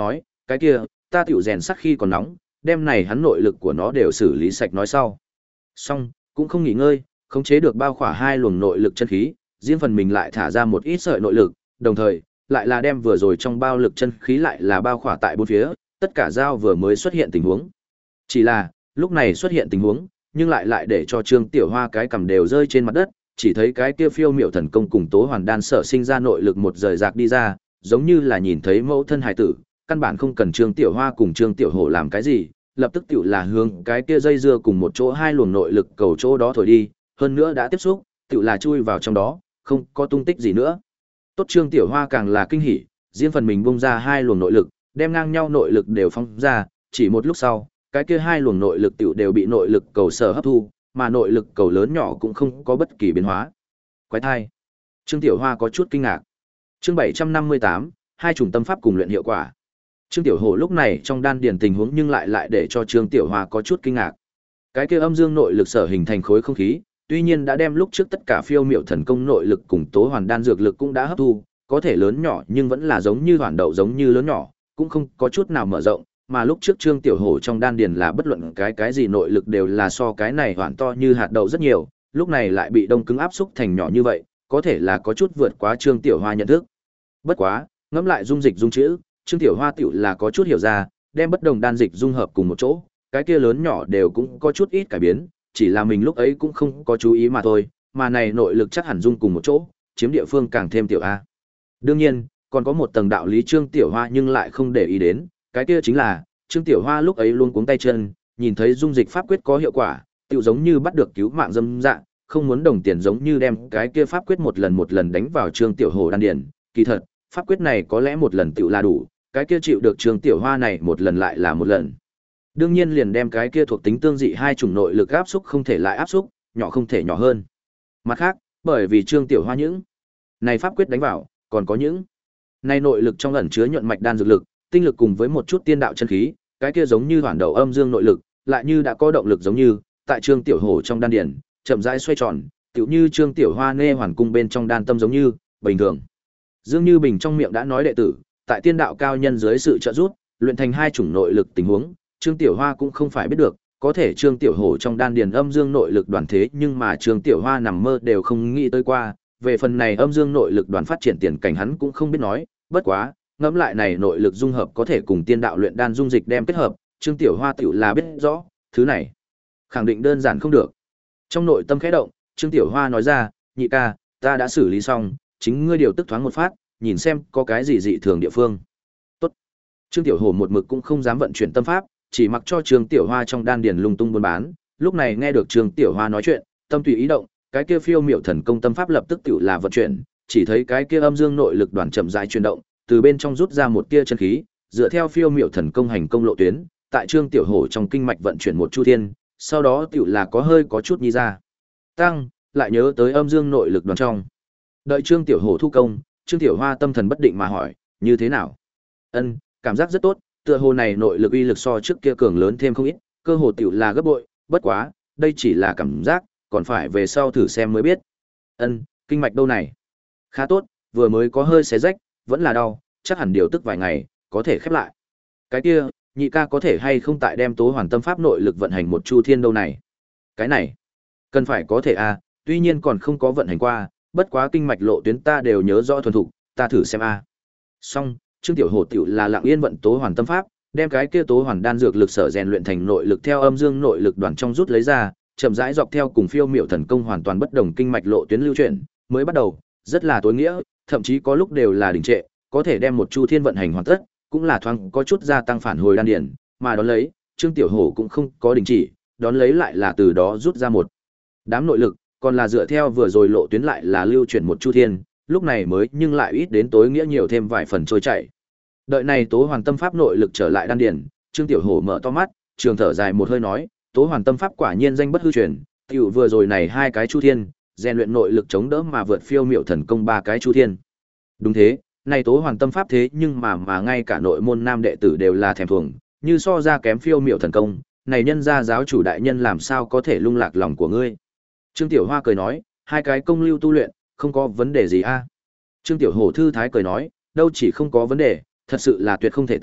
cái kia, ta tiểu rèn sắt khi còn nóng, đem này hắn nội lực của nó đều xử lý sạch nói sau. Xong, cũng không nghỉ ngơi, khống chế được bao khỏa hai luồng nội lực chân khí, riêng phần mình lại thả ra một ít sợi nội lực, đồng thời, lại là đem vừa rồi trong bao lực chân khí lại là bao khỏa tại bốn phía, tất cả dao vừa mới xuất hiện tình huống. Chỉ là, lúc này xuất hiện tình huống, nhưng lại lại để cho Trương Tiểu Hoa cái cầm đều rơi trên mặt đất, chỉ thấy cái kia phiêu miểu thần công cùng tố hoàn đan sở sinh ra nội lực một rời rạc đi ra, giống như là nhìn thấy mẫu thân hài tử, căn bản không cần Trương Tiểu Hoa cùng Trương Tiểu Hổ làm cái gì, lập tức tiểu là hướng cái kia dây dưa cùng một chỗ hai luồng nội lực cầu chỗ đó thổi đi, hơn nữa đã tiếp xúc, tiểu là chui vào trong đó, không có tung tích gì nữa. Tốt Trương Tiểu Hoa càng là kinh hỉ, riêng phần mình bung ra hai luồng nội lực, đem ngang nhau nội lực đều phóng ra, chỉ một lúc sau, cái kia hai luồng nội lực tiểu đều bị nội lực cầu sở hấp thu, mà nội lực cầu lớn nhỏ cũng không có bất kỳ biến hóa. Quái thai. Trương Tiểu Hoa có chút kinh ngạc. Chương bảy trăm năm mươi tám, hai chủng tâm pháp cùng luyện hiệu quả. Trương Tiểu Hổ lúc này trong đan điền tình huống nhưng lại lại để cho Trương Tiểu Hoa có chút kinh ngạc. Cái kia âm dương nội lực sở hình thành khối không khí, tuy nhiên đã đem lúc trước tất cả phiêu miệu thần công nội lực cùng tố hoàn đan dược lực cũng đã hấp thu, có thể lớn nhỏ nhưng vẫn là giống như hoàn đậu giống như lớn nhỏ, cũng không có chút nào mở rộng, mà lúc trước Trương Tiểu Hổ trong đan điền là bất luận cái cái gì nội lực đều là so cái này hoàn to như hạt đậu rất nhiều, lúc này lại bị đông cứng áp xúc thành nhỏ như vậy, có thể là có chút vượt quá Trương Tiểu Hoa nhận thức. Bất quá, ngẫm lại dung dịch dung chữ, Trương Tiểu Hoa tiểu là có chút hiểu ra, đem bất đồng đan dịch dung hợp cùng một chỗ, cái kia lớn nhỏ đều cũng có chút ít cải biến, chỉ là mình lúc ấy cũng không có chú ý mà thôi, mà này nội lực chắc hẳn dung cùng một chỗ, chiếm địa phương càng thêm tiểu a. Đương nhiên, còn có một tầng đạo lý Trương Tiểu Hoa nhưng lại không để ý đến, cái kia chính là, Trương Tiểu Hoa lúc ấy luôn cuống tay chân, nhìn thấy dung dịch pháp quyết có hiệu quả, tựu giống như bắt được cứu mạng dâm dạng, không muốn đồng tiền giống như đem cái kia pháp quyết một lần một lần đánh vào Trương Tiểu Hổ đan điền, kỳ thật, pháp quyết này có lẽ một lần tựu là đủ, cái kia chịu được Trương Tiểu Hoa này một lần lại là một lần. Đương nhiên liền đem cái kia thuộc tính tương dị hai chủng nội lực áp xúc không thể lại áp xúc, nhỏ không thể nhỏ hơn. Mặt khác, bởi vì Trương Tiểu Hoa những này pháp quyết đánh vào, còn có những này nội lực trong ẩn chứa nhuận mạch đan dược lực, tinh lực cùng với một chút tiên đạo chân khí, cái kia giống như hoàn đầu âm dương nội lực, lại như đã có động lực giống như tại Trương Tiểu Hổ trong đan điền, chậm rãi xoay tròn, tựu như Trương Tiểu Hoa nghe hoàn cung bên trong đan tâm giống như bình thường. Dương Như Bình trong miệng đã nói đệ tử, tại tiên đạo cao nhân dưới sự trợ giúp, luyện thành hai chủng nội lực tình huống, Trương Tiểu Hoa cũng không phải biết được, có thể Trương Tiểu Hổ trong đan điền âm dương nội lực đoàn thế, nhưng mà Trương Tiểu Hoa nằm mơ đều không nghĩ tới qua, về phần này âm dương nội lực đoàn phát triển tiền cảnh hắn cũng không biết nói, bất quá, ngẫm lại này nội lực dung hợp có thể cùng tiên đạo luyện đan dung dịch đem kết hợp, Trương Tiểu Hoa tiểu là biết rõ, thứ này khẳng định đơn giản không được. Trong nội tâm khẽ động, Trương Tiểu Hoa nói ra, nhị ca, ta đã xử lý xong, chính ngươi điều tức thoáng một phát, nhìn xem có cái gì dị thường địa phương. Tốt. Trương Tiểu Hổ một mực cũng không dám vận chuyển tâm pháp, chỉ mặc cho Trương Tiểu Hoa trong đan điền lung tung buôn bán, lúc này nghe được Trương Tiểu Hoa nói chuyện, tâm tùy ý động, cái kia phiêu miểu thần công tâm pháp lập tức tiểu là vận chuyển, chỉ thấy cái kia âm dương nội lực đoàn chậm rãi chuyển động, từ bên trong rút ra một tia chân khí, dựa theo phiêu miểu thần công hành công lộ tuyến, tại Trương Tiểu Hổ trong kinh mạch vận chuyển một chu thiên, sau đó tiểu là có hơi có chút nhi ra. Tăng, lại nhớ tới âm dương nội lực đoàn trong. Đợi Trương Tiểu Hổ thu công, Trương Tiểu Hoa tâm thần bất định mà hỏi, như thế nào? Ân, cảm giác rất tốt, tựa hồ này nội lực uy lực so trước kia cường lớn thêm không ít, cơ hồ tiểu là gấp bội, bất quá, đây chỉ là cảm giác, còn phải về sau thử xem mới biết. Ân, kinh mạch đâu này? Khá tốt, vừa mới có hơi xé rách, vẫn là đau, chắc hẳn điều tức vài ngày, có thể khép lại. Cái kia, nhị ca có thể hay không tại đem tố hoàn tâm pháp nội lực vận hành một chu thiên đâu này? Cái này, cần phải có thể à, tuy nhiên còn không có vận hành qua, bất quá kinh mạch lộ tuyến ta đều nhớ rõ thuần thục, ta thử xem a. À. Xong, Trương Tiểu Hổ tiểu là lặng yên vận tố hoàn tâm pháp, đem cái kia tố hoàn đan dược lực sở rèn luyện thành nội lực theo âm dương nội lực đoàn trong rút lấy ra, chậm rãi dọc theo cùng phiêu miểu thần công hoàn toàn bất đồng kinh mạch lộ tuyến lưu chuyển, mới bắt đầu, rất là tối nghĩa, thậm chí có lúc đều là đình trệ, có thể đem một chu thiên vận hành hoàn tất, cũng là thoáng có chút gia tăng phản hồi đan điển, mà đón lấy, Trương Tiểu Hổ cũng không có đình chỉ, đón lấy lại là từ đó rút ra một đám nội lực, còn là dựa theo vừa rồi lộ tuyến lại là lưu chuyển một chu thiên, lúc này mới nhưng lại ít đến tối nghĩa nhiều thêm vài phần trôi chảy. Đợi này tố hoàn tâm pháp nội lực trở lại đan điển, Trương Tiểu Hổ mở to mắt, trường thở dài một hơi nói, tố hoàn tâm pháp quả nhiên danh bất hư truyền, tiểu vừa rồi này hai cái chu thiên, rèn luyện nội lực chống đỡ mà vượt phiêu miểu thần công ba cái chu thiên. Đúng thế, này tố hoàn tâm pháp thế nhưng mà mà ngay cả nội môn nam đệ tử đều là thèm thuồng, như so ra kém phiêu miểu thần công, này nhân gia giáo chủ đại nhân làm sao có thể lung lạc lòng của ngươi. Trương Tiểu Hoa cười nói, hai cái công lưu tu luyện, không có vấn đề gì a. Trương Tiểu Hổ thư thái cười nói, đâu chỉ không có vấn đề, thật sự là tuyệt không thể tả,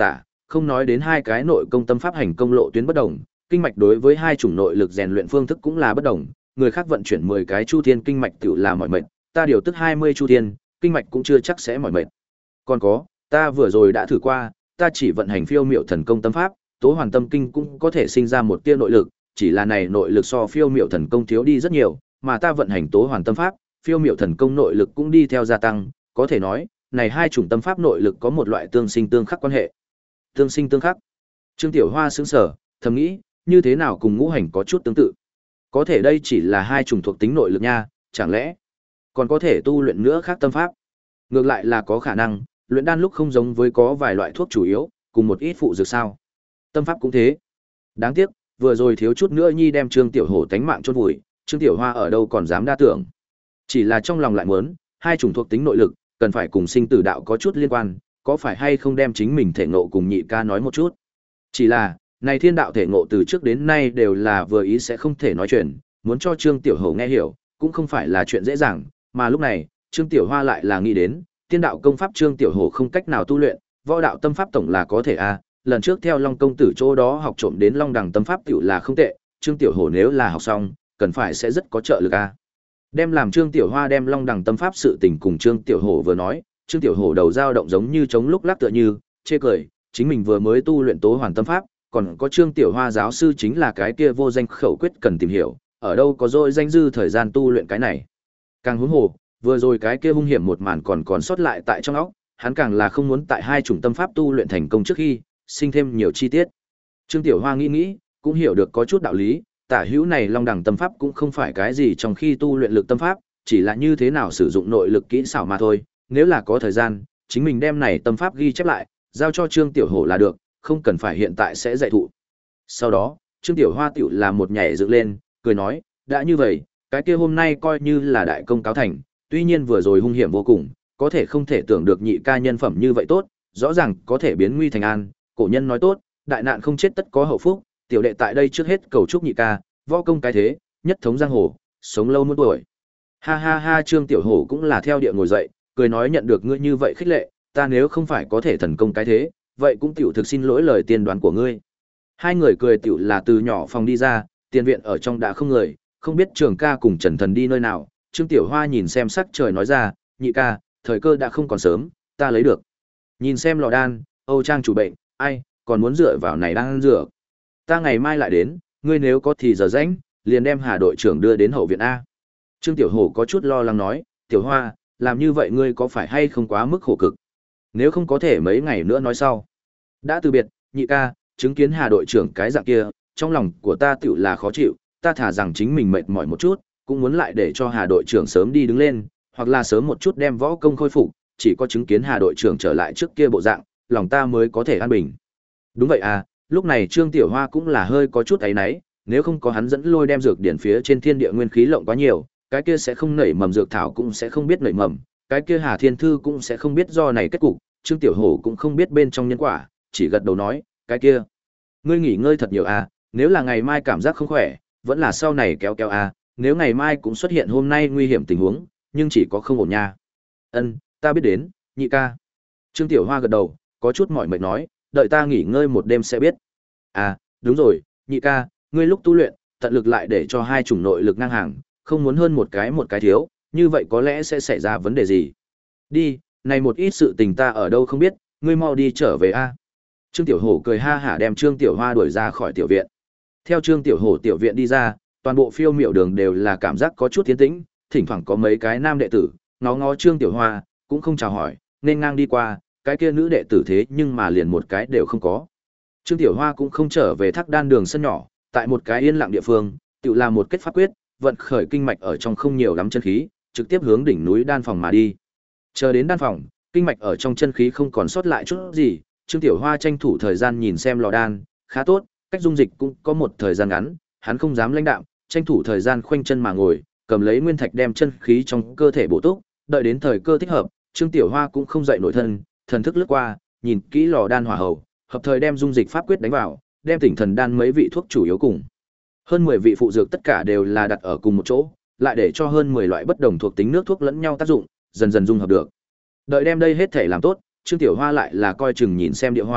không nói đến hai cái nội công tâm pháp hành công lộ tuyến bất đồng, kinh mạch đối với hai chủng nội lực rèn luyện phương thức cũng là bất đồng, người khác vận chuyển mười cái chu thiên kinh mạch tự là mỏi mệt, ta điều tức hai mươi chu thiên, kinh mạch cũng chưa chắc sẽ mỏi mệt. Còn có, ta vừa rồi đã thử qua, ta chỉ vận hành phiêu miệu thần công tâm pháp, tố hoàn tâm kinh cũng có thể sinh ra một tia nội lực, chỉ là này nội lực so phiêu miệu thần công thiếu đi rất nhiều, mà ta vận hành tố hoàn tâm pháp, phiêu miệu thần công nội lực cũng đi theo gia tăng, có thể nói, này hai chủng tâm pháp nội lực có một loại tương sinh tương khắc quan hệ. Tương sinh tương khắc. Trương Tiểu Hoa sững sờ, thầm nghĩ, như thế nào cùng ngũ hành có chút tương tự. Có thể đây chỉ là hai chủng thuộc tính nội lực nha, chẳng lẽ còn có thể tu luyện nữa khác tâm pháp? Ngược lại là có khả năng, luyện đan lúc không giống với có vài loại thuốc chủ yếu, cùng một ít phụ dược sao? Tâm pháp cũng thế. Đáng tiếc, vừa rồi thiếu chút nữa nhi đem Trương Tiểu Hổ tánh mạng chôn vùi, Trương Tiểu Hoa ở đâu còn dám đa tưởng. Chỉ là trong lòng lại muốn, hai chủng thuộc tính nội lực, cần phải cùng sinh tử đạo có chút liên quan, có phải hay không đem chính mình thể ngộ cùng nhị ca nói một chút. Chỉ là, này thiên đạo thể ngộ từ trước đến nay đều là vừa ý sẽ không thể nói chuyện, muốn cho Trương Tiểu Hổ nghe hiểu, cũng không phải là chuyện dễ dàng, mà lúc này, Trương Tiểu Hoa lại là nghĩ đến, tiên đạo công pháp Trương Tiểu Hổ không cách nào tu luyện, võ đạo tâm pháp tổng là có thể a, lần trước theo Long công tử chỗ đó học trộm đến Long đẳng tâm pháp tiểu là không tệ, Trương Tiểu Hổ nếu là học xong, cần phải sẽ rất có trợ lực a. Đem làm Trương Tiểu Hoa đem Long đẳng tâm pháp sự tình cùng Trương Tiểu Hổ vừa nói, Trương Tiểu Hổ đầu dao động giống như chống lúc lắc tựa như, chê cười, chính mình vừa mới tu luyện tố hoàn tâm pháp, còn có Trương Tiểu Hoa giáo sư chính là cái kia vô danh khẩu quyết cần tìm hiểu, ở đâu có dôi danh dư thời gian tu luyện cái này. Càng huống hồ, vừa rồi cái kia hung hiểm một màn còn còn sót lại tại trong óc, hắn càng là không muốn tại hai chủng tâm pháp tu luyện thành công trước khi sinh thêm nhiều chi tiết. Trương Tiểu Hoa nghĩ nghĩ, cũng hiểu được có chút đạo lý, tả hữu này Long đẳng tâm pháp cũng không phải cái gì trong khi tu luyện lực tâm pháp, chỉ là như thế nào sử dụng nội lực kỹ xảo mà thôi, nếu là có thời gian, chính mình đem này tâm pháp ghi chép lại, giao cho Trương Tiểu Hổ là được, không cần phải hiện tại sẽ dạy thụ. Sau đó, Trương Tiểu Hoa tiểu là một nhảy dựng lên, cười nói, đã như vậy, cái kia hôm nay coi như là đại công cáo thành, tuy nhiên vừa rồi hung hiểm vô cùng, có thể không thể tưởng được nhị ca nhân phẩm như vậy tốt, rõ ràng có thể biến nguy thành an, cổ nhân nói tốt, đại nạn không chết tất có hậu phúc, tiểu đệ tại đây trước hết cầu chúc nhị ca, võ công cái thế, nhất thống giang hồ, sống lâu muôn tuổi. Ha ha ha, Trương Tiểu Hổ cũng là theo địa ngồi dậy, cười nói nhận được ngươi như vậy khích lệ, ta nếu không phải có thể thần công cái thế, vậy cũng tiểu thực xin lỗi lời tiên đoán của ngươi. Hai người cười tiểu là từ nhỏ phòng đi ra, tiền viện ở trong đã không người, không biết Trường ca cùng Trần Thần đi nơi nào, Trương Tiểu Hoa nhìn xem sắc trời nói ra, nhị ca, thời cơ đã không còn sớm, ta lấy được. Nhìn xem lò đan, Âu Trang chủ bệnh, ai, còn muốn dựa vào này đang dựa. Ta ngày mai lại đến, ngươi nếu có thì giờ rảnh, liền đem Hà đội trưởng đưa đến hậu viện A. Trương Tiểu Hổ có chút lo lắng nói, Tiểu Hoa, làm như vậy ngươi có phải hay không quá mức khổ cực? Nếu không có thể mấy ngày nữa nói sau. Đã từ biệt, nhị ca, chứng kiến Hà đội trưởng cái dạng kia, trong lòng của ta tiểu là khó chịu, ta thả rằng chính mình mệt mỏi một chút, cũng muốn lại để cho Hà đội trưởng sớm đi đứng lên, hoặc là sớm một chút đem võ công khôi phục, chỉ có chứng kiến Hà đội trưởng trở lại trước kia bộ dạng, lòng ta mới có thể an bình. Đúng vậy à, lúc này Trương Tiểu Hoa cũng là hơi có chút áy náy, nếu không có hắn dẫn lôi đem dược điển phía trên thiên địa nguyên khí lộng quá nhiều, cái kia sẽ không nảy mầm dược thảo cũng sẽ không biết nảy mầm, cái kia Hà Thiên Thư cũng sẽ không biết do này kết cục, Trương Tiểu Hổ cũng không biết bên trong nhân quả, chỉ gật đầu nói, cái kia, ngươi nghỉ ngơi thật nhiều à, nếu là ngày mai cảm giác không khỏe, vẫn là sau này kéo kéo à, nếu ngày mai cũng xuất hiện hôm nay nguy hiểm tình huống, nhưng chỉ có không ổn nha. Ân, ta biết đến, nhị ca. Trương Tiểu Hoa gật đầu, có chút mỏi mệt nói, đợi ta nghỉ ngơi một đêm sẽ biết. À, đúng rồi, nhị ca, ngươi lúc tu luyện, tận lực lại để cho hai chủng nội lực ngang hàng, không muốn hơn một cái một cái thiếu, như vậy có lẽ sẽ xảy ra vấn đề gì. Đi, này một ít sự tình ta ở đâu không biết, ngươi mau đi trở về a. Trương Tiểu Hổ cười ha hả đem Trương Tiểu Hoa đuổi ra khỏi tiểu viện. Theo Trương Tiểu Hổ tiểu viện đi ra, toàn bộ phiêu miểu đường đều là cảm giác có chút tiến tĩnh, thỉnh thoảng có mấy cái nam đệ tử, ngó ngó Trương Tiểu Hoa, cũng không chào hỏi, nên ngang đi qua, cái kia nữ đệ tử thế nhưng mà liền một cái đều không có. Trương Tiểu Hoa cũng không trở về Thác Đan đường sân nhỏ, tại một cái yên lặng địa phương, tự làm một kết pháp quyết, vận khởi kinh mạch ở trong không nhiều lắm chân khí, trực tiếp hướng đỉnh núi đan phòng mà đi. Chờ đến đan phòng, kinh mạch ở trong chân khí không còn sót lại chút gì, Trương Tiểu Hoa tranh thủ thời gian nhìn xem lò đan, khá tốt, cách dung dịch cũng có một thời gian ngắn, hắn không dám lãnh đạm, tranh thủ thời gian khoanh chân mà ngồi, cầm lấy nguyên thạch đem chân khí trong cơ thể bổ túc, đợi đến thời cơ thích hợp, Trương Tiểu Hoa cũng không dậy nổi thân, thần thức lướt qua, nhìn kỹ lò đan hỏa hầu, hợp thời đem dung dịch pháp quyết đánh vào, đem tỉnh thần đan mấy vị thuốc chủ yếu cùng hơn mười vị phụ dược tất cả đều là đặt ở cùng một chỗ, lại để cho hơn mười loại bất đồng thuộc tính nước thuốc lẫn nhau tác dụng, dần dần dung hợp được. Đợi đem đây hết thể làm tốt, Trương Tiểu Hoa lại là coi chừng nhìn xem địa hỏa,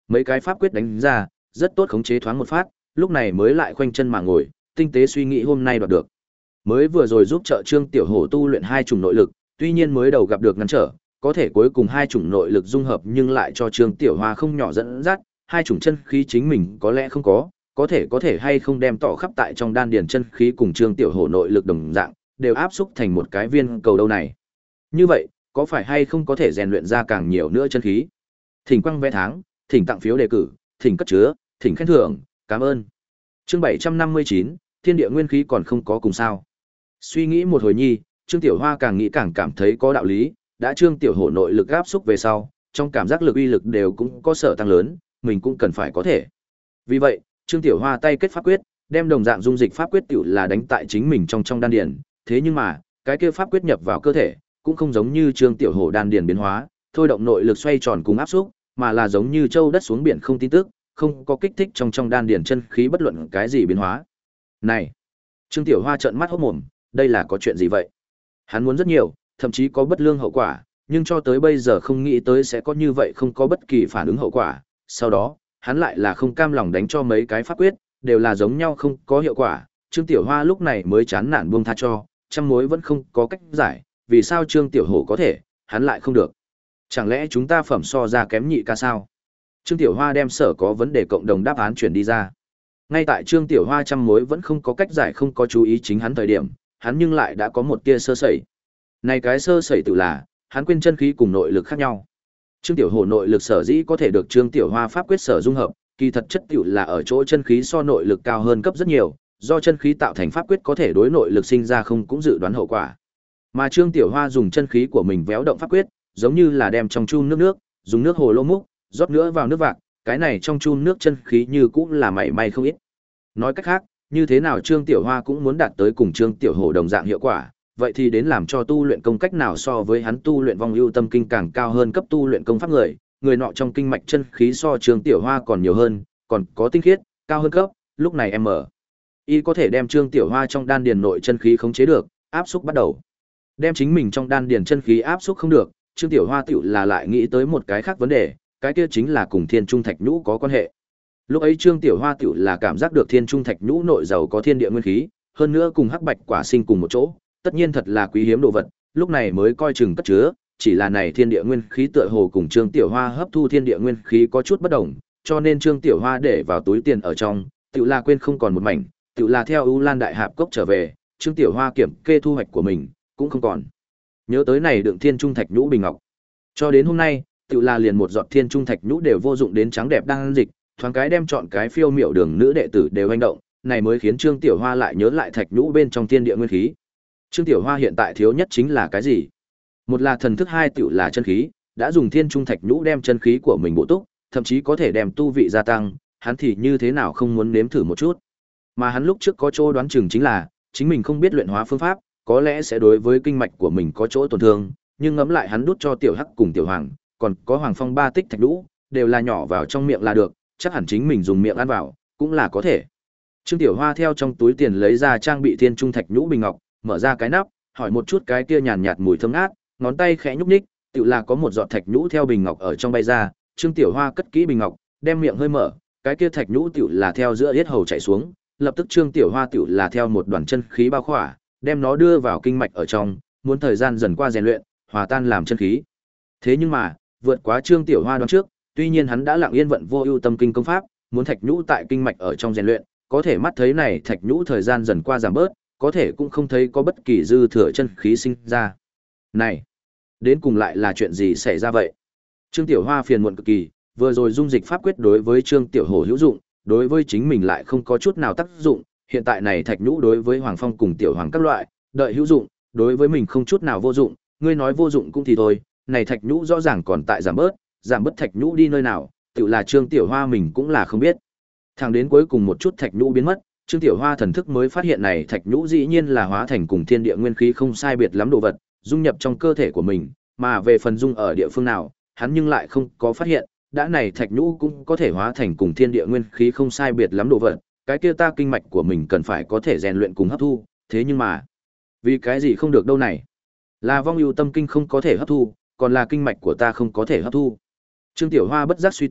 mấy cái pháp quyết đánh ra, rất tốt khống chế thoáng một phát, lúc này mới lại khoanh chân mà ngồi, tinh tế suy nghĩ hôm nay đoạt được. Mới vừa rồi giúp trợ Trương Tiểu Hổ tu luyện hai chủng nội lực, tuy nhiên mới đầu gặp được ngăn trở, có thể cuối cùng hai chủng nội lực dung hợp nhưng lại cho Trương Tiểu Hoa không nhỏ dẫn dắt, hai chủng chân khí chính mình có lẽ không có, có thể có thể hay không đem tỏ khắp tại trong đan điền chân khí cùng Trương Tiểu Hổ nội lực đồng dạng, đều áp xúc thành một cái viên cầu đâu này. Như vậy, có phải hay không có thể rèn luyện ra càng nhiều nữa chân khí? Thỉnh quăng vé tháng, thỉnh tặng phiếu đề cử, thỉnh cất chứa, thỉnh khen thưởng, cảm ơn. Chương bảy trăm năm mươi chín, Thiên địa nguyên khí còn không có cùng sao? Suy nghĩ một hồi nhi, Trương Tiểu Hoa càng nghĩ càng cảm thấy có đạo lý, đã Trương Tiểu Hổ nội lực áp xúc về sau, trong cảm giác lực uy lực đều cũng có sở tăng lớn, mình cũng cần phải có thể. Vì vậy, Trương Tiểu Hoa tay kết pháp quyết, đem đồng dạng dung dịch pháp quyết tiểu là đánh tại chính mình trong trong đan điền, thế nhưng mà, cái kia pháp quyết nhập vào cơ thể, cũng không giống như Trương Tiểu Hổ đan điền biến hóa, thôi động nội lực xoay tròn cùng áp xúc, mà là giống như châu đất xuống biển không tin tức, không có kích thích trong trong đan điền chân khí bất luận cái gì biến hóa. Này, Trương Tiểu Hoa trợn mắt hốt mồm, đây là có chuyện gì vậy? Hắn muốn rất nhiều, thậm chí có bất lương hậu quả, nhưng cho tới bây giờ không nghĩ tới sẽ có như vậy không có bất kỳ phản ứng hậu quả. Sau đó, hắn lại là không cam lòng đánh cho mấy cái pháp quyết, đều là giống nhau không có hiệu quả. Trương Tiểu Hoa lúc này mới chán nản buông tha cho, trăm mối vẫn không có cách giải, vì sao Trương Tiểu Hổ có thể, hắn lại không được. Chẳng lẽ chúng ta phẩm so ra kém nhị ca sao? Trương Tiểu Hoa đem sở có vấn đề cộng đồng đáp án chuyển đi ra. Ngay tại Trương Tiểu Hoa trăm mối vẫn không có cách giải không có chú ý chính hắn thời điểm, hắn nhưng lại đã có một tia sơ sẩy. Này cái sơ sẩy tự là, hắn quên chân khí cùng nội lực khác nhau. Trương Tiểu Hổ nội lực sở dĩ có thể được Trương Tiểu Hoa pháp quyết sở dung hợp, kỳ thật chất tiểu là ở chỗ chân khí so nội lực cao hơn cấp rất nhiều, do chân khí tạo thành pháp quyết có thể đối nội lực sinh ra không cũng dự đoán hậu quả. Mà Trương Tiểu Hoa dùng chân khí của mình véo động pháp quyết, giống như là đem trong chun nước nước, dùng nước hồ lô múc, rót nữa vào nước vạc, cái này trong chun nước chân khí như cũng là mảy may không ít. Nói cách khác, như thế nào Trương Tiểu Hoa cũng muốn đạt tới cùng Trương Tiểu Hổ đồng dạng hiệu quả, vậy thì đến làm cho tu luyện công cách nào so với hắn tu luyện vong ưu tâm kinh càng cao hơn cấp tu luyện công pháp người, người nọ trong kinh mạch chân khí so Trương Tiểu Hoa còn nhiều hơn, còn có tinh khiết, cao hơn cấp, lúc này em mở. Y có thể đem Trương Tiểu Hoa trong đan điền nội chân khí khống chế được, áp xúc bắt đầu. Đem chính mình trong đan điền chân khí áp xúc không được, Trương Tiểu Hoa tiểu là lại nghĩ tới một cái khác vấn đề, cái kia chính là cùng Thiên Trung Thạch Nhũ có quan hệ. Lúc ấy Trương Tiểu Hoa tiểu là cảm giác được Thiên Trung Thạch Nhũ nội giàu có thiên địa nguyên khí, hơn nữa cùng hắc bạch quả sinh cùng một chỗ, tất nhiên thật là quý hiếm đồ vật, lúc này mới coi chừng cất chứa, chỉ là này thiên địa nguyên khí tựa hồ cùng Trương Tiểu Hoa hấp thu thiên địa nguyên khí có chút bất đồng, cho nên Trương Tiểu Hoa để vào túi tiền ở trong, tiểu là quên không còn một mảnh, tiểu là theo U Lan Đại Hạp cốc trở về, Trương Tiểu Hoa kiểm kê thu hoạch của mình, cũng không còn. Nhớ tới này đựng Thiên Trung Thạch Nhũ bình ngọc. Cho đến hôm nay, tiểu là liền một giọt Thiên Trung Thạch Nhũ đều vô dụng đến trắng đẹp đang dịch, thoáng cái đem chọn cái phiêu miểu đường nữ đệ tử đều hành động, này mới khiến Trương Tiểu Hoa lại nhớ lại Thạch Nhũ bên trong thiên địa nguyên khí. Trương Tiểu Hoa hiện tại thiếu nhất chính là cái gì? Một là thần thức, hai tiểu là chân khí, đã dùng Thiên Trung Thạch Nhũ đem chân khí của mình bổ túc, thậm chí có thể đem tu vị gia tăng, hắn thì như thế nào không muốn nếm thử một chút. Mà hắn lúc trước có chỗ đoán chừng chính là, chính mình không biết luyện hóa phương pháp, có lẽ sẽ đối với kinh mạch của mình có chỗ tổn thương, nhưng ngẫm lại hắn đút cho Tiểu Hắc cùng Tiểu Hoàng, còn có Hoàng Phong ba tích thạch nhũ, đều là nhỏ vào trong miệng là được, chắc hẳn chính mình dùng miệng ăn vào, cũng là có thể. Trương Tiểu Hoa theo trong túi tiền lấy ra trang bị Thiên Trung Thạch Nhũ bình ngọc, mở ra cái nắp, hỏi một chút cái kia nhàn nhạt mùi thơm ngát, ngón tay khẽ nhúc nhích, tự là có một giọt thạch nhũ theo bình ngọc ở trong bay ra, Trương Tiểu Hoa cất kỹ bình ngọc, đem miệng hơi mở, cái kia thạch nhũ tự là theo giữa yết hầu chảy xuống, lập tức Trương Tiểu Hoa tự là theo một đoàn chân khí bao khỏa, đem nó đưa vào kinh mạch ở trong, muốn thời gian dần qua rèn luyện, hòa tan làm chân khí. Thế nhưng mà, vượt quá Trương Tiểu Hoa đoán trước, tuy nhiên hắn đã lặng yên vận vô ưu tâm kinh công pháp, muốn thạch nhũ tại kinh mạch ở trong rèn luyện, có thể mắt thấy này thạch nhũ thời gian dần qua giảm bớt, có thể cũng không thấy có bất kỳ dư thừa chân khí sinh ra. Này, đến cùng lại là chuyện gì xảy ra vậy? Trương Tiểu Hoa phiền muộn cực kỳ, vừa rồi dung dịch pháp quyết đối với Trương Tiểu Hổ hữu dụng, đối với chính mình lại không có chút nào tác dụng, hiện tại này thạch nhũ đối với Hoàng Phong cùng Tiểu Hoàng các loại, đợi hữu dụng, đối với mình không chút nào vô dụng, ngươi nói vô dụng cũng thì thôi, này thạch nhũ rõ ràng còn tại giảm bớt, giảm bớt thạch nhũ đi nơi nào, tự là Trương Tiểu Hoa mình cũng là không biết. Thẳng đến cuối cùng một chút thạch nhũ biến mất, Trương Tiểu Hoa thần thức mới phát hiện này thạch nhũ dĩ nhiên là hóa thành cùng thiên địa nguyên khí không sai biệt lắm đồ vật, dung nhập trong cơ thể của mình, mà về phần dung ở địa phương nào, hắn nhưng lại không có phát hiện, đã này thạch nhũ cũng có thể hóa thành cùng thiên địa nguyên khí không sai biệt lắm đồ vật, cái kia ta kinh mạch của mình cần phải có thể rèn luyện cùng hấp thu, thế nhưng mà, vì cái gì không được đâu này? Là vong ưu tâm kinh không có thể hấp thu, còn là kinh mạch của ta không có thể hấp thu. Trương Tiểu Hoa bất giác suy tư,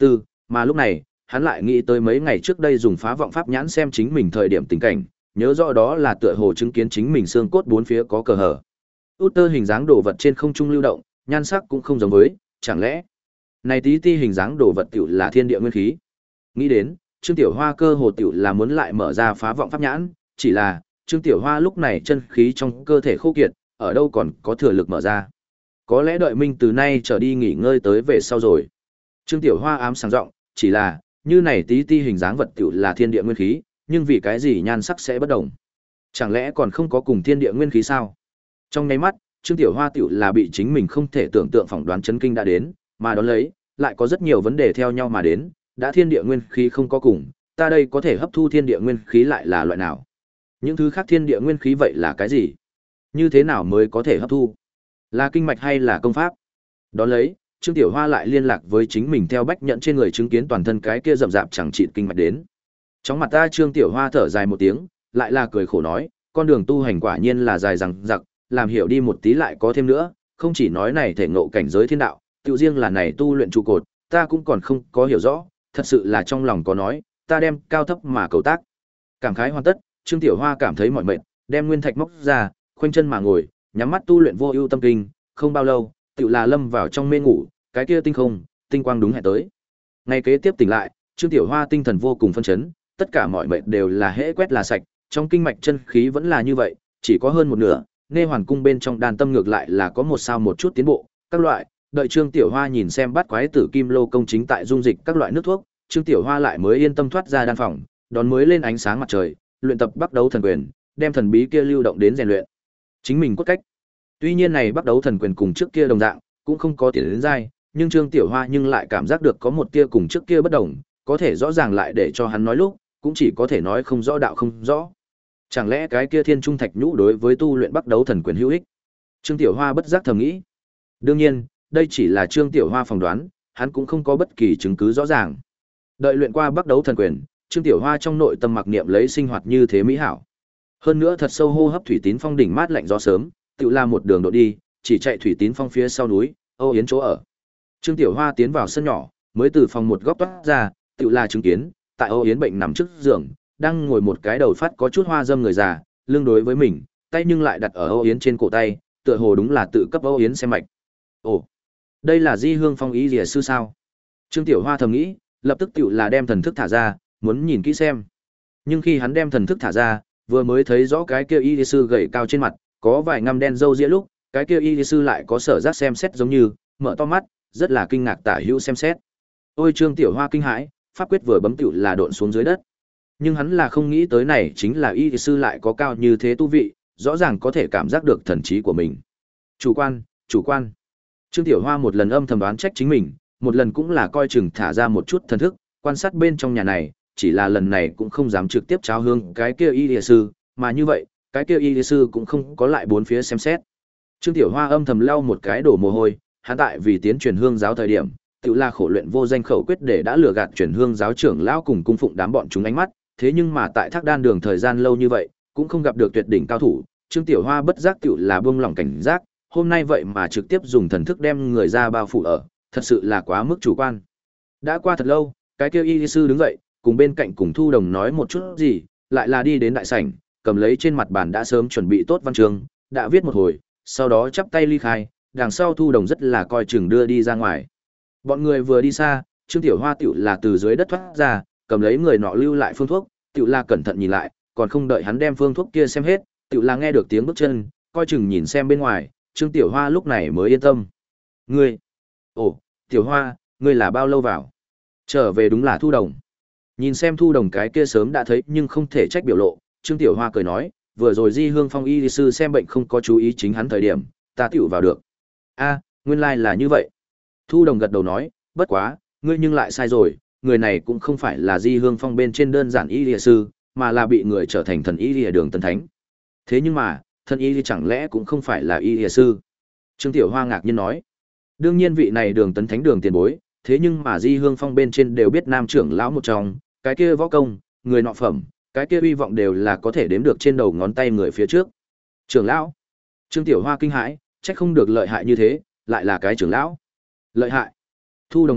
mà lúc này, hắn lại nghĩ tới mấy ngày trước đây dùng phá vọng pháp nhãn xem chính mình thời điểm tình cảnh, nhớ rõ đó là tựa hồ chứng kiến chính mình xương cốt bốn phía có cờ hở. Út tơ hình dáng đồ vật trên không trung lưu động, nhan sắc cũng không giống với, chẳng lẽ này tí ti hình dáng đồ vật tiểu là thiên địa nguyên khí. Nghĩ đến, Trương Tiểu Hoa cơ hồ tiểu là muốn lại mở ra phá vọng pháp nhãn, chỉ là Trương Tiểu Hoa lúc này chân khí trong cơ thể khô kiệt, ở đâu còn có thừa lực mở ra. Có lẽ đợi Minh từ nay trở đi nghỉ ngơi tới về sau rồi. Trương Tiểu Hoa ám sáng giọng, chỉ là, như này tí ti hình dáng vật tiểu là thiên địa nguyên khí, nhưng vì cái gì nhan sắc sẽ bất đồng? Chẳng lẽ còn không có cùng thiên địa nguyên khí sao? Trong nháy mắt, Trương Tiểu Hoa tiểu là bị chính mình không thể tưởng tượng phỏng đoán chấn kinh đã đến, mà đón lấy, lại có rất nhiều vấn đề theo nhau mà đến, đã thiên địa nguyên khí không có cùng, ta đây có thể hấp thu thiên địa nguyên khí lại là loại nào? Những thứ khác thiên địa nguyên khí vậy là cái gì? Như thế nào mới có thể hấp thu? Là kinh mạch hay là công pháp? Đón lấy, Trương Tiểu Hoa lại liên lạc với chính mình theo bách nhận trên người chứng kiến toàn thân cái kia rậm rạp chẳng chịt kinh mạch đến. Chóng mặt ta Trương Tiểu Hoa thở dài một tiếng, lại là cười khổ nói, con đường tu hành quả nhiên là dài dằng dặc, làm hiểu đi một tí lại có thêm nữa, không chỉ nói này thể ngộ cảnh giới thiên đạo, tự riêng là này tu luyện trụ cột, ta cũng còn không có hiểu rõ, thật sự là trong lòng có nói, ta đem cao thấp mà cầu tác. Cảm khái hoàn tất, Trương Tiểu Hoa cảm thấy mỏi mệt, đem nguyên thạch móc ra, khoanh chân mà ngồi, nhắm mắt tu luyện vô ưu tâm kinh, không bao lâu, tự là lâm vào trong mê ngủ, cái kia tinh không, tinh quang đúng hẹn tới. Ngày kế tiếp tỉnh lại, Trương Tiểu Hoa tinh thần vô cùng phân chấn, tất cả mọi mệt đều là hễ quét là sạch, trong kinh mạch chân khí vẫn là như vậy, chỉ có hơn một nửa, nghe hoàn cung bên trong đàn tâm ngược lại là có một sao một chút tiến bộ, các loại, đợi Trương Tiểu Hoa nhìn xem bát quái tử kim lô công chính tại dung dịch các loại nước thuốc, Trương Tiểu Hoa lại mới yên tâm thoát ra đan phòng, đón mới lên ánh sáng mặt trời, luyện tập bắt đấu thần quyền, đem thần bí kia lưu động đến rèn luyện. Chính mình cốt cách. Tuy nhiên này bắt đấu thần quyền cùng trước kia đồng dạng, cũng không có tiến đến giai, nhưng Trương Tiểu Hoa nhưng lại cảm giác được có một tia cùng trước kia bất đồng, có thể rõ ràng lại để cho hắn nói lúc, cũng chỉ có thể nói không rõ đạo không rõ. Chẳng lẽ cái kia thiên trung thạch nhũ đối với tu luyện bắt đấu thần quyền hữu ích? Trương Tiểu Hoa bất giác thầm nghĩ. Đương nhiên, đây chỉ là Trương Tiểu Hoa phỏng đoán, hắn cũng không có bất kỳ chứng cứ rõ ràng. Đợi luyện qua bắt đấu thần quyền, Trương Tiểu Hoa trong nội tâm mặc niệm lấy sinh hoạt như thế mỹ hảo. Hơn nữa thật sâu hô hấp thủy tín phong đỉnh mát lạnh gió sớm, tự la một đường độ đi, chỉ chạy thủy tín phong phía sau núi, Âu Yến chỗ ở. Trương Tiểu Hoa tiến vào sân nhỏ, mới từ phòng một góc toát ra, tự la chứng kiến, tại Âu Yến bệnh nằm trước giường, đang ngồi một cái đầu phát có chút hoa dâm người già, lưng đối với mình, tay nhưng lại đặt ở Âu Yến trên cổ tay, tựa hồ đúng là tự cấp Âu Yến xem mạch. Ồ, đây là Di Hương Phong ý rìa sư sao? Trương Tiểu Hoa thầm nghĩ, lập tức tự là đem thần thức thả ra, muốn nhìn kỹ xem. Nhưng khi hắn đem thần thức thả ra, vừa mới thấy rõ cái kia y sư gầy cao trên mặt, có vài ngăm đen râu ria lúc, cái kia y sư lại có sở giác xem xét giống như, mở to mắt, rất là kinh ngạc tả hữu xem xét. Ôi Trương Tiểu Hoa kinh hãi, pháp quyết vừa bấm tiểu là độn xuống dưới đất. Nhưng hắn là không nghĩ tới này chính là y sư lại có cao như thế tu vị, rõ ràng có thể cảm giác được thần trí của mình. Chủ quan, chủ quan. Trương Tiểu Hoa một lần âm thầm đoán trách chính mình, một lần cũng là coi chừng thả ra một chút thần thức, quan sát bên trong nhà này, chỉ là lần này cũng không dám trực tiếp trao hương cái kia y sư, mà như vậy, cái kia y sư cũng không có lại bốn phía xem xét. Trương Tiểu Hoa âm thầm lau một cái đổ mồ hôi, hắn tại vì tiến truyền hương giáo thời điểm, tự là khổ luyện vô danh khẩu quyết để đã lừa gạt truyền hương giáo trưởng lão cùng cung phụng đám bọn chúng ánh mắt, thế nhưng mà tại Thác Đan đường thời gian lâu như vậy, cũng không gặp được tuyệt đỉnh cao thủ, Trương Tiểu Hoa bất giác tự là buông lỏng cảnh giác, hôm nay vậy mà trực tiếp dùng thần thức đem người ra bao phủ ở, thật sự là quá mức chủ quan. Đã qua thật lâu, cái kia y sư đứng dậy, cùng bên cạnh cùng Thu Đồng nói một chút gì, lại là đi đến đại sảnh, cầm lấy trên mặt bàn đã sớm chuẩn bị tốt văn chương, đã viết một hồi, sau đó chắp tay ly khai, đằng sau Thu Đồng rất là coi chừng đưa đi ra ngoài. Bọn người vừa đi xa, Trương Tiểu Hoa tiểu là từ dưới đất thoát ra, cầm lấy người nọ lưu lại phương thuốc, tiểu là cẩn thận nhìn lại, còn không đợi hắn đem phương thuốc kia xem hết, tiểu là nghe được tiếng bước chân, coi chừng nhìn xem bên ngoài, Trương Tiểu Hoa lúc này mới yên tâm. Ngươi, ồ, Tiểu Hoa, ngươi là bao lâu vào? Trở về đúng là Thu Đồng. Nhìn xem Thu Đồng cái kia sớm đã thấy nhưng không thể trách biểu lộ, Trương Tiểu Hoa cười nói, vừa rồi Di Hương Phong y sư xem bệnh không có chú ý chính hắn thời điểm, ta tiểu vào được. A, nguyên lai like là như vậy. Thu Đồng gật đầu nói, bất quá, ngươi nhưng lại sai rồi, người này cũng không phải là Di Hương Phong bên trên đơn giản y lìa sư, mà là bị người trở thành thần y lìa đường tân thánh. Thế nhưng mà, thần y chẳng lẽ cũng không phải là y lìa sư? Trương Tiểu Hoa ngạc nhiên nói, đương nhiên vị này đường tấn thánh đường tiền bối, thế nhưng mà Di Hương Phong bên trên đều biết nam trưởng lão một trong, cái kia võ công, người nọ phẩm, cái kia uy vọng đều là có thể đếm được trên đầu ngón tay người phía trước. Trưởng lão? Trương Tiểu Hoa kinh hãi, trách không được lợi hại như thế, lại là cái trưởng lão. Lợi hại? Thu Đồng hỏi,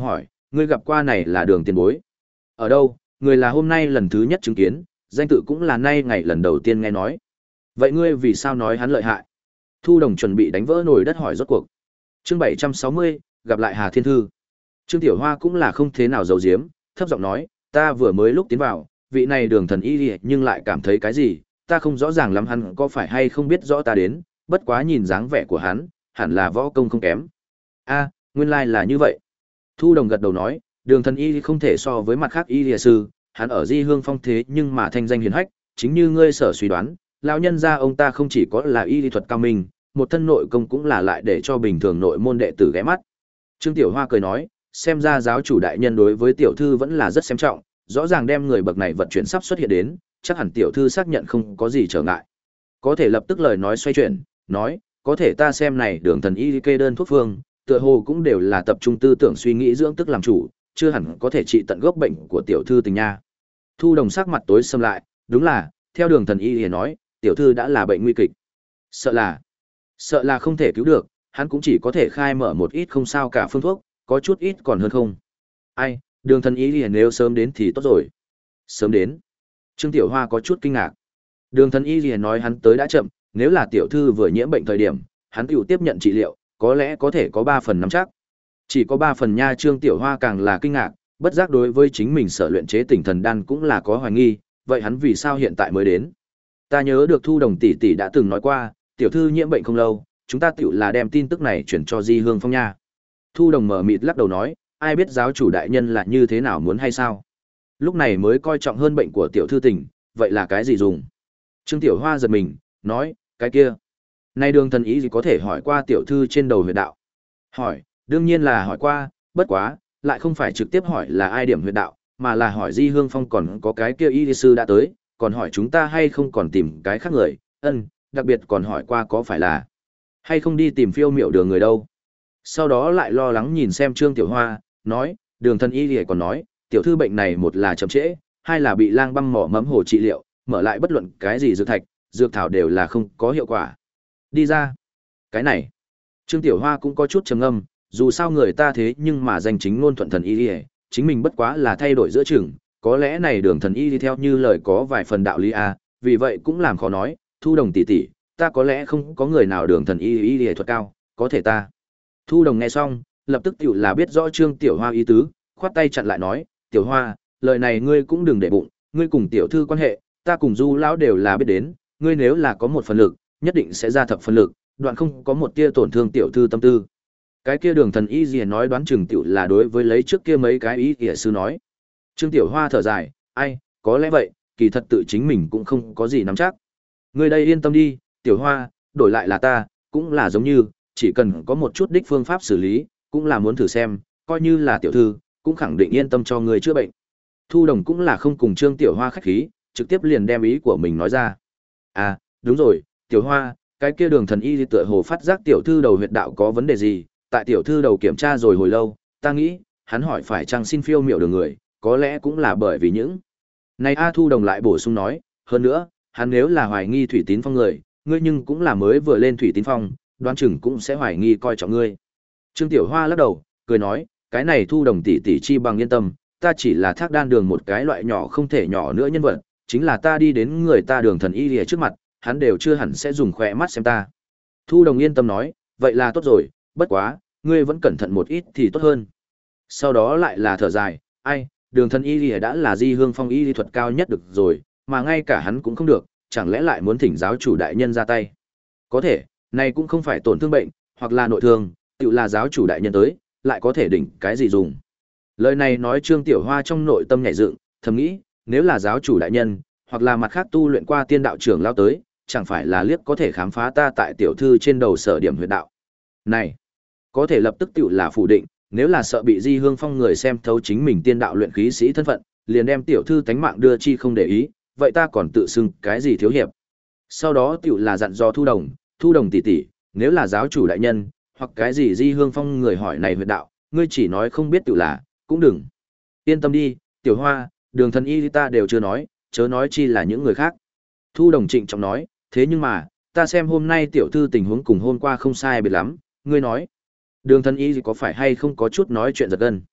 ngươi gặp qua này là Đường tiền bối. Ở đâu, người là hôm nay lần thứ nhất chứng kiến, danh tự cũng là nay ngày lần đầu tiên nghe nói. Vậy ngươi vì sao nói hắn lợi hại? Thu Đồng chuẩn bị đánh vỡ nồi đất hỏi rốt cuộc. Chương bảy trăm sáu mươi, gặp lại Hà Thiên Thư. Trương Tiểu Hoa cũng là không thế nào giấu giếm, thấp giọng nói, ta vừa mới lúc tiến vào, vị này Đường thần y nhưng lại cảm thấy cái gì, ta không rõ ràng lắm hắn có phải hay không biết rõ ta đến, bất quá nhìn dáng vẻ của hắn, hẳn là võ công không kém. A, nguyên lai là như vậy. Thu Đồng gật đầu nói, Đường thần y không thể so với mặt khác y lìa sư, hắn ở Di Hương Phong thế nhưng mà thanh danh hiển hách, chính như ngươi sở suy đoán, lão nhân gia ông ta không chỉ có là y lý thuật cao minh, một thân nội công cũng là lại để cho bình thường nội môn đệ tử ghé mắt. Trương Tiểu Hoa cười nói, xem ra giáo chủ đại nhân đối với tiểu thư vẫn là rất xem trọng, rõ ràng đem người bậc này vận chuyển sắp xuất hiện đến, chắc hẳn tiểu thư xác nhận không có gì trở ngại. Có thể lập tức lời nói xoay chuyển, nói, có thể ta xem này Đường thần y kê đơn thuốc phương, tựa hồ cũng đều là tập trung tư tưởng suy nghĩ dưỡng tức làm chủ, chưa hẳn có thể trị tận gốc bệnh của tiểu thư tình nha. Thu Đồng sắc mặt tối sầm lại, đúng là, theo Đường thần y thì nói, tiểu thư đã là bệnh nguy kịch. Sợ là, sợ là không thể cứu được, hắn cũng chỉ có thể khai mở một ít không sao cả phương thuốc, có chút ít còn hơn không. Ai, Đường thần y thì nếu sớm đến thì tốt rồi. Sớm đến. Trương Tiểu Hoa có chút kinh ngạc. Đường thần y thì nói hắn tới đã chậm, nếu là tiểu thư vừa nhiễm bệnh thời điểm, hắn tiểu tiếp nhận trị liệu, có lẽ có thể có ba phần nắm chắc. Chỉ có ba phần nha. Trương Tiểu Hoa càng là kinh ngạc, bất giác đối với chính mình sở luyện chế Tỉnh Thần Đan cũng là có hoài nghi, vậy hắn vì sao hiện tại mới đến? Ta nhớ được Thu Đồng tỷ tỷ đã từng nói qua, tiểu thư nhiễm bệnh không lâu, chúng ta tiểu là đem tin tức này chuyển cho Di Hương Phong nha. Thu Đồng mở mịt lắc đầu nói, ai biết giáo chủ đại nhân là như thế nào muốn hay sao? Lúc này mới coi trọng hơn bệnh của tiểu thư tình, vậy là cái gì dùng? Trương Tiểu Hoa giật mình, nói, cái kia. Nay Đường thần ý gì có thể hỏi qua tiểu thư trên đầu huyệt đạo? Hỏi, đương nhiên là hỏi qua, bất quá, lại không phải trực tiếp hỏi là ai điểm huyệt đạo, mà là hỏi Di Hương Phong còn có cái kia y sư đã tới, còn hỏi chúng ta hay không còn tìm cái khác người, ân, đặc biệt còn hỏi qua có phải là hay không đi tìm Phiêu Miểu Đường người đâu. Sau đó lại lo lắng nhìn xem Trương Tiểu Hoa, nói, Đường thần y thì còn nói, tiểu thư bệnh này một là chậm trễ, hai là bị lang băng mỏ mẫm hồ trị liệu, mở lại bất luận cái gì dược thạch, dược thảo đều là không có hiệu quả. Đi ra. Cái này. Trương Tiểu Hoa cũng có chút trầm ngâm, dù sao người ta thế nhưng mà danh chính ngôn thuận thần y y, chính mình bất quá là thay đổi giữa chừng, có lẽ này Đường thần y đi theo như lời có vài phần đạo lý a, vì vậy cũng làm khó nói, Thu Đồng tỷ tỷ, ta có lẽ không có người nào Đường thần y y y thuật cao, có thể ta. Thu Đồng nghe xong, lập tức tiểu là biết rõ Trương Tiểu Hoa ý tứ, khoát tay chặn lại nói, Tiểu Hoa, lời này ngươi cũng đừng để bụng, ngươi cùng tiểu thư quan hệ, ta cùng Du lão đều là biết đến, ngươi nếu là có một phần lực, nhất định sẽ ra thập phần lực, đoạn không có một tia tổn thương tiểu thư tâm tư. Cái kia Đường thần y gì nói đoán chừng tiểu là đối với lấy trước kia mấy cái ý ỉa sư nói. Trương Tiểu Hoa thở dài, ai, có lẽ vậy, kỳ thật tự chính mình cũng không có gì nắm chắc. Ngươi đây yên tâm đi, Tiểu Hoa, đổi lại là ta, cũng là giống như, chỉ cần có một chút đích phương pháp xử lý, cũng là muốn thử xem, coi như là tiểu thư, cũng khẳng định yên tâm cho người chữa bệnh. Thu Đồng cũng là không cùng Trương Tiểu Hoa khách khí, trực tiếp liền đem ý của mình nói ra. À, đúng rồi, Tiểu Hoa, cái kia Đường thần y tựa hồ phát giác tiểu thư đầu huyệt đạo có vấn đề gì, tại tiểu thư đầu kiểm tra rồi hồi lâu, ta nghĩ, hắn hỏi phải chăng xin Phiêu Miểu Đường người, có lẽ cũng là bởi vì những. Này A Thu Đồng lại bổ sung nói, hơn nữa, hắn nếu là hoài nghi Thủy Tín Phong người, ngươi nhưng cũng là mới vừa lên Thủy Tín Phong, đoán chừng cũng sẽ hoài nghi coi trọng ngươi. Trương Tiểu Hoa lắc đầu, cười nói, cái này Thu Đồng tỷ tỷ chi bằng yên tâm, ta chỉ là Thác Đan Đường một cái loại nhỏ không thể nhỏ nữa nhân vật, chính là ta đi đến người ta Đường thần y lìa trước mặt, hắn đều chưa hẳn sẽ dùng khỏe mắt xem ta. Thu Đồng yên tâm nói, vậy là tốt rồi, bất quá, ngươi vẫn cẩn thận một ít thì tốt hơn. Sau đó lại là thở dài, ai, Đường thần y lìa đã là Di Hương Phong y lý thuật cao nhất được rồi, mà ngay cả hắn cũng không được, chẳng lẽ lại muốn thỉnh giáo chủ đại nhân ra tay. Có thể, này cũng không phải tổn thương bệnh, hoặc là nội thương, tự là giáo chủ đại nhân tới, lại có thể đỉnh cái gì dùng. Lời này nói Trương Tiểu Hoa trong nội tâm nhảy dựng, thầm nghĩ, nếu là giáo chủ đại nhân, hoặc là mặt khác tu luyện qua tiên đạo trưởng lao tới, chẳng phải là liếc có thể khám phá ta tại tiểu thư trên đầu sở điểm huyệt đạo. Này, có thể lập tức tự là phủ định, nếu là sợ bị Di Hương Phong người xem thấu chính mình tiên đạo luyện khí sĩ thân phận, liền đem tiểu thư tánh mạng đưa chi không để ý, vậy ta còn tự xưng cái gì thiếu hiệp. Sau đó tiểu là dặn dò Thu Đồng, Thu Đồng tỷ tỷ, nếu là giáo chủ đại nhân, hoặc cái gì Di Hương Phong người hỏi này huyệt đạo, ngươi chỉ nói không biết tự là, cũng đừng. Yên tâm đi, Tiểu Hoa, Đường thần y ta đều chưa nói, chớ nói chi là những người khác. Thu Đồng trịnh trọng nói, thế nhưng mà, ta xem hôm nay tiểu thư tình huống cùng hôm qua không sai biệt lắm, ngươi nói. Đường thần y có phải hay không có chút nói chuyện giật gân.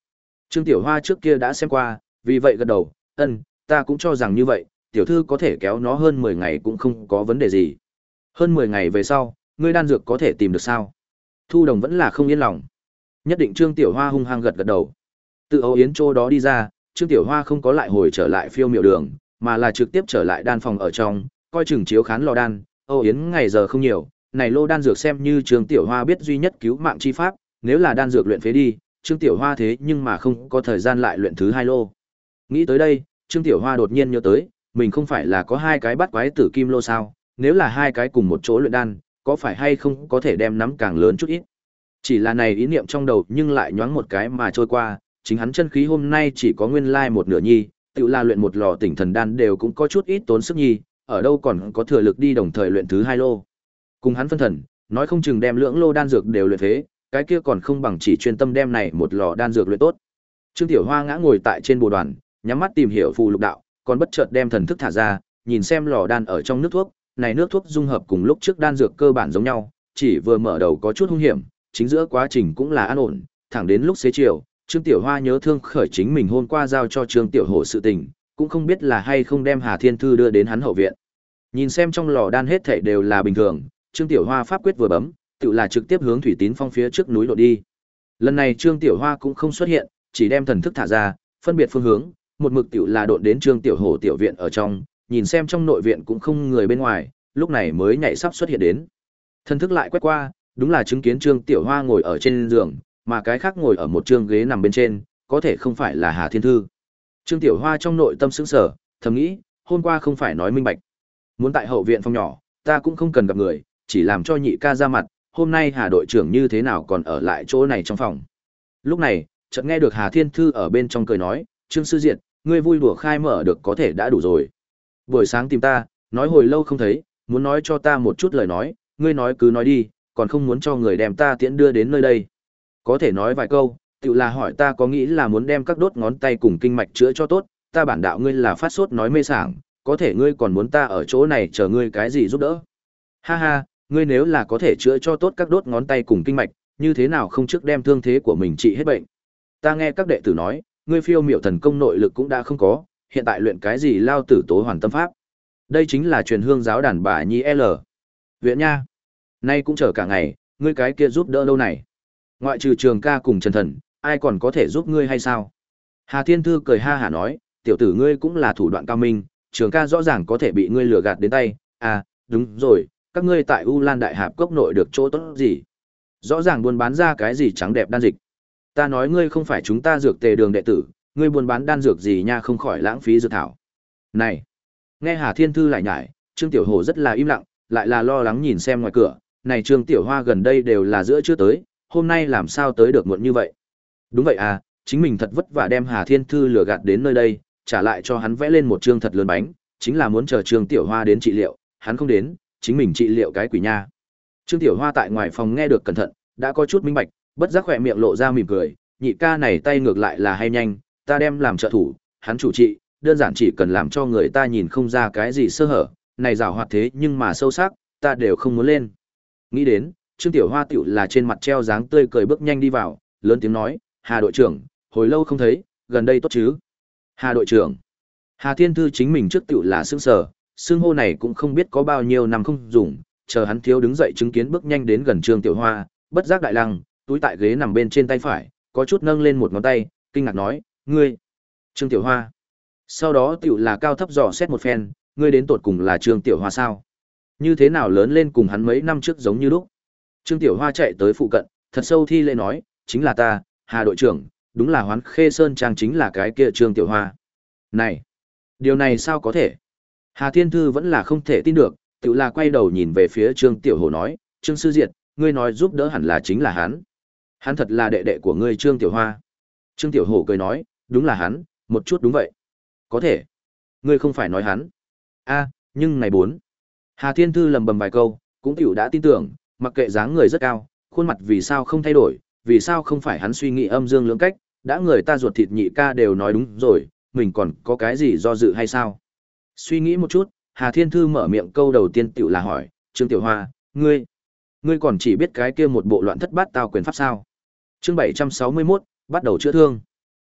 Trương Tiểu Hoa trước kia đã xem qua, vì vậy gật đầu, ân, ta cũng cho rằng như vậy, tiểu thư có thể kéo nó hơn mười ngày cũng không có vấn đề gì. Hơn mười ngày về sau, ngươi đan dược có thể tìm được sao? Thu Đồng vẫn là không yên lòng. Nhất định Trương Tiểu Hoa hung hăng gật gật đầu. Từ Âu Yến chỗ đó đi ra, Trương Tiểu Hoa không có lại hồi trở lại phiêu miệu đường, mà là trực tiếp trở lại đan phòng ở trong, coi chừng chiếu khán lò đan. Âu Yến ngày giờ không nhiều, này lô đan dược xem như Trương Tiểu Hoa biết duy nhất cứu mạng chi pháp, nếu là đan dược luyện phế đi, Trương Tiểu Hoa thế nhưng mà không có thời gian lại luyện thứ hai lô. Nghĩ tới đây, Trương Tiểu Hoa đột nhiên nhớ tới, mình không phải là có hai cái bắt quái tử kim lô sao, nếu là hai cái cùng một chỗ luyện đan, có phải hay không có thể đem nắm càng lớn chút ít. Chỉ là này ý niệm trong đầu nhưng lại nhoáng một cái mà trôi qua, chính hắn chân khí hôm nay chỉ có nguyên lai một nửa nhi, tự là luyện một lò tỉnh thần đan đều cũng có chút ít tốn sức nhi, ở đâu còn có thừa lực đi đồng thời luyện thứ hai lô. Cùng hắn phân thần, nói không chừng đem lưỡng lô đan dược đều luyện phế, cái kia còn không bằng chỉ chuyên tâm đem này một lò đan dược luyện tốt. Trương Tiểu Hoa ngã ngồi tại trên bồ đoàn, nhắm mắt tìm hiểu phù lục đạo, còn bất chợt đem thần thức thả ra, nhìn xem lò đan ở trong nước thuốc, này nước thuốc dung hợp cùng lúc trước đan dược cơ bản giống nhau, chỉ vừa mở đầu có chút hung hiểm, chính giữa quá trình cũng là an ổn, thẳng đến lúc xế chiều, Trương Tiểu Hoa nhớ thương khởi chính mình hôm qua giao cho Trương Tiểu Hổ sự tình, cũng không biết là hay không đem Hà Thiên Thư đưa đến hắn hậu viện. Nhìn xem trong lò đan hết thảy đều là bình thường, Trương Tiểu Hoa pháp quyết vừa bấm, tự là trực tiếp hướng Thủy Tín Phong phía trước núi lộ đi. Lần này Trương Tiểu Hoa cũng không xuất hiện, chỉ đem thần thức thả ra, phân biệt phương hướng, một mực tiểu là độn đến Trương Tiểu Hổ tiểu viện ở trong, nhìn xem trong nội viện cũng không người bên ngoài, lúc này mới nhảy sắp xuất hiện đến. Thần thức lại quét qua, đúng là chứng kiến Trương Tiểu Hoa ngồi ở trên giường, mà cái khác ngồi ở một trương ghế nằm bên trên, có thể không phải là Hà Thiên Thư. Trương Tiểu Hoa trong nội tâm sững sờ, thầm nghĩ, hôm qua không phải nói minh bạch. Muốn tại hậu viện phòng nhỏ, ta cũng không cần gặp người, chỉ làm cho nhị ca ra mặt, hôm nay Hà đội trưởng như thế nào còn ở lại chỗ này trong phòng. Lúc này, chợt nghe được Hà Thiên Thư ở bên trong cười nói, Trương sư diện, ngươi vui đùa khai mở được có thể đã đủ rồi. Buổi sáng tìm ta, nói hồi lâu không thấy, muốn nói cho ta một chút lời nói, ngươi nói cứ nói đi, còn không muốn cho người đem ta tiễn đưa đến nơi đây. Có thể nói vài câu, tự là hỏi ta có nghĩ là muốn đem các đốt ngón tay cùng kinh mạch chữa cho tốt, ta bản đạo ngươi là phát sốt nói mê sảng, có thể ngươi còn muốn ta ở chỗ này chờ ngươi cái gì giúp đỡ. Ha ha, ngươi nếu là có thể chữa cho tốt các đốt ngón tay cùng kinh mạch, như thế nào không trước đem thương thế của mình trị hết bệnh. Ta nghe các đệ tử nói, ngươi phiêu miểu thần công nội lực cũng đã không có, hiện tại luyện cái gì lao tử tố hoàn tâm pháp. Đây chính là truyền hương giáo đàn bà nhi L. Viện nha. Nay cũng chờ cả ngày, ngươi cái kia giúp đỡ lâu này. Ngoại trừ Trường ca cùng Trần Thần, ai còn có thể giúp ngươi hay sao? Hà Thiên Thư cười ha hả nói, tiểu tử ngươi cũng là thủ đoạn cao minh, Trường ca rõ ràng có thể bị ngươi lừa gạt đến tay. À, đúng rồi, các ngươi tại U Lan Đại Hạp Cốc nội được chỗ tốt gì? Rõ ràng buôn bán ra cái gì trắng đẹp đan dịch. Ta nói ngươi không phải chúng ta dược tề đường đệ tử, ngươi buôn bán đan dược gì nha, không khỏi lãng phí dược thảo. Này, nghe Hà Thiên Thư lại nhải, Trương Tiểu Hồ rất là im lặng, lại là lo lắng nhìn xem ngoài cửa, này Trương Tiểu Hoa gần đây đều là giữa trưa tới, hôm nay làm sao tới được muộn như vậy. Đúng vậy à, chính mình thật vất vả đem Hà Thiên Thư lừa gạt đến nơi đây, trả lại cho hắn vẽ lên một trương thật lớn bánh, chính là muốn chờ Trương Tiểu Hoa đến trị liệu, hắn không đến, chính mình trị liệu cái quỷ nha. Trương Tiểu Hoa tại ngoài phòng nghe được cẩn thận, đã có chút minh bạch, bất giác khỏe miệng lộ ra mỉm cười, nhị ca này tay ngược lại là hay nhanh, ta đem làm trợ thủ, hắn chủ trị, đơn giản chỉ cần làm cho người ta nhìn không ra cái gì sơ hở, này giảo hoạt thế nhưng mà sâu sắc, ta đều không muốn lên. Nghĩ đến, Trương Tiểu Hoa tiểu là trên mặt treo dáng tươi cười bước nhanh đi vào, lớn tiếng nói, Hà đội trưởng, hồi lâu không thấy, gần đây tốt chứ? Hà đội trưởng. Hà Thiên Thư chính mình trước tiểu là sững sờ, xưng hô này cũng không biết có bao nhiêu năm không dùng, chờ hắn thiếu đứng dậy chứng kiến bước nhanh đến gần Trương Tiểu Hoa, bất giác đại lăng, túi tại ghế nằm bên trên tay phải, có chút nâng lên một ngón tay, kinh ngạc nói, ngươi, Trương Tiểu Hoa. Sau đó tiểu là cao thấp dò xét một phen, ngươi đến tột cùng là Trương Tiểu Hoa sao? Như thế nào lớn lên cùng hắn mấy năm trước giống như lúc? Trương Tiểu Hoa chạy tới phụ cận, thật sâu thi lễ nói, chính là ta, Hà đội trưởng, đúng là Hoán Khê Sơn Trang chính là cái kia Trương Tiểu Hoa. Này, điều này sao có thể? Hà Thiên Thư vẫn là không thể tin được, tự là quay đầu nhìn về phía Trương Tiểu Hồ nói, Trương Sư Diệt, ngươi nói giúp đỡ hẳn là chính là hắn. Hắn thật là đệ đệ của ngươi Trương Tiểu Hoa. Trương Tiểu Hồ cười nói, đúng là hắn, một chút đúng vậy. Có thể. Ngươi không phải nói hắn. A, nhưng này bốn. Hà Thiên Thư lầm bầm vài câu, cũng tiểu đã tin tưởng, mặc kệ dáng người rất cao, khuôn mặt vì sao không thay đổi, vì sao không phải hắn suy nghĩ âm dương lưỡng cách, đã người ta ruột thịt nhị ca đều nói đúng rồi, mình còn có cái gì do dự hay sao? Suy nghĩ một chút, Hà Thiên Thư mở miệng câu đầu tiên tiểu là hỏi, Trương Tiểu Hoa, ngươi, ngươi còn chỉ biết cái kia một bộ loạn thất bát tao quyền pháp sao? Chương bảy trăm sáu mươi mốt, bắt đầu chữa thương.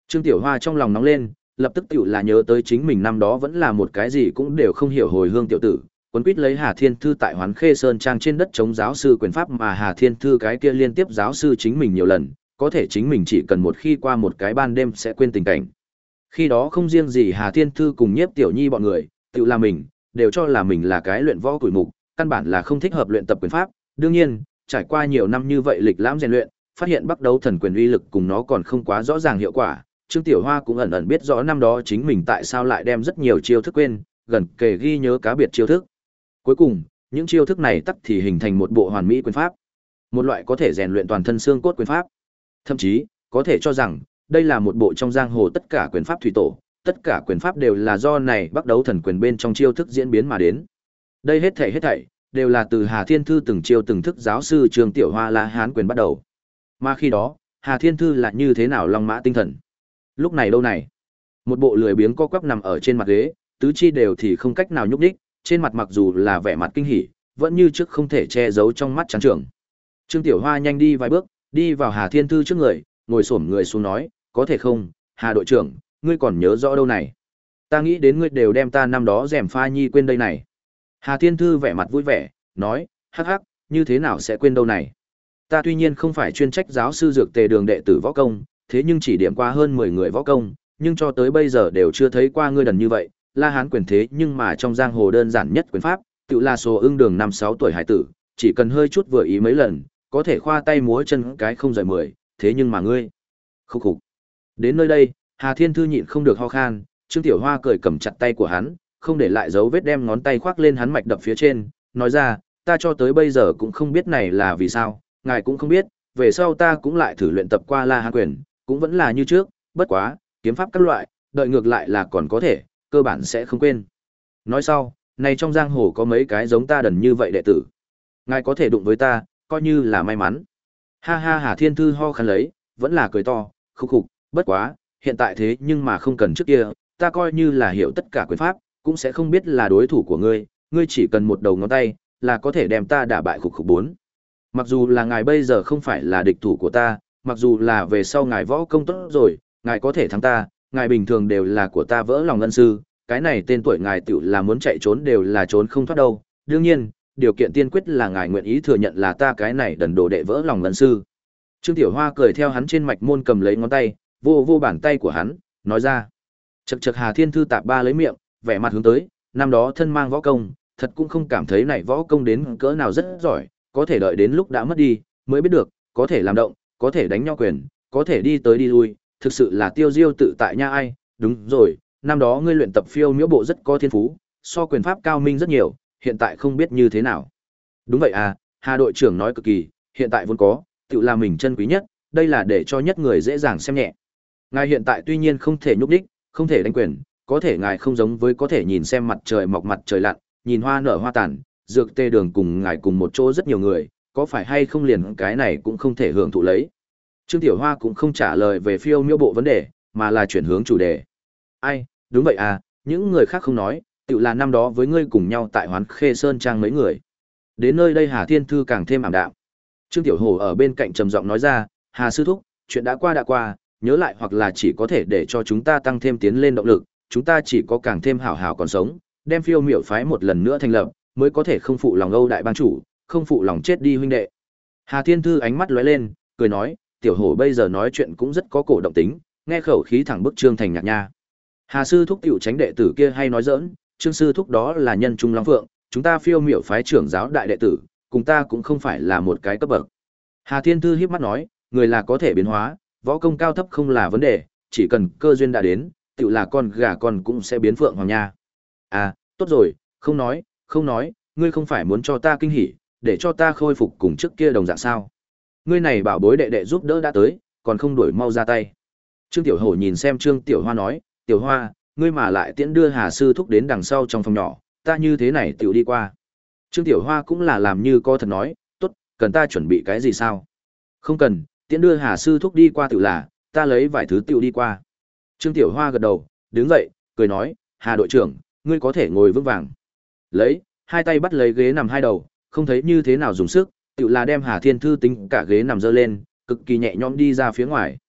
Trương Tiểu Hoa trong lòng nóng lên, lập tức tiểu là nhớ tới chính mình năm đó vẫn là một cái gì cũng đều không hiểu hồi hương tiểu tử, quấn quýt lấy Hà Thiên Thư tại Hoán Khê Sơn trang trên đất chống giáo sư quyền pháp mà Hà Thiên Thư cái kia liên tiếp giáo sư chính mình nhiều lần, có thể chính mình chỉ cần một khi qua một cái ban đêm sẽ quên tình cảnh. Khi đó không riêng gì Hà Thiên Thư cùng Nhiếp Tiểu Nhi bọn người, tự là mình, đều cho là mình là cái luyện võ củi mục, căn bản là không thích hợp luyện tập quyền pháp. Đương nhiên, trải qua nhiều năm như vậy lịch lãm rèn luyện, phát hiện Bắc Đấu Thần Quyền uy lực cùng nó còn không quá rõ ràng hiệu quả, Trương Tiểu Hoa cũng ẩn ẩn biết rõ năm đó chính mình tại sao lại đem rất nhiều chiêu thức quên, gần kề ghi nhớ cá biệt chiêu thức. Cuối cùng, những chiêu thức này tắc thì hình thành một bộ hoàn mỹ quyền pháp, một loại có thể rèn luyện toàn thân xương cốt quyền pháp. Thậm chí, có thể cho rằng, đây là một bộ trong giang hồ tất cả quyền pháp thủy tổ, tất cả quyền pháp đều là do này Bắc Đấu Thần Quyền bên trong chiêu thức diễn biến mà đến. Đây hết thảy hết thảy đều là từ Hà Thiên Thư từng chiêu từng thức giáo sư Trương Tiểu Hoa La Hán quyền bắt đầu. Mà khi đó, Hà Thiên Thư là như thế nào long mã tinh thần? Lúc này đâu này? Một bộ lười biếng co quắp nằm ở trên mặt ghế, tứ chi đều thì không cách nào nhúc nhích, trên mặt mặc dù là vẻ mặt kinh hỉ, vẫn như trước không thể che giấu trong mắt trắng trường. Trương Tiểu Hoa nhanh đi vài bước, đi vào Hà Thiên Thư trước người, ngồi xổm người xuống nói, có thể không, Hà đội trưởng, ngươi còn nhớ rõ đâu này? Ta nghĩ đến ngươi đều đem ta năm đó rèm pha nhi quên đây này. Hà Thiên Thư vẻ mặt vui vẻ, nói, hắc hắc, như thế nào sẽ quên đâu này? Ta tuy nhiên không phải chuyên trách giáo sư dược tề đường đệ tử võ công, thế nhưng chỉ điểm qua hơn mười người võ công, nhưng cho tới bây giờ đều chưa thấy qua ngươi đần như vậy, La Hán quyền thế nhưng mà trong giang hồ đơn giản nhất quyền pháp, tự là số ưng đường năm sáu tuổi hải tử, chỉ cần hơi chút vừa ý mấy lần, có thể khoa tay múa chân cái không rời mười, thế nhưng mà ngươi, khúc khục. Đến nơi đây, Hà Thiên Thư nhịn không được ho khan, Trương Tiểu Hoa cười cầm chặt tay của hắn, không để lại dấu vết đem ngón tay khoác lên hắn mạch đập phía trên, nói ra, ta cho tới bây giờ cũng không biết này là vì sao, ngài cũng không biết, về sau ta cũng lại thử luyện tập qua La Hán quyền, cũng vẫn là như trước, bất quá, kiếm pháp các loại, đợi ngược lại là còn có thể, cơ bản sẽ không quên. Nói sau, này trong giang hồ có mấy cái giống ta đần như vậy đệ tử. Ngài có thể đụng với ta, coi như là may mắn. Ha ha Hà Thiên Thư ho khăn lấy, vẫn là cười to, khúc khục, bất quá, hiện tại thế nhưng mà không cần trước kia, ta coi như là hiểu tất cả quyền pháp, cũng sẽ không biết là đối thủ của ngươi, ngươi chỉ cần một đầu ngón tay, là có thể đem ta đả bại khục khục bốn. Mặc dù là ngài bây giờ không phải là địch thủ của ta, mặc dù là về sau ngài võ công tốt rồi, ngài có thể thắng ta, ngài bình thường đều là của ta vỡ lòng ân sư, cái này tên tuổi ngài tiểu là muốn chạy trốn đều là trốn không thoát đâu. Đương nhiên, điều kiện tiên quyết là ngài nguyện ý thừa nhận là ta cái này đần đồ đệ vỡ lòng ân sư. Trương Tiểu Hoa cười theo hắn trên mạch môn cầm lấy ngón tay, vô vô bàn tay của hắn, nói ra. Chậc chậc Hà Thiên Thư tạp ba lấy miệng, vẻ mặt hướng tới, năm đó thân mang võ công, thật cũng không cảm thấy này võ công đến cỡ nào rất giỏi, có thể đợi đến lúc đã mất đi, mới biết được, có thể làm động, có thể đánh nhau quyền, có thể đi tới đi lui, thực sự là tiêu diêu tự tại nha ai, đúng rồi, năm đó ngươi luyện tập phiêu miễu bộ rất có thiên phú, so quyền pháp cao minh rất nhiều, hiện tại không biết như thế nào. Đúng vậy à, Hà đội trưởng nói cực kỳ, hiện tại vốn có, tự là mình chân quý nhất, đây là để cho nhất người dễ dàng xem nhẹ. Ngài hiện tại tuy nhiên không thể nhúc đích, không thể đánh quyền, có thể ngài không giống với có thể nhìn xem mặt trời mọc mặt trời lặn, nhìn hoa nở hoa tàn, dược tê đường cùng ngài cùng một chỗ rất nhiều người, có phải hay không liền cái này cũng không thể hưởng thụ lấy. Trương Tiểu Hoa cũng không trả lời về phiêu miêu bộ vấn đề, mà là chuyển hướng chủ đề. Ai, đúng vậy à, những người khác không nói, tự là năm đó với ngươi cùng nhau tại Hoán Khê Sơn trang mấy người. Đến nơi đây Hà Thiên Thư càng thêm ảm đạm. Trương Tiểu Hổ ở bên cạnh trầm giọng nói ra, Hà sư thúc, chuyện đã qua đã qua, nhớ lại hoặc là chỉ có thể để cho chúng ta tăng thêm tiến lên động lực, chúng ta chỉ có càng thêm hảo hảo còn sống, đem phiêu miểu phái một lần nữa thành lập, mới có thể không phụ lòng Âu đại bang chủ, không phụ lòng chết đi huynh đệ. Hà Thiên Thư ánh mắt lóe lên, cười nói, Tiểu Hổ bây giờ nói chuyện cũng rất có cổ động tính, nghe khẩu khí thẳng bức Trương Thành Nhạc nha. Hà sư thúc tiểu tránh đệ tử kia hay nói giỡn, Trương sư thúc đó là nhân trung long phượng, chúng ta phiêu miểu phái trưởng giáo đại đệ tử, cùng ta cũng không phải là một cái cấp bậc. Hà Thiên Thư híp mắt nói, người là có thể biến hóa, võ công cao thấp không là vấn đề, chỉ cần cơ duyên đã đến, tự là con gà con cũng sẽ biến phượng hoàng nha. À, tốt rồi, không nói, không nói, ngươi không phải muốn cho ta kinh hỉ, để cho ta khôi phục cùng trước kia đồng dạng sao? Ngươi này bảo bối đệ đệ giúp đỡ đã tới, còn không đuổi mau ra tay. Trương Tiểu Hổ nhìn xem Trương Tiểu Hoa nói, Tiểu Hoa, ngươi mà lại tiễn đưa Hà sư thúc đến đằng sau trong phòng nhỏ, ta như thế này tiểu đi qua. Trương Tiểu Hoa cũng là làm như có thật nói, tốt, cần ta chuẩn bị cái gì sao? Không cần, tiễn đưa Hà sư thúc đi qua tự là, ta lấy vài thứ tiểu đi qua. Trương Tiểu Hoa gật đầu, đứng dậy, cười nói, Hà đội trưởng, ngươi có thể ngồi vững vàng. Lấy, hai tay bắt lấy ghế nằm hai đầu, không thấy như thế nào dùng sức, tự là đem Hà Thiên Thư tính cả ghế nằm dơ lên, cực kỳ nhẹ nhõm đi ra phía ngoài.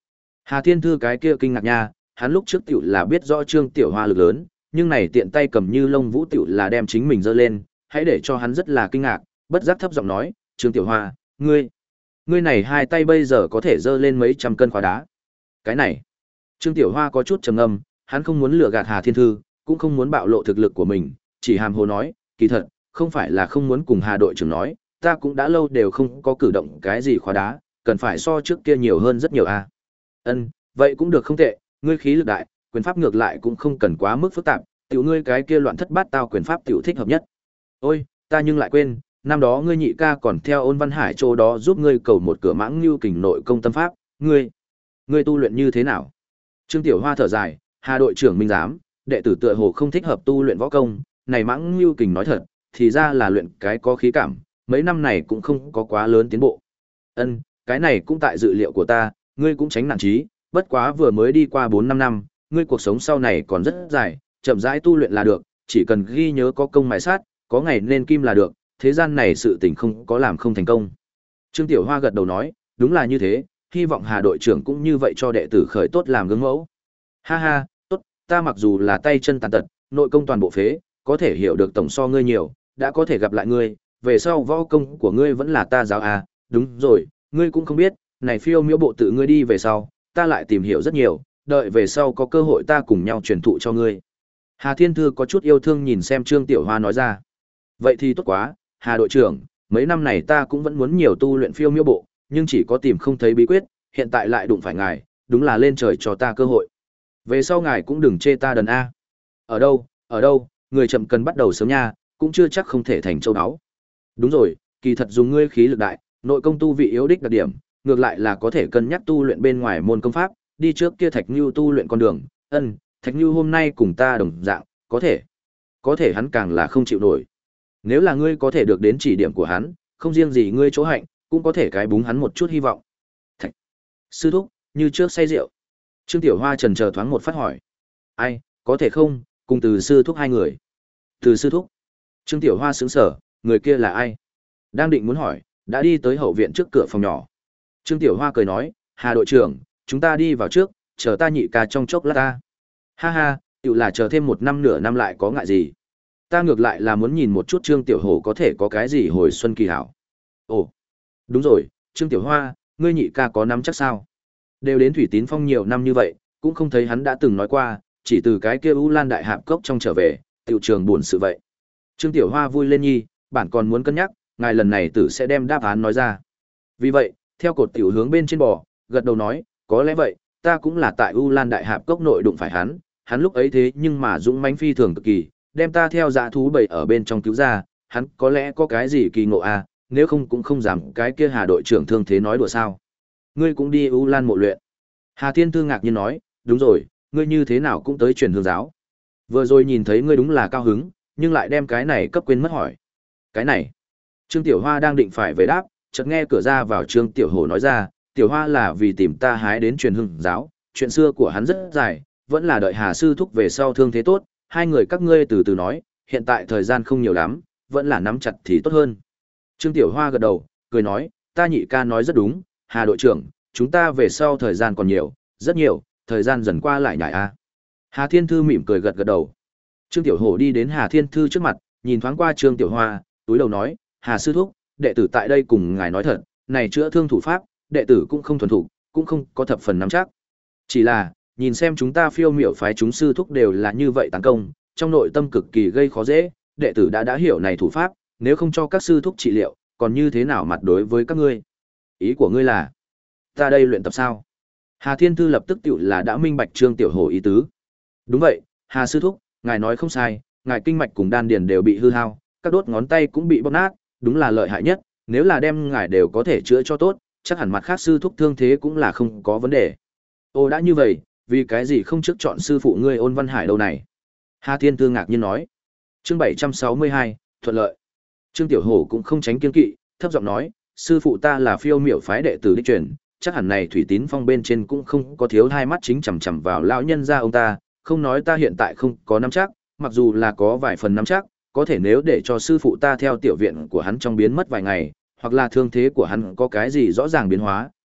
Hà Thiên Thư cái kia kinh ngạc nha, hắn lúc trước tiểu là biết rõ Trương Tiểu Hoa lực lớn, nhưng này tiện tay cầm như lông vũ tiểu là đem chính mình giơ lên, hãy để cho hắn rất là kinh ngạc, bất giác thấp giọng nói, Trương Tiểu Hoa, ngươi, ngươi này hai tay bây giờ có thể giơ lên mấy trăm cân khóa đá. Cái này, Trương Tiểu Hoa có chút trầm ngâm, hắn không muốn lừa gạt Hà Thiên Thư, cũng không muốn bạo lộ thực lực của mình, chỉ hàm hồ nói, kỳ thật, không phải là không muốn cùng Hà đội trưởng nói, ta cũng đã lâu đều không có cử động cái gì khóa đá, cần phải so trước kia nhiều hơn rất nhiều a. Ân, vậy cũng được không tệ, ngươi khí lực đại, quyền pháp ngược lại cũng không cần quá mức phức tạp, tiểu ngươi cái kia loạn thất bát tao quyền pháp tiểu thích hợp nhất. Ôi, ta nhưng lại quên, năm đó ngươi nhị ca còn theo Ôn Văn Hải chỗ đó giúp ngươi cầu một cửa mãng lưu kình nội công tâm pháp, ngươi, ngươi tu luyện như thế nào? Trương Tiểu Hoa thở dài, Hà đội trưởng minh giám, đệ tử tựa hồ không thích hợp tu luyện võ công, này mãng lưu kình nói thật, thì ra là luyện cái có khí cảm, mấy năm này cũng không có quá lớn tiến bộ. Ân, cái này cũng tại dự liệu của ta, ngươi cũng tránh nản chí, bất quá vừa mới đi qua bốn năm năm, ngươi cuộc sống sau này còn rất dài, chậm rãi tu luyện là được, chỉ cần ghi nhớ có công mài sát, có ngày nên kim là được, thế gian này sự tình không có làm không thành công. Trương Tiểu Hoa gật đầu nói, đúng là như thế, hy vọng Hà đội trưởng cũng như vậy cho đệ tử khởi tốt làm gương mẫu. Ha ha, tốt, ta mặc dù là tay chân tàn tật, nội công toàn bộ phế, có thể hiểu được tổng so ngươi nhiều, đã có thể gặp lại ngươi, về sau võ công của ngươi vẫn là ta giáo à, đúng rồi, ngươi cũng không biết, này phiêu miễu bộ tự ngươi đi về sau, ta lại tìm hiểu rất nhiều, đợi về sau có cơ hội ta cùng nhau truyền thụ cho ngươi. Hà Thiên Thư có chút yêu thương nhìn xem Trương Tiểu Hoa nói ra. Vậy thì tốt quá, Hà đội trưởng, mấy năm này ta cũng vẫn muốn nhiều tu luyện phiêu miễu bộ, nhưng chỉ có tìm không thấy bí quyết, hiện tại lại đụng phải ngài, đúng là lên trời cho ta cơ hội. Về sau ngài cũng đừng chê ta đần a. Ở đâu, ở đâu, người chậm cần bắt đầu sớm nha, cũng chưa chắc không thể thành châu đáo. Đúng rồi, kỳ thật dùng ngươi khí lực đại, nội công tu vị yếu đích đặc điểm, ngược lại là có thể cân nhắc tu luyện bên ngoài môn công pháp, đi trước kia Thạch Nưu tu luyện con đường. Ân, Thạch Nưu hôm nay cùng ta đồng dạng, có thể. Có thể hắn càng là không chịu nổi. Nếu là ngươi có thể được đến chỉ điểm của hắn, không riêng gì ngươi chỗ hạnh, cũng có thể cái búng hắn một chút hy vọng. Thạch sư thúc, như trước say rượu. Trương Tiểu Hoa trần chờ thoáng một phát hỏi. Ai, có thể không, cùng Từ sư thúc hai người. Từ sư thúc. Trương Tiểu Hoa sững sờ, người kia là ai? Đang định muốn hỏi, đã đi tới hậu viện trước cửa phòng nhỏ. Trương Tiểu Hoa cười nói, Hà đội trưởng, chúng ta đi vào trước, chờ ta nhị ca trong chốc lát ta. Ha ha, tự là chờ thêm một năm nửa năm lại có ngại gì. Ta ngược lại là muốn nhìn một chút Trương Tiểu Hồ có thể có cái gì hồi xuân kỳ hảo. Ồ, đúng rồi, Trương Tiểu Hoa, ngươi nhị ca có nắm chắc sao? Đều đến Thủy Tín Phong nhiều năm như vậy, cũng không thấy hắn đã từng nói qua, chỉ từ cái kia U Lan Đại Hạp Cốc trong trở về, tiểu trường buồn sự vậy. Trương Tiểu Hoa vui lên nhi, bản còn muốn cân nhắc, ngài lần này tử sẽ đem đáp án nói ra. Vì vậy, theo cột tiểu hướng bên trên bò, gật đầu nói, có lẽ vậy, ta cũng là tại U Lan Đại Hạp Cốc nội đụng phải hắn, hắn lúc ấy thế nhưng mà dũng mãnh phi thường cực kỳ, đem ta theo dã thú bầy ở bên trong cứu ra, hắn có lẽ có cái gì kỳ ngộ à, nếu không cũng không dám cái kia Hà đội trưởng thương thế nói đùa sao. Ngươi cũng đi U Lan mộ luyện. Hà Thiên Thư ngạc nhiên nói, đúng rồi, ngươi như thế nào cũng tới truyền hương giáo. Vừa rồi nhìn thấy ngươi đúng là cao hứng, nhưng lại đem cái này cấp quên mất hỏi. Cái này, Trương Tiểu Hoa đang định phải về đáp, chợt nghe cửa ra vào Trương Tiểu Hổ nói ra, Tiểu Hoa là vì tìm ta hái đến truyền hương giáo, chuyện xưa của hắn rất dài, vẫn là đợi Hà sư thúc về sau thương thế tốt, hai người các ngươi từ từ nói, hiện tại thời gian không nhiều lắm, vẫn là nắm chặt thì tốt hơn. Trương Tiểu Hoa gật đầu, cười nói, ta nhị ca nói rất đúng, Hà đội trưởng, chúng ta về sau thời gian còn nhiều, rất nhiều, thời gian dần qua lại nhảy a. Hà Thiên Thư mỉm cười gật gật đầu. Trương Tiểu Hổ đi đến Hà Thiên Thư trước mặt, nhìn thoáng qua Trương Tiểu Hoa, túi đầu nói, Hà sư thúc, đệ tử tại đây cùng ngài nói thật, này chữa thương thủ pháp, đệ tử cũng không thuần thục, cũng không có thập phần nắm chắc. Chỉ là, nhìn xem chúng ta phiêu miểu phái chúng sư thúc đều là như vậy tấn công, trong nội tâm cực kỳ gây khó dễ, đệ tử đã đã hiểu này thủ pháp, nếu không cho các sư thúc trị liệu, còn như thế nào mặt đối với các ngươi? Ý của ngươi là, ta đây luyện tập sao? Hà Thiên Thư lập tức tiểu là đã minh bạch Trương Tiểu Hổ ý tứ. Đúng vậy, Hà sư thúc, ngài nói không sai, ngài kinh mạch cùng đan điền đều bị hư hao, các đốt ngón tay cũng bị bóp nát, đúng là lợi hại nhất, nếu là đem ngài đều có thể chữa cho tốt, chắc hẳn mặt khác sư thúc thương thế cũng là không có vấn đề. Ô đã như vậy, vì cái gì không trước chọn sư phụ ngươi Ôn Văn Hải đâu này? Hà Thiên Thư ngạc nhiên nói. Chương bảy trăm sáu mươi hai, thuận lợi. Trương Tiểu Hổ cũng không tránh kiêng kỵ, thấp giọng nói, sư phụ ta là phiêu miểu phái đệ tử đích truyền, chắc hẳn này Thủy Tín Phong bên trên cũng không có thiếu hai mắt chính chằm chằm vào lão nhân gia ông ta, không nói ta hiện tại không có nắm chắc, mặc dù là có vài phần nắm chắc, có thể nếu để cho sư phụ ta theo tiểu viện của hắn trong biến mất vài ngày, hoặc là thương thế của hắn có cái gì rõ ràng biến hóa,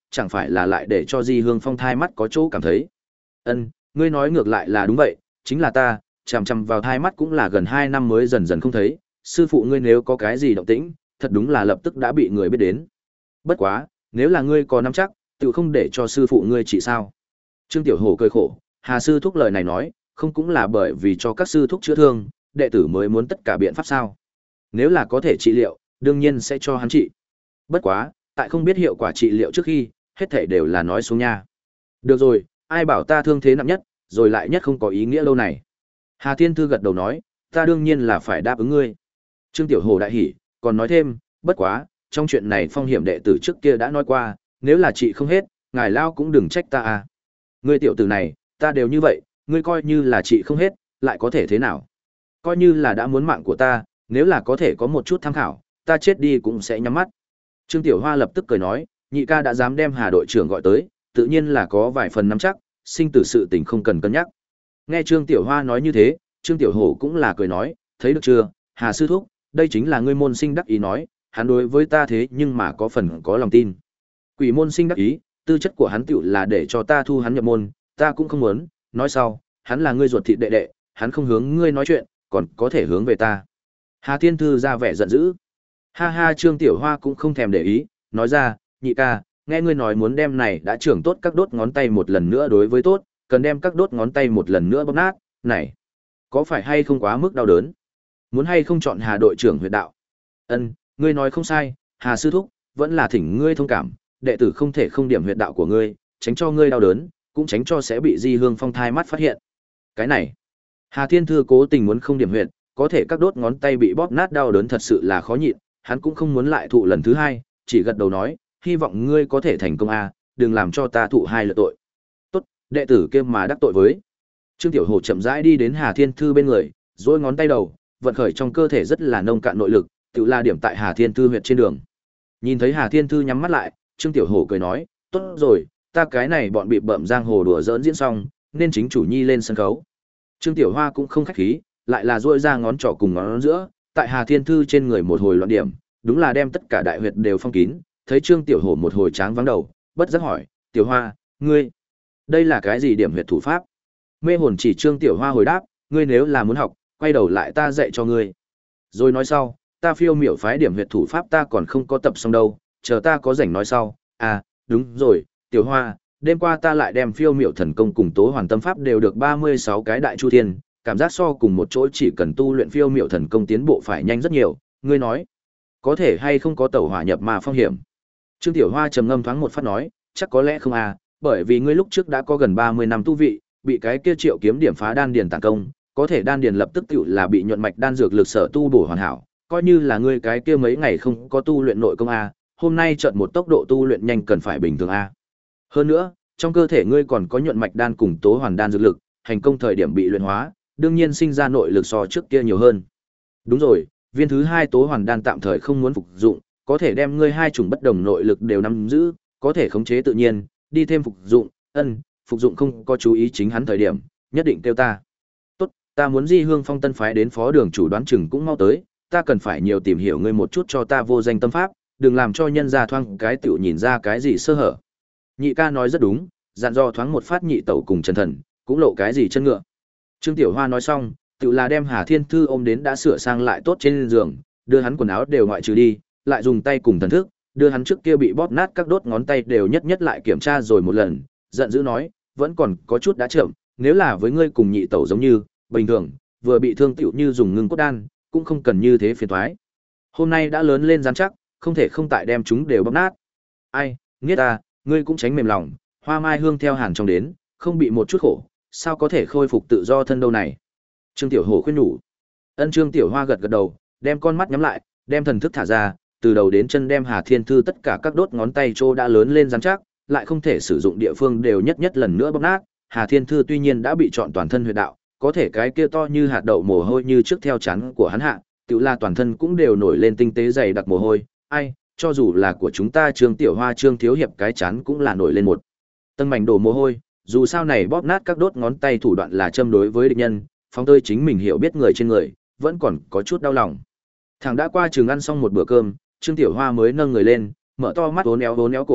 chẳng phải là lại để cho Di Hương Phong thai mắt có chỗ cảm thấy. Ân, ngươi nói ngược lại là đúng vậy, chính là ta, chằm chằm vào thai mắt cũng là gần hai năm mới dần dần không thấy, sư phụ ngươi nếu có cái gì động tĩnh, thật đúng là lập tức đã bị người biết đến. Bất quá, nếu là ngươi có nắm chắc, tự không để cho sư phụ ngươi trị sao. Trương Tiểu Hổ cười khổ, Hà sư thúc lời này nói, không cũng là bởi vì cho các sư thúc chữa thương, đệ tử mới muốn tất cả biện pháp sao. Nếu là có thể trị liệu, đương nhiên sẽ cho hắn trị. Bất quá, tại không biết hiệu quả trị liệu trước khi, hết thảy đều là nói xuống nha. Được rồi, ai bảo ta thương thế nặng nhất, rồi lại nhất không có ý nghĩa lâu này. Hà Thiên Thư gật đầu nói, ta đương nhiên là phải đáp ứng ngươi. Trương Tiểu Hổ đại hỉ, còn nói thêm, bất quá, trong chuyện này Phong Hiểm đệ tử trước kia đã nói qua, nếu là trị không hết, ngài lao cũng đừng trách ta à. Ngươi tiểu tử này, ta đều như vậy, ngươi coi như là trị không hết, lại có thể thế nào? Coi như là đã muốn mạng của ta, nếu là có thể có một chút tham khảo, ta chết đi cũng sẽ nhắm mắt. Trương Tiểu Hoa lập tức cười nói, nhị ca đã dám đem Hà đội trưởng gọi tới, tự nhiên là có vài phần nắm chắc, sinh tử sự tình không cần cân nhắc. Nghe Trương Tiểu Hoa nói như thế, Trương Tiểu Hổ cũng là cười nói, thấy được chưa, Hà sư thúc, đây chính là ngươi môn sinh đắc ý nói, hắn đối với ta thế nhưng mà có phần có lòng tin. Quỷ môn sinh đắc ý, tư chất của hắn tựu là để cho ta thu hắn nhập môn, ta cũng không muốn, nói sau, hắn là ngươi ruột thịt đệ đệ, hắn không hướng ngươi nói chuyện, còn có thể hướng về ta. Hà Thiên Thư ra vẻ giận dữ. Ha ha, Trương Tiểu Hoa cũng không thèm để ý, nói ra, nhị ca, nghe ngươi nói muốn đem này đã trưởng tốt các đốt ngón tay một lần nữa đối với tốt, cần đem các đốt ngón tay một lần nữa bóp nát, này, có phải hay không quá mức đau đớn? Muốn hay không chọn Hà đội trưởng huyệt đạo? Ân, ngươi nói không sai, Hà sư thúc, vẫn là thỉnh ngươi thông cảm, đệ tử không thể không điểm huyệt đạo của ngươi, tránh cho ngươi đau đớn, cũng tránh cho sẽ bị Di Hương Phong thai mắt phát hiện. Cái này, Hà Thiên Thư cố tình muốn không điểm huyệt, có thể các đốt ngón tay bị bóp nát đau đớn thật sự là khó nhịn, hắn cũng không muốn lại thụ lần thứ hai, chỉ gật đầu nói, hy vọng ngươi có thể thành công a, đừng làm cho ta thụ hai lượt tội. Tốt, đệ tử kia mà đắc tội với. Trương Tiểu Hổ chậm rãi đi đến Hà Thiên Thư bên người, duỗi ngón tay đầu, vận khởi trong cơ thể rất là nông cạn nội lực, tự la điểm tại Hà Thiên Thư huyệt trên đường. Nhìn thấy Hà Thiên Thư nhắm mắt lại, Trương Tiểu Hổ cười nói, tốt rồi, ta cái này bọn bị bợm giang hồ đùa giỡn diễn xong, nên chính chủ nhi lên sân khấu. Trương Tiểu Hoa cũng không khách khí, lại là duỗi ra ngón trỏ cùng ngón giữa, tại Hà Thiên Thư trên người một hồi loạn điểm, đúng là đem tất cả đại huyệt đều phong kín. Thấy Trương Tiểu Hổ một hồi tráng vắng đầu, bất giác hỏi, Tiểu Hoa, ngươi, đây là cái gì điểm huyệt thủ pháp? Mê hồn chỉ Trương Tiểu Hoa hồi đáp, ngươi nếu là muốn học, quay đầu lại ta dạy cho ngươi. Rồi nói sau, ta phiêu miểu phái điểm huyệt thủ pháp ta còn không có tập xong đâu, chờ ta có rảnh nói sau. À, đúng rồi, Tiểu Hoa, đêm qua ta lại đem phiêu miểu thần công cùng tố hoàn tâm pháp đều được ba mươi sáu cái đại chu thiên, cảm giác so cùng một chỗ chỉ cần tu luyện phiêu miểu thần công tiến bộ phải nhanh rất nhiều, ngươi nói, có thể hay không có tẩu hỏa nhập ma phong hiểm? Trương Tiểu Hoa trầm ngâm thoáng một phát nói, chắc có lẽ không à, bởi vì ngươi lúc trước đã có gần ba mươi năm tu vị, bị cái kia Triệu Kiếm điểm phá đan điền tàn công, có thể đan điền lập tức tựu là bị nhuận mạch đan dược lực sở tu bổ hoàn hảo, coi như là ngươi cái kia mấy ngày không có tu luyện nội công a, hôm nay chợt một tốc độ tu luyện nhanh cần phải bình thường a. Hơn nữa, trong cơ thể ngươi còn có nhuận mạch đan cùng tố hoàn đan dược lực, hành công thời điểm bị luyện hóa, đương nhiên sinh ra nội lực so trước kia nhiều hơn. Đúng rồi, viên thứ hai tố hoàn đan tạm thời không muốn phục dụng, có thể đem ngươi hai chủng bất đồng nội lực đều nắm giữ, có thể khống chế tự nhiên, đi thêm phục dụng, ân, phục dụng không có chú ý chính hắn thời điểm, nhất định kêu ta. Tốt, ta muốn Di Hương Phong tân phái đến phó đường chủ đoán chừng cũng mau tới, ta cần phải nhiều tìm hiểu ngươi một chút cho ta vô danh tâm pháp, đừng làm cho nhân gia thoáng cái tiểu nhìn ra cái gì sơ hở. Nhị ca nói rất đúng, dặn dò thoáng một phát nhị tẩu cùng Trần Thần, cũng lộ cái gì chân ngựa. Trương Tiểu Hoa nói xong, tự là đem Hà Thiên Thư ôm đến đã sửa sang lại tốt trên giường, đưa hắn quần áo đều ngoại trừ đi, lại dùng tay cùng thần thức, đưa hắn trước kia bị bóp nát các đốt ngón tay đều nhất nhất lại kiểm tra rồi một lần, giận dữ nói, vẫn còn có chút đã chậm, nếu là với ngươi cùng nhị tẩu giống như, bình thường, vừa bị thương tiểu như dùng ngưng cốt đan, cũng không cần như thế phiền toái. Hôm nay đã lớn lên rắn chắc, không thể không tại đem chúng đều bóp nát. Ai, nghiết ta, ngươi cũng tránh mềm lòng, Hoa Mai Hương theo Hàn trong đến, không bị một chút khổ, sao có thể khôi phục tự do thân đâu này. Trương Tiểu Hổ khuyên nhủ. Ân Trương Tiểu Hoa gật gật đầu, đem con mắt nhắm lại, đem thần thức thả ra, từ đầu đến chân đem Hà Thiên Thư tất cả các đốt ngón tay trô đã lớn lên rắn chắc, lại không thể sử dụng địa phương đều nhất nhất lần nữa bóp nát. Hà Thiên Thư tuy nhiên đã bị chọn toàn thân huyệt đạo, có thể cái kia to như hạt đậu mồ hôi như trước theo chắn của hắn hạ, tự là toàn thân cũng đều nổi lên tinh tế dày đặc mồ hôi. Ai, cho dù là của chúng ta Trương Tiểu Hoa Trương thiếu hiệp cái chán cũng là nổi lên một tầng mảnh đổ mồ hôi, dù sao này bóp nát các đốt ngón tay thủ đoạn là châm đối với địch nhân, phóng tơi chính mình hiểu biết người trên người, vẫn còn có chút đau lòng. Thằng đã qua trường ăn xong một bữa cơm, Trương Tiểu Hoa mới nâng người lên, mở to mắt uốn éo uốn éo cổ,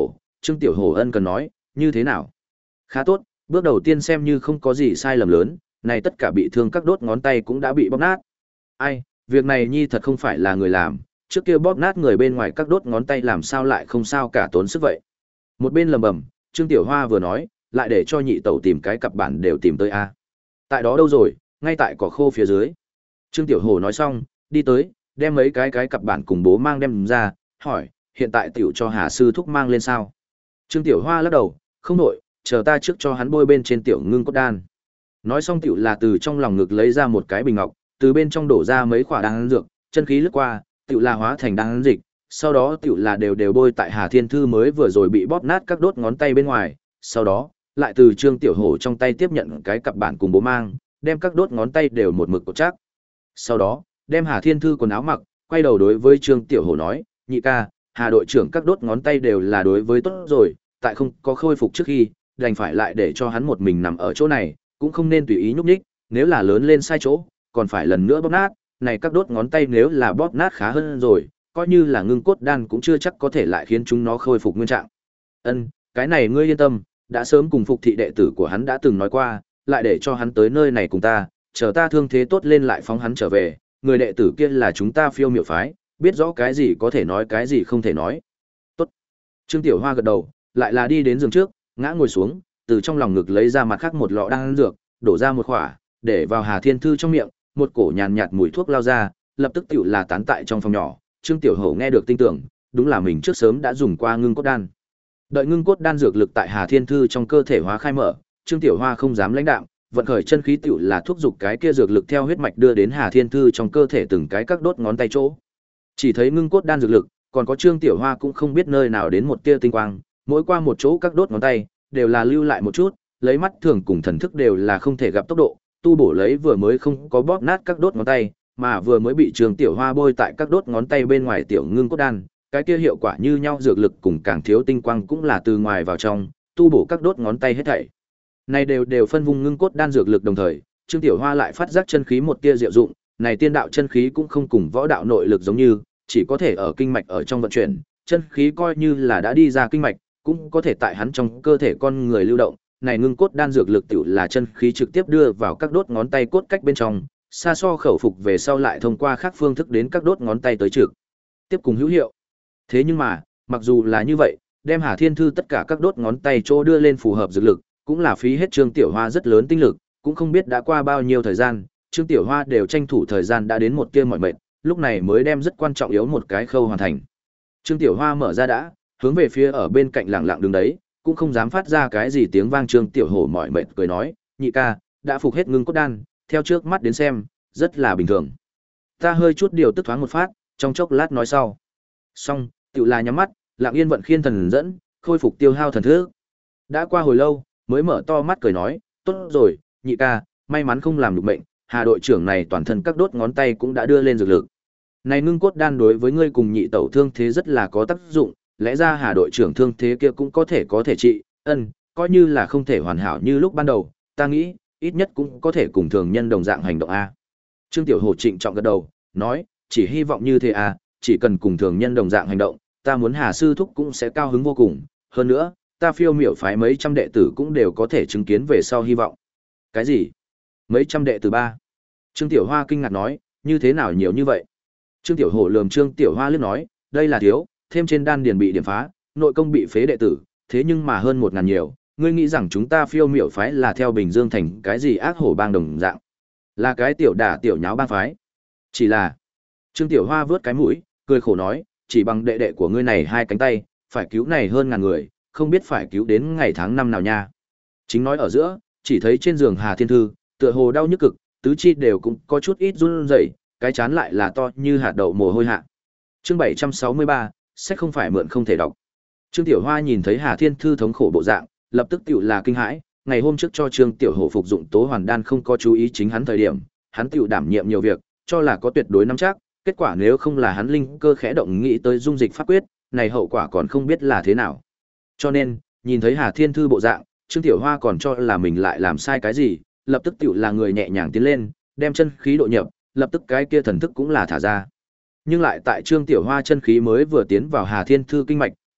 Trương Tiểu Hổ ân cần nói, như thế nào? Khá tốt, bước đầu tiên xem như không có gì sai lầm lớn, này tất cả bị thương các đốt ngón tay cũng đã bị bóp nát. Ai, việc này nhi thật không phải là người làm, trước kia bóp nát người bên ngoài các đốt ngón tay làm sao lại không sao cả tốn sức vậy. Một bên lầm bầm, Trương Tiểu Hoa vừa nói, lại để cho nhị tẩu tìm cái cặp bản đều tìm tới a. Tại đó đâu rồi, ngay tại cỏ khô phía dưới. Trương Tiểu Hổ nói xong, đi tới, đem mấy cái cái cặp bản cùng bố mang đem ra, hỏi, hiện tại tiểu cho Hà sư thúc mang lên sao? Trương Tiểu Hoa lắc đầu, không nổi, chờ ta trước cho hắn bôi bên trên tiểu ngưng cốt đan. Nói xong tiểu là từ trong lòng ngực lấy ra một cái bình ngọc, từ bên trong đổ ra mấy quả đan dược, chân khí lướt qua, tiểu là hóa thành đan dịch, sau đó tiểu là đều đều bôi tại Hà Thiên Thư mới vừa rồi bị bóp nát các đốt ngón tay bên ngoài, sau đó, lại từ Trương Tiểu Hổ trong tay tiếp nhận cái cặp bản cùng bố mang, đem các đốt ngón tay đều một mực cột chắc. Sau đó, đem Hà Thiên Thư quần áo mặc, quay đầu đối với Trương Tiểu Hổ nói, nhị ca, Hà đội trưởng các đốt ngón tay đều là đối với tốt rồi, tại không có khôi phục trước khi, đành phải lại để cho hắn một mình nằm ở chỗ này, cũng không nên tùy ý nhúc nhích, nếu là lớn lên sai chỗ, còn phải lần nữa bóp nát, này các đốt ngón tay nếu là bóp nát khá hơn rồi, coi như là ngưng cốt đan cũng chưa chắc có thể lại khiến chúng nó khôi phục nguyên trạng. Ân, cái này ngươi yên tâm, đã sớm cùng phục thị đệ tử của hắn đã từng nói qua, lại để cho hắn tới nơi này cùng ta, chờ ta thương thế tốt lên lại phóng hắn trở về, người đệ tử kia là chúng ta Phiêu Miểu phái, biết rõ cái gì có thể nói cái gì không thể nói. Tốt. Trương Tiểu Hoa gật đầu, lại là đi đến giường trước, ngã ngồi xuống, từ trong lòng ngực lấy ra mặt khác một lọ đan dược, đổ ra một khỏa, để vào Hà Thiên Thư trong miệng, một cổ nhàn nhạt mùi thuốc lao ra, lập tức tiểu là tán tại trong phòng nhỏ. Trương Tiểu Hổ nghe được tin tưởng, đúng là mình trước sớm đã dùng qua ngưng cốt đan. Đợi ngưng cốt đan dược lực tại Hà Thiên Thư trong cơ thể hóa khai mở, Trương Tiểu Hoa không dám lãnh đạm, vận khởi chân khí tiểu là thúc giục cái kia dược lực theo huyết mạch đưa đến Hà Thiên Thư trong cơ thể từng cái các đốt ngón tay chỗ. Chỉ thấy ngưng cốt đan dược lực, còn có Trương Tiểu Hoa cũng không biết nơi nào đến một tia tinh quang, mỗi qua một chỗ các đốt ngón tay đều là lưu lại một chút, lấy mắt thường cùng thần thức đều là không thể gặp tốc độ, tu bổ lấy vừa mới không có bóp nát các đốt ngón tay, mà vừa mới bị Trương Tiểu Hoa bôi tại các đốt ngón tay bên ngoài tiểu ngưng cốt đan, cái kia hiệu quả như nhau dược lực cùng càng thiếu tinh quang cũng là từ ngoài vào trong, tu bổ các đốt ngón tay hết thảy. Này đều đều phân vùng ngưng cốt đan dược lực đồng thời, Trương Tiểu Hoa lại phát giác chân khí một tia diệu dụng, này tiên đạo chân khí cũng không cùng võ đạo nội lực giống như, chỉ có thể ở kinh mạch ở trong vận chuyển, chân khí coi như là đã đi ra kinh mạch, cũng có thể tại hắn trong cơ thể con người lưu động, này ngưng cốt đan dược lực tiểu là chân khí trực tiếp đưa vào các đốt ngón tay cốt cách bên trong, xa so khẩu phục về sau lại thông qua khác phương thức đến các đốt ngón tay tới trực tiếp cùng hữu hiệu. Thế nhưng mà, mặc dù là như vậy, đem Hà Thiên Thư tất cả các đốt ngón tay chỗ đưa lên phù hợp dược lực, cũng là phí hết Trương Tiểu Hoa rất lớn tinh lực, cũng không biết đã qua bao nhiêu thời gian, Trương Tiểu Hoa đều tranh thủ thời gian đã đến một kia mỏi mệt, lúc này mới đem rất quan trọng yếu một cái khâu hoàn thành. Trương Tiểu Hoa mở ra đã, hướng về phía ở bên cạnh lặng lặng đứng đấy, cũng không dám phát ra cái gì tiếng vang. Trương Tiểu Hổ mỏi mệt cười nói, nhị ca, đã phục hết ngưng cốt đan, theo trước mắt đến xem, rất là bình thường. Ta hơi chút điều tức thoáng một phát, trong chốc lát nói sau. Xong, Tiểu là nhắm mắt, lặng yên vận khiên thần dẫn, khôi phục tiêu hao thần thức. Đã qua hồi lâu, mới mở to mắt cười nói, tốt rồi, nhị ca, may mắn không làm được bệnh, Hà đội trưởng này toàn thân các đốt ngón tay cũng đã đưa lên dược lực. Này ngưng cốt đan đối với ngươi cùng nhị tẩu thương thế rất là có tác dụng, lẽ ra Hà đội trưởng thương thế kia cũng có thể có thể trị, ân, coi như là không thể hoàn hảo như lúc ban đầu, ta nghĩ, ít nhất cũng có thể cùng thường nhân đồng dạng hành động a. Trương Tiểu Hổ trịnh trọng gật đầu, nói, chỉ hy vọng như thế a, chỉ cần cùng thường nhân đồng dạng hành động, ta muốn Hà sư thúc cũng sẽ cao hứng vô cùng, hơn nữa, ta Phiêu Miểu phái mấy trăm đệ tử cũng đều có thể chứng kiến về sau hy vọng. Cái gì? Mấy trăm đệ tử ba? Trương Tiểu Hoa kinh ngạc nói, như thế nào nhiều như vậy? Trương Tiểu Hổ lườm Trương Tiểu Hoa liếc nói, đây là thiếu, thêm trên đan điền bị điểm phá, nội công bị phế đệ tử, thế nhưng mà hơn một ngàn nhiều, ngươi nghĩ rằng chúng ta Phiêu Miểu phái là theo Bình Dương thành cái gì ác hổ bang đồng dạng, là cái tiểu đả tiểu nháo bang phái? Chỉ là, Trương Tiểu Hoa vướt cái mũi, cười khổ nói, chỉ bằng đệ đệ của ngươi này hai cánh tay, phải cứu này hơn ngàn người, không biết phải cứu đến ngày tháng năm nào nha. Chính nói ở giữa, chỉ thấy trên giường Hà Thiên Thư, tựa hồ đau nhức cực, tứ chi đều cũng có chút ít run rẩy, cái chán lại là to như hạt đậu mồ hôi hạ. Chương bảy trăm sáu mươi ba, sách không phải mượn không thể đọc. Trương Tiểu Hoa nhìn thấy Hà Thiên Thư thống khổ bộ dạng, lập tức tiểu là kinh hãi, ngày hôm trước cho Trương Tiểu Hổ phục dụng tố hoàn đan không có chú ý chính hắn thời điểm, hắn tiểu đảm nhiệm nhiều việc, cho là có tuyệt đối nắm chắc, kết quả nếu không là hắn linh cơ khẽ động nghĩ tới dung dịch pháp quyết, này hậu quả còn không biết là thế nào. Cho nên, nhìn thấy Hà Thiên Thư bộ dạng, Trương Tiểu Hoa còn cho là mình lại làm sai cái gì, lập tức tiểu là người nhẹ nhàng tiến lên, đem chân khí độ nhập, lập tức cái kia thần thức cũng là thả ra. Nhưng lại tại Trương Tiểu Hoa chân khí mới vừa tiến vào Hà Thiên Thư kinh mạch,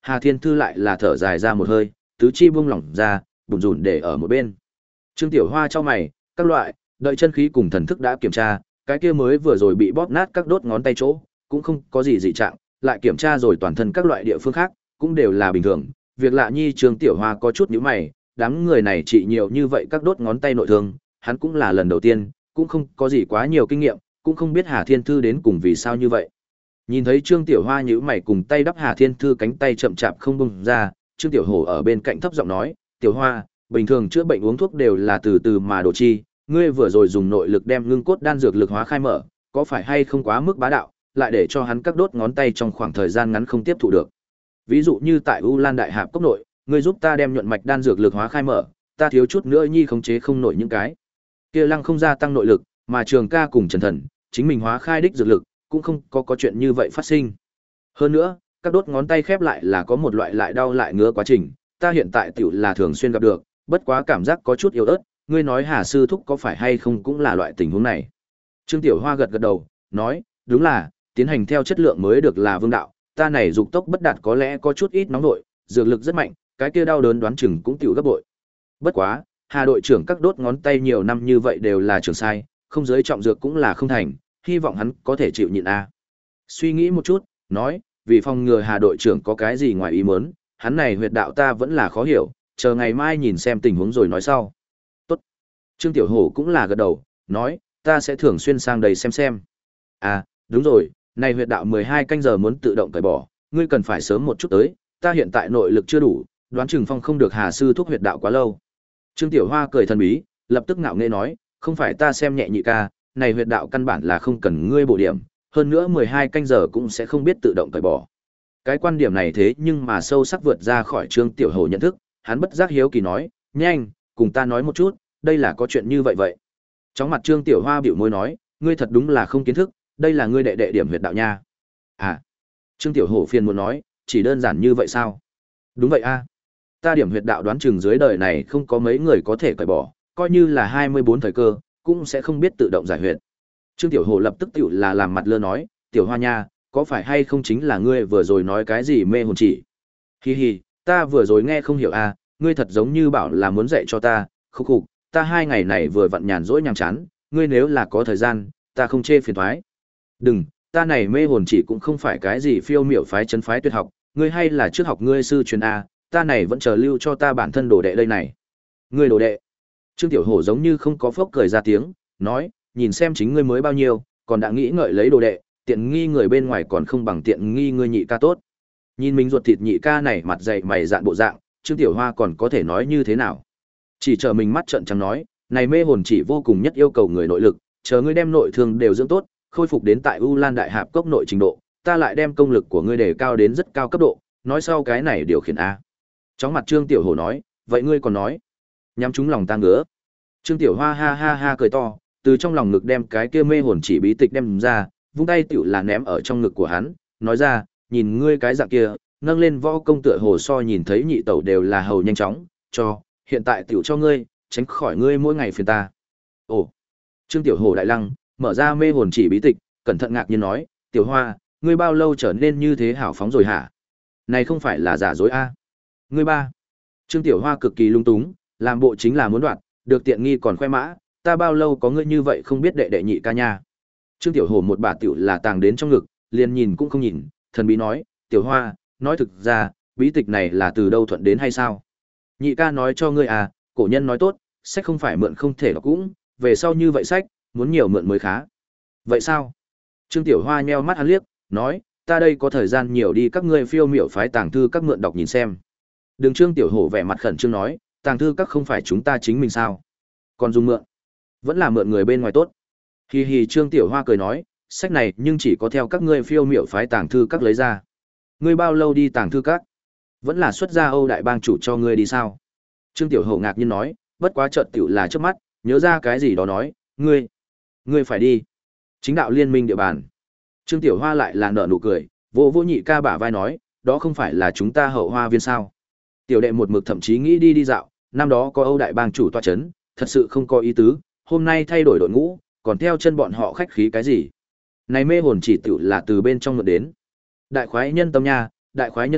Hà Thiên Thư lại là thở dài ra một hơi, tứ chi buông lỏng ra, bùn rủn để ở một bên. Trương Tiểu Hoa cho mày, các loại, đợi chân khí cùng thần thức đã kiểm tra, cái kia mới vừa rồi bị bóp nát các đốt ngón tay chỗ, cũng không có gì dị trạng, lại kiểm tra rồi toàn thân các loại địa phương khác, cũng đều là bình thường. Việc lạ nhi Trương Tiểu Hoa có chút nhíu mày, đám người này trị nhiều như vậy các đốt ngón tay nội thương, hắn cũng là lần đầu tiên, cũng không có gì quá nhiều kinh nghiệm, cũng không biết Hà Thiên Thư đến cùng vì sao như vậy. Nhìn thấy Trương Tiểu Hoa nhíu mày cùng tay đắp Hà Thiên Thư cánh tay chậm chạp không buông ra, Trương Tiểu Hổ ở bên cạnh thấp giọng nói, "Tiểu Hoa, bình thường chữa bệnh uống thuốc đều là từ từ mà đổ chi, ngươi vừa rồi dùng nội lực đem ngưng cốt đan dược lực hóa khai mở, có phải hay không quá mức bá đạo, lại để cho hắn các đốt ngón tay trong khoảng thời gian ngắn không tiếp thụ được. Ví dụ như tại U Lan Đại Hạp cốc nội, ngươi giúp ta đem nhuận mạch đan dược lực hóa khai mở, ta thiếu chút nữa nhi khống chế không nổi những cái kia lăng không gia tăng nội lực, mà Trường Ca cùng Trần Thần, chính mình hóa khai đích dược lực, cũng không có có chuyện như vậy phát sinh. Hơn nữa, các đốt ngón tay khép lại là có một loại lại đau lại ngứa quá trình, ta hiện tại tiểu là thường xuyên gặp được, bất quá cảm giác có chút yếu ớt, ngươi nói Hà sư thúc có phải hay không cũng là loại tình huống này." Trương Tiểu Hoa gật gật đầu, nói, "Đúng là, tiến hành theo chất lượng mới được là vương đạo, ta này dục tốc bất đạt có lẽ có chút ít nóng nội, dược lực rất mạnh, cái kia đau đớn đoán chừng cũng tiểu gấp bội. Bất quá, Hà đội trưởng các đốt ngón tay nhiều năm như vậy đều là trường sai, không giới trọng dược cũng là không thành, hy vọng hắn có thể chịu nhịn a." Suy nghĩ một chút, nói, "Vì phòng ngừa Hà đội trưởng có cái gì ngoài ý muốn, hắn này huyệt đạo ta vẫn là khó hiểu, chờ ngày mai nhìn xem tình huống rồi nói sau." "Tốt." Trương Tiểu Hổ cũng là gật đầu, nói, "Ta sẽ thường xuyên sang đây xem xem." "À, đúng rồi, này huyệt đạo mười hai canh giờ muốn tự động cởi bỏ, ngươi cần phải sớm một chút tới, ta hiện tại nội lực chưa đủ, đoán chừng phong không được Hà sư thúc huyệt đạo quá lâu." Trương Tiểu Hoa cười thần bí, lập tức ngạo nghễ nói, "Không phải ta xem nhẹ nhị ca, này huyệt đạo căn bản là không cần ngươi bổ điểm, hơn nữa mười hai canh giờ cũng sẽ không biết tự động cởi bỏ." Cái quan điểm này thế nhưng mà sâu sắc vượt ra khỏi Trương Tiểu Hổ nhận thức, hắn bất giác hiếu kỳ nói, "Nhanh, cùng ta nói một chút, đây là có chuyện như vậy vậy." Chóng mặt Trương Tiểu Hoa bĩu môi nói, "Ngươi thật đúng là không kiến thức, đây là ngươi đệ đệ điểm huyệt đạo nha." "À." Trương Tiểu Hổ phiền muốn nói, "Chỉ đơn giản như vậy sao?" "Đúng vậy a. Ta điểm huyệt đạo đoán chừng dưới đời này không có mấy người có thể cởi bỏ, coi như là hai mươi bốn thời cơ, cũng sẽ không biết tự động giải huyệt." Trương Tiểu Hổ lập tức tiểu là làm mặt lơ nói, "Tiểu Hoa nha, có phải hay không chính là ngươi vừa rồi nói cái gì mê hồn chỉ?" "Hi hi, ta vừa rồi nghe không hiểu a, ngươi thật giống như bảo là muốn dạy cho ta, khúc khục, ta hai ngày này vừa vặn nhàn rỗi nhàm chán, ngươi nếu là có thời gian, ta không chê phiền toái." "Đừng, ta này mê hồn chỉ cũng không phải cái gì phiêu miểu phái chân phái tuyệt học, ngươi hay là trước học ngươi sư truyền a, ta này vẫn chờ lưu cho ta bản thân đồ đệ đây này." "Ngươi đồ đệ?" Trương Tiểu Hổ giống như không có phốc cười ra tiếng, nói, "Nhìn xem chính ngươi mới bao nhiêu, còn đã nghĩ ngợi lấy đồ đệ, tiện nghi người bên ngoài còn không bằng tiện nghi ngươi nhị ca tốt." Nhìn mình ruột thịt nhị ca này mặt dày mày dạn bộ dạng, Trương Tiểu Hoa còn có thể nói như thế nào? Chỉ chờ mình mắt trợn trắng nói, "Này mê hồn chỉ vô cùng nhất yêu cầu người nội lực, chờ ngươi đem nội thương đều dưỡng tốt, khôi phục đến tại U Lan Đại Hạp cốc nội trình độ, ta lại đem công lực của ngươi đề cao đến rất cao cấp độ, nói sau cái này điều khiển a." Chóng mặt Trương Tiểu Hổ nói, "Vậy ngươi còn nói?" Nhắm trúng lòng ta ngứa. Trương Tiểu Hoa ha ha ha cười to, từ trong lòng ngực đem cái kia mê hồn chỉ bí tịch đem ra, vung tay tiểu là ném ở trong ngực của hắn, nói ra, "Nhìn ngươi cái dạng kia, nâng lên võ công tựa hồ so nhìn thấy nhị tẩu đều là hầu nhanh chóng, cho, hiện tại tiểu cho ngươi, tránh khỏi ngươi mỗi ngày phiền ta." Ồ. Trương Tiểu Hổ đại lăng, mở ra mê hồn chỉ bí tịch, cẩn thận ngạc nhiên nói, "Tiểu Hoa, ngươi bao lâu trở nên như thế hảo phóng rồi hả? Này không phải là giả dối a?" "Ngươi ba." Trương Tiểu Hoa cực kỳ lung túng, làm bộ chính là muốn đoạt, được tiện nghi còn khoe mã, "Ta bao lâu có ngươi như vậy không biết đệ đệ nhị ca nha." Trương Tiểu Hổ một bà tiểu là tàng đến trong ngực, liền nhìn cũng không nhìn, thần bí nói, "Tiểu Hoa, nói thực ra, bí tịch này là từ đâu thuận đến hay sao?" "Nhị ca nói cho ngươi à, cổ nhân nói tốt, sách không phải mượn không thể đọc cũng, về sau như vậy sách, muốn nhiều mượn mới khá." "Vậy sao?" Trương Tiểu Hoa nheo mắt hắn liếc, nói, "Ta đây có thời gian nhiều đi các ngươi phiêu miểu phái tàng thư các mượn đọc nhìn xem." Đường Trương Tiểu Hổ vẻ mặt khẩn trương nói, "Tàng thư các không phải chúng ta chính mình sao? Còn dùng mượn? Vẫn là mượn người bên ngoài tốt." Hi hi Trương Tiểu Hoa cười nói, "Sách này nhưng chỉ có theo các ngươi phiêu miểu phái tàng thư các lấy ra." "Ngươi bao lâu đi tàng thư các? Vẫn là xuất gia Âu đại bang chủ cho ngươi đi sao?" Trương Tiểu Hổ ngạc nhiên nói, bất quá chợt tiểu là trước mắt, nhớ ra cái gì đó nói, "Ngươi, ngươi phải đi chính đạo liên minh địa bàn." Trương Tiểu Hoa lại là nở nụ cười, vỗ vỗ nhị ca bả vai nói, "Đó không phải là chúng ta Hậu Hoa viên sao? Tiểu đệ một mực thậm chí nghĩ đi đi dạo, năm đó có Âu đại bang chủ tọa chấn, thật sự không có ý tứ, hôm nay thay đổi đội ngũ, còn theo chân bọn họ khách khí cái gì? Này mê hồn chỉ tiểu là từ bên trong mượn đến." "Đại khoái nhân tâm nha, đại khoái nhân tâm,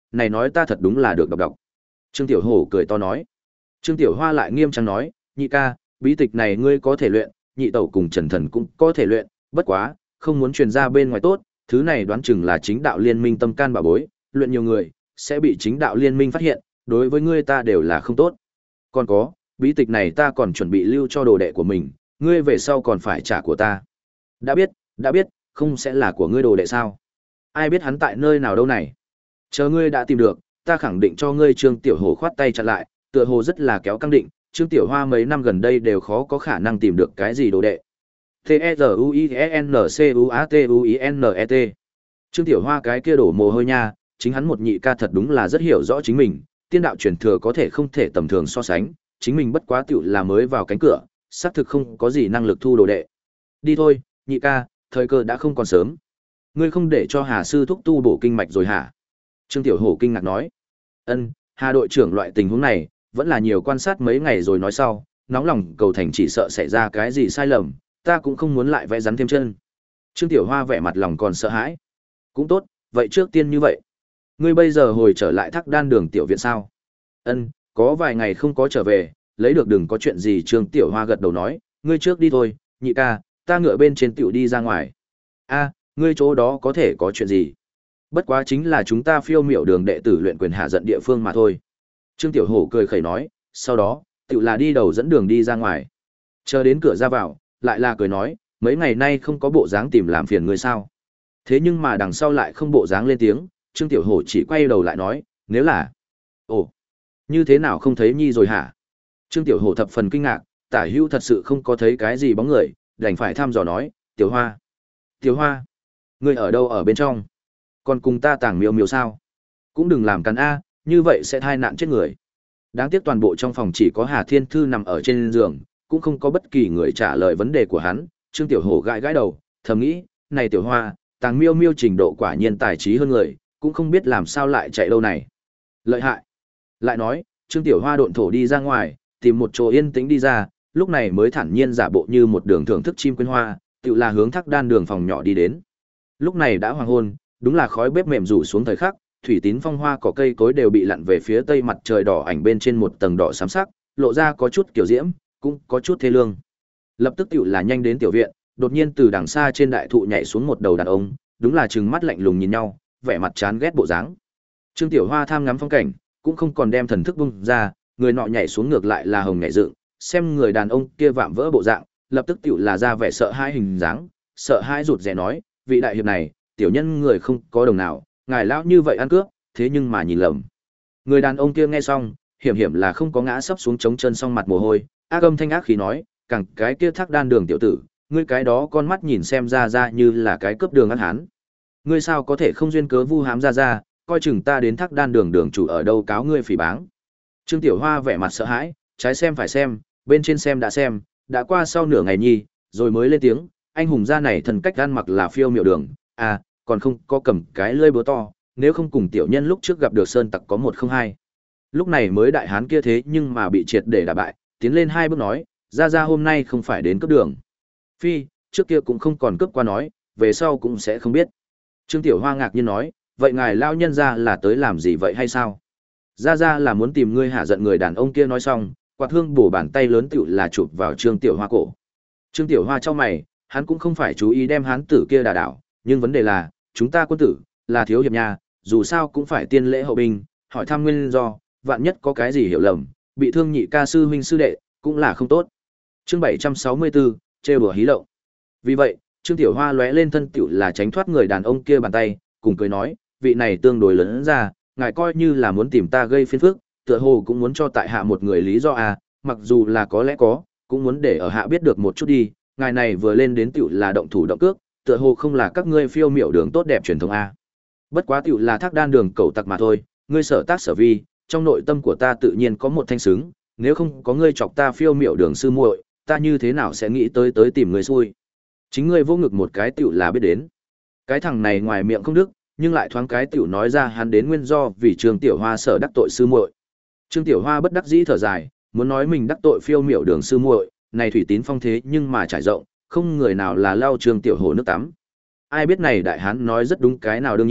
này nói ta thật đúng là được đọc đọc. Trương Tiểu Hổ cười to nói. Trương Tiểu Hoa lại nghiêm trang nói, nhị ca, bí tịch này ngươi có thể luyện, nhị tẩu cùng Trần Thần cũng có thể luyện, bất quá, không muốn truyền ra bên ngoài tốt, thứ này đoán chừng là chính đạo liên minh tâm can bảo bối, luyện nhiều người, sẽ bị chính đạo liên minh phát hiện, đối với ngươi ta đều là không tốt. Còn có, bí tịch này ta còn chuẩn bị lưu cho đồ đệ của mình, ngươi về sau còn phải trả của ta. Đã biết, đã biết, không sẽ là của ngươi đồ đệ sao? Ai biết hắn tại nơi nào đâu này? Chờ ngươi đã tìm được, ta khẳng định cho ngươi. Trương Tiểu Hồ khoát tay chặn lại, tựa hồ rất là kéo căng định, Trương Tiểu Hoa mấy năm gần đây đều khó có khả năng tìm được cái gì đồ đệ. T E R U I E N C U A T U I N E T. Trương Tiểu Hoa cái kia đổ mồ hôi nha, chính hắn một nhị ca thật đúng là rất hiểu rõ chính mình, tiên đạo truyền thừa có thể không thể tầm thường so sánh, chính mình bất quá tựu là mới vào cánh cửa, xác thực không có gì năng lực thu đồ đệ. Đi thôi, nhị ca, thời cơ đã không còn sớm. Ngươi không để cho Hà sư thúc tu bổ kinh mạch rồi hả? Trương Tiểu Hổ kinh ngạc nói. Ân, Hà đội trưởng loại tình huống này, vẫn là nhiều quan sát mấy ngày rồi nói sau, nóng lòng cầu thành chỉ sợ xảy ra cái gì sai lầm, ta cũng không muốn lại vẽ rắn thêm chân. Trương Tiểu Hoa vẻ mặt lòng còn sợ hãi. Cũng tốt, vậy trước tiên như vậy. Ngươi bây giờ hồi trở lại Thác Đan đường tiểu viện sao? Ân, có vài ngày không có trở về, lấy được đừng có chuyện gì. Trương Tiểu Hoa gật đầu nói, ngươi trước đi thôi, nhị ca, ta ngựa bên trên tiểu đi ra ngoài. A, ngươi chỗ đó có thể có chuyện gì? Bất quá chính là chúng ta phiêu miểu đường đệ tử luyện quyền hạ giận địa phương mà thôi. Trương Tiểu Hổ cười khẩy nói, sau đó, tiểu là đi đầu dẫn đường đi ra ngoài. Chờ đến cửa ra vào, lại là cười nói, mấy ngày nay không có bộ dáng tìm làm phiền ngươi sao? Thế nhưng mà đằng sau lại không bộ dáng lên tiếng, Trương Tiểu Hổ chỉ quay đầu lại nói, nếu là... Ồ, như thế nào không thấy Nhi rồi hả? Trương Tiểu Hổ thập phần kinh ngạc, tả hữu thật sự không có thấy cái gì bóng người, đành phải thăm dò nói, Tiểu Hoa. Tiểu Hoa, ngươi ở đâu ở bên trong? Còn cùng ta tàng miêu miêu sao? Cũng đừng làm cắn A, như vậy sẽ thai nạn chết người. Đáng tiếc toàn bộ trong phòng chỉ có Hà Thiên Thư nằm ở trên giường, cũng không có bất kỳ người trả lời vấn đề của hắn. Trương Tiểu Hổ gãi gãi đầu, thầm nghĩ, này Tiểu Hoa, tàng miêu miêu trình độ quả nhiên tài trí hơn người, cũng không biết làm sao lại chạy đâu này. Lợi hại. Lại nói, Trương Tiểu Hoa độn thổ đi ra ngoài, tìm một chỗ yên tĩnh đi ra, lúc này mới thản nhiên giả bộ như một đường thưởng thức chim quyên hoa, tự là hướng Thác Đan đường phòng nhỏ đi đến. Lúc này đã hoàng hôn, đúng là khói bếp mềm rủ xuống thời khắc, thủy tín phong hoa cỏ cây cối đều bị lặn về phía tây mặt trời đỏ ảnh bên trên một tầng đỏ xám sắc, lộ ra có chút kiểu diễm, cũng có chút thê lương. Lập tức tiểu là nhanh đến tiểu viện, đột nhiên từ đằng xa trên đại thụ nhảy xuống một đầu đàn ông, đúng là trừng mắt lạnh lùng nhìn nhau, vẻ mặt chán ghét bộ dáng. Trương Tiểu Hoa tham ngắm phong cảnh, cũng không còn đem thần thức bung ra, người nọ nhảy xuống ngược lại là hồng nhảy dựng, xem người đàn ông kia vạm vỡ bộ dạng, lập tức tiểu là ra vẻ sợ hãi hình dáng, sợ hãi rụt rè nói, vị đại hiệp này, tiểu nhân người không có đồng nào, ngài lão như vậy ăn cướp, thế nhưng mà nhìn lầm. Người đàn ông kia nghe xong, hiểm hiểm là không có ngã sấp xuống chống chân song mặt mồ hôi, ác âm thanh ác khí nói, càng cái kia Thác Đan đường tiểu tử, ngươi cái đó con mắt nhìn xem ra ra như là cái cướp đường ăn hán. Ngươi sao có thể không duyên cớ vu hãm ra ra, coi chừng ta đến Thác Đan đường đường chủ ở đâu cáo ngươi phỉ báng. Trương Tiểu Hoa vẻ mặt sợ hãi, trái xem phải xem, bên trên xem đã xem, đã qua sau nửa ngày nhi, rồi mới lên tiếng, anh hùng gia này thần cách ăn mặc là phiêu miệu đường, à, còn không có cầm cái lưỡi búa to, nếu không cùng tiểu nhân lúc trước gặp được sơn tặc có một không hai. Lúc này mới đại hán kia thế nhưng mà bị triệt để đả bại, tiến lên hai bước nói, ra ra hôm nay không phải đến cướp đường. Phi, trước kia cũng không còn cướp qua nói, về sau cũng sẽ không biết. Trương Tiểu Hoa ngạc nhiên nói, vậy ngài lao nhân ra là tới làm gì vậy hay sao? Ra ra là muốn tìm ngươi hạ giận. Người đàn ông kia nói xong, quạt hương bổ bàn tay lớn tựu là chụp vào Trương Tiểu Hoa cổ. Trương Tiểu Hoa cho mày, hắn cũng không phải chú ý đem hán tử kia đả đảo, nhưng vấn đề là, chúng ta quân tử, là thiếu hiệp nhà, dù sao cũng phải tiên lễ hậu binh, hỏi thăm nguyên do, vạn nhất có cái gì hiểu lầm, bị thương nhị ca sư huynh sư đệ, cũng là không tốt. Chương bảy trăm sáu mươi tư, trêu đùa hí lộng. Vì vậy, Trương Tiểu Hoa lóe lên thân tiểu là tránh thoát người đàn ông kia bàn tay, cùng cười nói, vị này tương đối lớn ra, ngài coi như là muốn tìm ta gây phiền phức, tựa hồ cũng muốn cho tại hạ một người lý do à, mặc dù là có lẽ có, cũng muốn để ở hạ biết được một chút đi, ngài này vừa lên đến tiểu là động thủ động cước, tựa hồ không là các ngươi phiêu miểu đường tốt đẹp truyền thống a. Bất quá tiểu là Thác Đan đường cẩu tặc mà thôi, ngươi sở tác sở vi, trong nội tâm của ta tự nhiên có một thanh xứng, nếu không có ngươi chọc ta phiêu miểu đường sư muội, ta như thế nào sẽ nghĩ tới tới tìm ngươi xui. Chính ngươi vô ngực một cái tiểu là biết đến. Cái thằng này ngoài miệng không đức, nhưng lại thoáng cái tiểu nói ra hắn đến nguyên do vì Trương Tiểu Hoa sở đắc tội sư muội. Trương Tiểu Hoa bất đắc dĩ thở dài, muốn nói mình đắc tội phiêu miểu đường sư muội, này thủy tín phong thế nhưng mà trải rộng, không người nào là lao Trương Tiểu Hồ nước tắm. Ai biết này đại hán nói rất đúng cái nào đương nhiên,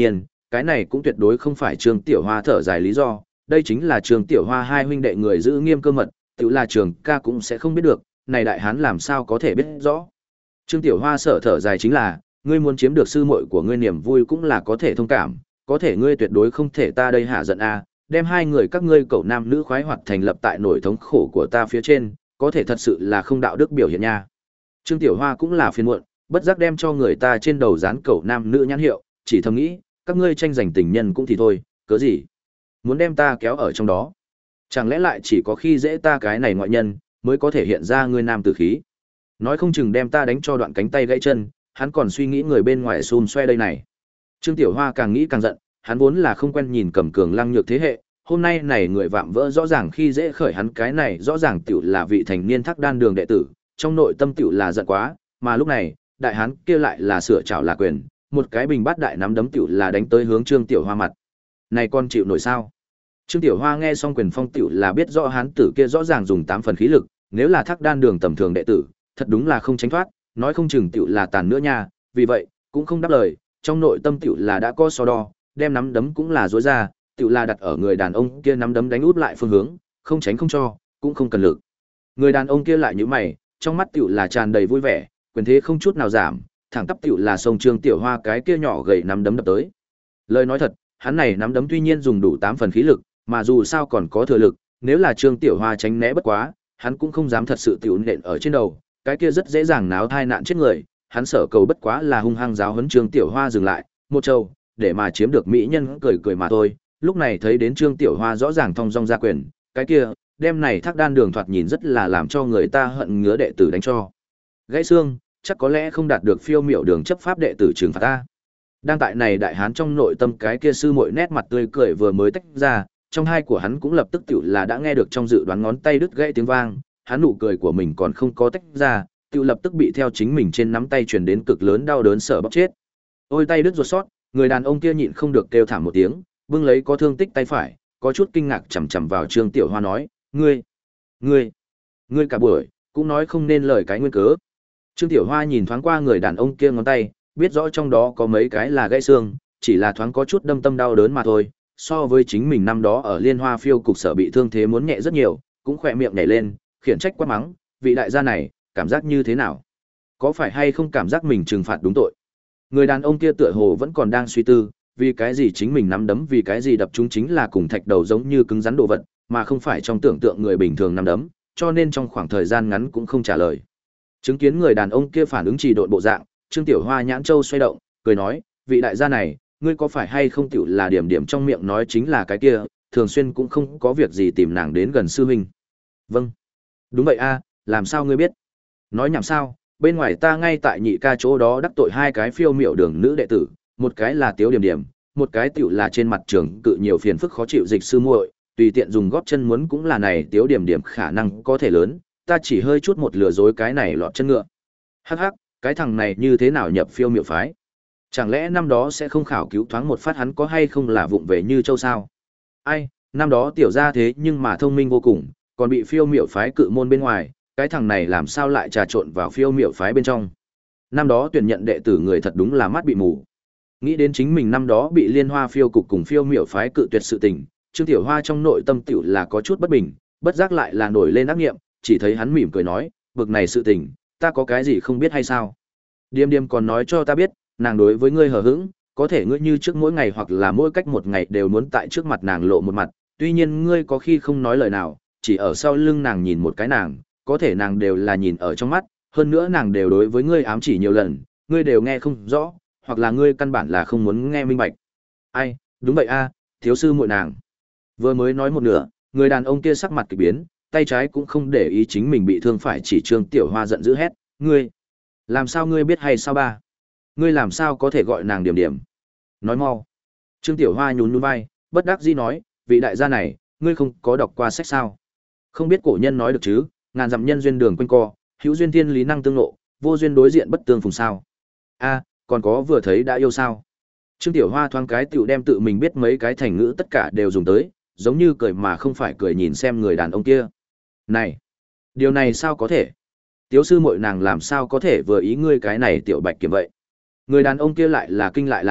cái này cũng tuyệt đối không phải Trương Tiểu Hoa thở dài lý do, đây chính là Trương Tiểu Hoa hai huynh đệ người giữ nghiêm cơ mật, tự là Trường ca cũng sẽ không biết được, này đại hán làm sao có thể biết rõ. Trương Tiểu Hoa sợ thở dài chính là, ngươi muốn chiếm được sư muội của ngươi niềm vui cũng là có thể thông cảm, có thể ngươi tuyệt đối không thể ta đây hạ giận a, đem hai người các ngươi cậu nam nữ khoái hoạt thành lập tại nỗi thống khổ của ta phía trên, có thể thật sự là không đạo đức biểu hiện nha. Trương Tiểu Hoa cũng là phiền muộn, bất giác đem cho người ta trên đầu dán cậu nam nữ nhãn hiệu, chỉ thầm nghĩ, các ngươi tranh giành tình nhân cũng thì thôi, cớ gì muốn đem ta kéo ở trong đó? Chẳng lẽ lại chỉ có khi dễ ta cái này ngoại nhân mới có thể hiện ra ngươi nam tử khí? Nói không chừng đem ta đánh cho đoạn cánh tay gãy chân, hắn còn suy nghĩ người bên ngoài xôn xoe đây này. Trương Tiểu Hoa càng nghĩ càng giận, hắn vốn là không quen nhìn cầm cường lăng nhược thế hệ, hôm nay này người vạm vỡ rõ ràng khi dễ khởi hắn cái này rõ ràng tiểu là vị thành niên thác đan đường đệ tử, trong nội tâm tiểu là giận quá, mà lúc này, đại hán kia lại là sửa chảo là quyền, một cái bình bát đại nắm đấm tiểu là đánh tới hướng Trương Tiểu Hoa mặt. Này con chịu nổi sao? Trương Tiểu Hoa nghe xong quyền phong tiểu là biết rõ hán tử kia rõ ràng dùng tám phần khí lực, nếu là thác đan đường tầm thường đệ tử, thật đúng là không tránh thoát, nói không chừng tiểu là tàn nữa nha, vì vậy, cũng không đáp lời, trong nội tâm tiểu là đã có so đo, đem nắm đấm cũng là rối ra, tiểu là đặt ở người đàn ông kia nắm đấm đánh út lại phương hướng, không tránh không cho, cũng không cần lực. Người đàn ông kia lại nhíu mày, trong mắt tiểu là tràn đầy vui vẻ, quyền thế không chút nào giảm, thẳng tắp tiểu là sông Trương Tiểu Hoa cái kia nhỏ gầy nắm đấm đập tới. Lời nói thật, hắn này nắm đấm tuy nhiên dùng đủ tám phần khí lực, mà dù sao còn có thừa lực, nếu là Trương Tiểu Hoa tránh né bất quá, hắn cũng không dám thật sự tiểu nện ở trên đầu, cái kia rất dễ dàng náo thai nạn chết người, hắn sợ cầu bất quá là hung hăng giáo huấn Trương Tiểu Hoa dừng lại, một trâu, để mà chiếm được mỹ nhân cười cười mà thôi. Lúc này thấy đến Trương Tiểu Hoa rõ ràng thong dong ra quyền, cái kia, đem này thác đan đường thoạt nhìn rất là làm cho người ta hận ngứa đệ tử đánh cho. Gãy xương, chắc có lẽ không đạt được phiêu miểu đường chấp pháp đệ tử trừng phạt ta. Đang tại này đại hán trong nội tâm cái kia sư muội nét mặt tươi cười vừa mới tách ra, trong hai của hắn cũng lập tức tiểu là đã nghe được trong dự đoán ngón tay đứt gãy tiếng vang, hắn nụ cười của mình còn không có tách ra, tiểu lập tức bị theo chính mình trên nắm tay truyền đến cực lớn đau đớn sợ bóc chết. Ôi tay đứt ruột sót, người đàn ông kia nhịn không được kêu thảm một tiếng, bưng lấy có thương tích tay phải, có chút kinh ngạc chằm chằm vào Trương Tiểu Hoa nói, "Ngươi, ngươi, ngươi cả buổi cũng nói không nên lời cái nguyên cớ." Trương Tiểu Hoa nhìn thoáng qua người đàn ông kia ngón tay, biết rõ trong đó có mấy cái là gãy xương, chỉ là thoáng có chút đâm tâm đau đớn mà thôi, so với chính mình năm đó ở Liên Hoa Phiêu cục sở bị thương thế muốn nhẹ rất nhiều, cũng khỏe miệng nhảy lên, khiển trách quát mắng, vị đại gia này, cảm giác như thế nào? Có phải hay không cảm giác mình trừng phạt đúng tội? Người đàn ông kia tựa hồ vẫn còn đang suy tư, vì cái gì chính mình nắm đấm vì cái gì đập chúng chính là cùng thạch đầu giống như cứng rắn đồ vật, mà không phải trong tưởng tượng người bình thường nắm đấm, cho nên trong khoảng thời gian ngắn cũng không trả lời. Chứng kiến người đàn ông kia phản ứng trì độn bộ dạng, Trương Tiểu Hoa nhãn châu xoay động, cười nói, vị đại gia này, ngươi có phải hay không tiểu là điểm điểm trong miệng nói chính là cái kia, thường xuyên cũng không có việc gì tìm nàng đến gần sư huynh. Vâng. Đúng vậy a, làm sao ngươi biết? Nói nhảm sao, bên ngoài ta ngay tại nhị ca chỗ đó đắc tội hai cái phiêu miểu đường nữ đệ tử, một cái là Tiếu Điểm Điểm, một cái tiểu là trên mặt trường cự nhiều phiền phức khó chịu dịch sư muội, tùy tiện dùng gót chân muốn cũng là này Tiếu Điểm Điểm khả năng có thể lớn, ta chỉ hơi chút một lừa dối cái này lọt chân ngựa. Hắc hắc, cái thằng này như thế nào nhập phiêu miểu phái? Chẳng lẽ năm đó sẽ không khảo cứu thoáng một phát hắn có hay không là vụng về như châu sao? Ai, năm đó tiểu ra thế nhưng mà thông minh vô cùng, còn bị phiêu miểu phái cự môn bên ngoài, cái thằng này làm sao lại trà trộn vào phiêu miểu phái bên trong? Năm đó tuyển nhận đệ tử người thật đúng là mắt bị mù. Nghĩ đến chính mình năm đó bị Liên Hoa Phiêu cục cùng phiêu miểu phái cự tuyệt sự tình, Trương Tiểu Hoa trong nội tâm tiểu là có chút bất bình, bất giác lại là nổi lên ác nghiệm, chỉ thấy hắn mỉm cười nói, bực này sự tình, ta có cái gì không biết hay sao? Điềm Điềm còn nói cho ta biết, nàng đối với ngươi hờ hững, có thể ngươi như trước mỗi ngày hoặc là mỗi cách một ngày đều muốn tại trước mặt nàng lộ một mặt, tuy nhiên ngươi có khi không nói lời nào, chỉ ở sau lưng nàng nhìn một cái nàng, có thể nàng đều là nhìn ở trong mắt, hơn nữa nàng đều đối với ngươi ám chỉ nhiều lần, ngươi đều nghe không rõ, hoặc là ngươi căn bản là không muốn nghe minh bạch. Ai, đúng vậy a, thiếu sư muội nàng. Vừa mới nói một nửa, người đàn ông kia sắc mặt kỳ biến, tay trái cũng không để ý chính mình bị thương phải chỉ Trương Tiểu Hoa giận dữ hét, ngươi, làm sao ngươi biết hay sao ba? Ngươi làm sao có thể gọi nàng Điểm Điểm? Nói mau. Trương Tiểu Hoa nhún nhún vai, bất đắc dĩ nói, vị đại gia này, ngươi không có đọc qua sách sao? Không biết cổ nhân nói được chứ, ngàn dặm nhân duyên đường quanh co, hữu duyên thiên lý năng tương ngộ, vô duyên đối diện bất tương phùng sao? A, còn có vừa thấy đã yêu sao? Trương Tiểu Hoa thoáng cái tiểu đem tự mình biết mấy cái thành ngữ tất cả đều dùng tới, giống như cười mà không phải cười nhìn xem người đàn ông kia. Này, điều này sao có thể? Tiếu sư muội nàng làm sao có thể vừa ý ngươi cái này tiểu bạch kiểm vậy? Người đàn ông kia lại là kinh lại là nộ,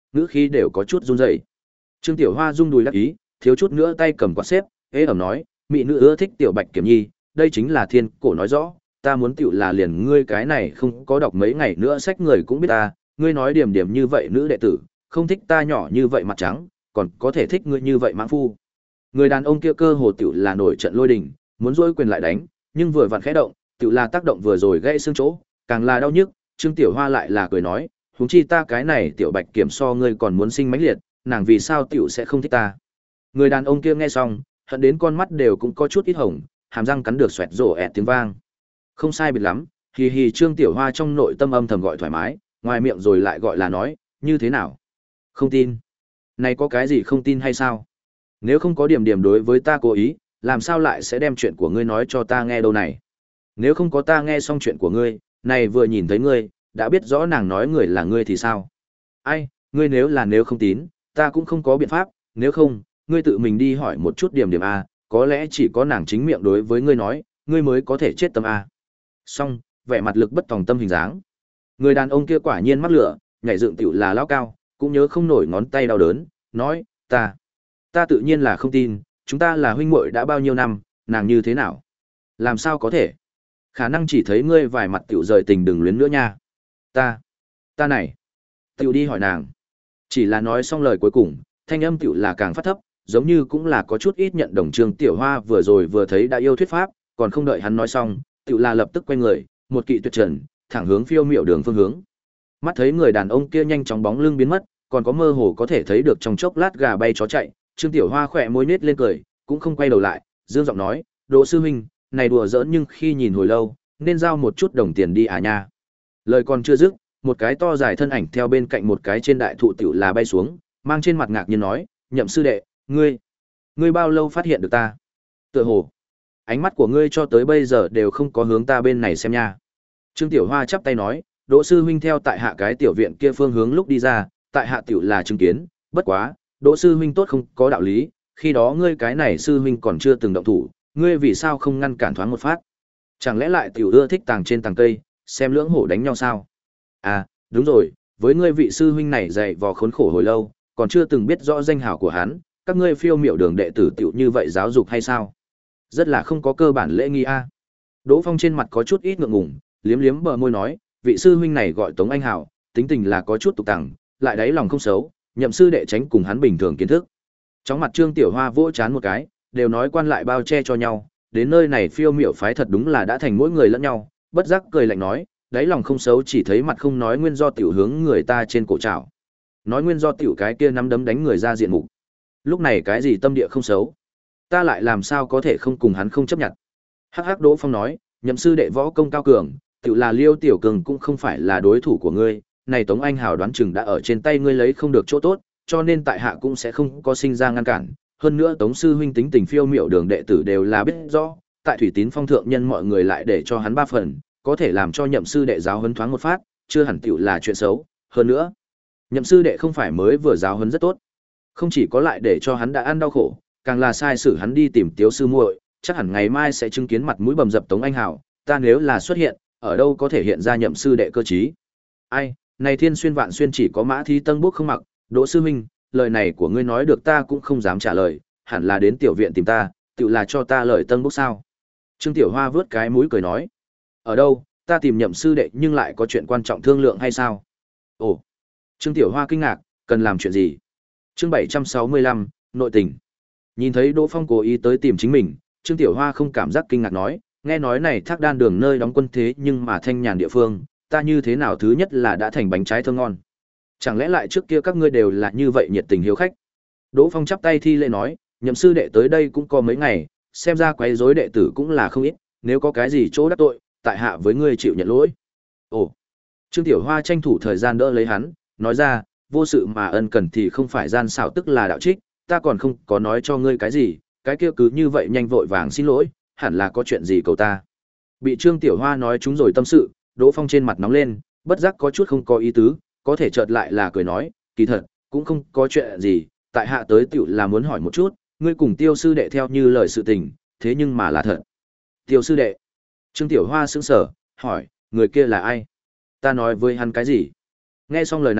ngữ khí đều có chút run rẩy. Trương Tiểu Hoa rung đùi đắc ý, thiếu chút nữa tay cầm quạt xếp, ế ẩm nói, mỹ nữ ưa thích Tiểu Bạch Kiểm Nhi, đây chính là thiên cổ nói rõ, ta muốn tiểu là liền ngươi cái này không có đọc mấy ngày nữa sách người cũng biết ta, ngươi nói điểm điểm như vậy nữ đệ tử, không thích ta nhỏ như vậy mặt trắng, còn có thể thích ngươi như vậy mãng phu. Người đàn ông kia cơ hồ tiểu là nổi trận lôi đình, muốn dỗi quyền lại đánh, nhưng vừa vặn khẽ động, tiểu là tác động vừa rồi gãy xương chỗ, càng là đau nhức, Trương Tiểu Hoa lại là cười nói, huống chi ta cái này Tiểu Bạch Kiểm so ngươi còn muốn sinh mãnh liệt, nàng vì sao tiểu sẽ không thích ta. Người đàn ông kia nghe xong, hận đến con mắt đều cũng có chút ít hồng, hàm răng cắn được xoẹt rổ ẹt tiếng vang. Không sai biệt lắm, hì hì Trương Tiểu Hoa trong nội tâm âm thầm gọi thoải mái, ngoài miệng rồi lại gọi là nói, như thế nào? Không tin. Này có cái gì không tin hay sao? Nếu không có điểm điểm đối với ta cố ý, làm sao lại sẽ đem chuyện của ngươi nói cho ta nghe đâu này? Nếu không có ta nghe xong chuyện của ngươi, này vừa nhìn thấy ngươi, đã biết rõ nàng nói người là ngươi thì sao? Ai, ngươi nếu là nếu không tín, ta cũng không có biện pháp, nếu không, ngươi tự mình đi hỏi một chút điểm điểm A, có lẽ chỉ có nàng chính miệng đối với ngươi nói, ngươi mới có thể chết tâm A. Xong, vẻ mặt lực bất tòng tâm hình dáng. Người đàn ông kia quả nhiên mắc lửa, nhảy dựng tiểu là lao cao, cũng nhớ không nổi ngón tay đau đớn, nói, ta, ta tự nhiên là không tin, chúng ta là huynh muội đã bao nhiêu năm, nàng như thế nào? Làm sao có thể? Khả năng chỉ thấy ngươi vài mặt tiểu rời tình đừng luyến nữa nha. Ta, ta này, tiểu đi hỏi nàng. Chỉ là nói xong lời cuối cùng, thanh âm tiểu là càng phát thấp, giống như cũng là có chút ít nhận đồng Trương Tiểu Hoa vừa rồi vừa thấy đã yêu thuyết pháp, còn không đợi hắn nói xong, tiểu là lập tức quay người, một kỵ tuyệt trần, thẳng hướng phiêu miểu đường phương hướng. Mắt thấy người đàn ông kia nhanh chóng bóng lưng biến mất, còn có mơ hồ có thể thấy được trong chốc lát gà bay chó chạy, Trương Tiểu Hoa khỏe môi nết lên cười, cũng không quay đầu lại, dương giọng nói, "Đỗ sư huynh, này đùa giỡn nhưng khi nhìn hồi lâu, nên giao một chút đồng tiền đi à nha." Lời còn chưa dứt, một cái to dài thân ảnh theo bên cạnh một cái trên đại thụ tiểu là bay xuống, mang trên mặt ngạc nhiên nói, "Nhậm sư đệ, ngươi, ngươi bao lâu phát hiện được ta?" Tựa hồ, ánh mắt của ngươi cho tới bây giờ đều không có hướng ta bên này xem nha. Trương Tiểu Hoa chắp tay nói, Đỗ sư huynh theo tại hạ cái tiểu viện kia phương hướng lúc đi ra, tại hạ tiểu là chứng kiến, bất quá, Đỗ sư huynh tốt không có đạo lý, khi đó ngươi cái này sư huynh còn chưa từng động thủ, ngươi vì sao không ngăn cản thoáng một phát? Chẳng lẽ lại tiểu ưa thích tàng trên tàng cây, xem lưỡng hổ đánh nhau sao? À, đúng rồi, với ngươi vị sư huynh này dày vò khốn khổ hồi lâu, còn chưa từng biết rõ danh hào của hắn, các ngươi phiêu miểu đường đệ tử tiểu như vậy giáo dục hay sao? Rất là không có cơ bản lễ nghi a. Đỗ Phong trên mặt có chút ít ngượng ngùng, liếm liếm bờ môi nói, vị sư huynh này gọi Tống Anh Hảo, tính tình là có chút tục tằng, lại đáy lòng không xấu, nhậm sư đệ tránh cùng hắn bình thường kiến thức. Trong mặt Trương Tiểu Hoa vỗ chán một cái, đều nói quan lại bao che cho nhau, đến nơi này phiêu miểu phái thật đúng là đã thành mỗi người lẫn nhau, bất giác cười lạnh nói, đáy lòng không xấu chỉ thấy mặt không nói nguyên do tiểu hướng người ta trên cổ trảo. Nói nguyên do tiểu cái kia nắm đấm đánh người ra diện mục. Lúc này cái gì tâm địa không xấu, ta lại làm sao có thể không cùng hắn không chấp nhận. Hắc hắc Đỗ Phong nói, nhậm sư đệ võ công cao cường, tự là Liêu Tiểu Cường cũng không phải là đối thủ của ngươi, này Tống Anh Hào đoán chừng đã ở trên tay ngươi lấy không được chỗ tốt, cho nên tại hạ cũng sẽ không có sinh ra ngăn cản. Hơn nữa Tống sư huynh tính tình phiêu miểu đường đệ tử đều là biết rõ, tại Thủy Tín Phong thượng nhân mọi người lại để cho hắn ba phần, có thể làm cho nhậm sư đệ giáo huấn thoáng một phát, chưa hẳn tiểu là chuyện xấu. Hơn nữa, nhậm sư đệ không phải mới vừa giáo huấn rất tốt, không chỉ có lại để cho hắn đã ăn đau khổ, càng là sai sử hắn đi tìm Tiếu sư muội, chắc hẳn ngày mai sẽ chứng kiến mặt mũi bầm dập Tống Anh Hào, ta nếu là xuất hiện, ở đâu có thể hiện ra nhậm sư đệ cơ trí. Ai, này thiên xuyên vạn xuyên chỉ có Mã Thi Tân Bốc không mặc, Đỗ sư huynh, lời này của ngươi nói được ta cũng không dám trả lời, hẳn là đến tiểu viện tìm ta, tự là cho ta lời Tân Bốc sao? Trương Tiểu Hoa vớt cái mũi cười nói, ở đâu, ta tìm nhậm sư đệ nhưng lại có chuyện quan trọng thương lượng hay sao? Ồ, Trương Tiểu Hoa kinh ngạc, cần làm chuyện gì? Chương bảy trăm sáu mươi lăm, nội tình. Nhìn thấy Đỗ Phong cố ý tới tìm chính mình, Trương Tiểu Hoa không cảm giác kinh ngạc nói, nghe nói này Thác Đan đường nơi đóng quân thế nhưng mà thanh nhàn địa phương, ta như thế nào thứ nhất là đã thành bánh trái thơm ngon. Chẳng lẽ lại trước kia các ngươi đều là như vậy nhiệt tình hiếu khách? Đỗ Phong chắp tay thi lễ nói, nhậm sư đệ tới đây cũng có mấy ngày, xem ra quấy rối đệ tử cũng là không ít, nếu có cái gì chỗ đắc tội, tại hạ với ngươi chịu nhận lỗi. Ồ. Trương Tiểu Hoa tranh thủ thời gian đỡ lấy hắn, nói ra, vô sự mà ân cần thì không phải gian xảo tức là đạo trích, ta còn không có nói cho ngươi cái gì, cái kia cứ như vậy nhanh vội vàng xin lỗi, hẳn là có chuyện gì cầu ta. Bị Trương Tiểu Hoa nói chúng rồi tâm sự, Đỗ Phong trên mặt nóng lên, bất giác có chút không có ý tứ, có thể chợt lại là cười nói, kỳ thật, cũng không có chuyện gì, tại hạ tới tiểu là muốn hỏi một chút, ngươi cùng Tiêu sư đệ theo như lời sự tình, thế nhưng mà là thật. Tiêu sư đệ. Trương Tiểu Hoa sững sờ, hỏi, người kia là ai? Ta nói với hắn cái gì? Nghe xong lời này,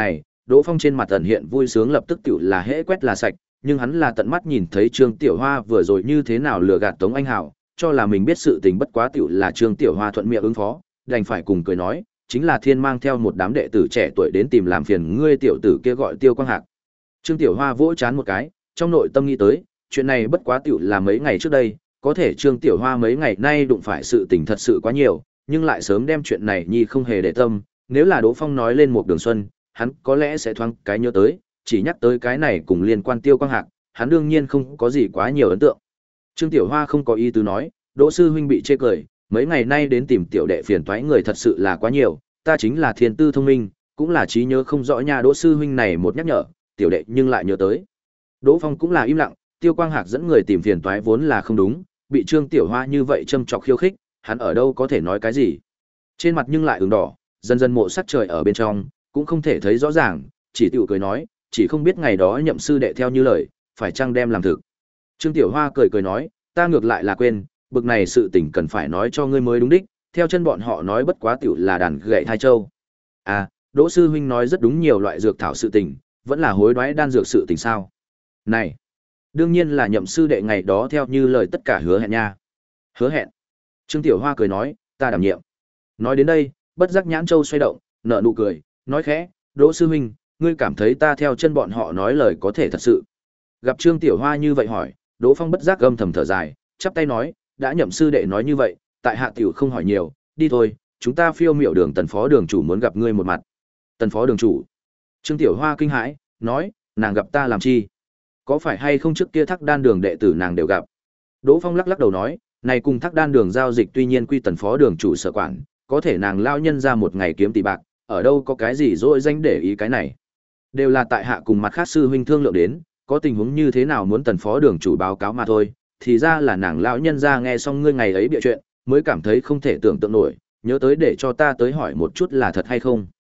Đỗ Phong trên mặt ẩn hiện vui sướng lập tức tiểu là hễ quét là sạch, nhưng hắn là tận mắt nhìn thấy Trương Tiểu Hoa vừa rồi như thế nào lừa gạt Tống Anh Hảo, cho là mình biết sự tình bất quá tiểu là Trương Tiểu Hoa thuận miệng ứng phó, đành phải cùng cười nói, chính là Thiên mang theo một đám đệ tử trẻ tuổi đến tìm làm phiền ngươi tiểu tử kia gọi Tiêu Quang Hạc. Trương Tiểu Hoa vỗ chán một cái, trong nội tâm nghĩ tới, chuyện này bất quá tiểu là mấy ngày trước đây, có thể Trương Tiểu Hoa mấy ngày nay đụng phải sự tình thật sự quá nhiều, nhưng lại sớm đem chuyện này nhi không hề để tâm, nếu là Đỗ Phong nói lên một Đường Xuân, hắn có lẽ sẽ thoáng cái nhớ tới, chỉ nhắc tới cái này cùng liên quan Tiêu Quang Hạc, hắn đương nhiên không có gì quá nhiều ấn tượng. Trương Tiểu Hoa không có ý tứ nói, Đỗ sư huynh bị chê cười, mấy ngày nay đến tìm tiểu đệ phiền toái người thật sự là quá nhiều, ta chính là thiên tư thông minh, cũng là trí nhớ không rõ nha. Đỗ sư huynh này một nhắc nhở, tiểu đệ nhưng lại nhớ tới. Đỗ Phong cũng là im lặng, Tiêu Quang Hạc dẫn người tìm phiền toái vốn là không đúng, bị Trương Tiểu Hoa như vậy châm chọc khiêu khích, hắn ở đâu có thể nói cái gì. Trên mặt nhưng lại ửng đỏ, dần dần mộ sắc trời ở bên trong, cũng không thể thấy rõ ràng, chỉ tiểu cười nói, chỉ không biết ngày đó Nhậm sư đệ theo như lời, phải chăng đem làm thực. Trương Tiểu Hoa cười cười nói, ta ngược lại là quên, bực này sự tình cần phải nói cho ngươi mới đúng đích, theo chân bọn họ nói bất quá tiểu là đàn gậy thai châu. À, Đỗ sư huynh nói rất đúng, nhiều loại dược thảo sự tình, vẫn là hối đoái đan dược sự tình sao? Này, đương nhiên là Nhậm sư đệ ngày đó theo như lời tất cả hứa hẹn nha. Hứa hẹn? Trương Tiểu Hoa cười nói, ta đảm nhiệm. Nói đến đây, bất giác nhãn châu xoay động, nở nụ cười, nói khẽ, Đỗ sư huynh, ngươi cảm thấy ta theo chân bọn họ nói lời có thể thật sự? Gặp Trương Tiểu Hoa như vậy hỏi, Đỗ Phong bất giác âm thầm thở dài, chắp tay nói, đã Nhậm sư đệ nói như vậy, tại hạ tiểu không hỏi nhiều, đi thôi, chúng ta phiêu miểu đường tần phó đường chủ muốn gặp ngươi một mặt. Tần phó đường chủ? Trương Tiểu Hoa kinh hãi, nói, nàng gặp ta làm chi? Có phải hay không trước kia Thác Đan đường đệ tử nàng đều gặp? Đỗ Phong lắc lắc đầu nói, này cùng Thác Đan đường giao dịch tuy nhiên quy tần phó đường chủ sở quản, có thể nàng lao nhân ra một ngày kiếm tỷ bạc, ở đâu có cái gì dỗi danh để ý cái này. Đều là tại hạ cùng mặt khác sư huynh thương lượng đến, có tình huống như thế nào muốn tần phó đường chủ báo cáo mà thôi, thì ra là nàng lão nhân ra nghe xong ngươi ngày ấy bịa chuyện, mới cảm thấy không thể tưởng tượng nổi, nhớ tới để cho ta tới hỏi một chút là thật hay không.